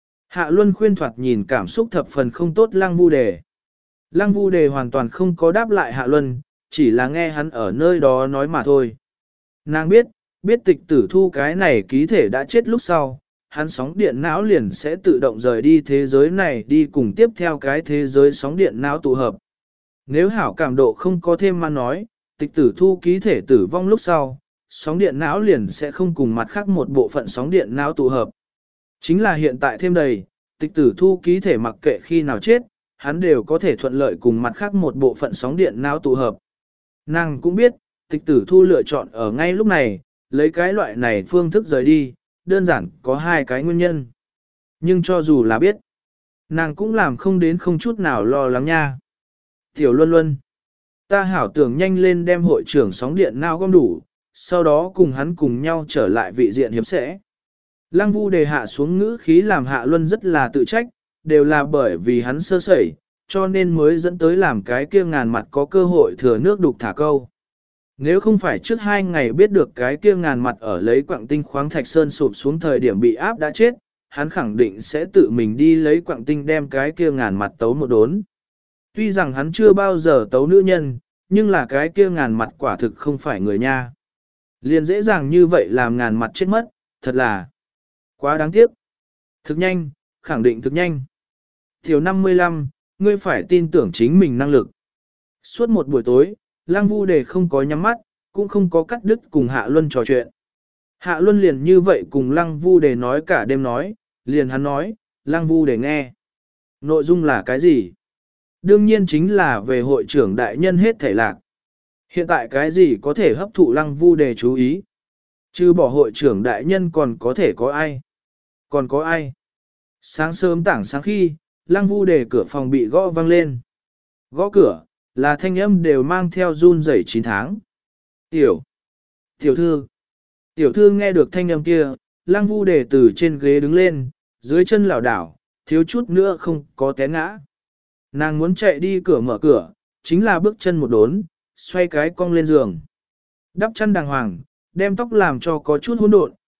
Hạ Luân khuyên thoạt nhìn cảm xúc thập phần không tốt lăng vu đề. Lăng vu đề hoàn toàn không có đáp lại Hạ Luân, chỉ là nghe hắn ở nơi đó nói mà thôi. Nàng biết, biết tịch tử thu cái này ký thể đã chết lúc sau, hắn sóng điện não liền sẽ tự động rời đi thế giới này đi cùng tiếp theo cái thế giới sóng điện não tụ hợp. Nếu hảo cảm độ không có thêm mà nói, tịch tử thu ký thể tử vong lúc sau, sóng điện não liền sẽ không cùng mặt khác một bộ phận sóng điện não tụ hợp. Chính là hiện tại thêm đầy, tịch tử thu ký thể mặc kệ khi nào chết, hắn đều có thể thuận lợi cùng mặt khác một bộ phận sóng điện não tụ hợp. Nàng cũng biết, tịch tử thu lựa chọn ở ngay lúc này, lấy cái loại này phương thức rời đi, đơn giản có hai cái nguyên nhân. Nhưng cho dù là biết, nàng cũng làm không đến không chút nào lo lắng nha. Tiểu Luân Luân, ta hảo tưởng nhanh lên đem hội trưởng sóng điện não gom đủ, sau đó cùng hắn cùng nhau trở lại vị diện hiệp sẽ. Lăng vu đề hạ xuống ngữ khí làm Hạ Luân rất là tự trách, đều là bởi vì hắn sơ sẩy, cho nên mới dẫn tới làm cái kia ngàn mặt có cơ hội thừa nước đục thả câu. Nếu không phải trước hai ngày biết được cái kia ngàn mặt ở lấy quặng tinh khoáng thạch sơn sụp xuống thời điểm bị áp đã chết, hắn khẳng định sẽ tự mình đi lấy quặng tinh đem cái kia ngàn mặt tấu một đốn. Tuy rằng hắn chưa bao giờ tấu nữ nhân, nhưng là cái kia ngàn mặt quả thực không phải người nha. Liền dễ dàng như vậy làm ngàn mặt chết mất, thật là quá đáng tiếc. Thực nhanh, khẳng định thực nhanh. Tiểu năm mươi lăm, ngươi phải tin tưởng chính mình năng lực. Suốt một buổi tối, Lăng Vu Đề không có nhắm mắt, cũng không có cắt đứt cùng Hạ Luân trò chuyện. Hạ Luân liền như vậy cùng Lăng Vu Đề nói cả đêm nói, liền hắn nói, Lăng Vu Đề nghe. Nội dung là cái gì? Đương nhiên chính là về hội trưởng đại nhân hết thể lạc. Hiện tại cái gì có thể hấp thụ Lăng Vu Đề chú ý? Chứ bỏ hội trưởng đại nhân còn có thể có ai? Còn có ai? Sáng sớm tảng sáng khi, Lăng Vu Đề cửa phòng bị gõ vang lên. Gõ cửa, là thanh âm đều mang theo run rẩy chín tháng. Tiểu, tiểu thư, tiểu thư nghe được thanh âm kia, Lăng Vu Đề từ trên ghế đứng lên, dưới chân lảo đảo, thiếu chút nữa không có té ngã. Nàng muốn chạy đi cửa mở cửa, chính là bước chân một đốn, xoay cái cong lên giường. Đắp chăn đàng hoàng, đem tóc làm cho có chút hỗn độn,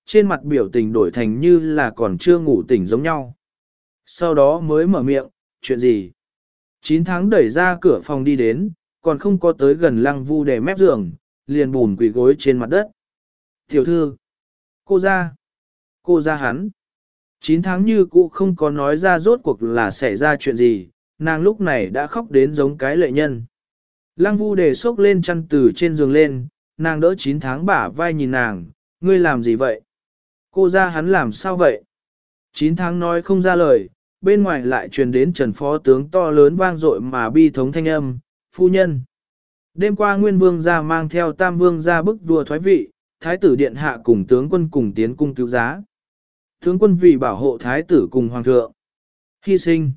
trên mặt biểu tình đổi thành như là còn chưa ngủ tỉnh giống nhau. Sau đó mới mở miệng, chuyện gì? chín tháng đẩy ra cửa phòng đi đến, còn không có tới gần Lăng Vu Đề mép giường, liền bùn quỳ gối trên mặt đất. Tiểu thư, cô ra, cô ra hắn. chín tháng như cũ không có nói ra rốt cuộc là xảy ra chuyện gì, nàng lúc này đã khóc đến giống cái lệ nhân. Lăng Vu Đề xốc lên chăn từ trên giường lên, nàng đỡ chín tháng bả vai nhìn nàng, ngươi làm gì vậy? Cô ra hắn làm sao vậy? chín tháng nói không ra lời, bên ngoài lại truyền đến Trần Phó tướng to lớn vang dội mà bi thống thanh âm, phu nhân. Đêm qua Nguyên Vương ra mang theo Tam Vương ra bức vua thoái vị, Thái tử Điện Hạ cùng tướng quân cùng tiến cung cứu giá. Tướng quân vì bảo hộ Thái tử cùng Hoàng thượng. Hy sinh.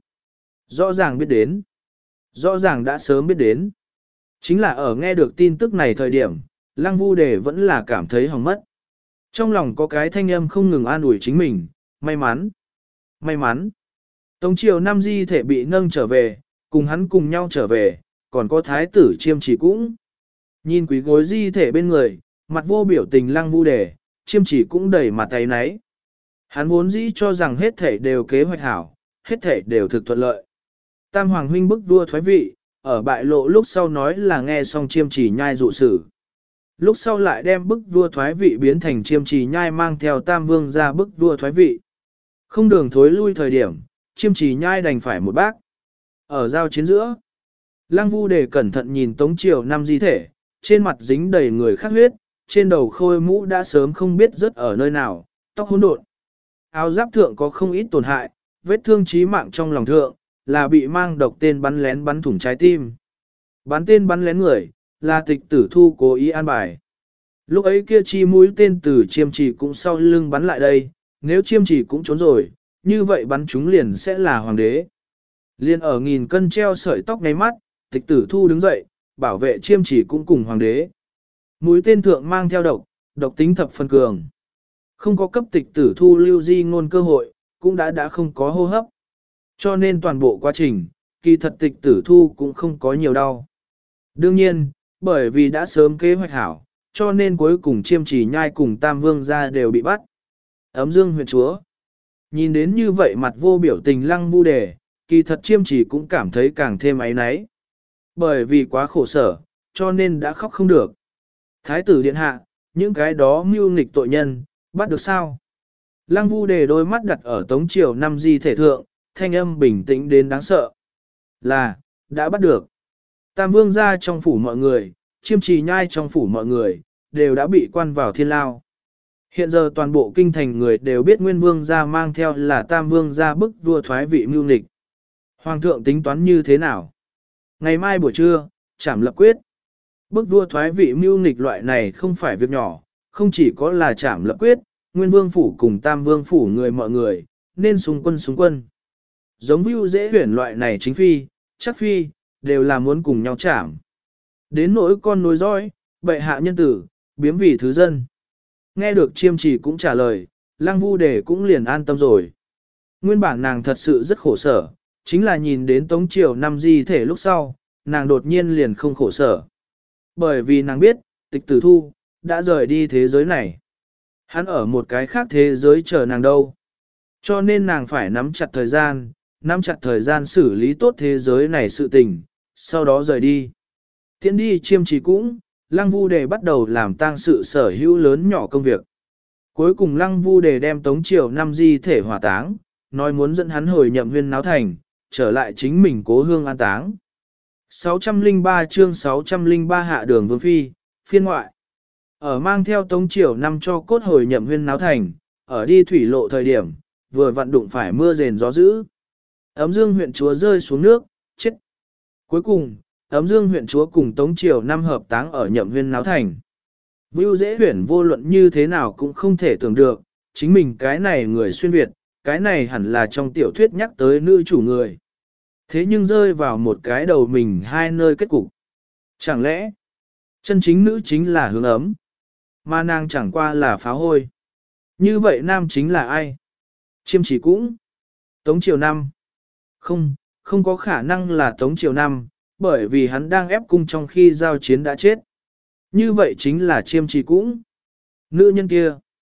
Rõ ràng biết đến. Rõ ràng đã sớm biết đến. Chính là ở nghe được tin tức này thời điểm, Lăng Vu Đề vẫn là cảm thấy hỏng mất. Trong lòng có cái thanh âm không ngừng an ủi chính mình, may mắn. May mắn. Tống triều năm di thể bị nâng trở về, cùng hắn cùng nhau trở về, còn có thái tử Chiêm Chỉ cũng. Nhìn quý gối di thể bên người, mặt vô biểu tình Lăng Vu Đề, Chiêm Chỉ cũng đầy mặt tay náy. Hắn vốn dĩ cho rằng hết thể đều kế hoạch hảo, hết thể đều thực thuận lợi. Tam Hoàng huynh bức vua thoái vị, ở bại lộ lúc sau nói là nghe xong Chiêm Chỉ nhai dụ sử. Lúc sau lại đem bức vua thoái vị biến thành Chiêm Chỉ nhai mang theo Tam Vương ra bức vua thoái vị. Không đường thối lui thời điểm, Chiêm Chỉ nhai đành phải một bác. Ở giao chiến giữa, Lăng Vu Đề cẩn thận nhìn Tống triều năm di thể, trên mặt dính đầy người khắc huyết, trên đầu khôi mũ đã sớm không biết rớt ở nơi nào, tóc hỗn độn. Áo giáp thượng có không ít tổn hại, vết thương chí mạng trong lòng thượng, là bị mang độc tên bắn lén bắn thủng trái tim. Bắn tên bắn lén người, là Tịch Tử Thu cố ý an bài. Lúc ấy kia chi mũi tên từ Chiêm Chỉ cũng sau lưng bắn lại đây, nếu Chiêm Chỉ cũng trốn rồi, như vậy bắn chúng liền sẽ là hoàng đế. Liên ở nghìn cân treo sợi tóc ngay mắt, Tịch Tử Thu đứng dậy, bảo vệ Chiêm Chỉ cũng cùng hoàng đế. Mũi tên thượng mang theo độc, độc tính thập phân cường. Không có cấp Tịch Tử Thu lưu di ngôn cơ hội, cũng đã đã không có hô hấp. Cho nên toàn bộ quá trình, kỳ thật Tịch Tử Thu cũng không có nhiều đau. Đương nhiên, bởi vì đã sớm kế hoạch hảo, cho nên cuối cùng Chiêm Chỉ nhai cùng Tam Vương ra đều bị bắt. Ấm Dương huyện chúa. Nhìn đến như vậy mặt vô biểu tình Lăng Vu Đề, kỳ thật Chiêm Chỉ cũng cảm thấy càng thêm áy náy. Bởi vì quá khổ sở, cho nên đã khóc không được. Thái tử điện hạ, những cái đó mưu nghịch tội nhân, bắt được sao? Lăng Vu Đề đôi mắt đặt ở Tống triều năm di thể thượng, thanh âm bình tĩnh đến đáng sợ. Là, đã bắt được. Tam Vương ra trong phủ mọi người, Chiêm Chỉ nhai trong phủ mọi người, đều đã bị quan vào thiên lao. Hiện giờ toàn bộ kinh thành người đều biết Nguyên Vương gia mang theo là Tam Vương gia bức vua thoái vị mưu nghịch. Hoàng thượng tính toán như thế nào? Ngày mai buổi trưa, trảm lập quyết. Bức vua thoái vị mưu nghịch loại này không phải việc nhỏ, không chỉ có là trảm lập quyết, Nguyên Vương phủ cùng Tam Vương phủ người mọi người, nên xung quân xung quân. Giống view dễ huyển loại này chính phi, chắc phi, đều là muốn cùng nhau trảm. Đến nỗi con nối dõi, bệ hạ nhân tử, biếm vì thứ dân. Nghe được Chiêm Chỉ cũng trả lời, Lăng Vu Đề cũng liền an tâm rồi. Nguyên bản nàng thật sự rất khổ sở, chính là nhìn đến Tống triều năm di thể lúc sau, nàng đột nhiên liền không khổ sở. Bởi vì nàng biết, Tịch Tử Thu, đã rời đi thế giới này. Hắn ở một cái khác thế giới chờ nàng đâu. Cho nên nàng phải nắm chặt thời gian, nắm chặt thời gian xử lý tốt thế giới này sự tình, sau đó rời đi. Tiến đi Chiêm Chỉ cũng, Lăng Vu Đề bắt đầu làm tang sự sở hữu lớn nhỏ công việc. Cuối cùng Lăng Vu Đề đem Tống triều năm di thể hỏa táng, nói muốn dẫn hắn hồi nhậm Huyên Náo Thành, trở lại chính mình cố hương an táng. sáu trăm lẻ ba chương sáu trăm lẻ ba hạ đường vương phi, phiên ngoại. Ở mang theo Tống triều năm cho cốt hồi nhậm Huyên Náo Thành, ở đi thủy lộ thời điểm, vừa vặn đụng phải mưa rền gió dữ. Ấm Dương huyện chúa rơi xuống nước, chết. Cuối cùng, Ấm Dương huyện chúa cùng Tống triều năm hợp táng ở nhậm Huyên Náo Thành. Vưu dễ huyển vô luận như thế nào cũng không thể tưởng được, chính mình cái này người xuyên Việt, cái này hẳn là trong tiểu thuyết nhắc tới nữ chủ người. Thế nhưng rơi vào một cái đầu mình hai nơi kết cục. Chẳng lẽ, chân chính nữ chính là Hướng Ấm, mà nàng chẳng qua là pháo hôi. Như vậy nam chính là ai? Chiêm Chỉ cũng. Tống triều năm. Không, không có khả năng là Tống triều năm, bởi vì hắn đang ép cung trong khi giao chiến đã chết. Như vậy chính là Chiêm Chỉ cũng. Nữ nhân kia.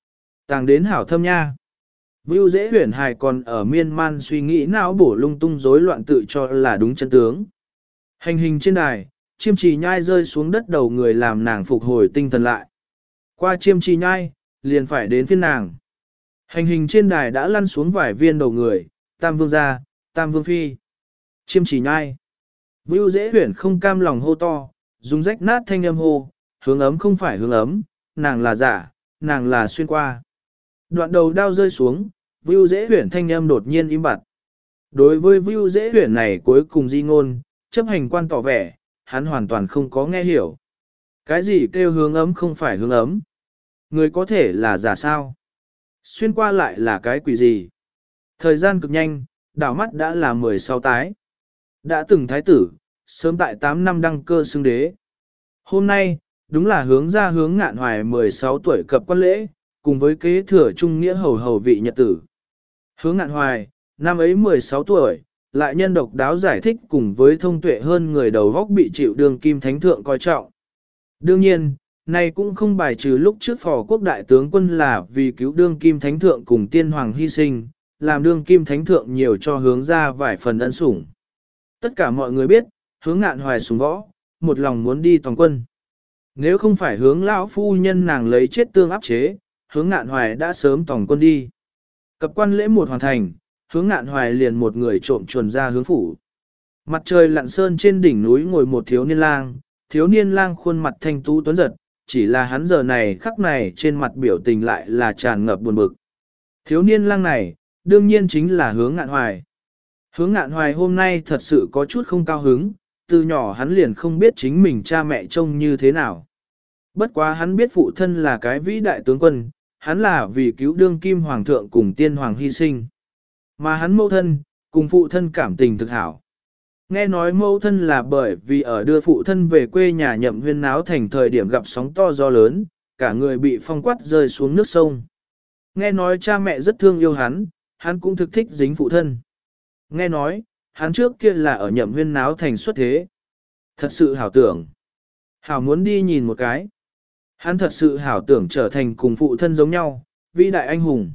Tàng đến hảo thâm nha. Vưu Dễ Huyền hài còn ở miên man suy nghĩ não bổ lung tung rối loạn tự cho là đúng chân tướng. Hành hình trên đài, chiêm trì nhai rơi xuống đất đầu người làm nàng phục hồi tinh thần lại. Qua chiêm trì nhai, liền phải đến phiên nàng. Hành hình trên đài đã lăn xuống vài viên đầu người, tam vương gia, tam vương phi. Chiêm trì nhai. Vưu Dễ Huyền không cam lòng hô to, dùng rách nát thanh âm hô, hướng ấm không phải hướng ấm, nàng là giả, nàng là xuyên qua. Đoạn đầu đao rơi xuống, Vưu Dễ Huyền thanh âm đột nhiên im bặt. Đối với Vưu Dễ Huyền này cuối cùng di ngôn, chấp hành quan tỏ vẻ, hắn hoàn toàn không có nghe hiểu. Cái gì kêu hướng ấm không phải hướng ấm? Người có thể là giả sao? Xuyên qua lại là cái quỷ gì? Thời gian cực nhanh, đảo mắt đã là mười sáu tái. Đã từng thái tử, sớm tại tám năm đăng cơ xưng đế. Hôm nay, đúng là hướng ra hướng ngạn hoài mười sáu tuổi cập quan lễ, cùng với kế thừa trung nghĩa hầu hầu vị nhật tử. Hướng ngạn hoài, năm ấy mười sáu tuổi, lại nhân độc đáo giải thích cùng với thông tuệ hơn người đầu góc bị chịu đường kim thánh thượng coi trọng. Đương nhiên, này cũng không bài trừ lúc trước phò quốc đại tướng quân là vì cứu đương kim thánh thượng cùng tiên hoàng hy sinh, làm đương kim thánh thượng nhiều cho hướng ra vài phần ân sủng. Tất cả mọi người biết, hướng ngạn hoài sùng võ, một lòng muốn đi toàn quân. Nếu không phải hướng lão phu nhân nàng lấy chết tương áp chế, hướng ngạn hoài đã sớm toàn quân đi. Cập quan lễ một hoàn thành, hướng ngạn hoài liền một người trộm chuồn ra hướng phủ. Mặt trời lặn sơn trên đỉnh núi ngồi một thiếu niên lang, thiếu niên lang khuôn mặt thanh tú tuấn giật, chỉ là hắn giờ này khắc này trên mặt biểu tình lại là tràn ngập buồn bực. Thiếu niên lang này, đương nhiên chính là hướng ngạn hoài. Hướng ngạn hoài hôm nay thật sự có chút không cao hứng, từ nhỏ hắn liền không biết chính mình cha mẹ trông như thế nào. Bất quá hắn biết phụ thân là cái vĩ đại tướng quân, hắn là vì cứu đương kim hoàng thượng cùng tiên hoàng hy sinh. Mà hắn mẫu thân, cùng phụ thân cảm tình thực hảo. Nghe nói mẫu thân là bởi vì ở đưa phụ thân về quê nhà nhậm huyên náo thành thời điểm gặp sóng to gió lớn, cả người bị phong quát rơi xuống nước sông. Nghe nói cha mẹ rất thương yêu hắn, hắn cũng thực thích dính phụ thân. Nghe nói, hắn trước kia là ở nhậm huyên náo thành xuất thế. Thật sự hảo tưởng. Hảo muốn đi nhìn một cái. Hắn thật sự hảo tưởng trở thành cùng phụ thân giống nhau, vĩ đại anh hùng.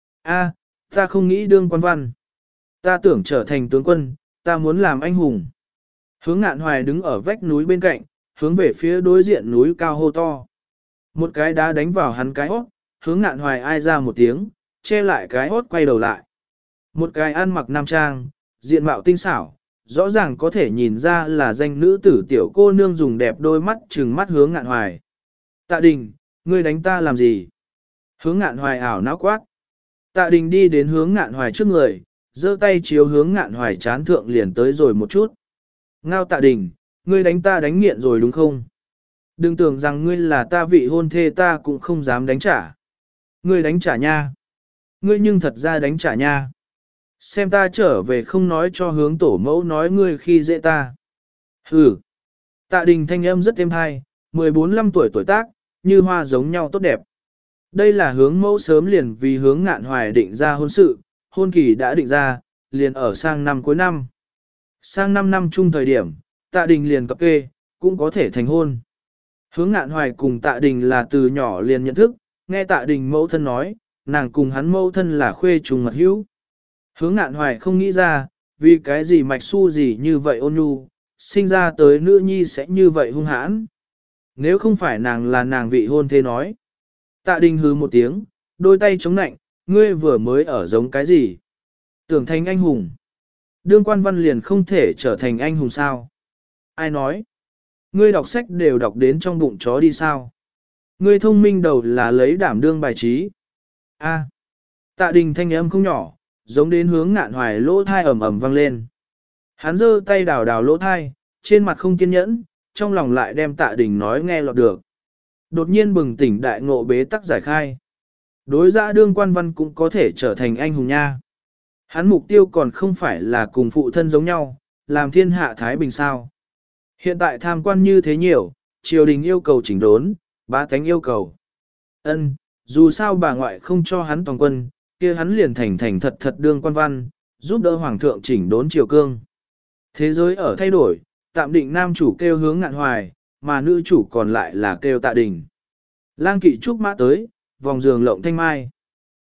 A, ta không nghĩ đương quan văn. Ta tưởng trở thành tướng quân, ta muốn làm anh hùng. Hướng ngạn hoài đứng ở vách núi bên cạnh, hướng về phía đối diện núi cao hô to. Một cái đá đánh vào hắn cái hót, hướng ngạn hoài ai ra một tiếng, che lại cái hót quay đầu lại. Một cái ăn mặc nam trang, diện mạo tinh xảo, rõ ràng có thể nhìn ra là danh nữ tử tiểu cô nương dùng đẹp đôi mắt trừng mắt hướng ngạn hoài. Tạ Đình, ngươi đánh ta làm gì? Hướng ngạn hoài ảo não quát. Tạ Đình đi đến hướng ngạn hoài trước người, giơ tay chiếu hướng ngạn hoài chán thượng liền tới rồi một chút. Ngao Tạ Đình, ngươi đánh ta đánh nghiện rồi đúng không? Đừng tưởng rằng ngươi là ta vị hôn thê ta cũng không dám đánh trả. Ngươi đánh trả nha. Ngươi nhưng thật ra đánh trả nha. Xem ta trở về không nói cho hướng tổ mẫu nói ngươi khi dễ ta. Hừ. Tạ Đình thanh âm rất êm hay, mười bốn lăm tuổi tuổi tác, như hoa giống nhau tốt đẹp. Đây là hướng mẫu sớm liền vì hướng ngạn hoài định ra hôn sự, hôn kỳ đã định ra, liền ở sang năm cuối năm. Sang năm năm chung thời điểm, Tạ Đình liền cập kê, cũng có thể thành hôn. Hướng ngạn hoài cùng Tạ Đình là từ nhỏ liền nhận thức, nghe Tạ Đình mẫu thân nói, nàng cùng hắn mẫu thân là khuê trùng mật hữu. Hướng ngạn hoài không nghĩ ra, vì cái gì mạch su gì như vậy ôn nhu, sinh ra tới nữ nhi sẽ như vậy hung hãn. Nếu không phải nàng là nàng vị hôn thế nói. Tạ Đình hứ một tiếng, đôi tay chống nạnh, ngươi vừa mới ở giống cái gì? Tưởng thành anh hùng. Đương quan văn liền không thể trở thành anh hùng sao? Ai nói? Ngươi đọc sách đều đọc đến trong bụng chó đi sao? Ngươi thông minh đầu là lấy đảm đương bài trí. A. Tạ Đình thanh âm không nhỏ, giống đến hướng ngạn hoài lỗ thai ầm ầm vang lên. Hắn giơ tay đào đào lỗ thai, trên mặt không kiên nhẫn, trong lòng lại đem Tạ Đình nói nghe lọt được. Đột nhiên bừng tỉnh đại ngộ bế tắc giải khai. Đối giã đương quan văn cũng có thể trở thành anh hùng nha. Hắn mục tiêu còn không phải là cùng phụ thân giống nhau, làm thiên hạ Thái Bình sao. Hiện tại tham quan như thế nhiều, triều đình yêu cầu chỉnh đốn, bá tánh yêu cầu. Ân, dù sao bà ngoại không cho hắn toàn quân, kia hắn liền thành thành thật thật đương quan văn, giúp đỡ hoàng thượng chỉnh đốn triều cương. Thế giới ở thay đổi, tạm định nam chủ kêu hướng ngạn hoài, mà nữ chủ còn lại là kêu Tạ Đình. Lang kỵ trúc mã tới, vòng giường lộng thanh mai.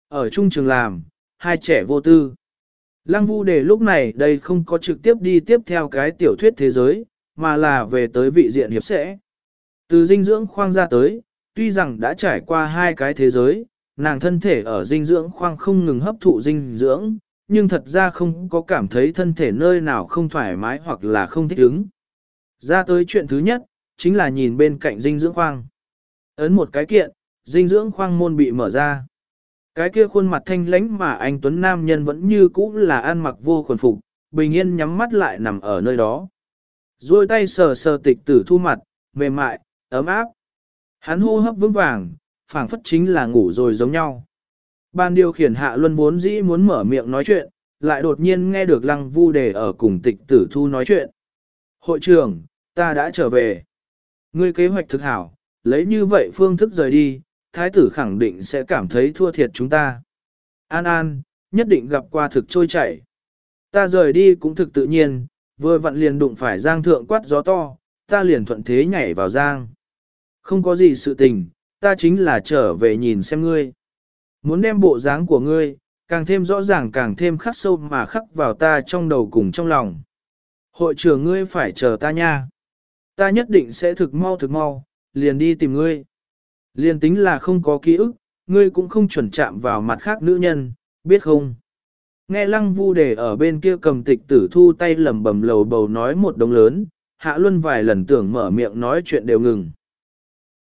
Ở trung trường làm, hai trẻ vô tư. Lăng Vu Đề lúc này đây không có trực tiếp đi tiếp theo cái tiểu thuyết thế giới, mà là về tới vị diện hiệp sẽ. Từ dinh dưỡng khoang ra tới, tuy rằng đã trải qua hai cái thế giới, nàng thân thể ở dinh dưỡng khoang không ngừng hấp thụ dinh dưỡng, nhưng thật ra không có cảm thấy thân thể nơi nào không thoải mái hoặc là không thích ứng. Ra tới chuyện thứ nhất, chính là nhìn bên cạnh dinh dưỡng khoang. Ấn một cái kiện, dinh dưỡng khoang môn bị mở ra. Cái kia khuôn mặt thanh lãnh mà anh Tuấn Nam nhân vẫn như cũ là ăn mặc vô quần phục, bình yên nhắm mắt lại nằm ở nơi đó. Rồi tay sờ sờ tịch tử thu mặt, mềm mại, ấm áp. Hắn hô hấp vững vàng, phảng phất chính là ngủ rồi giống nhau. Ban điều khiển Hạ Luân vốn dĩ muốn mở miệng nói chuyện, lại đột nhiên nghe được Lăng Vu Đề ở cùng tịch tử thu nói chuyện. Hội trưởng, ta đã trở về. Ngươi kế hoạch thực hảo, lấy như vậy phương thức rời đi, thái tử khẳng định sẽ cảm thấy thua thiệt chúng ta. An An, nhất định gặp qua thực trôi chảy. Ta rời đi cũng thực tự nhiên, vừa vặn liền đụng phải giang thượng quát gió to, ta liền thuận thế nhảy vào giang. Không có gì sự tình, ta chính là trở về nhìn xem ngươi. Muốn đem bộ dáng của ngươi, càng thêm rõ ràng càng thêm khắc sâu mà khắc vào ta trong đầu cùng trong lòng. Hội trưởng ngươi phải chờ ta nha. Ta nhất định sẽ thực mau thực mau, liền đi tìm ngươi. Liền tính là không có ký ức, ngươi cũng không chuẩn chạm vào mặt khác nữ nhân, biết không? Nghe Lăng Vu Đề ở bên kia cầm tịch tử thu tay lẩm bẩm lầu bầu nói một đống lớn, Hạ Luân vài lần tưởng mở miệng nói chuyện đều ngừng.